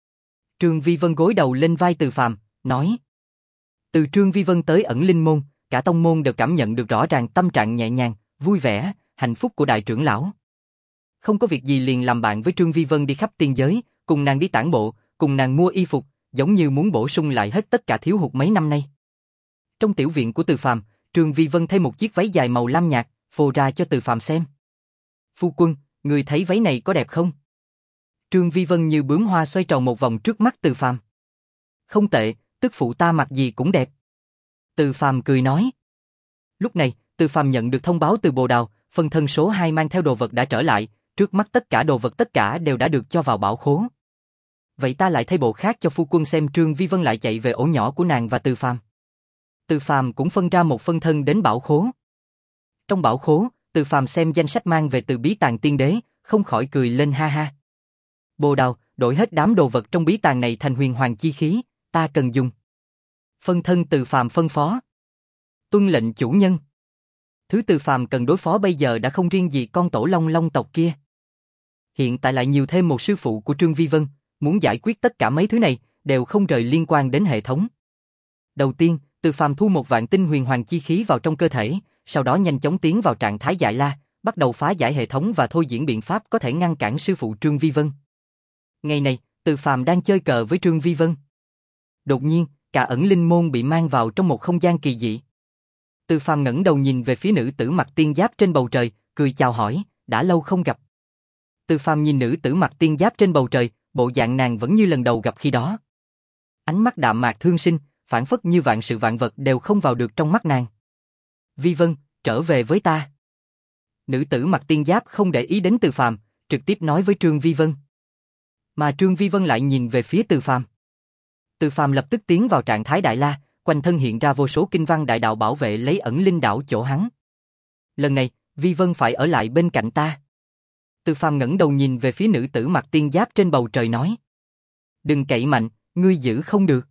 Trương Vi Vân gối đầu lên vai Từ Phàm, nói. Từ Trương Vi Vân tới ẩn linh môn, cả tông môn đều cảm nhận được rõ ràng tâm trạng nhẹ nhàng, vui vẻ, hạnh phúc của đại trưởng lão. Không có việc gì liền làm bạn với Trương Vi Vân đi khắp tiên giới, cùng nàng đi tản bộ, cùng nàng mua y phục, giống như muốn bổ sung lại hết tất cả thiếu hụt mấy năm nay. Trong tiểu viện của Từ Phàm, Trương Vi Vân thay một chiếc váy dài màu lam nhạt, phô ra cho Từ Phàm xem. Phu quân, người thấy váy này có đẹp không? Trương Vi Vân như bướm hoa xoay tròn một vòng trước mắt Từ Phàm. Không tệ, tức phụ ta mặc gì cũng đẹp. Từ Phàm cười nói. Lúc này, Từ Phàm nhận được thông báo từ Bồ Đào, phân thân số hai mang theo đồ vật đã trở lại, trước mắt tất cả đồ vật tất cả đều đã được cho vào bảo khố. Vậy ta lại thay bộ khác cho phu quân xem. Trương Vi Vân lại chạy về ổ nhỏ của nàng và Từ Phàm. Từ Phàm cũng phân ra một phân thân đến bảo khố. Trong bảo khố, Từ Phàm xem danh sách mang về từ bí tàng tiên đế, không khỏi cười lên ha ha. Bồ Đào, đổi hết đám đồ vật trong bí tàng này thành huyền hoàng chi khí, ta cần dùng. Phân thân Từ Phàm phân phó. Tuân lệnh chủ nhân. Thứ Từ Phàm cần đối phó bây giờ đã không riêng gì con tổ long long tộc kia. Hiện tại lại nhiều thêm một sư phụ của Trương Vi Vân, muốn giải quyết tất cả mấy thứ này, đều không rời liên quan đến hệ thống. Đầu tiên, Từ Phàm thu một vạn tinh huyền hoàng chi khí vào trong cơ thể, sau đó nhanh chóng tiến vào trạng thái Giải La, bắt đầu phá giải hệ thống và thôi diễn biện pháp có thể ngăn cản sư phụ Trương Vi Vân. Ngày này, Từ Phàm đang chơi cờ với Trương Vi Vân. Đột nhiên, cả ẩn linh môn bị mang vào trong một không gian kỳ dị. Từ Phàm ngẩng đầu nhìn về phía nữ tử mặc tiên giáp trên bầu trời, cười chào hỏi, đã lâu không gặp. Từ Phàm nhìn nữ tử mặc tiên giáp trên bầu trời, bộ dạng nàng vẫn như lần đầu gặp khi đó. Ánh mắt đạm mạc thương sinh, phảng phất như vạn sự vạn vật đều không vào được trong mắt nàng. Vi Vân, trở về với ta. Nữ tử mặc tiên giáp không để ý đến Từ Phàm, trực tiếp nói với Trương Vi Vân. Mà Trương Vi Vân lại nhìn về phía Từ Phàm. Từ Phàm lập tức tiến vào trạng thái Đại La, quanh thân hiện ra vô số kinh văn đại đạo bảo vệ lấy ẩn linh đảo chỗ hắn. Lần này, Vi Vân phải ở lại bên cạnh ta. Từ Phàm ngẩng đầu nhìn về phía nữ tử mặc tiên giáp trên bầu trời nói. Đừng cậy mạnh, ngươi giữ không được.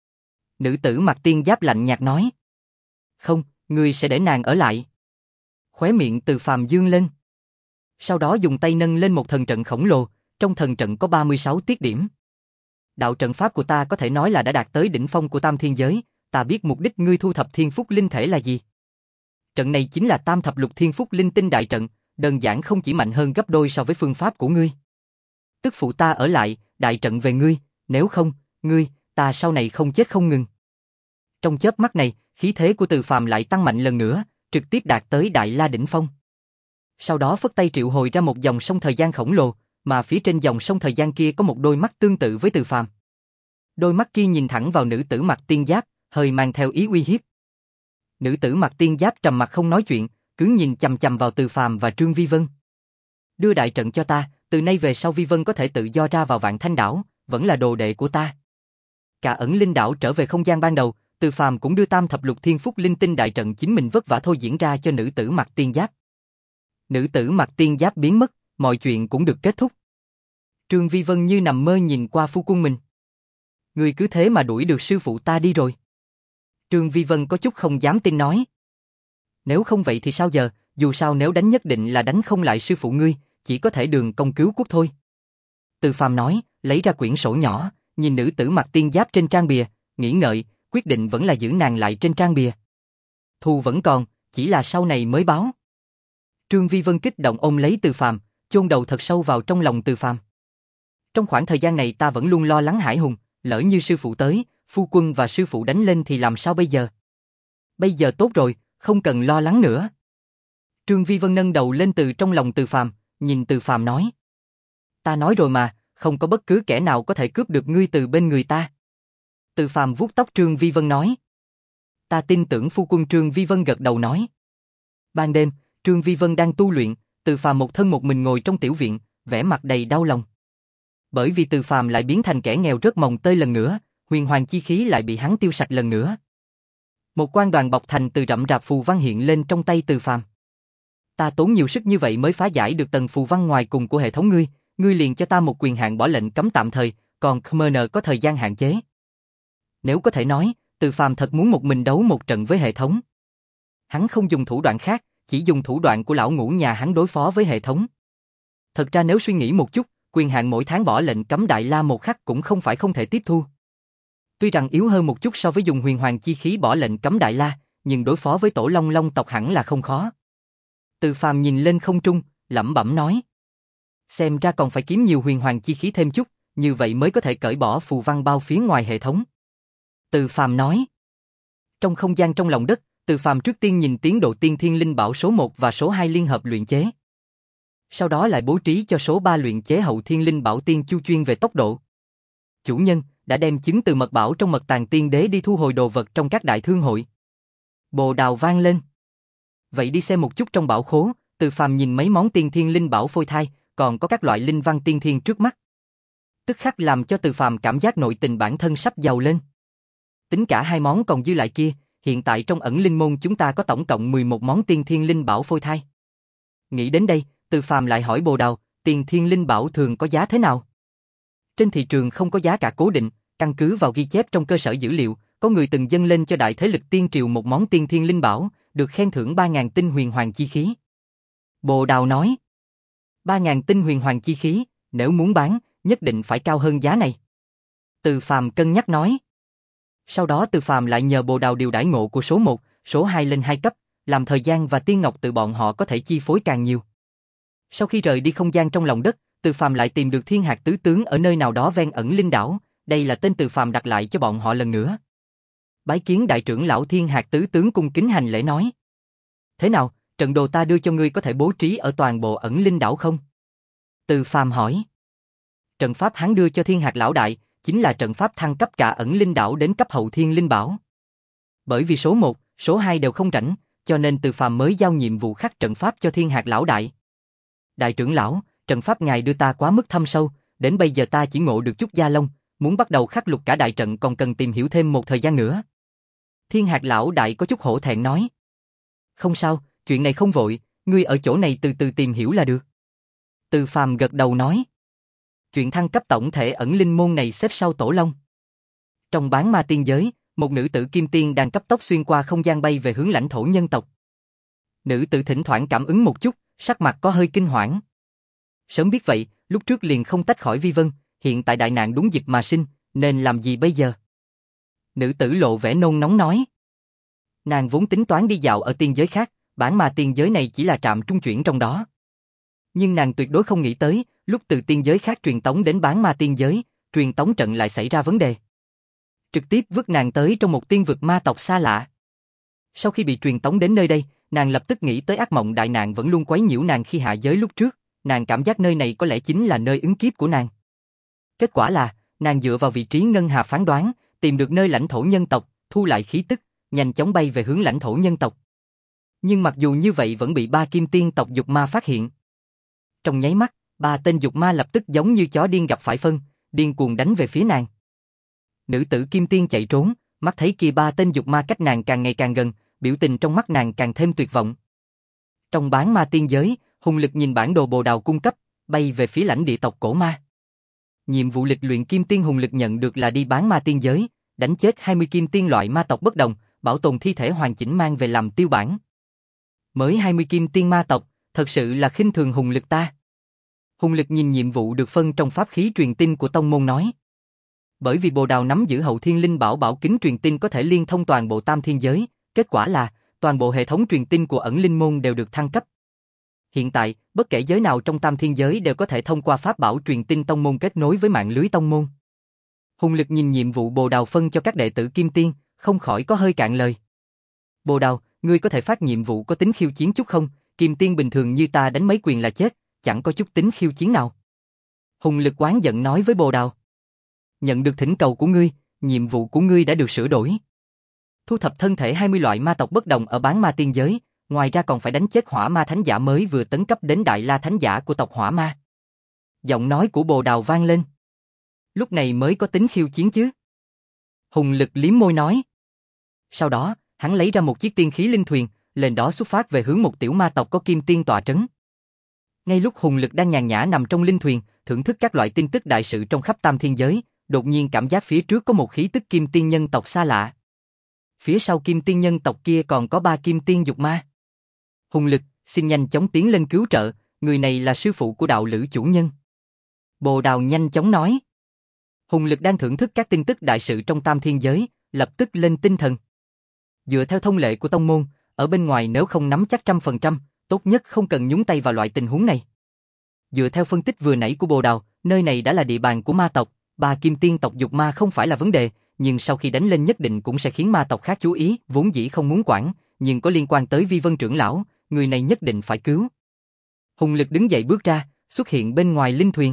Nữ tử mặc tiên giáp lạnh nhạt nói. Không, ngươi sẽ để nàng ở lại. Khóe miệng Từ Phàm dương lên. Sau đó dùng tay nâng lên một thần trận khổng lồ, trong thần trận có ba mươi sáu tiết điểm. Đạo trận pháp của ta có thể nói là đã đạt tới đỉnh phong của tam thiên giới, ta biết mục đích ngươi thu thập thiên phúc linh thể là gì. Trận này chính là tam thập lục thiên phúc linh tinh đại trận, đơn giản không chỉ mạnh hơn gấp đôi so với phương pháp của ngươi. Tức phụ ta ở lại, đại trận về ngươi, nếu không, ngươi, ta sau này không chết không ngừng. Trong chớp mắt này, khí thế của Từ Phàm lại tăng mạnh lần nữa, trực tiếp đạt tới Đại La đỉnh phong. Sau đó phất tay triệu hồi ra một dòng sông thời gian khổng lồ, mà phía trên dòng sông thời gian kia có một đôi mắt tương tự với Từ Phàm. Đôi mắt kia nhìn thẳng vào nữ tử mặc tiên giáp, hơi mang theo ý uy hiếp. Nữ tử mặc tiên giáp trầm mặc không nói chuyện, cứ nhìn chằm chằm vào Từ Phàm và Trương Vi Vân. Đưa đại trận cho ta, từ nay về sau Vi Vân có thể tự do ra vào Vạn Thanh đảo, vẫn là đồ đệ của ta. Cả ẩn linh đảo trở về không gian ban đầu, Từ Phàm cũng đưa tam thập lục thiên phúc linh tinh đại trận chính mình vất vả thôi diễn ra cho nữ tử mặc tiên giáp. Nữ tử mặc tiên giáp biến mất, mọi chuyện cũng được kết thúc. Trương Vi Vân như nằm mơ nhìn qua phu quân mình. Người cứ thế mà đuổi được sư phụ ta đi rồi. Trương Vi Vân có chút không dám tin nói. Nếu không vậy thì sao giờ, dù sao nếu đánh nhất định là đánh không lại sư phụ ngươi, chỉ có thể đường công cứu quốc thôi. Từ Phàm nói, lấy ra quyển sổ nhỏ, nhìn nữ tử mặc tiên giáp trên trang bìa, nghĩ ngợi, quyết định vẫn là giữ nàng lại trên trang bìa. Thù vẫn còn, chỉ là sau này mới báo. Trương Vi Vân kích động ôm lấy Từ Phàm, chôn đầu thật sâu vào trong lòng Từ Phàm. Trong khoảng thời gian này ta vẫn luôn lo lắng Hải Hùng, lỡ như sư phụ tới, phu quân và sư phụ đánh lên thì làm sao bây giờ? Bây giờ tốt rồi, không cần lo lắng nữa. Trương Vi Vân nâng đầu lên từ trong lòng Từ Phàm, nhìn Từ Phàm nói. Ta nói rồi mà, không có bất cứ kẻ nào có thể cướp được ngươi từ bên người ta. Từ Phàm vuốt tóc Trương Vi Vân nói. Ta tin tưởng phu quân. Trương Vi Vân gật đầu nói. Ban đêm, Trương Vi Vân đang tu luyện, Từ Phàm một thân một mình ngồi trong tiểu viện, vẻ mặt đầy đau lòng. Bởi vì Từ Phàm lại biến thành kẻ nghèo rớt mồng tơi lần nữa, huyền hoàng chi khí lại bị hắn tiêu sạch lần nữa. Một quan đoàn bọc thành từ rậm rạp phù văn hiện lên trong tay Từ Phàm. Ta tốn nhiều sức như vậy mới phá giải được tầng phù văn ngoài cùng của hệ thống ngươi, ngươi liền cho ta một quyền hạn bỏ lệnh cấm tạm thời, còn Khmer có thời gian hạn chế. Nếu có thể nói, Từ Phàm thật muốn một mình đấu một trận với hệ thống. Hắn không dùng thủ đoạn khác, chỉ dùng thủ đoạn của lão ngũ nhà hắn đối phó với hệ thống. Thật ra nếu suy nghĩ một chút, quyền hạn mỗi tháng bỏ lệnh cấm Đại La một khắc cũng không phải không thể tiếp thu. Tuy rằng yếu hơn một chút so với dùng huyền hoàng chi khí bỏ lệnh cấm Đại La, nhưng đối phó với tổ Long Long tộc hẳn là không khó. Từ Phàm nhìn lên không trung, lẩm bẩm nói. Xem ra còn phải kiếm nhiều huyền hoàng chi khí thêm chút, như vậy mới có thể cởi bỏ phù văn bao phía ngoài hệ thống. Từ Phàm nói. Trong không gian trong lòng đất, Từ Phàm trước tiên nhìn tiến độ tiên thiên linh bảo số một và số hai liên hợp luyện chế. Sau đó lại bố trí cho số ba luyện chế hậu thiên linh bảo tiên chu chuyên về tốc độ. Chủ nhân đã đem chứng từ mật bảo trong mật tàng tiên đế đi thu hồi đồ vật trong các đại thương hội. Bồ đào vang lên. Vậy đi xem một chút trong bảo khố. Từ Phàm nhìn mấy món tiên thiên linh bảo phôi thai, còn có các loại linh văn tiên thiên trước mắt. Tức khắc làm cho Từ Phàm cảm giác nội tình bản thân sắp giàu lên. Tính cả hai món còn dư lại kia, hiện tại trong ẩn linh môn chúng ta có tổng cộng mười một món tiên thiên linh bảo phôi thai. Nghĩ đến đây, Từ Phàm lại hỏi Bồ Đào, tiên thiên linh bảo thường có giá thế nào? Trên thị trường không có giá cả cố định, căn cứ vào ghi chép trong cơ sở dữ liệu, có người từng dâng lên cho đại thế lực tiên triều một món tiên thiên linh bảo, được khen thưởng ba nghìn tinh huyền hoàng chi khí. Bồ Đào nói, ba nghìn tinh huyền hoàng chi khí, nếu muốn bán, nhất định phải cao hơn giá này. Từ Phàm cân nhắc nói. Sau đó Từ Phàm lại nhờ Bồ Đào điều đãi ngộ của số một, số hai lên hai cấp, làm thời gian và tiên ngọc từ bọn họ có thể chi phối càng nhiều. Sau khi rời đi không gian trong lòng đất, Từ Phàm lại tìm được Thiên Hạt Tứ Tướng ở nơi nào đó ven ẩn linh đảo, đây là tên Từ Phàm đặt lại cho bọn họ lần nữa. Bái kiến đại trưởng lão. Thiên Hạt Tứ Tướng cung kính hành lễ nói. Thế nào, trận đồ ta đưa cho ngươi có thể bố trí ở toàn bộ ẩn linh đảo không? Từ Phàm hỏi. Trận pháp hắn đưa cho Thiên Hạt lão đại, chính là trận pháp thăng cấp cả ẩn linh đảo đến cấp hậu thiên linh bảo. Bởi vì số một, số hai đều không rảnh, cho nên Từ Phàm mới giao nhiệm vụ khắc trận pháp cho Thiên Hạt lão đại. Đại trưởng lão, trận pháp ngài đưa ta quá mức thâm sâu, đến bây giờ ta chỉ ngộ được chút da lông, muốn bắt đầu khắc lục cả đại trận còn cần tìm hiểu thêm một thời gian nữa. Thiên Hạt lão đại có chút hổ thẹn nói. Không sao, chuyện này không vội, ngươi ở chỗ này từ từ tìm hiểu là được. Từ Phàm gật đầu nói. Chuyện thăng cấp tổng thể ẩn linh môn này xếp sau Tổ Long. Trong bán ma tiên giới, một nữ tử kim tiên đang cấp tốc xuyên qua không gian bay về hướng lãnh thổ nhân tộc. Nữ tử thỉnh thoảng cảm ứng một chút, sắc mặt có hơi kinh hoảng. Sớm biết vậy, lúc trước liền không tách khỏi Vi Vân, hiện tại đại nạn đúng dịp mà sinh, nên làm gì bây giờ? Nữ tử lộ vẻ nôn nóng nói. Nàng vốn tính toán đi dạo ở tiên giới khác, bản ma tiên giới này chỉ là trạm trung chuyển trong đó. Nhưng nàng tuyệt đối không nghĩ tới, lúc từ tiên giới khác truyền tống đến bán ma tiên giới, truyền tống trận lại xảy ra vấn đề. Trực tiếp vứt nàng tới trong một tiên vực ma tộc xa lạ. Sau khi bị truyền tống đến nơi đây, nàng lập tức nghĩ tới ác mộng đại nạn vẫn luôn quấy nhiễu nàng khi hạ giới lúc trước, nàng cảm giác nơi này có lẽ chính là nơi ứng kiếp của nàng. Kết quả là, nàng dựa vào vị trí ngân hà phán đoán, tìm được nơi lãnh thổ nhân tộc, thu lại khí tức, nhanh chóng bay về hướng lãnh thổ nhân tộc. Nhưng mặc dù như vậy vẫn bị ba kim tiên tộc dục ma phát hiện. Trong nháy mắt, ba tên dục ma lập tức giống như chó điên gặp phải phân, điên cuồng đánh về phía nàng. Nữ tử kim tiên chạy trốn, mắt thấy kia ba tên dục ma cách nàng càng ngày càng gần, biểu tình trong mắt nàng càng thêm tuyệt vọng. Trong bán ma tiên giới, Hùng Lực nhìn bản đồ Bồ Đào cung cấp, bay về phía lãnh địa tộc cổ ma. Nhiệm vụ lịch luyện kim tiên Hùng Lực nhận được là đi bán ma tiên giới, đánh chết hai mươi kim tiên loại ma tộc bất đồng, bảo tồn thi thể hoàn chỉnh mang về làm tiêu bản. Mới hai mươi kim tiên ma tộc, thật sự là khinh thường Hùng Lực ta. Hùng Lực nhìn nhiệm vụ được phân trong pháp khí truyền tin của tông môn nói. Bởi vì Bồ Đào nắm giữ hậu thiên linh bảo bảo kính truyền tin có thể liên thông toàn bộ tam thiên giới, kết quả là toàn bộ hệ thống truyền tin của ẩn linh môn đều được thăng cấp. Hiện tại, bất kể giới nào trong tam thiên giới đều có thể thông qua pháp bảo truyền tin tông môn kết nối với mạng lưới tông môn. Hùng Lực nhìn nhiệm vụ Bồ Đào phân cho các đệ tử Kim Tiên, không khỏi có hơi cạn lời. Bồ Đào, ngươi có thể phát nhiệm vụ có tính khiêu chiến chút không? Kim Tiên bình thường như ta đánh mấy quyền là chết, chẳng có chút tính khiêu chiến nào. Hùng Lực oán giận nói với Bồ Đào. Nhận được thỉnh cầu của ngươi, nhiệm vụ của ngươi đã được sửa đổi. Thu thập thân thể hai mươi loại ma tộc bất đồng ở bán ma tiên giới, ngoài ra còn phải đánh chết hỏa ma thánh giả mới vừa tấn cấp đến đại la thánh giả của tộc hỏa ma. Giọng nói của Bồ Đào vang lên. Lúc này mới có tính khiêu chiến chứ. Hùng Lực liếm môi nói. Sau đó, hắn lấy ra một chiếc tiên khí linh thuyền, lên đó xuất phát về hướng một tiểu ma tộc có kim tiên tọa trấn. Ngay lúc Hùng Lực đang nhàn nhã nằm trong linh thuyền, thưởng thức các loại tin tức đại sự trong khắp tam thiên giới, đột nhiên cảm giác phía trước có một khí tức kim tiên nhân tộc xa lạ. Phía sau kim tiên nhân tộc kia còn có ba kim tiên dục ma. Hùng Lực, xin nhanh chóng tiến lên cứu trợ, người này là sư phụ của đạo lữ chủ nhân. Bồ Đào nhanh chóng nói. Hùng Lực đang thưởng thức các tin tức đại sự trong tam thiên giới, lập tức lên tinh thần. Dựa theo thông lệ của tông môn, ở bên ngoài nếu không nắm chắc trăm phần trăm, tốt nhất không cần nhúng tay vào loại tình huống này. Dựa theo phân tích vừa nãy của Bồ Đào, nơi này đã là địa bàn của ma tộc, ba kim tiên tộc dục ma không phải là vấn đề, nhưng sau khi đánh lên nhất định cũng sẽ khiến ma tộc khác chú ý, vốn dĩ không muốn quản, nhưng có liên quan tới Vi Vân trưởng lão, người này nhất định phải cứu. Hùng Lực đứng dậy bước ra, xuất hiện bên ngoài linh thuyền.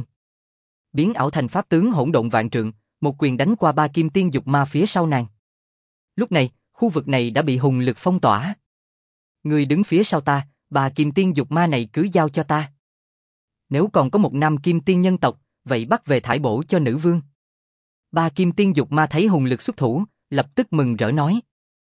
Biến ảo thành pháp tướng hỗn độn vạn trượng, một quyền đánh qua ba kim tiên dục ma phía sau nàng. Lúc này, khu vực này đã bị Hùng Lực phong tỏa. Người đứng phía sau ta, ba kim tiên dục ma này cứ giao cho ta. Nếu còn có một nam kim tiên nhân tộc, vậy bắt về thải bổ cho nữ vương. Ba kim tiên dục ma thấy Hùng Lực xuất thủ, lập tức mừng rỡ nói.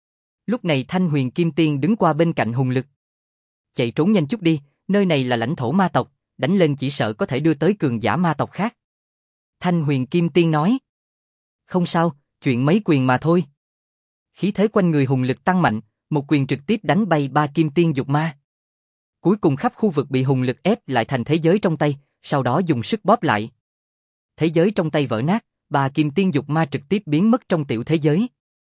Lúc này Thanh Huyền Kim Tiên đứng qua bên cạnh Hùng Lực. Chạy trốn nhanh chút đi, nơi này là lãnh thổ ma tộc, đánh lên chỉ sợ có thể đưa tới cường giả ma tộc khác. Thanh Huyền Kim Tiên nói. Không sao, chuyện mấy quyền mà thôi. Khí thế quanh người Hùng Lực tăng mạnh, một quyền trực tiếp đánh bay ba kim tiên dục ma. Cuối cùng khắp khu vực bị Hùng Lực ép lại thành thế giới trong tay, sau đó dùng sức bóp lại. Thế giới trong tay vỡ nát, ba kim tiên dục ma trực tiếp biến mất trong tiểu thế giới.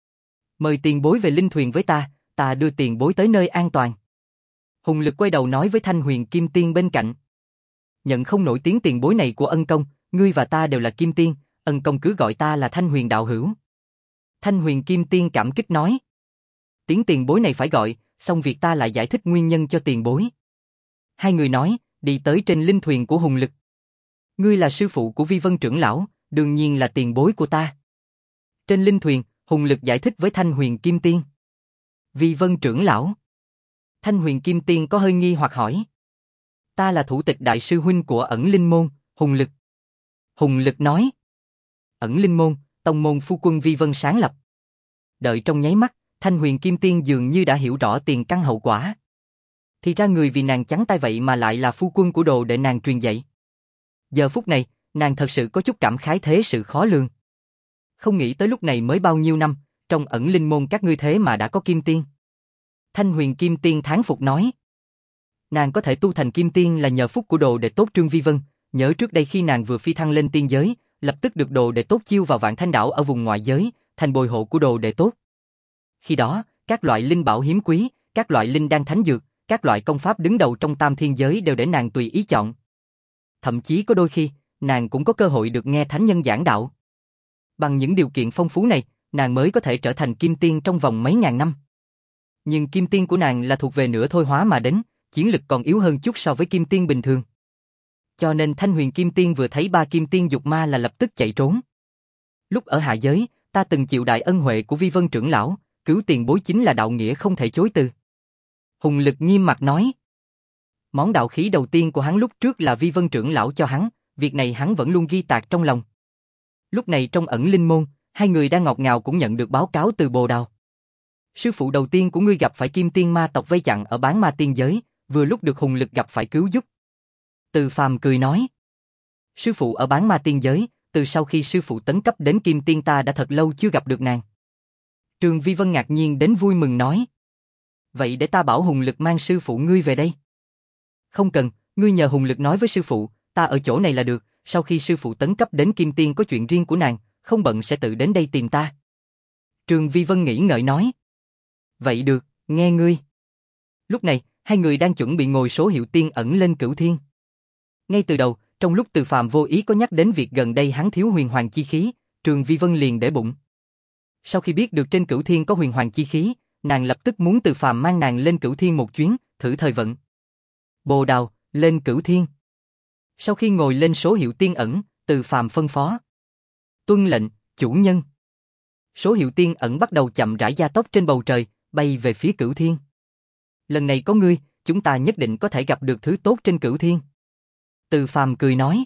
Mời tiền bối về linh thuyền với ta, ta đưa tiền bối tới nơi an toàn. Hùng Lực quay đầu nói với Thanh Huyền Kim Tiên bên cạnh. Nhận không nổi tiếng tiền bối này của ân công, ngươi và ta đều là Kim Tiên, ân công cứ gọi ta là Thanh Huyền đạo hữu. Thanh Huyền Kim Tiên cảm kích nói. Tiếng tiền bối này phải gọi, xong việc ta lại giải thích nguyên nhân cho tiền bối. Hai người nói, đi tới trên linh thuyền của Hùng Lực. Ngươi là sư phụ của Vi Vân trưởng lão, đương nhiên là tiền bối của ta. Trên linh thuyền, Hùng Lực giải thích với Thanh Huyền Kim Tiên. Vi Vân trưởng lão. Thanh Huyền Kim Tiên có hơi nghi hoặc hỏi. Ta là thủ tịch đại sư huynh của ẩn linh môn, Hùng Lực. Hùng Lực nói. Ẩn linh môn, tông môn phu quân Vi Vân sáng lập. Đợi trong nháy mắt, Thanh Huyền Kim Tiên dường như đã hiểu rõ tiền căn hậu quả. Thì ra người vì nàng trắng tay vậy mà lại là phu quân của đồ đệ nàng truyền dạy. Giờ phút này, nàng thật sự có chút cảm khái thế sự khó lường. Không nghĩ tới lúc này mới bao nhiêu năm, trong ẩn linh môn các ngươi thế mà đã có Kim Tiên. Thanh Huyền Kim Tiên thán phục nói. Nàng có thể tu thành Kim Tiên là nhờ phúc của đồ đệ tốt Trương Vi Vân, nhớ trước đây khi nàng vừa phi thăng lên tiên giới, lập tức được đồ đệ tốt chiêu vào Vạn Thanh Đảo ở vùng ngoại giới, thành bồi hộ của đồ đệ tốt. Khi đó, các loại linh bảo hiếm quý, các loại linh đan thánh dược, các loại công pháp đứng đầu trong tam thiên giới đều để nàng tùy ý chọn. Thậm chí có đôi khi, nàng cũng có cơ hội được nghe thánh nhân giảng đạo. Bằng những điều kiện phong phú này, nàng mới có thể trở thành Kim Tiên trong vòng mấy ngàn năm. Nhưng Kim Tiên của nàng là thuộc về nửa thôi hóa mà đến, chiến lực còn yếu hơn chút so với Kim Tiên bình thường. Cho nên Thanh Huyền Kim Tiên vừa thấy ba Kim Tiên dục ma là lập tức chạy trốn. Lúc ở hạ giới, ta từng chịu đại ân huệ của Vi Vân trưởng lão, cứu tiền bối chính là đạo nghĩa không thể chối từ. Hùng Lực nghiêm mặt nói. Món đạo khí đầu tiên của hắn lúc trước là Vi Vân trưởng lão cho hắn, việc này hắn vẫn luôn ghi tạc trong lòng. Lúc này trong ẩn linh môn, hai người đang ngọt ngào cũng nhận được báo cáo từ Bồ Đào. Sư phụ đầu tiên của ngươi gặp phải Kim Tiên ma tộc vây chặn ở bán ma tiên giới, vừa lúc được Hùng Lực gặp phải cứu giúp. Từ Phàm cười nói. Sư phụ ở bán ma tiên giới, từ sau khi sư phụ tấn cấp đến Kim Tiên ta đã thật lâu chưa gặp được nàng. Trương Vi Vân ngạc nhiên đến vui mừng nói. Vậy để ta bảo Hùng Lực mang sư phụ ngươi về đây. Không cần, ngươi nhờ Hùng Lực nói với sư phụ, ta ở chỗ này là được, sau khi sư phụ tấn cấp đến Kim Tiên có chuyện riêng của nàng, không bận sẽ tự đến đây tìm ta. Trương Vi Vân nghĩ ngợi nói. Vậy được, nghe ngươi. Lúc này, Hai người đang chuẩn bị ngồi số hiệu tiên ẩn lên cửu thiên. Ngay từ đầu, trong lúc Từ Phàm vô ý có nhắc đến việc gần đây hắn thiếu huyền hoàng chi khí, Trường Vi Vân liền để bụng. Sau khi biết được trên cửu thiên có huyền hoàng chi khí, nàng lập tức muốn Từ Phàm mang nàng lên cửu thiên một chuyến, thử thời vận. Bồ Đào, lên cửu thiên. Sau khi ngồi lên số hiệu tiên ẩn, Từ Phàm phân phó. Tuân lệnh, chủ nhân. Số hiệu tiên ẩn bắt đầu chậm rãi gia tốc trên bầu trời, bay về phía cửu thiên. Lần này có ngươi, chúng ta nhất định có thể gặp được thứ tốt trên cửu thiên. Từ Phàm cười nói.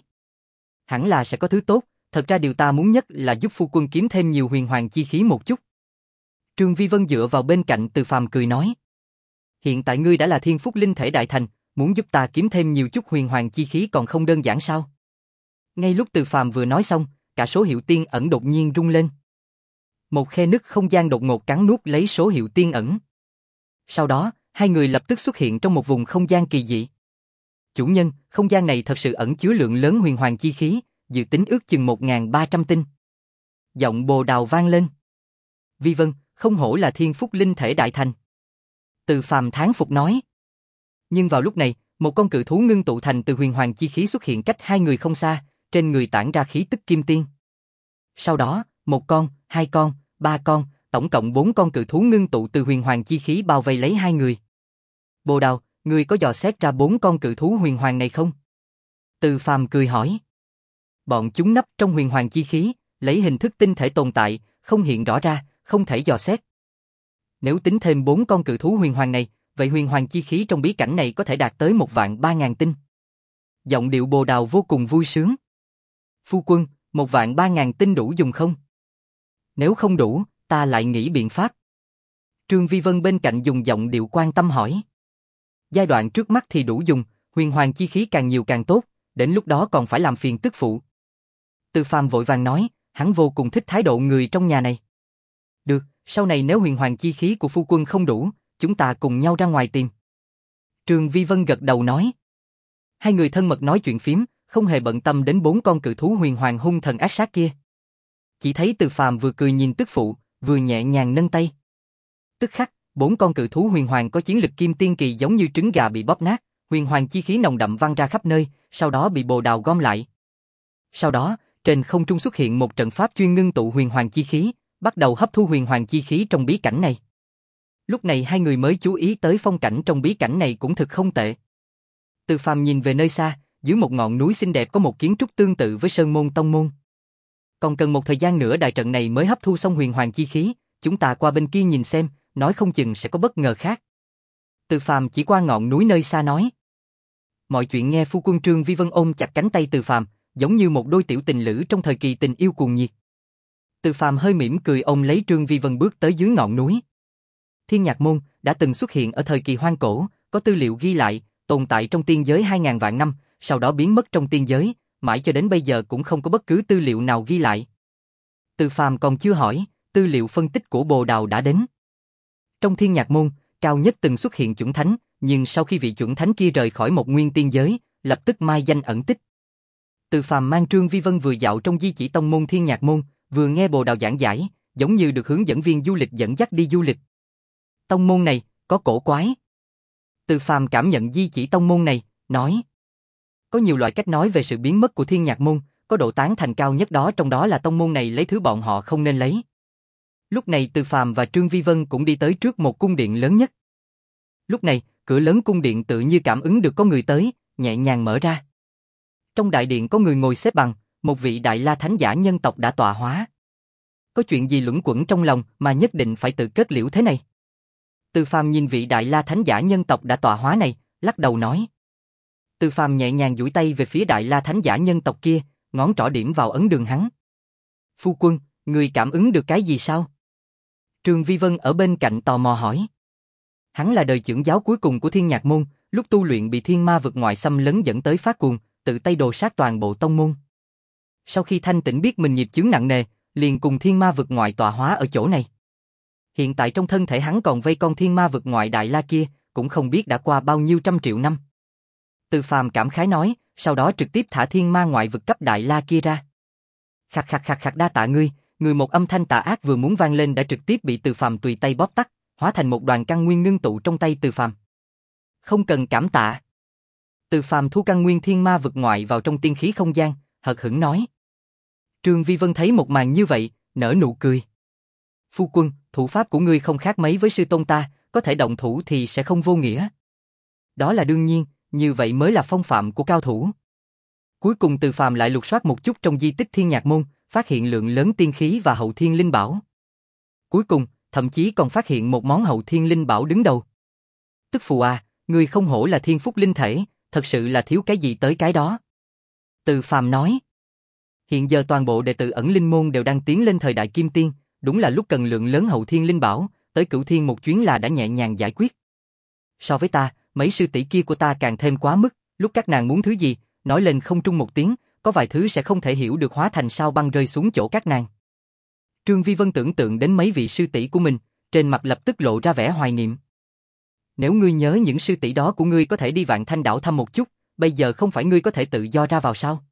Hẳn là sẽ có thứ tốt, thật ra điều ta muốn nhất là giúp phu quân kiếm thêm nhiều huyền hoàng chi khí một chút. Trương Vi Vân dựa vào bên cạnh Từ Phàm cười nói. Hiện tại ngươi đã là thiên phúc linh thể đại thành, muốn giúp ta kiếm thêm nhiều chút huyền hoàng chi khí còn không đơn giản sao? Ngay lúc Từ Phàm vừa nói xong, cả số hiệu tiên ẩn đột nhiên rung lên. Một khe nứt không gian đột ngột cắn nuốt lấy số hiệu tiên ẩn. Sau đó, hai người lập tức xuất hiện trong một vùng không gian kỳ dị. Chủ nhân, không gian này thật sự ẩn chứa lượng lớn huyền hoàng chi khí, dự tính ước chừng một nghìn ba trăm tinh. Giọng Bồ Đào vang lên. Vi Vân, không hổ là thiên phúc linh thể đại thành. Từ Phàm thán phục nói. Nhưng vào lúc này, một con cự thú ngưng tụ thành từ huyền hoàng chi khí xuất hiện cách hai người không xa, trên người tản ra khí tức kim tiên. Sau đó, một con, hai con, ba con, tổng cộng bốn con cự thú ngưng tụ từ huyền hoàng chi khí bao vây lấy hai người. Bồ Đào, ngươi có dò xét ra bốn con cự thú huyền hoàng này không? Từ Phàm cười hỏi. Bọn chúng nấp trong huyền hoàng chi khí, lấy hình thức tinh thể tồn tại, không hiện rõ ra, không thể dò xét. Nếu tính thêm bốn con cự thú huyền hoàng này, vậy huyền hoàng chi khí trong bí cảnh này có thể đạt tới một vạn ba ngàn tinh. Giọng điệu Bồ Đào vô cùng vui sướng. Phu quân, một vạn ba ngàn tinh đủ dùng không? Nếu không đủ, ta lại nghĩ biện pháp. Trương Vi Vân bên cạnh dùng giọng điệu quan tâm hỏi. Giai đoạn trước mắt thì đủ dùng, huyền hoàng chi khí càng nhiều càng tốt, đến lúc đó còn phải làm phiền tức phụ. Từ Phàm vội vàng nói, hắn vô cùng thích thái độ người trong nhà này. Được, sau này nếu huyền hoàng chi khí của phu quân không đủ, chúng ta cùng nhau ra ngoài tìm. Trương Vi Vân gật đầu nói. Hai người thân mật nói chuyện phím, không hề bận tâm đến bốn con cự thú huyền hoàng hung thần ác sát kia. Chỉ thấy Từ Phàm vừa cười nhìn tức phụ, vừa nhẹ nhàng nâng tay. Tức khắc, bốn con cự thú huyền hoàng có chiến lực kim tiên kỳ giống như trứng gà bị bóp nát, huyền hoàng chi khí nồng đậm văng ra khắp nơi, sau đó bị Bồ Đào gom lại. Sau đó, trên không trung xuất hiện một trận pháp chuyên ngưng tụ huyền hoàng chi khí, bắt đầu hấp thu huyền hoàng chi khí trong bí cảnh này. Lúc này hai người mới chú ý tới phong cảnh trong bí cảnh này cũng thực không tệ. Từ Phàm nhìn về nơi xa, dưới một ngọn núi xinh đẹp có một kiến trúc tương tự với Sơn Môn Tông Môn. Còn cần một thời gian nữa đại trận này mới hấp thu xong huyền hoàng chi khí, chúng ta qua bên kia nhìn xem, nói không chừng sẽ có bất ngờ khác. Từ Phàm chỉ qua ngọn núi nơi xa nói. Mọi chuyện nghe phu quân Trương Vi Vân ôm chặt cánh tay Từ Phàm, giống như một đôi tiểu tình lữ trong thời kỳ tình yêu cuồng nhiệt. Từ Phàm hơi mỉm cười ôm lấy Trương Vi Vân bước tới dưới ngọn núi. Thiên Nhạc Môn đã từng xuất hiện ở thời kỳ hoang cổ, có tư liệu ghi lại, tồn tại trong tiên giới hai ngàn vạn năm, sau đó biến mất trong tiên giới, mãi cho đến bây giờ cũng không có bất cứ tư liệu nào ghi lại. Từ Phàm còn chưa hỏi, tư liệu phân tích của Bồ Đào đã đến. Trong Thiên Nhạc Môn, cao nhất từng xuất hiện chuẩn thánh, nhưng sau khi vị chuẩn thánh kia rời khỏi một nguyên tiên giới, lập tức mai danh ẩn tích. Từ Phàm mang Trương Vi Vân vừa dạo trong di chỉ tông môn Thiên Nhạc Môn, vừa nghe Bồ Đào giảng giải, giống như được hướng dẫn viên du lịch dẫn dắt đi du lịch. Tông môn này, có cổ quái. Từ Phàm cảm nhận di chỉ tông môn này, nói. Có nhiều loại cách nói về sự biến mất của Thiên Nhạc Môn, có độ tán thành cao nhất đó trong đó là tông môn này lấy thứ bọn họ không nên lấy. Lúc này Từ Phàm và Trương Vi Vân cũng đi tới trước một cung điện lớn nhất. Lúc này, cửa lớn cung điện tự như cảm ứng được có người tới, nhẹ nhàng mở ra. Trong đại điện có người ngồi xếp bằng, một vị Đại La Thánh giả nhân tộc đã tọa hóa. Có chuyện gì luẩn quẩn trong lòng mà nhất định phải tự kết liễu thế này? Từ Phàm nhìn vị Đại La Thánh giả nhân tộc đã tọa hóa này, lắc đầu nói. Từ Phàm nhẹ nhàng duỗi tay về phía Đại La Thánh giả nhân tộc kia, ngón trỏ điểm vào ấn đường hắn. Phu quân, người cảm ứng được cái gì sao? Trương Vi Vân ở bên cạnh tò mò hỏi. Hắn là đời trưởng giáo cuối cùng của Thiên Nhạc Môn, lúc tu luyện bị thiên ma vực ngoại xâm lấn dẫn tới phát cuồng, tự tay đồ sát toàn bộ tông môn. Sau khi thanh tỉnh biết mình nghiệp chướng nặng nề, liền cùng thiên ma vực ngoại tọa hóa ở chỗ này. Hiện tại trong thân thể hắn còn vây con thiên ma vực ngoại Đại La kia, cũng không biết đã qua bao nhiêu trăm triệu năm. Từ Phàm cảm khái nói, sau đó trực tiếp thả thiên ma ngoại vực cấp Đại La kia ra. Khạc khạc khạc khạc đa tạ ngươi, người một âm thanh tà ác vừa muốn vang lên đã trực tiếp bị Từ Phàm tùy tay bóp tắt, hóa thành một đoàn căn nguyên ngưng tụ trong tay Từ Phàm. Không cần cảm tạ. Từ Phàm thu căn nguyên thiên ma vực ngoại vào trong tiên khí không gian, hờ hững nói. Trương Vi Vân thấy một màn như vậy, nở nụ cười. Phu quân, thủ pháp của ngươi không khác mấy với sư tôn ta, có thể động thủ thì sẽ không vô nghĩa. Đó là đương nhiên, như vậy mới là phong phạm của cao thủ. Cuối cùng Từ Phàm lại lục soát một chút trong di tích Thiên Nhạc Môn, phát hiện lượng lớn tiên khí và hậu thiên linh bảo. Cuối cùng, thậm chí còn phát hiện một món hậu thiên linh bảo đứng đầu. Tức phụ à, ngươi không hổ là thiên phúc linh thể, thật sự là thiếu cái gì tới cái đó. Từ Phàm nói. Hiện giờ toàn bộ đệ tử ẩn linh môn đều đang tiến lên thời đại kim tiên, đúng là lúc cần lượng lớn hậu thiên linh bảo, tới Cửu Thiên một chuyến là đã nhẹ nhàng giải quyết. So với ta, mấy sư tỷ kia của ta càng thêm quá mức, lúc các nàng muốn thứ gì, nói lên không trung một tiếng, có vài thứ sẽ không thể hiểu được hóa thành sao băng rơi xuống chỗ các nàng. Trương Vi Vân tưởng tượng đến mấy vị sư tỷ của mình, trên mặt lập tức lộ ra vẻ hoài niệm. Nếu ngươi nhớ những sư tỷ đó của ngươi có thể đi Vạn Thanh đảo thăm một chút, bây giờ không phải ngươi có thể tự do ra vào sao?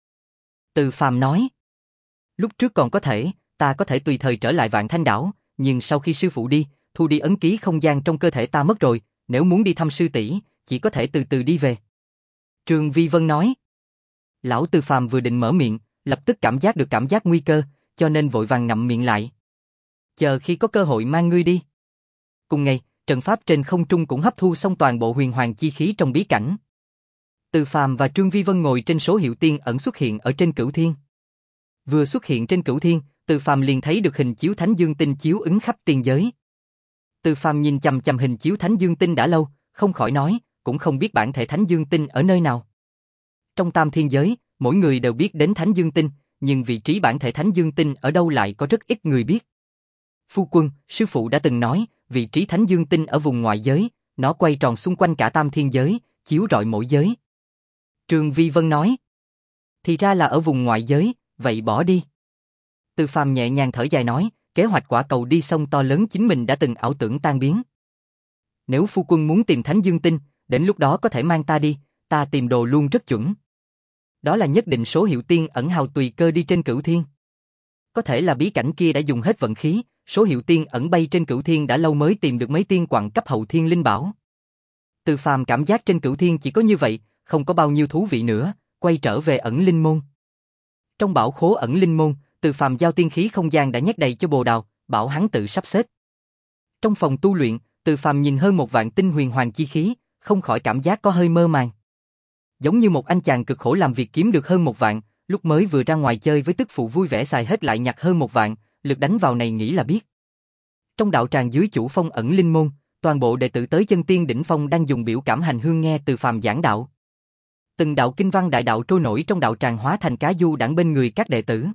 Từ Phàm nói. Lúc trước còn có thể, ta có thể tùy thời trở lại Vạn Thanh đảo, nhưng sau khi sư phụ đi, thu đi ấn ký không gian trong cơ thể ta mất rồi, nếu muốn đi thăm sư tỷ, chỉ có thể từ từ đi về. Trương Vi Vân nói. Lão Từ Phàm vừa định mở miệng, lập tức cảm giác được cảm giác nguy cơ, cho nên vội vàng ngậm miệng lại. Chờ khi có cơ hội mang ngươi đi. Cùng ngày, trận pháp trên không trung cũng hấp thu xong toàn bộ huyền hoàng chi khí trong bí cảnh. Từ Phàm và Trương Vi Vân ngồi trên số hiệu tiên ẩn xuất hiện ở trên Cửu Thiên. Vừa xuất hiện trên Cửu Thiên, Từ Phàm liền thấy được hình chiếu Thánh Dương Tinh chiếu ứng khắp tiên giới. Từ Phàm nhìn chằm chằm hình chiếu Thánh Dương Tinh đã lâu, không khỏi nói, cũng không biết bản thể Thánh Dương Tinh ở nơi nào. Trong tam thiên giới, mỗi người đều biết đến Thánh Dương Tinh, nhưng vị trí bản thể Thánh Dương Tinh ở đâu lại có rất ít người biết. Phu quân, sư phụ đã từng nói, vị trí Thánh Dương Tinh ở vùng ngoại giới, nó quay tròn xung quanh cả tam thiên giới, chiếu rọi mỗi giới. Trương Vi Vân nói. Thì ra là ở vùng ngoại giới, vậy bỏ đi. Từ Phàm nhẹ nhàng thở dài nói, kế hoạch quả cầu đi sông to lớn chính mình đã từng ảo tưởng tan biến. Nếu phu quân muốn tìm Thánh Dương Tinh, đến lúc đó có thể mang ta đi, ta tìm đồ luôn rất chuẩn. Đó là nhất định số hiệu tiên ẩn hào tùy cơ đi trên Cửu Thiên. Có thể là bí cảnh kia đã dùng hết vận khí, số hiệu tiên ẩn bay trên Cửu Thiên đã lâu mới tìm được mấy tiên quặng cấp hậu thiên linh bảo. Từ Phàm cảm giác trên Cửu Thiên chỉ có như vậy, không có bao nhiêu thú vị nữa, quay trở về ẩn linh môn. Trong bảo khố ẩn linh môn, Từ Phàm giao tiên khí không gian đã nhét đầy cho Bồ Đào, bảo hắn tự sắp xếp. Trong phòng tu luyện, Từ Phàm nhìn hơn một vạn tinh huyền hoàng chi khí, không khỏi cảm giác có hơi mơ màng. Giống như một anh chàng cực khổ làm việc kiếm được hơn một vạn, lúc mới vừa ra ngoài chơi với tức phụ vui vẻ xài hết lại nhặt hơn một vạn, lực đánh vào này nghĩ là biết. Trong đạo tràng dưới chủ phong ẩn linh môn, toàn bộ đệ tử tới chân tiên đỉnh phong đang dùng biểu cảm hành hương nghe Từ Phàm giảng đạo. Từng đạo kinh văn đại đạo trôi nổi trong đạo tràng hóa thành cá du đãng bên người các đệ tử.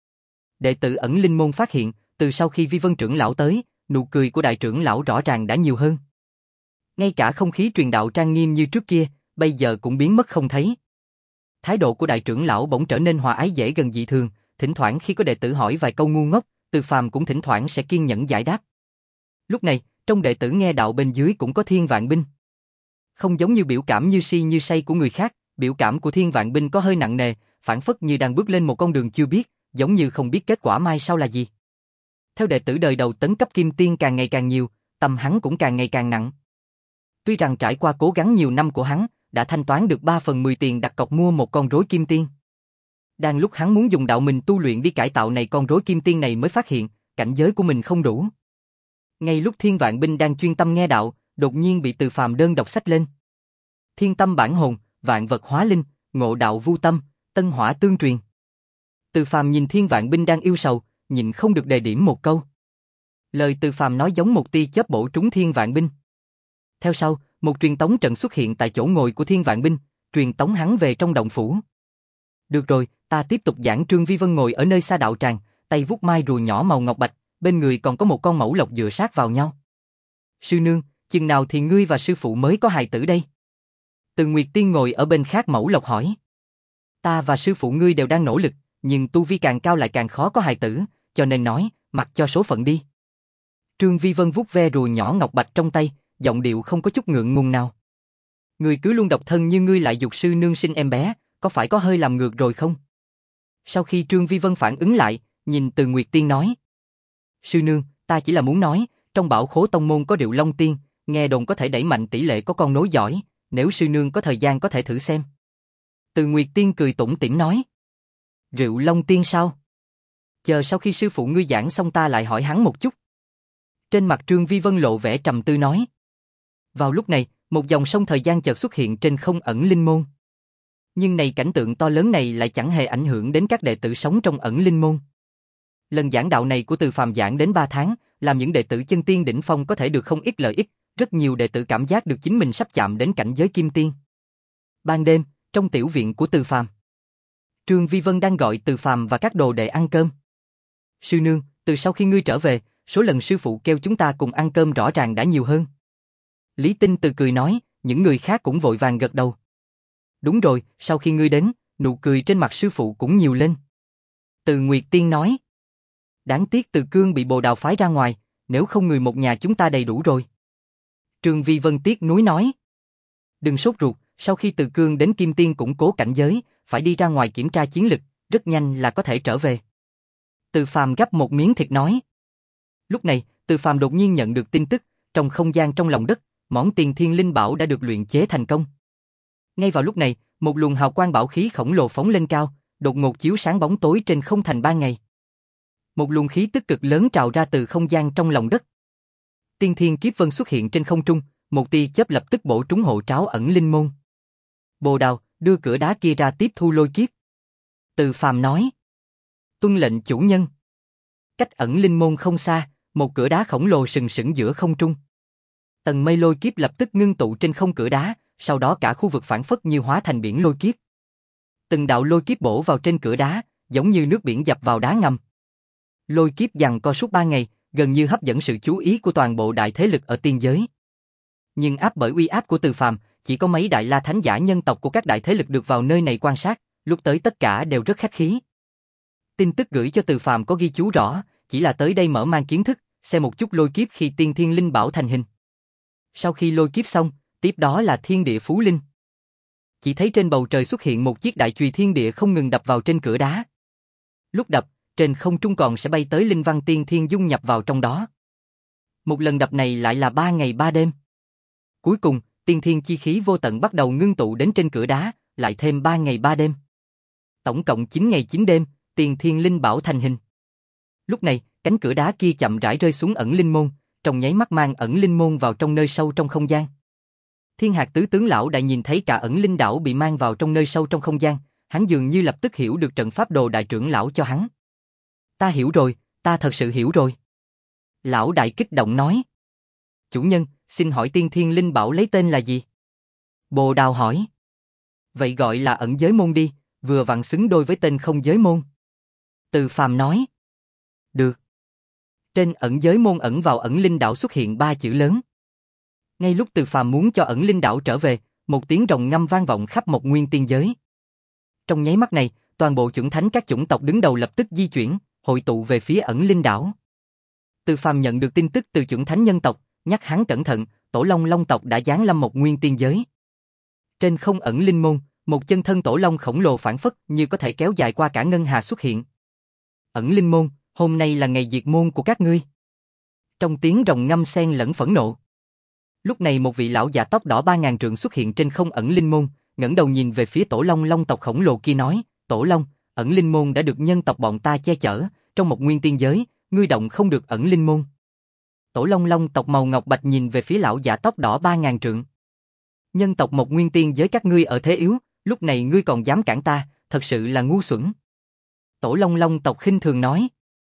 Đệ tử ẩn linh môn phát hiện, từ sau khi Vi Vân trưởng lão tới, nụ cười của đại trưởng lão rõ ràng đã nhiều hơn. Ngay cả không khí truyền đạo trang nghiêm như trước kia, bây giờ cũng biến mất không thấy. Thái độ của đại trưởng lão bỗng trở nên hòa ái dễ gần dị thường, thỉnh thoảng khi có đệ tử hỏi vài câu ngu ngốc, Từ Phàm cũng thỉnh thoảng sẽ kiên nhẫn giải đáp. Lúc này, trong đệ tử nghe đạo bên dưới cũng có Thiên Vạn Binh. Không giống như biểu cảm như si như say của người khác, biểu cảm của Thiên Vạn Binh có hơi nặng nề, phảng phất như đang bước lên một con đường chưa biết, giống như không biết kết quả mai sau là gì. Theo đệ tử đời đầu tấn cấp kim tiên càng ngày càng nhiều, tâm hắn cũng càng ngày càng nặng. Tuy rằng trải qua cố gắng nhiều năm của hắn, đã thanh toán được ba phần mười tiền đặt cọc mua một con rối kim tiên. Đang lúc hắn muốn dùng đạo mình tu luyện đi cải tạo này con rối kim tiên này mới phát hiện, cảnh giới của mình không đủ. Ngay lúc Thiên Vạn Binh đang chuyên tâm nghe đạo, đột nhiên bị Từ Phàm đơn đọc sách lên. Thiên tâm bản hồn, vạn vật hóa linh, ngộ đạo vu tâm, tân hỏa tương truyền. Từ Phàm nhìn Thiên Vạn Binh đang yêu sầu, nhịn không được đề điểm một câu. Lời Từ Phàm nói giống một tia chớp bổ trúng Thiên Vạn Binh. Theo sau, một truyền tống trận xuất hiện tại chỗ ngồi của Thiên Vạn Binh, truyền tống hắn về trong động phủ. Được rồi, ta tiếp tục giảng. Trương Vi Vân ngồi ở nơi xa đạo tràng, tay vuốt mai rùa nhỏ màu ngọc bạch, bên người còn có một con mẫu lộc dựa sát vào nhau. Sư nương, chừng nào thì ngươi và sư phụ mới có hài tử đây? Từ Nguyệt Tiên ngồi ở bên khác mẫu lộc hỏi. Ta và sư phụ ngươi đều đang nỗ lực, nhưng tu vi càng cao lại càng khó có hài tử, cho nên nói, mặc cho số phận đi. Trương Vi Vân vuốt ve rùa nhỏ ngọc bạch trong tay, giọng điệu không có chút ngượng ngùng nào. Ngươi cứ luôn độc thân như ngươi lại giục sư nương sinh em bé, có phải có hơi làm ngược rồi không? Sau khi Trương Vi Vân phản ứng lại, nhìn Từ Nguyệt Tiên nói. Sư nương, ta chỉ là muốn nói, trong bảo khố tông môn có Điệu Long Tiên, nghe đồn có thể đẩy mạnh tỷ lệ có con nối giỏi, nếu sư nương có thời gian có thể thử xem. Từ Nguyệt Tiên cười tủm tỉm nói. Rượu Long Tiên sao? Chờ sau khi sư phụ ngươi giảng xong ta lại hỏi hắn một chút. Trên mặt Trương Vi Vân lộ vẻ trầm tư nói. Vào lúc này, một dòng sông thời gian chợt xuất hiện trên không ẩn linh môn. Nhưng này cảnh tượng to lớn này lại chẳng hề ảnh hưởng đến các đệ tử sống trong ẩn linh môn. Lần giảng đạo này của Từ Phàm giảng đến ba tháng, làm những đệ tử chân tiên đỉnh phong có thể được không ít lợi ích, rất nhiều đệ tử cảm giác được chính mình sắp chạm đến cảnh giới kim tiên. Ban đêm, trong tiểu viện của Từ Phàm, Trương Vi Vân đang gọi Từ Phàm và các đồ đệ ăn cơm. Sư nương, từ sau khi ngươi trở về, số lần sư phụ kêu chúng ta cùng ăn cơm rõ ràng đã nhiều hơn. Lý Tinh Từ cười nói, những người khác cũng vội vàng gật đầu. Đúng rồi, sau khi ngươi đến, nụ cười trên mặt sư phụ cũng nhiều lên. Từ Nguyệt Tiên nói. Đáng tiếc Từ Cương bị Bồ Đào phái ra ngoài, nếu không người một nhà chúng ta đầy đủ rồi. Trương Vi Vân tiếc nuối nói. Đừng sốt ruột, sau khi Từ Cương đến Kim Tiên củng cố cảnh giới, phải đi ra ngoài kiểm tra chiến lực, rất nhanh là có thể trở về. Từ Phàm gắp một miếng thịt nói. Lúc này, Từ Phàm đột nhiên nhận được tin tức, trong không gian trong lòng đất, món Tiền Thiên Linh Bảo đã được luyện chế thành công. Ngay vào lúc này, một luồng hào quang bảo khí khổng lồ phóng lên cao, đột ngột chiếu sáng bóng tối trên không thành ban ngày. Một luồng khí tức cực lớn trào ra từ không gian trong lòng đất. Tiên Thiên Kiếp Vân xuất hiện trên không trung, một tia chớp lập tức bổ trúng hộ tráo ẩn linh môn. Bồ Đào, đưa cửa đá kia ra tiếp thu lôi kiếp. Từ Phàm nói. Tuân lệnh chủ nhân. Cách ẩn linh môn không xa, một cửa đá khổng lồ sừng sững giữa không trung. Tầng mây lôi kiếp lập tức ngưng tụ trên không cửa đá, sau đó cả khu vực phản phất như hóa thành biển lôi kiếp. Từng đạo lôi kiếp bổ vào trên cửa đá, giống như nước biển dập vào đá ngầm. Lôi kiếp giằng co suốt ba ngày, gần như hấp dẫn sự chú ý của toàn bộ đại thế lực ở tiên giới. Nhưng áp bởi uy áp của Từ Phàm, chỉ có mấy đại la thánh giả nhân tộc của các đại thế lực được vào nơi này quan sát, lúc tới tất cả đều rất khách khí. Tin tức gửi cho Từ Phàm có ghi chú rõ, chỉ là tới đây mở mang kiến thức, xem một chút lôi kiếp khi Tiên Thiên Linh Bảo thành hình. Sau khi lôi kiếp xong, tiếp đó là Thiên Địa Phú Linh. Chỉ thấy trên bầu trời xuất hiện một chiếc đại chùy thiên địa không ngừng đập vào trên cửa đá. Lúc đập, trên không trung còn sẽ bay tới linh văn tiên thiên dung nhập vào trong đó. Một lần đập này lại là ba ngày ba đêm. Cuối cùng, tiên thiên chi khí vô tận bắt đầu ngưng tụ đến trên cửa đá, lại thêm ba ngày ba đêm. Tổng cộng chín ngày chín đêm, Tiên Thiên Linh Bảo thành hình. Lúc này, cánh cửa đá kia chậm rãi rơi xuống ẩn linh môn, trong nháy mắt mang ẩn linh môn vào trong nơi sâu trong không gian. Thiên Hạc Tứ Tướng Lão đã nhìn thấy cả ẩn linh đảo bị mang vào trong nơi sâu trong không gian, hắn dường như lập tức hiểu được trận pháp đồ đại trưởng lão cho hắn. Ta hiểu rồi, ta thật sự hiểu rồi. Lão đại kích động nói. Chủ nhân, xin hỏi Tiên Thiên Linh Bảo lấy tên là gì? Bồ Đào hỏi. Vậy gọi là ẩn giới môn đi, vừa vặn xứng đôi với tên không giới môn. Từ Phàm nói. Được. Trên ẩn giới môn ẩn vào ẩn linh đảo xuất hiện ba chữ lớn. Ngay lúc Từ Phàm muốn cho ẩn linh đảo trở về, một tiếng rồng ngâm vang vọng khắp một nguyên tiên giới. Trong nháy mắt này, toàn bộ chuẩn thánh các chủng tộc đứng đầu lập tức di chuyển, hội tụ về phía ẩn linh đảo. Từ Phàm nhận được tin tức từ chuẩn thánh nhân tộc, nhắc hắn cẩn thận, Tổ Long Long tộc đã giáng lâm một nguyên tiên giới. Trên không ẩn linh môn, một chân thân Tổ Long khổng lồ phản phất như có thể kéo dài qua cả ngân hà xuất hiện. Ẩn linh môn, hôm nay là ngày diệt môn của các ngươi. Trong tiếng rồng ngâm xen lẫn phẫn nộ. Lúc này một vị lão già tóc đỏ ba ngàn trượng xuất hiện trên không ẩn linh môn, ngẩng đầu nhìn về phía Tổ Long Long tộc khổng lồ kia nói, Tổ Long, ẩn linh môn đã được nhân tộc bọn ta che chở, trong một nguyên tiên giới, ngươi động không được ẩn linh môn. Tổ Long Long tộc màu ngọc bạch nhìn về phía lão già tóc đỏ ba ngàn trượng. Nhân tộc một nguyên tiên giới các ngươi ở thế yếu, lúc này ngươi còn dám cản ta, thật sự là ngu xuẩn. Tổ Long Long tộc khinh thường nói.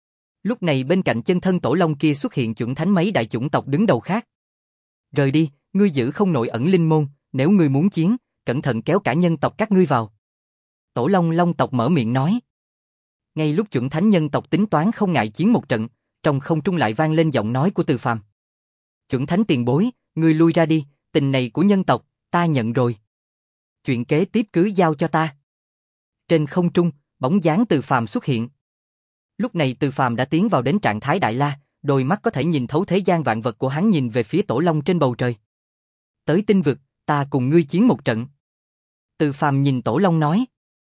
Lúc này bên cạnh chân thân Tổ Long kia xuất hiện chuẩn thánh mấy đại chủng tộc đứng đầu khác. Rời đi, ngươi giữ không nổi ẩn linh môn, nếu ngươi muốn chiến, cẩn thận kéo cả nhân tộc các ngươi vào. Tổ Long Long tộc mở miệng nói. Ngay lúc chuẩn thánh nhân tộc tính toán không ngại chiến một trận, trong không trung lại vang lên giọng nói của Từ Phàm. Chuẩn thánh tiền bối, ngươi lui ra đi, tình này của nhân tộc, ta nhận rồi. Chuyện kế tiếp cứ giao cho ta. Trên không trung, bóng dáng Từ Phàm xuất hiện. Lúc này Từ Phàm đã tiến vào đến trạng thái đại la, đôi mắt có thể nhìn thấu thế gian vạn vật của hắn nhìn về phía Tổ Long trên bầu trời. Tới tinh vực, ta cùng ngươi chiến một trận. Từ Phàm nhìn Tổ Long nói.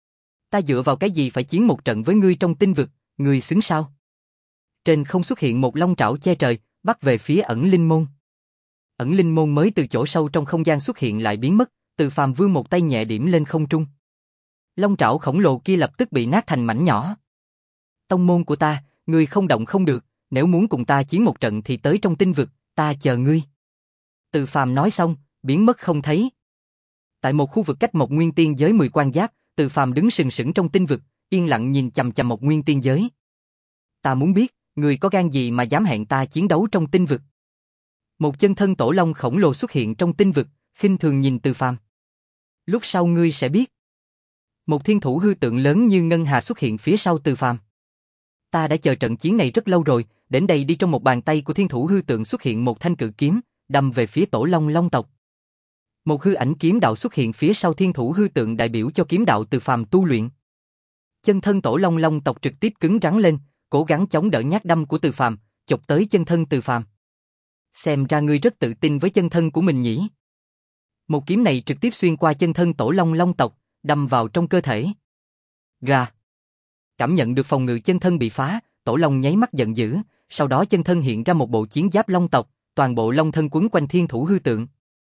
Ta dựa vào cái gì phải chiến một trận với ngươi trong tinh vực, ngươi xứng sao? Trên không xuất hiện một long trảo che trời, bắt về phía ẩn linh môn. Ẩn linh môn mới từ chỗ sâu trong không gian xuất hiện lại biến mất, Từ Phàm vươn một tay nhẹ điểm lên không trung. Long trảo khổng lồ kia lập tức bị nát thành mảnh nhỏ. Tông môn của ta, ngươi không động không được, nếu muốn cùng ta chiến một trận thì tới trong tinh vực, ta chờ ngươi. Từ Phàm nói xong, biến mất không thấy. Tại một khu vực cách một nguyên tiên giới mười quan giáp, Từ Phàm đứng sừng sững trong tinh vực, yên lặng nhìn chằm chằm một nguyên tiên giới. Ta muốn biết, ngươi có gan gì mà dám hẹn ta chiến đấu trong tinh vực? Một chân thân tổ long khổng lồ xuất hiện trong tinh vực, khinh thường nhìn Từ Phàm. Lúc sau ngươi sẽ biết. Một thiên thủ hư tượng lớn như ngân hà xuất hiện phía sau Từ Phàm. Ta đã chờ trận chiến này rất lâu rồi, đến đây đi. Trong một bàn tay của thiên thủ hư tượng xuất hiện một thanh cự kiếm, đâm về phía tổ long long tộc. Một hư ảnh kiếm đạo xuất hiện phía sau thiên thủ hư tượng đại biểu cho kiếm đạo Từ Phàm tu luyện. Chân thân tổ long long tộc trực tiếp cứng rắn lên, cố gắng chống đỡ nhát đâm của Từ Phàm, chộp tới chân thân Từ Phàm. Xem ra ngươi rất tự tin với chân thân của mình nhỉ? Một kiếm này trực tiếp xuyên qua chân thân tổ long long tộc, đâm vào trong cơ thể. Gà. Cảm nhận được phòng ngự chân thân bị phá, tổ long nháy mắt giận dữ, sau đó chân thân hiện ra một bộ chiến giáp long tộc, toàn bộ long thân quấn quanh thiên thủ hư tượng.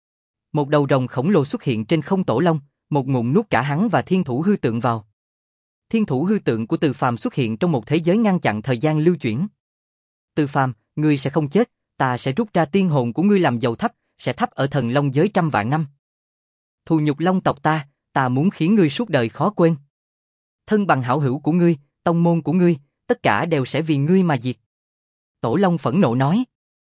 Một đầu rồng khổng lồ xuất hiện trên không tổ long, một ngụm nuốt cả hắn và thiên thủ hư tượng vào. Thiên thủ hư tượng của Từ Phàm xuất hiện trong một thế giới ngăn chặn thời gian lưu chuyển. Từ Phàm, ngươi sẽ không chết, ta sẽ rút ra tiên hồn của ngươi làm dầu thắp, sẽ thắp ở thần long giới trăm vạn năm. Thù nhục long tộc ta, ta muốn khiến ngươi suốt đời khó quên. Thân bằng hảo hữu của ngươi, tông môn của ngươi, tất cả đều sẽ vì ngươi mà diệt. Tổ long phẫn nộ nói.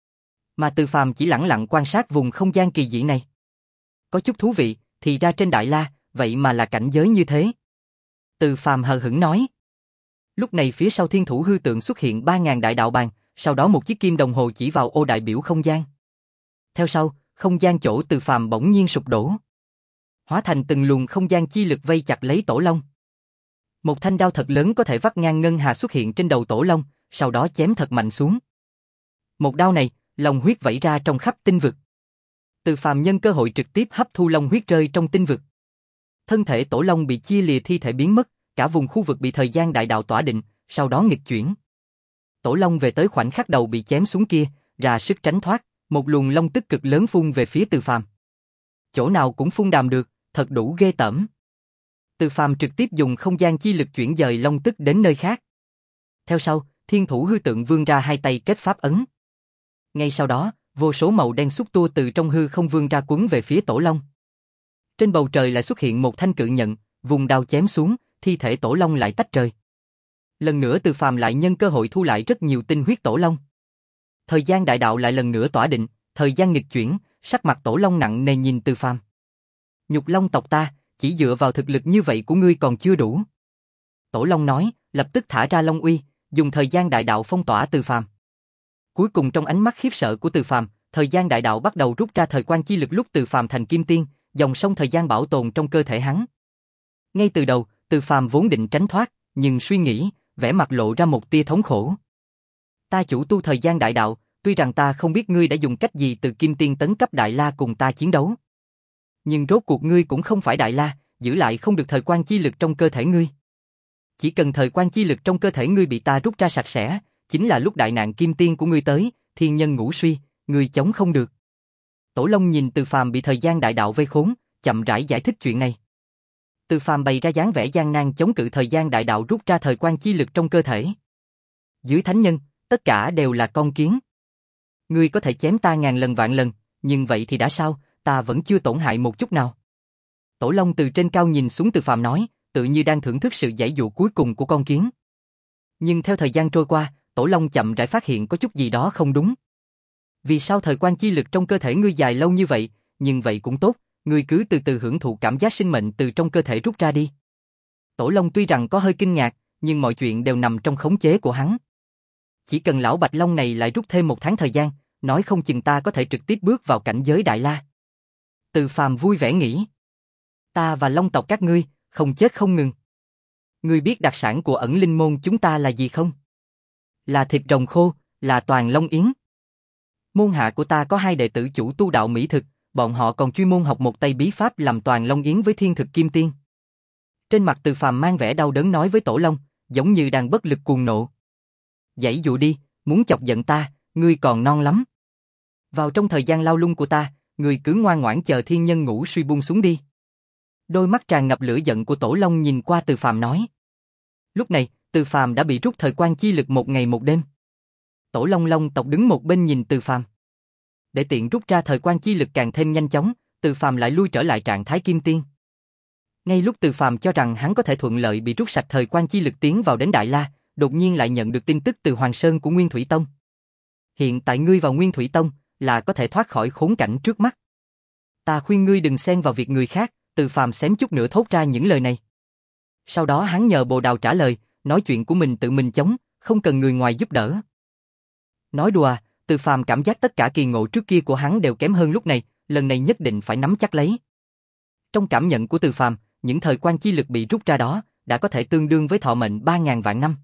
Mà Từ Phàm chỉ lẳng lặng quan sát vùng không gian kỳ dị này. Có chút thú vị, thì ra trên Đại La, vậy mà là cảnh giới như thế. Từ Phàm hờ hững nói. Lúc này phía sau thiên thủ hư tượng xuất hiện ba ngàn đại đạo bàn, sau đó một chiếc kim đồng hồ chỉ vào ô đại biểu không gian. Theo sau, không gian chỗ Từ Phàm bỗng nhiên sụp đổ. Hóa thành từng luồng không gian chi lực vây chặt lấy tổ long. Một thanh đao thật lớn có thể vắt ngang ngân hà xuất hiện trên đầu tổ long, sau đó chém thật mạnh xuống. Một đao này, long huyết vẩy ra trong khắp tinh vực. Từ Phàm nhân cơ hội trực tiếp hấp thu long huyết rơi trong tinh vực. Thân thể tổ long bị chia lìa, thi thể biến mất, cả vùng khu vực bị thời gian đại đạo tỏa định, sau đó nghịch chuyển. Tổ long về tới khoảnh khắc đầu bị chém xuống kia, ra sức tránh thoát, một luồng long tức cực lớn phun về phía Từ Phàm. Chỗ nào cũng phun đàm được, thật đủ ghê tởm. Từ Phàm trực tiếp dùng không gian chi lực chuyển dời long tức đến nơi khác. Theo sau, thiên thủ hư tượng vươn ra hai tay kết pháp ấn. Ngay sau đó, vô số màu đen xúc tua từ trong hư không vươn ra quấn về phía tổ long. Trên bầu trời lại xuất hiện một thanh cự nhận, vùng đao chém xuống, thi thể tổ long lại tách rời. Lần nữa Từ Phàm lại nhân cơ hội thu lại rất nhiều tinh huyết tổ long. Thời gian đại đạo lại lần nữa tỏa định, thời gian nghịch chuyển, sắc mặt tổ long nặng nề nhìn Từ Phàm. Nhục long tộc ta, chỉ dựa vào thực lực như vậy của ngươi còn chưa đủ. Tổ long nói, lập tức thả ra long uy, dùng thời gian đại đạo phong tỏa Từ Phàm. Cuối cùng trong ánh mắt khiếp sợ của Từ Phàm, thời gian đại đạo bắt đầu rút ra thời quan chi lực lúc Từ Phàm thành kim tiên, dòng sông thời gian bảo tồn trong cơ thể hắn. Ngay từ đầu, Từ Phàm vốn định tránh thoát, nhưng suy nghĩ, vẻ mặt lộ ra một tia thống khổ. Ta chủ tu thời gian đại đạo, tuy rằng ta không biết ngươi đã dùng cách gì từ kim tiên tấn cấp Đại La cùng ta chiến đấu. Nhưng rốt cuộc ngươi cũng không phải Đại La, giữ lại không được thời quan chi lực trong cơ thể ngươi. Chỉ cần thời quan chi lực trong cơ thể ngươi bị ta rút ra sạch sẽ, chính là lúc đại nạn kim tiên của ngươi tới, thiên nhân ngũ suy, ngươi chống không được. Tổ long nhìn Từ Phàm bị thời gian đại đạo vây khốn, chậm rãi giải thích chuyện này. Từ Phàm bày ra dáng vẻ gian nan chống cự thời gian đại đạo rút ra thời quan chi lực trong cơ thể. Dưới thánh nhân, tất cả đều là con kiến. Ngươi có thể chém ta ngàn lần vạn lần, nhưng vậy thì đã sao, ta vẫn chưa tổn hại một chút nào. Tổ long từ trên cao nhìn xuống Từ Phàm nói, tự như đang thưởng thức sự giãy dụa cuối cùng của con kiến. Nhưng theo thời gian trôi qua, Tổ long chậm rãi phát hiện có chút gì đó không đúng. Vì sao thời quan chi lực trong cơ thể ngươi dài lâu như vậy, nhưng vậy cũng tốt, ngươi cứ từ từ hưởng thụ cảm giác sinh mệnh từ trong cơ thể rút ra đi. Tổ long tuy rằng có hơi kinh ngạc, nhưng mọi chuyện đều nằm trong khống chế của hắn. Chỉ cần lão Bạch Long này lại rút thêm một tháng thời gian, nói không chừng ta có thể trực tiếp bước vào cảnh giới Đại La. Từ Phàm vui vẻ nghĩ. Ta và Long tộc các ngươi, không chết không ngừng. Ngươi biết đặc sản của ẩn linh môn chúng ta là gì không? Là thịt rồng khô, là toàn long yến. Môn hạ của ta có hai đệ tử chủ tu đạo mỹ thực, bọn họ còn chuyên môn học một tay bí pháp làm toàn long yến với thiên thực kim tiên. Trên mặt Từ Phàm mang vẻ đau đớn nói với Tổ long, giống như đang bất lực cuồng nộ. Giãy dụ đi, muốn chọc giận ta, ngươi còn non lắm. Vào trong thời gian lao lung của ta, người cứ ngoan ngoãn chờ thiên nhân ngủ suy buông xuống đi. Đôi mắt tràn ngập lửa giận của Tổ Long nhìn qua Từ Phàm nói. Lúc này, Từ Phàm đã bị rút thời quan chi lực một ngày một đêm. Tổ Long Long tộc đứng một bên nhìn Từ Phàm. Để tiện rút ra thời quan chi lực càng thêm nhanh chóng, Từ Phàm lại lui trở lại trạng thái kim tiên. Ngay lúc Từ Phàm cho rằng hắn có thể thuận lợi bị rút sạch thời quan chi lực tiến vào đến Đại La, đột nhiên lại nhận được tin tức từ Hoàng Sơn của Nguyên Thủy Tông. Hiện tại ngươi vào Nguyên Thủy Tông là có thể thoát khỏi khốn cảnh trước mắt. Ta khuyên ngươi đừng xen vào việc người khác, Từ Phàm xém chút nữa thốt ra những lời này. Sau đó hắn nhờ Bồ Đào trả lời, nói chuyện của mình tự mình chống, không cần người ngoài giúp đỡ. Nói đùa, Từ Phàm cảm giác tất cả kỳ ngộ trước kia của hắn đều kém hơn lúc này, lần này nhất định phải nắm chắc lấy. Trong cảm nhận của Từ Phàm, những thời quan chi lực bị rút ra đó đã có thể tương đương với thọ mệnh ba ngàn vạn năm.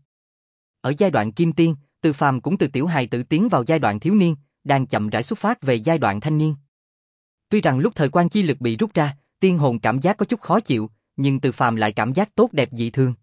Ở giai đoạn kim tiên, Từ Phàm cũng từ tiểu hài tử tiến vào giai đoạn thiếu niên, đang chậm rãi xuất phát về giai đoạn thanh niên. Tuy rằng lúc thời quan chi lực bị rút ra, tiên hồn cảm giác có chút khó chịu, nhưng Từ Phàm lại cảm giác tốt đẹp dị thường.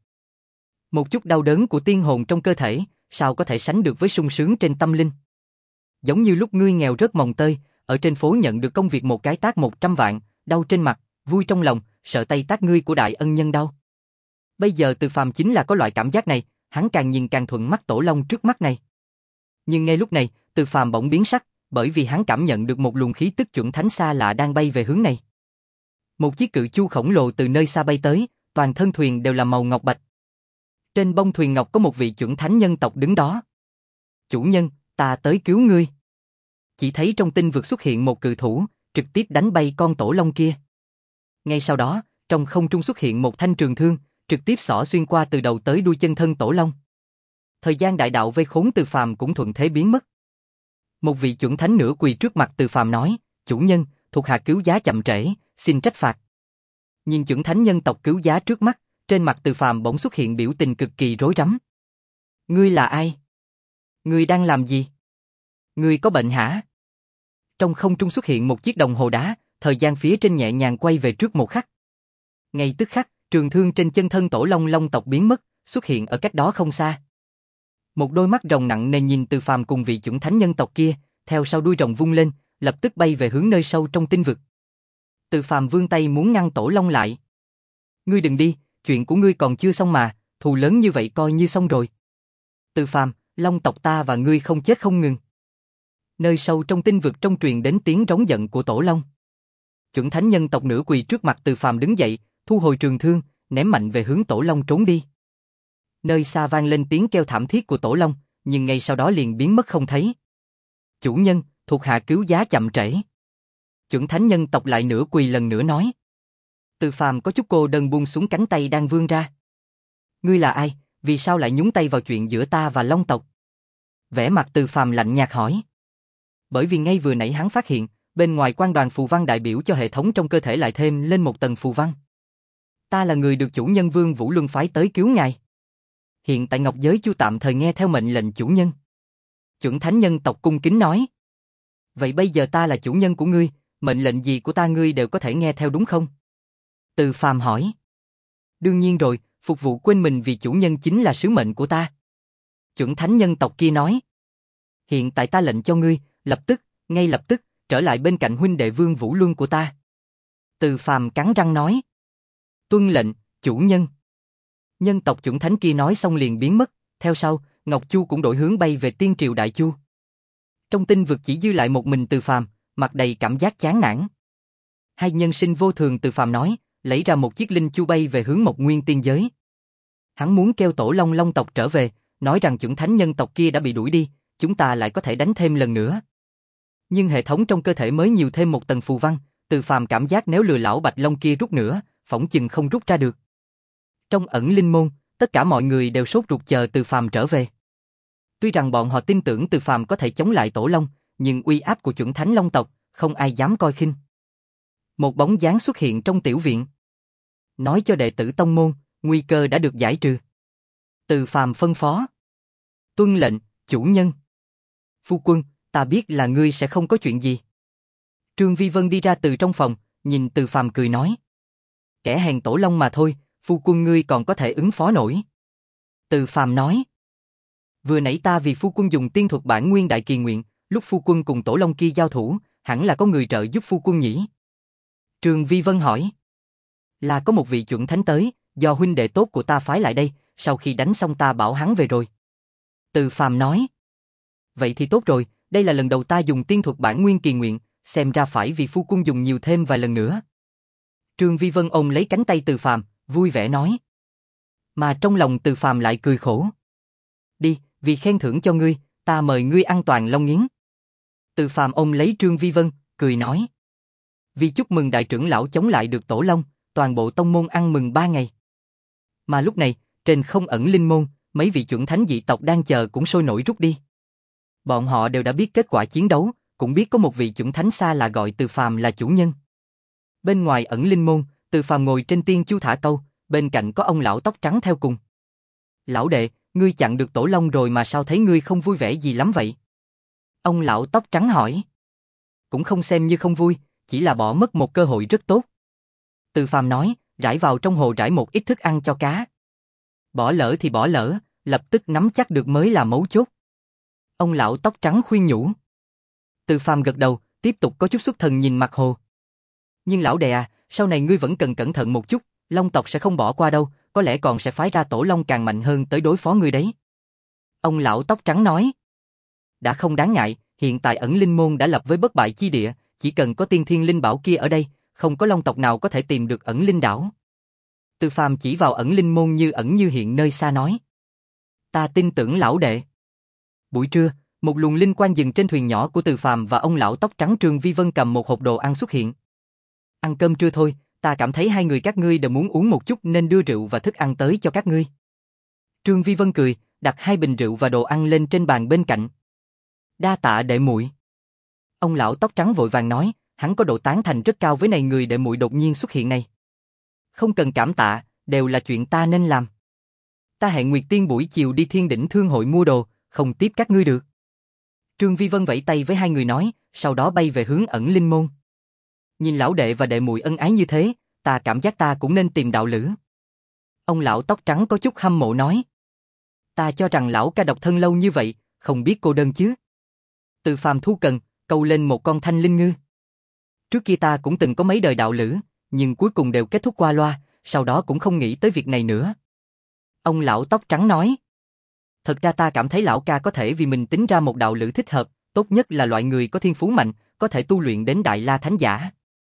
Một chút đau đớn của tiên hồn trong cơ thể, sao có thể sánh được với sung sướng trên tâm linh. Giống như lúc ngươi nghèo rớt mồng tơi, ở trên phố nhận được công việc một cái tát một trăm vạn, đau trên mặt, vui trong lòng, sợ tay tát ngươi của đại ân nhân đau. Bây giờ Từ Phàm chính là có loại cảm giác này, hắn càng nhìn càng thuận mắt Tổ Long trước mắt này. Nhưng ngay lúc này, Từ Phàm bỗng biến sắc, bởi vì hắn cảm nhận được một luồng khí tức chuẩn thánh xa lạ đang bay về hướng này. Một chiếc cự chu khổng lồ từ nơi xa bay tới, toàn thân thuyền đều là màu ngọc bạch. Trên bông thuyền ngọc có một vị chuẩn thánh nhân tộc đứng đó. Chủ nhân, ta tới cứu ngươi. Chỉ thấy trong tinh vực xuất hiện một cự thủ, trực tiếp đánh bay con Tổ Long kia. Ngay sau đó, trong không trung xuất hiện một thanh trường thương, trực tiếp xỏ xuyên qua từ đầu tới đuôi chân thân Tổ Long. Thời gian đại đạo vây khốn Từ Phàm cũng thuận thế biến mất. Một vị chuẩn thánh nửa quỳ trước mặt Từ Phàm nói, chủ nhân, thuộc hạ cứu giá chậm trễ, xin trách phạt. Nhìn chuẩn thánh nhân tộc cứu giá trước mắt, trên mặt Từ Phàm bỗng xuất hiện biểu tình cực kỳ rối rắm. Ngươi là ai? Ngươi đang làm gì? Ngươi có bệnh hả? Trong không trung xuất hiện một chiếc đồng hồ đá, thời gian phía trên nhẹ nhàng quay về trước một khắc. Ngay tức khắc, trường thương trên chân thân Tổ Long Long tộc biến mất, xuất hiện ở cách đó không xa. Một đôi mắt rồng nặng nề nhìn Từ Phàm cùng vị chuẩn thánh nhân tộc kia, theo sau đuôi rồng vung lên, lập tức bay về hướng nơi sâu trong tinh vực. Từ Phàm vươn tay muốn ngăn Tổ Long lại. Ngươi đừng đi, chuyện của ngươi còn chưa xong mà, thù lớn như vậy coi như xong rồi. Từ Phàm, Long tộc ta và ngươi không chết không ngừng. Nơi sâu trong tinh vực trong truyền đến tiếng rống giận của Tổ Long. Chuẩn thánh nhân tộc nửa quỳ trước mặt Từ Phàm đứng dậy, thu hồi trường thương, ném mạnh về hướng Tổ Long trốn đi. Nơi xa vang lên tiếng kêu thảm thiết của Tổ Long, nhưng ngay sau đó liền biến mất không thấy. Chủ nhân, thuộc hạ cứu giá chậm trễ. Chuẩn thánh nhân tộc lại nửa quỳ lần nữa nói. Từ Phàm có chút cô đơn buông xuống cánh tay đang vươn ra. Ngươi là ai, vì sao lại nhúng tay vào chuyện giữa ta và Long tộc? Vẻ mặt Từ Phàm lạnh nhạt hỏi. Bởi vì ngay vừa nãy hắn phát hiện, bên ngoài quan đoàn phù văn đại biểu cho hệ thống trong cơ thể lại thêm lên một tầng phù văn. Ta là người được chủ nhân Vương Vũ Luân phái tới cứu ngài. Hiện tại Ngọc Giới Chu tạm thời nghe theo mệnh lệnh chủ nhân. Chuẩn thánh nhân tộc cung kính nói. Vậy bây giờ ta là chủ nhân của ngươi, mệnh lệnh gì của ta ngươi đều có thể nghe theo đúng không? Từ Phàm hỏi. Đương nhiên rồi, phục vụ quên mình vì chủ nhân chính là sứ mệnh của ta. Chuẩn thánh nhân tộc kia nói. Hiện tại ta lệnh cho ngươi, lập tức, ngay lập tức, trở lại bên cạnh huynh đệ Vương Vũ Luân của ta. Từ Phàm cắn răng nói. Tuân lệnh, chủ nhân. Nhân tộc chuẩn thánh kia nói xong liền biến mất, theo sau, Ngọc Chu cũng đổi hướng bay về Tiên Triều Đại Chu. Trong tinh vực chỉ dư lại một mình Từ Phàm, mặt đầy cảm giác chán nản. Hai nhân sinh vô thường Từ Phàm nói, lấy ra một chiếc linh chu bay về hướng một nguyên tiên giới. Hắn muốn kêu Tổ Long Long tộc trở về, nói rằng chuẩn thánh nhân tộc kia đã bị đuổi đi, chúng ta lại có thể đánh thêm lần nữa. Nhưng hệ thống trong cơ thể mới nhiều thêm một tầng phù văn, Từ Phàm cảm giác nếu lừa lão Bạch Long kia rút nữa, phỏng chừng không rút ra được. Trong ẩn linh môn, tất cả mọi người đều sốt ruột chờ Từ Phàm trở về. Tuy rằng bọn họ tin tưởng Từ Phàm có thể chống lại Tổ Long, nhưng uy áp của chuẩn thánh Long tộc, không ai dám coi khinh. Một bóng dáng xuất hiện trong tiểu viện. Nói cho đệ tử tông môn, nguy cơ đã được giải trừ. Từ Phàm phân phó. Tuân lệnh, chủ nhân. Phu quân, ta biết là ngươi sẽ không có chuyện gì. Trương Vi Vân đi ra từ trong phòng, nhìn Từ Phàm cười nói. Kẻ hèn Tổ Long mà thôi, phu quân ngươi còn có thể ứng phó nổi. Từ Phàm nói. Vừa nãy ta vì phu quân dùng tiên thuật bản nguyên đại kỳ nguyện, lúc phu quân cùng Tổ Long kia giao thủ, hẳn là có người trợ giúp phu quân nhỉ? Trương Vi Vân hỏi. Là có một vị chuẩn thánh tới, do huynh đệ tốt của ta phái lại đây, sau khi đánh xong ta bảo hắn về rồi. Từ Phàm nói. Vậy thì tốt rồi, đây là lần đầu ta dùng tiên thuật bản nguyên kỳ nguyện, xem ra phải vì phu quân dùng nhiều thêm vài lần nữa. Trương Vi Vân ôm lấy cánh tay Từ Phàm, vui vẻ nói. Mà trong lòng Từ Phàm lại cười khổ. Đi, vì khen thưởng cho ngươi, ta mời ngươi ăn toàn long nghiến. Từ Phàm ôm lấy Trương Vi Vân, cười nói. Vì chúc mừng đại trưởng lão chống lại được tổ long, toàn bộ tông môn ăn mừng ba ngày. Mà lúc này, trên không ẩn linh môn, mấy vị chuẩn thánh dị tộc đang chờ cũng sôi nổi rút đi. Bọn họ đều đã biết kết quả chiến đấu, cũng biết có một vị chuẩn thánh xa lạ gọi Từ Phàm là chủ nhân. Bên ngoài ẩn linh môn, Từ Phàm ngồi trên tiên chu thả câu, bên cạnh có ông lão tóc trắng theo cùng. Lão đệ, ngươi chặn được tổ long rồi mà sao thấy ngươi không vui vẻ gì lắm vậy? Ông lão tóc trắng hỏi. Cũng không xem như không vui, chỉ là bỏ mất một cơ hội rất tốt. Từ Phàm nói, rải vào trong hồ rải một ít thức ăn cho cá. Bỏ lỡ thì bỏ lỡ, lập tức nắm chắc được mới là mấu chốt. Ông lão tóc trắng khuyên nhủ. Từ Phàm gật đầu, tiếp tục có chút xuất thần nhìn mặt hồ. Nhưng lão đệ à, sau này ngươi vẫn cần cẩn thận một chút, long tộc sẽ không bỏ qua đâu, có lẽ còn sẽ phái ra tổ long càng mạnh hơn tới đối phó ngươi đấy. Ông lão tóc trắng nói. Đã không đáng ngại, hiện tại ẩn linh môn đã lập với bất bại chi địa, chỉ cần có tiên thiên linh bảo kia ở đây, không có long tộc nào có thể tìm được ẩn linh đảo. Từ Phàm chỉ vào ẩn linh môn như ẩn như hiện nơi xa nói. Ta tin tưởng lão đệ. Buổi trưa, một luồng linh quang dừng trên thuyền nhỏ của Từ Phàm và ông lão tóc trắng Trương Vi Vân cầm một hộp đồ ăn xuất hiện. Ăn cơm trưa thôi, ta cảm thấy hai người các ngươi đều muốn uống một chút nên đưa rượu và thức ăn tới cho các ngươi. Trương Vi Vân cười, đặt hai bình rượu và đồ ăn lên trên bàn bên cạnh. Đa tạ đệ muội. Ông lão tóc trắng vội vàng nói, hắn có độ tán thành rất cao với này người đệ muội đột nhiên xuất hiện này. Không cần cảm tạ, đều là chuyện ta nên làm. Ta hẹn Nguyệt Tiên buổi chiều đi Thiên Đỉnh Thương hội mua đồ, không tiếp các ngươi được. Trương Vi Vân vẫy tay với hai người nói, sau đó bay về hướng ẩn linh môn. Nhìn lão đệ và đệ muội ân ái như thế, ta cảm giác ta cũng nên tìm đạo lữ. Ông lão tóc trắng có chút hâm mộ nói. Ta cho rằng lão ca độc thân lâu như vậy, không biết cô đơn chứ. Từ Phàm thu cần, câu lên một con thanh linh ngư. Trước kia ta cũng từng có mấy đời đạo lữ, nhưng cuối cùng đều kết thúc qua loa, sau đó cũng không nghĩ tới việc này nữa. Ông lão tóc trắng nói. Thật ra ta cảm thấy lão ca có thể vì mình tính ra một đạo lữ thích hợp, tốt nhất là loại người có thiên phú mạnh, có thể tu luyện đến Đại La Thánh Giả.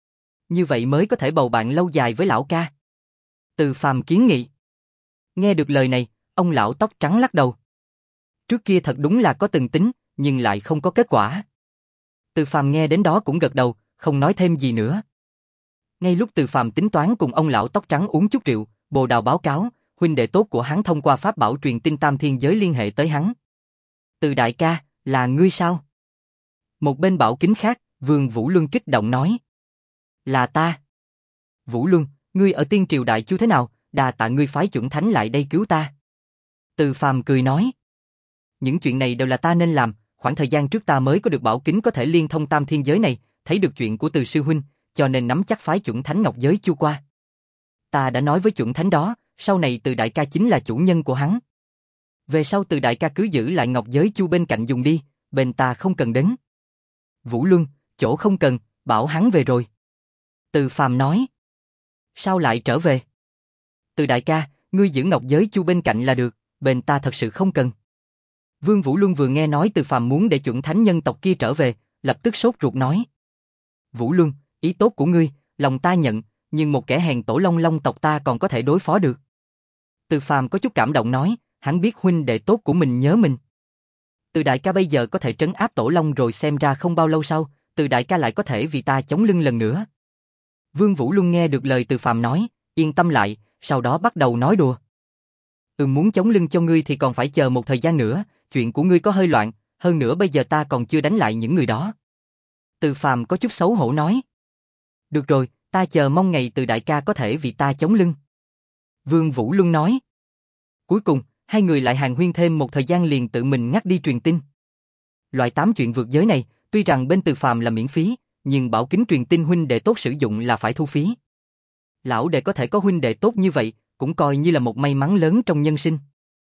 Như vậy mới có thể bầu bạn lâu dài với lão ca. Từ Phàm kiến nghị. Nghe được lời này, ông lão tóc trắng lắc đầu. Trước kia thật đúng là có từng tính, nhưng lại không có kết quả. Từ Phàm nghe đến đó cũng gật đầu, không nói thêm gì nữa. Ngay lúc Từ Phàm tính toán cùng ông lão tóc trắng uống chút rượu, Bồ Đào báo cáo, huynh đệ tốt của hắn thông qua pháp bảo truyền tin tam thiên giới liên hệ tới hắn. Từ đại ca, là ngươi sao? Một bên bảo kính khác, Vương Vũ Luân kích động nói. Là ta. Vũ Luân, ngươi ở Tiên Triều Đại Chu thế nào, đà tạ ngươi phái chuẩn thánh lại đây cứu ta. Từ Phàm cười nói. Những chuyện này đều là ta nên làm, khoảng thời gian trước ta mới có được bảo kính có thể liên thông tam thiên giới này, thấy được chuyện của Từ sư huynh, cho nên nắm chắc phái chuẩn thánh ngọc giới Chu qua. Ta đã nói với chuẩn thánh đó, sau này Từ đại ca chính là chủ nhân của hắn. Về sau Từ đại ca cứ giữ lại ngọc giới Chu bên cạnh dùng đi, bên ta không cần đến. Vũ Luân, chỗ không cần, bảo hắn về rồi. Từ Phàm nói. Sao lại trở về? Từ đại ca, ngươi giữ ngọc giới Chu bên cạnh là được, bên ta thật sự không cần. Vương Vũ Luân vừa nghe nói Từ Phàm muốn để chuẩn thánh nhân tộc kia trở về, lập tức sốt ruột nói. Vũ Luân, ý tốt của ngươi, lòng ta nhận, nhưng một kẻ hèn tổ long long tộc ta còn có thể đối phó được. Từ Phàm có chút cảm động nói, hắn biết huynh đệ tốt của mình nhớ mình. Từ đại ca bây giờ có thể trấn áp tổ long rồi, xem ra không bao lâu sau, Từ đại ca lại có thể vì ta chống lưng lần nữa. Vương Vũ Luân nghe được lời Từ Phàm nói, yên tâm lại, sau đó bắt đầu nói đùa. Ừ, muốn chống lưng cho ngươi thì còn phải chờ một thời gian nữa, chuyện của ngươi có hơi loạn, hơn nữa bây giờ ta còn chưa đánh lại những người đó. Từ Phàm có chút xấu hổ nói. Được rồi, ta chờ mong ngày Từ đại ca có thể vì ta chống lưng. Vương Vũ Luân nói. Cuối cùng, hai người lại hàn huyên thêm một thời gian liền tự mình ngắt đi truyền tin. Loại tám chuyện vượt giới này, tuy rằng bên Từ Phàm là miễn phí, nhưng bảo kính truyền tin huynh đệ tốt sử dụng là phải thu phí. Lão đệ có thể có huynh đệ tốt như vậy, cũng coi như là một may mắn lớn trong nhân sinh.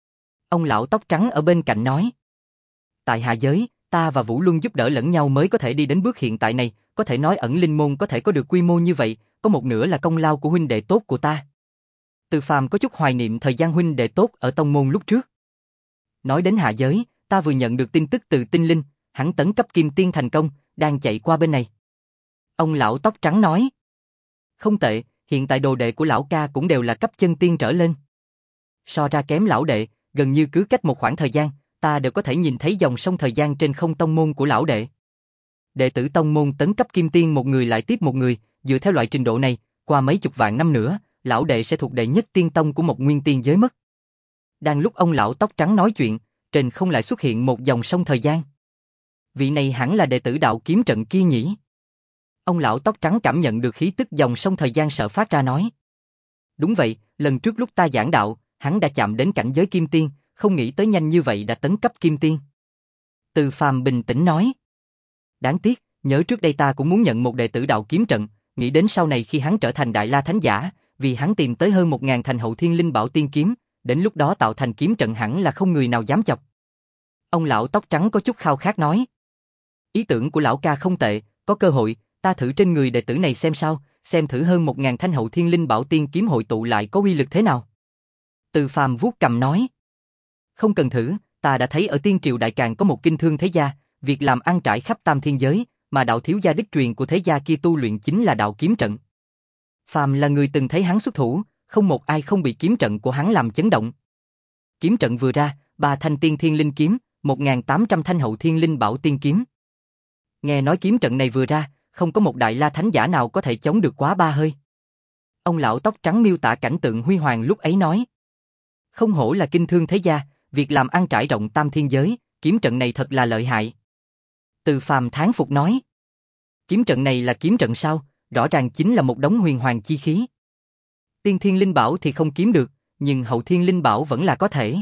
Ông lão tóc trắng ở bên cạnh nói. Tại hạ giới, ta và Vũ Luân giúp đỡ lẫn nhau mới có thể đi đến bước hiện tại này, có thể nói ẩn linh môn có thể có được quy mô như vậy, có một nửa là công lao của huynh đệ tốt của ta. Từ Phàm có chút hoài niệm thời gian huynh đệ tốt ở tông môn lúc trước. Nói đến hạ giới, ta vừa nhận được tin tức từ tinh linh, hắn tấn cấp kim tiên thành công, đang chạy qua bên này. Ông lão tóc trắng nói. Không tệ, hiện tại đồ đệ của lão ca cũng đều là cấp chân tiên trở lên. So ra kém lão đệ, gần như cứ cách một khoảng thời gian, ta đều có thể nhìn thấy dòng sông thời gian trên không tông môn của lão đệ. Đệ tử tông môn tấn cấp kim tiên một người lại tiếp một người, dựa theo loại trình độ này, qua mấy chục vạn năm nữa, lão đệ sẽ thuộc đệ nhất tiên tông của một nguyên tiên giới mất. Đang lúc ông lão tóc trắng nói chuyện, trên không lại xuất hiện một dòng sông thời gian. Vị này hẳn là đệ tử đạo kiếm trận kia nhỉ? Ông lão tóc trắng cảm nhận được khí tức dòng sông thời gian sợ phát ra nói. Đúng vậy, lần trước lúc ta giảng đạo, hắn đã chạm đến cảnh giới kim tiên, không nghĩ tới nhanh như vậy đã tấn cấp kim tiên. Từ Phàm bình tĩnh nói. Đáng tiếc, nhớ trước đây ta cũng muốn nhận một đệ tử đạo kiếm trận, nghĩ đến sau này khi hắn trở thành Đại La Thánh Giả, vì hắn tìm tới hơn một ngàn thành hậu thiên linh bảo tiên kiếm, đến lúc đó tạo thành kiếm trận hẳn là không người nào dám chọc. Ông lão tóc trắng có chút khao khát nói. Ý tưởng của lão ca không tệ, có cơ hội, ta thử trên người đệ tử này xem sao, xem thử hơn một ngàn thanh hậu thiên linh bảo tiên kiếm hội tụ lại có uy lực thế nào. Từ Phàm vuốt cầm nói. Không cần thử, ta đã thấy ở Tiên Triều Đại Càn có một kinh thương thế gia, việc làm ăn trải khắp tam thiên giới, mà đạo thiếu gia đích truyền của thế gia kia tu luyện chính là đạo kiếm trận. Phàm là người từng thấy hắn xuất thủ, không một ai không bị kiếm trận của hắn làm chấn động. Kiếm trận vừa ra, ba thanh tiên thiên linh kiếm, một nghìn tám trăm thanh hậu thiên linh bảo tiên kiếm. Nghe nói kiếm trận này vừa ra, không có một đại la thánh giả nào có thể chống được quá ba hơi. Ông lão tóc trắng miêu tả cảnh tượng huy hoàng lúc ấy nói. Không hổ là kinh thương thế gia, việc làm ăn trải rộng tam thiên giới, kiếm trận này thật là lợi hại. Từ Phàm thán phục nói. Kiếm trận này là kiếm trận sao, rõ ràng chính là một đống huyền hoàng chi khí. Tiên thiên linh bảo thì không kiếm được, nhưng hậu thiên linh bảo vẫn là có thể.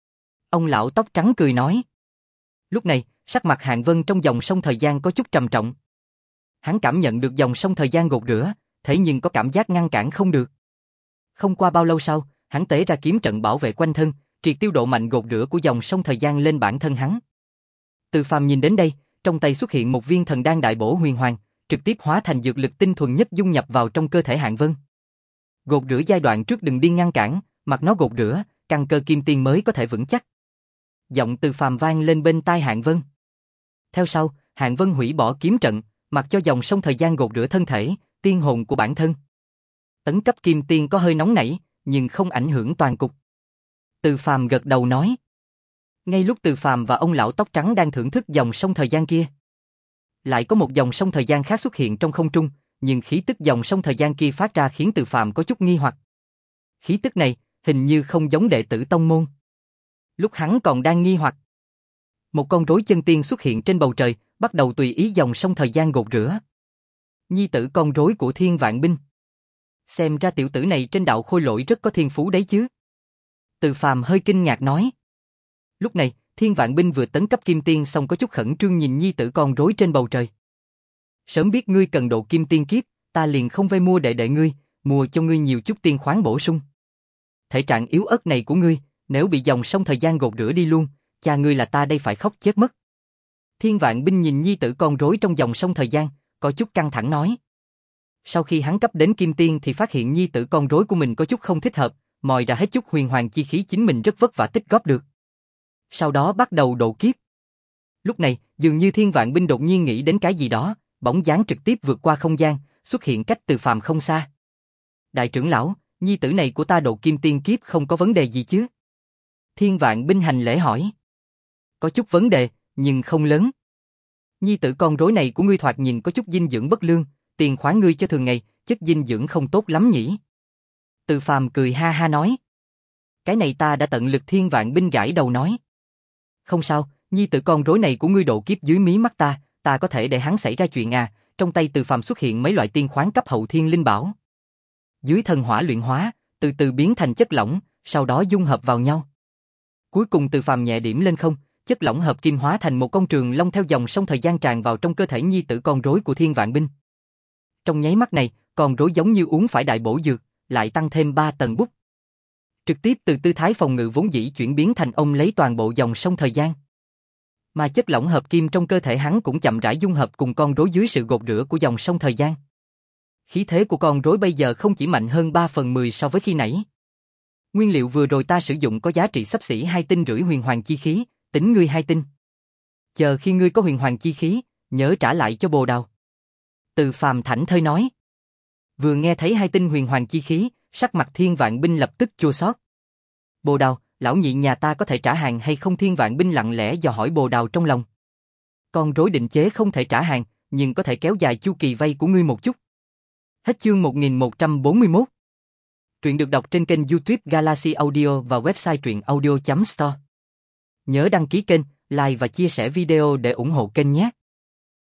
Ông lão tóc trắng cười nói. Lúc này, sắc mặt Hạng Vân trong dòng sông thời gian có chút trầm trọng. Hắn cảm nhận được dòng sông thời gian gột rửa, thế nhưng có cảm giác ngăn cản không được. Không qua bao lâu sau, hắn tế ra kiếm trận bảo vệ quanh thân, triệt tiêu độ mạnh gột rửa của dòng sông thời gian lên bản thân hắn. Từ Phàm nhìn đến đây, trong tay xuất hiện một viên thần đan đại bổ huyền hoàng, trực tiếp hóa thành dược lực tinh thuần nhất dung nhập vào trong cơ thể Hạng Vân. Gột rửa giai đoạn trước đừng đi ngăn cản, mặc nó gột rửa, căn cơ kim tiên mới có thể vững chắc. Giọng Từ Phàm vang lên bên tai Hạng Vân. Theo sau, Hạng Vân hủy bỏ kiếm trận, mặc cho dòng sông thời gian gột rửa thân thể, tiên hồn của bản thân. Tấn cấp kim tiên có hơi nóng nảy, nhưng không ảnh hưởng toàn cục. Từ Phàm gật đầu nói. Ngay lúc Từ Phàm và ông lão tóc trắng đang thưởng thức dòng sông thời gian kia, lại có một dòng sông thời gian khác xuất hiện trong không trung, nhưng khí tức dòng sông thời gian kia phát ra khiến Từ Phàm có chút nghi hoặc. Khí tức này, hình như không giống đệ tử tông môn. Lúc hắn còn đang nghi hoặc, một con rối chân tiên xuất hiện trên bầu trời, bắt đầu tùy ý dòng sông thời gian gột rửa. Nhi tử con rối của Thiên Vạn Binh. Xem ra tiểu tử này trên đạo khôi lỗi rất có thiên phú đấy chứ. Từ Phàm hơi kinh ngạc nói. Lúc này, Thiên Vạn Binh vừa tấn cấp kim tiên xong có chút khẩn trương nhìn nhi tử con rối trên bầu trời. Sớm biết ngươi cần độ kim tiên kiếp, ta liền không vay mua đệ đệ ngươi, mua cho ngươi nhiều chút tiên khoáng bổ sung. Thể trạng yếu ớt này của ngươi, nếu bị dòng sông thời gian gột rửa đi luôn, cha ngươi là ta đây phải khóc chết mất. Thiên Vạn Binh nhìn nhi tử con rối trong dòng sông thời gian, có chút căng thẳng nói. Sau khi hắn cấp đến kim tiên thì phát hiện nhi tử con rối của mình có chút không thích hợp, moi ra hết chút huyền hoàng chi khí chính mình rất vất vả tích góp được. Sau đó bắt đầu độ kiếp. Lúc này, dường như Thiên Vạn Binh đột nhiên nghĩ đến cái gì đó, bóng dáng trực tiếp vượt qua không gian, xuất hiện cách Từ Phàm không xa. Đại trưởng lão, nhi tử này của ta độ kim tiên kiếp không có vấn đề gì chứ? Thiên Vạn Binh hành lễ hỏi. Có chút vấn đề, nhưng không lớn. Nhi tử con rối này của ngươi thoạt nhìn có chút dinh dưỡng bất lương, tiền khoáng ngươi cho thường ngày, chất dinh dưỡng không tốt lắm nhỉ? Từ Phàm cười ha ha nói. Cái này ta đã tận lực. Thiên Vạn Binh gãi đầu nói. Không sao, nhi tử con rối này của ngươi độ kiếp dưới mí mắt ta, ta có thể để hắn xảy ra chuyện à? Trong tay Từ Phàm xuất hiện mấy loại tiên khoáng cấp hậu thiên linh bảo. Dưới thần hỏa luyện hóa, từ từ biến thành chất lỏng, sau đó dung hợp vào nhau. Cuối cùng Từ Phàm nhẹ điểm lên không, chất lỏng hợp kim hóa thành một con trường long theo dòng sông thời gian tràn vào trong cơ thể nhi tử con rối của Thiên Vạn Binh. Trong nháy mắt này, con rối giống như uống phải đại bổ dược, lại tăng thêm ba tầng bút. Trực tiếp từ tư thái phòng ngự vốn dĩ chuyển biến thành ông lấy toàn bộ dòng sông thời gian. Mà chất lỏng hợp kim trong cơ thể hắn cũng chậm rãi dung hợp cùng con rối dưới sự gột rửa của dòng sông thời gian. Khí thế của con rối bây giờ không chỉ mạnh hơn ba phần mười so với khi nãy. Nguyên liệu vừa rồi ta sử dụng có giá trị xấp xỉ hai tinh rưỡi huyền hoàng chi khí, tính ngươi hai tinh. Chờ khi ngươi có huyền hoàng chi khí, nhớ trả lại cho Bồ Đào. Từ Phàm thảnh thơi nói. Vừa nghe thấy hai tinh huyền hoàng chi khí, sắc mặt Thiên Vạn Binh lập tức chua xót. Bồ Đào, lão nhị nhà ta có thể trả hàng hay không? Thiên Vạn Binh lặng lẽ dò hỏi Bồ Đào trong lòng. Con rối định chế không thể trả hàng, nhưng có thể kéo dài chu kỳ vay của ngươi một chút. Hết chương một nghìn một trăm bốn mươi mốt. Truyện được đọc trên kênh YouTube Galaxy Audio và website truyện audio chấm store. Nhớ đăng ký kênh, like và chia sẻ video để ủng hộ kênh nhé.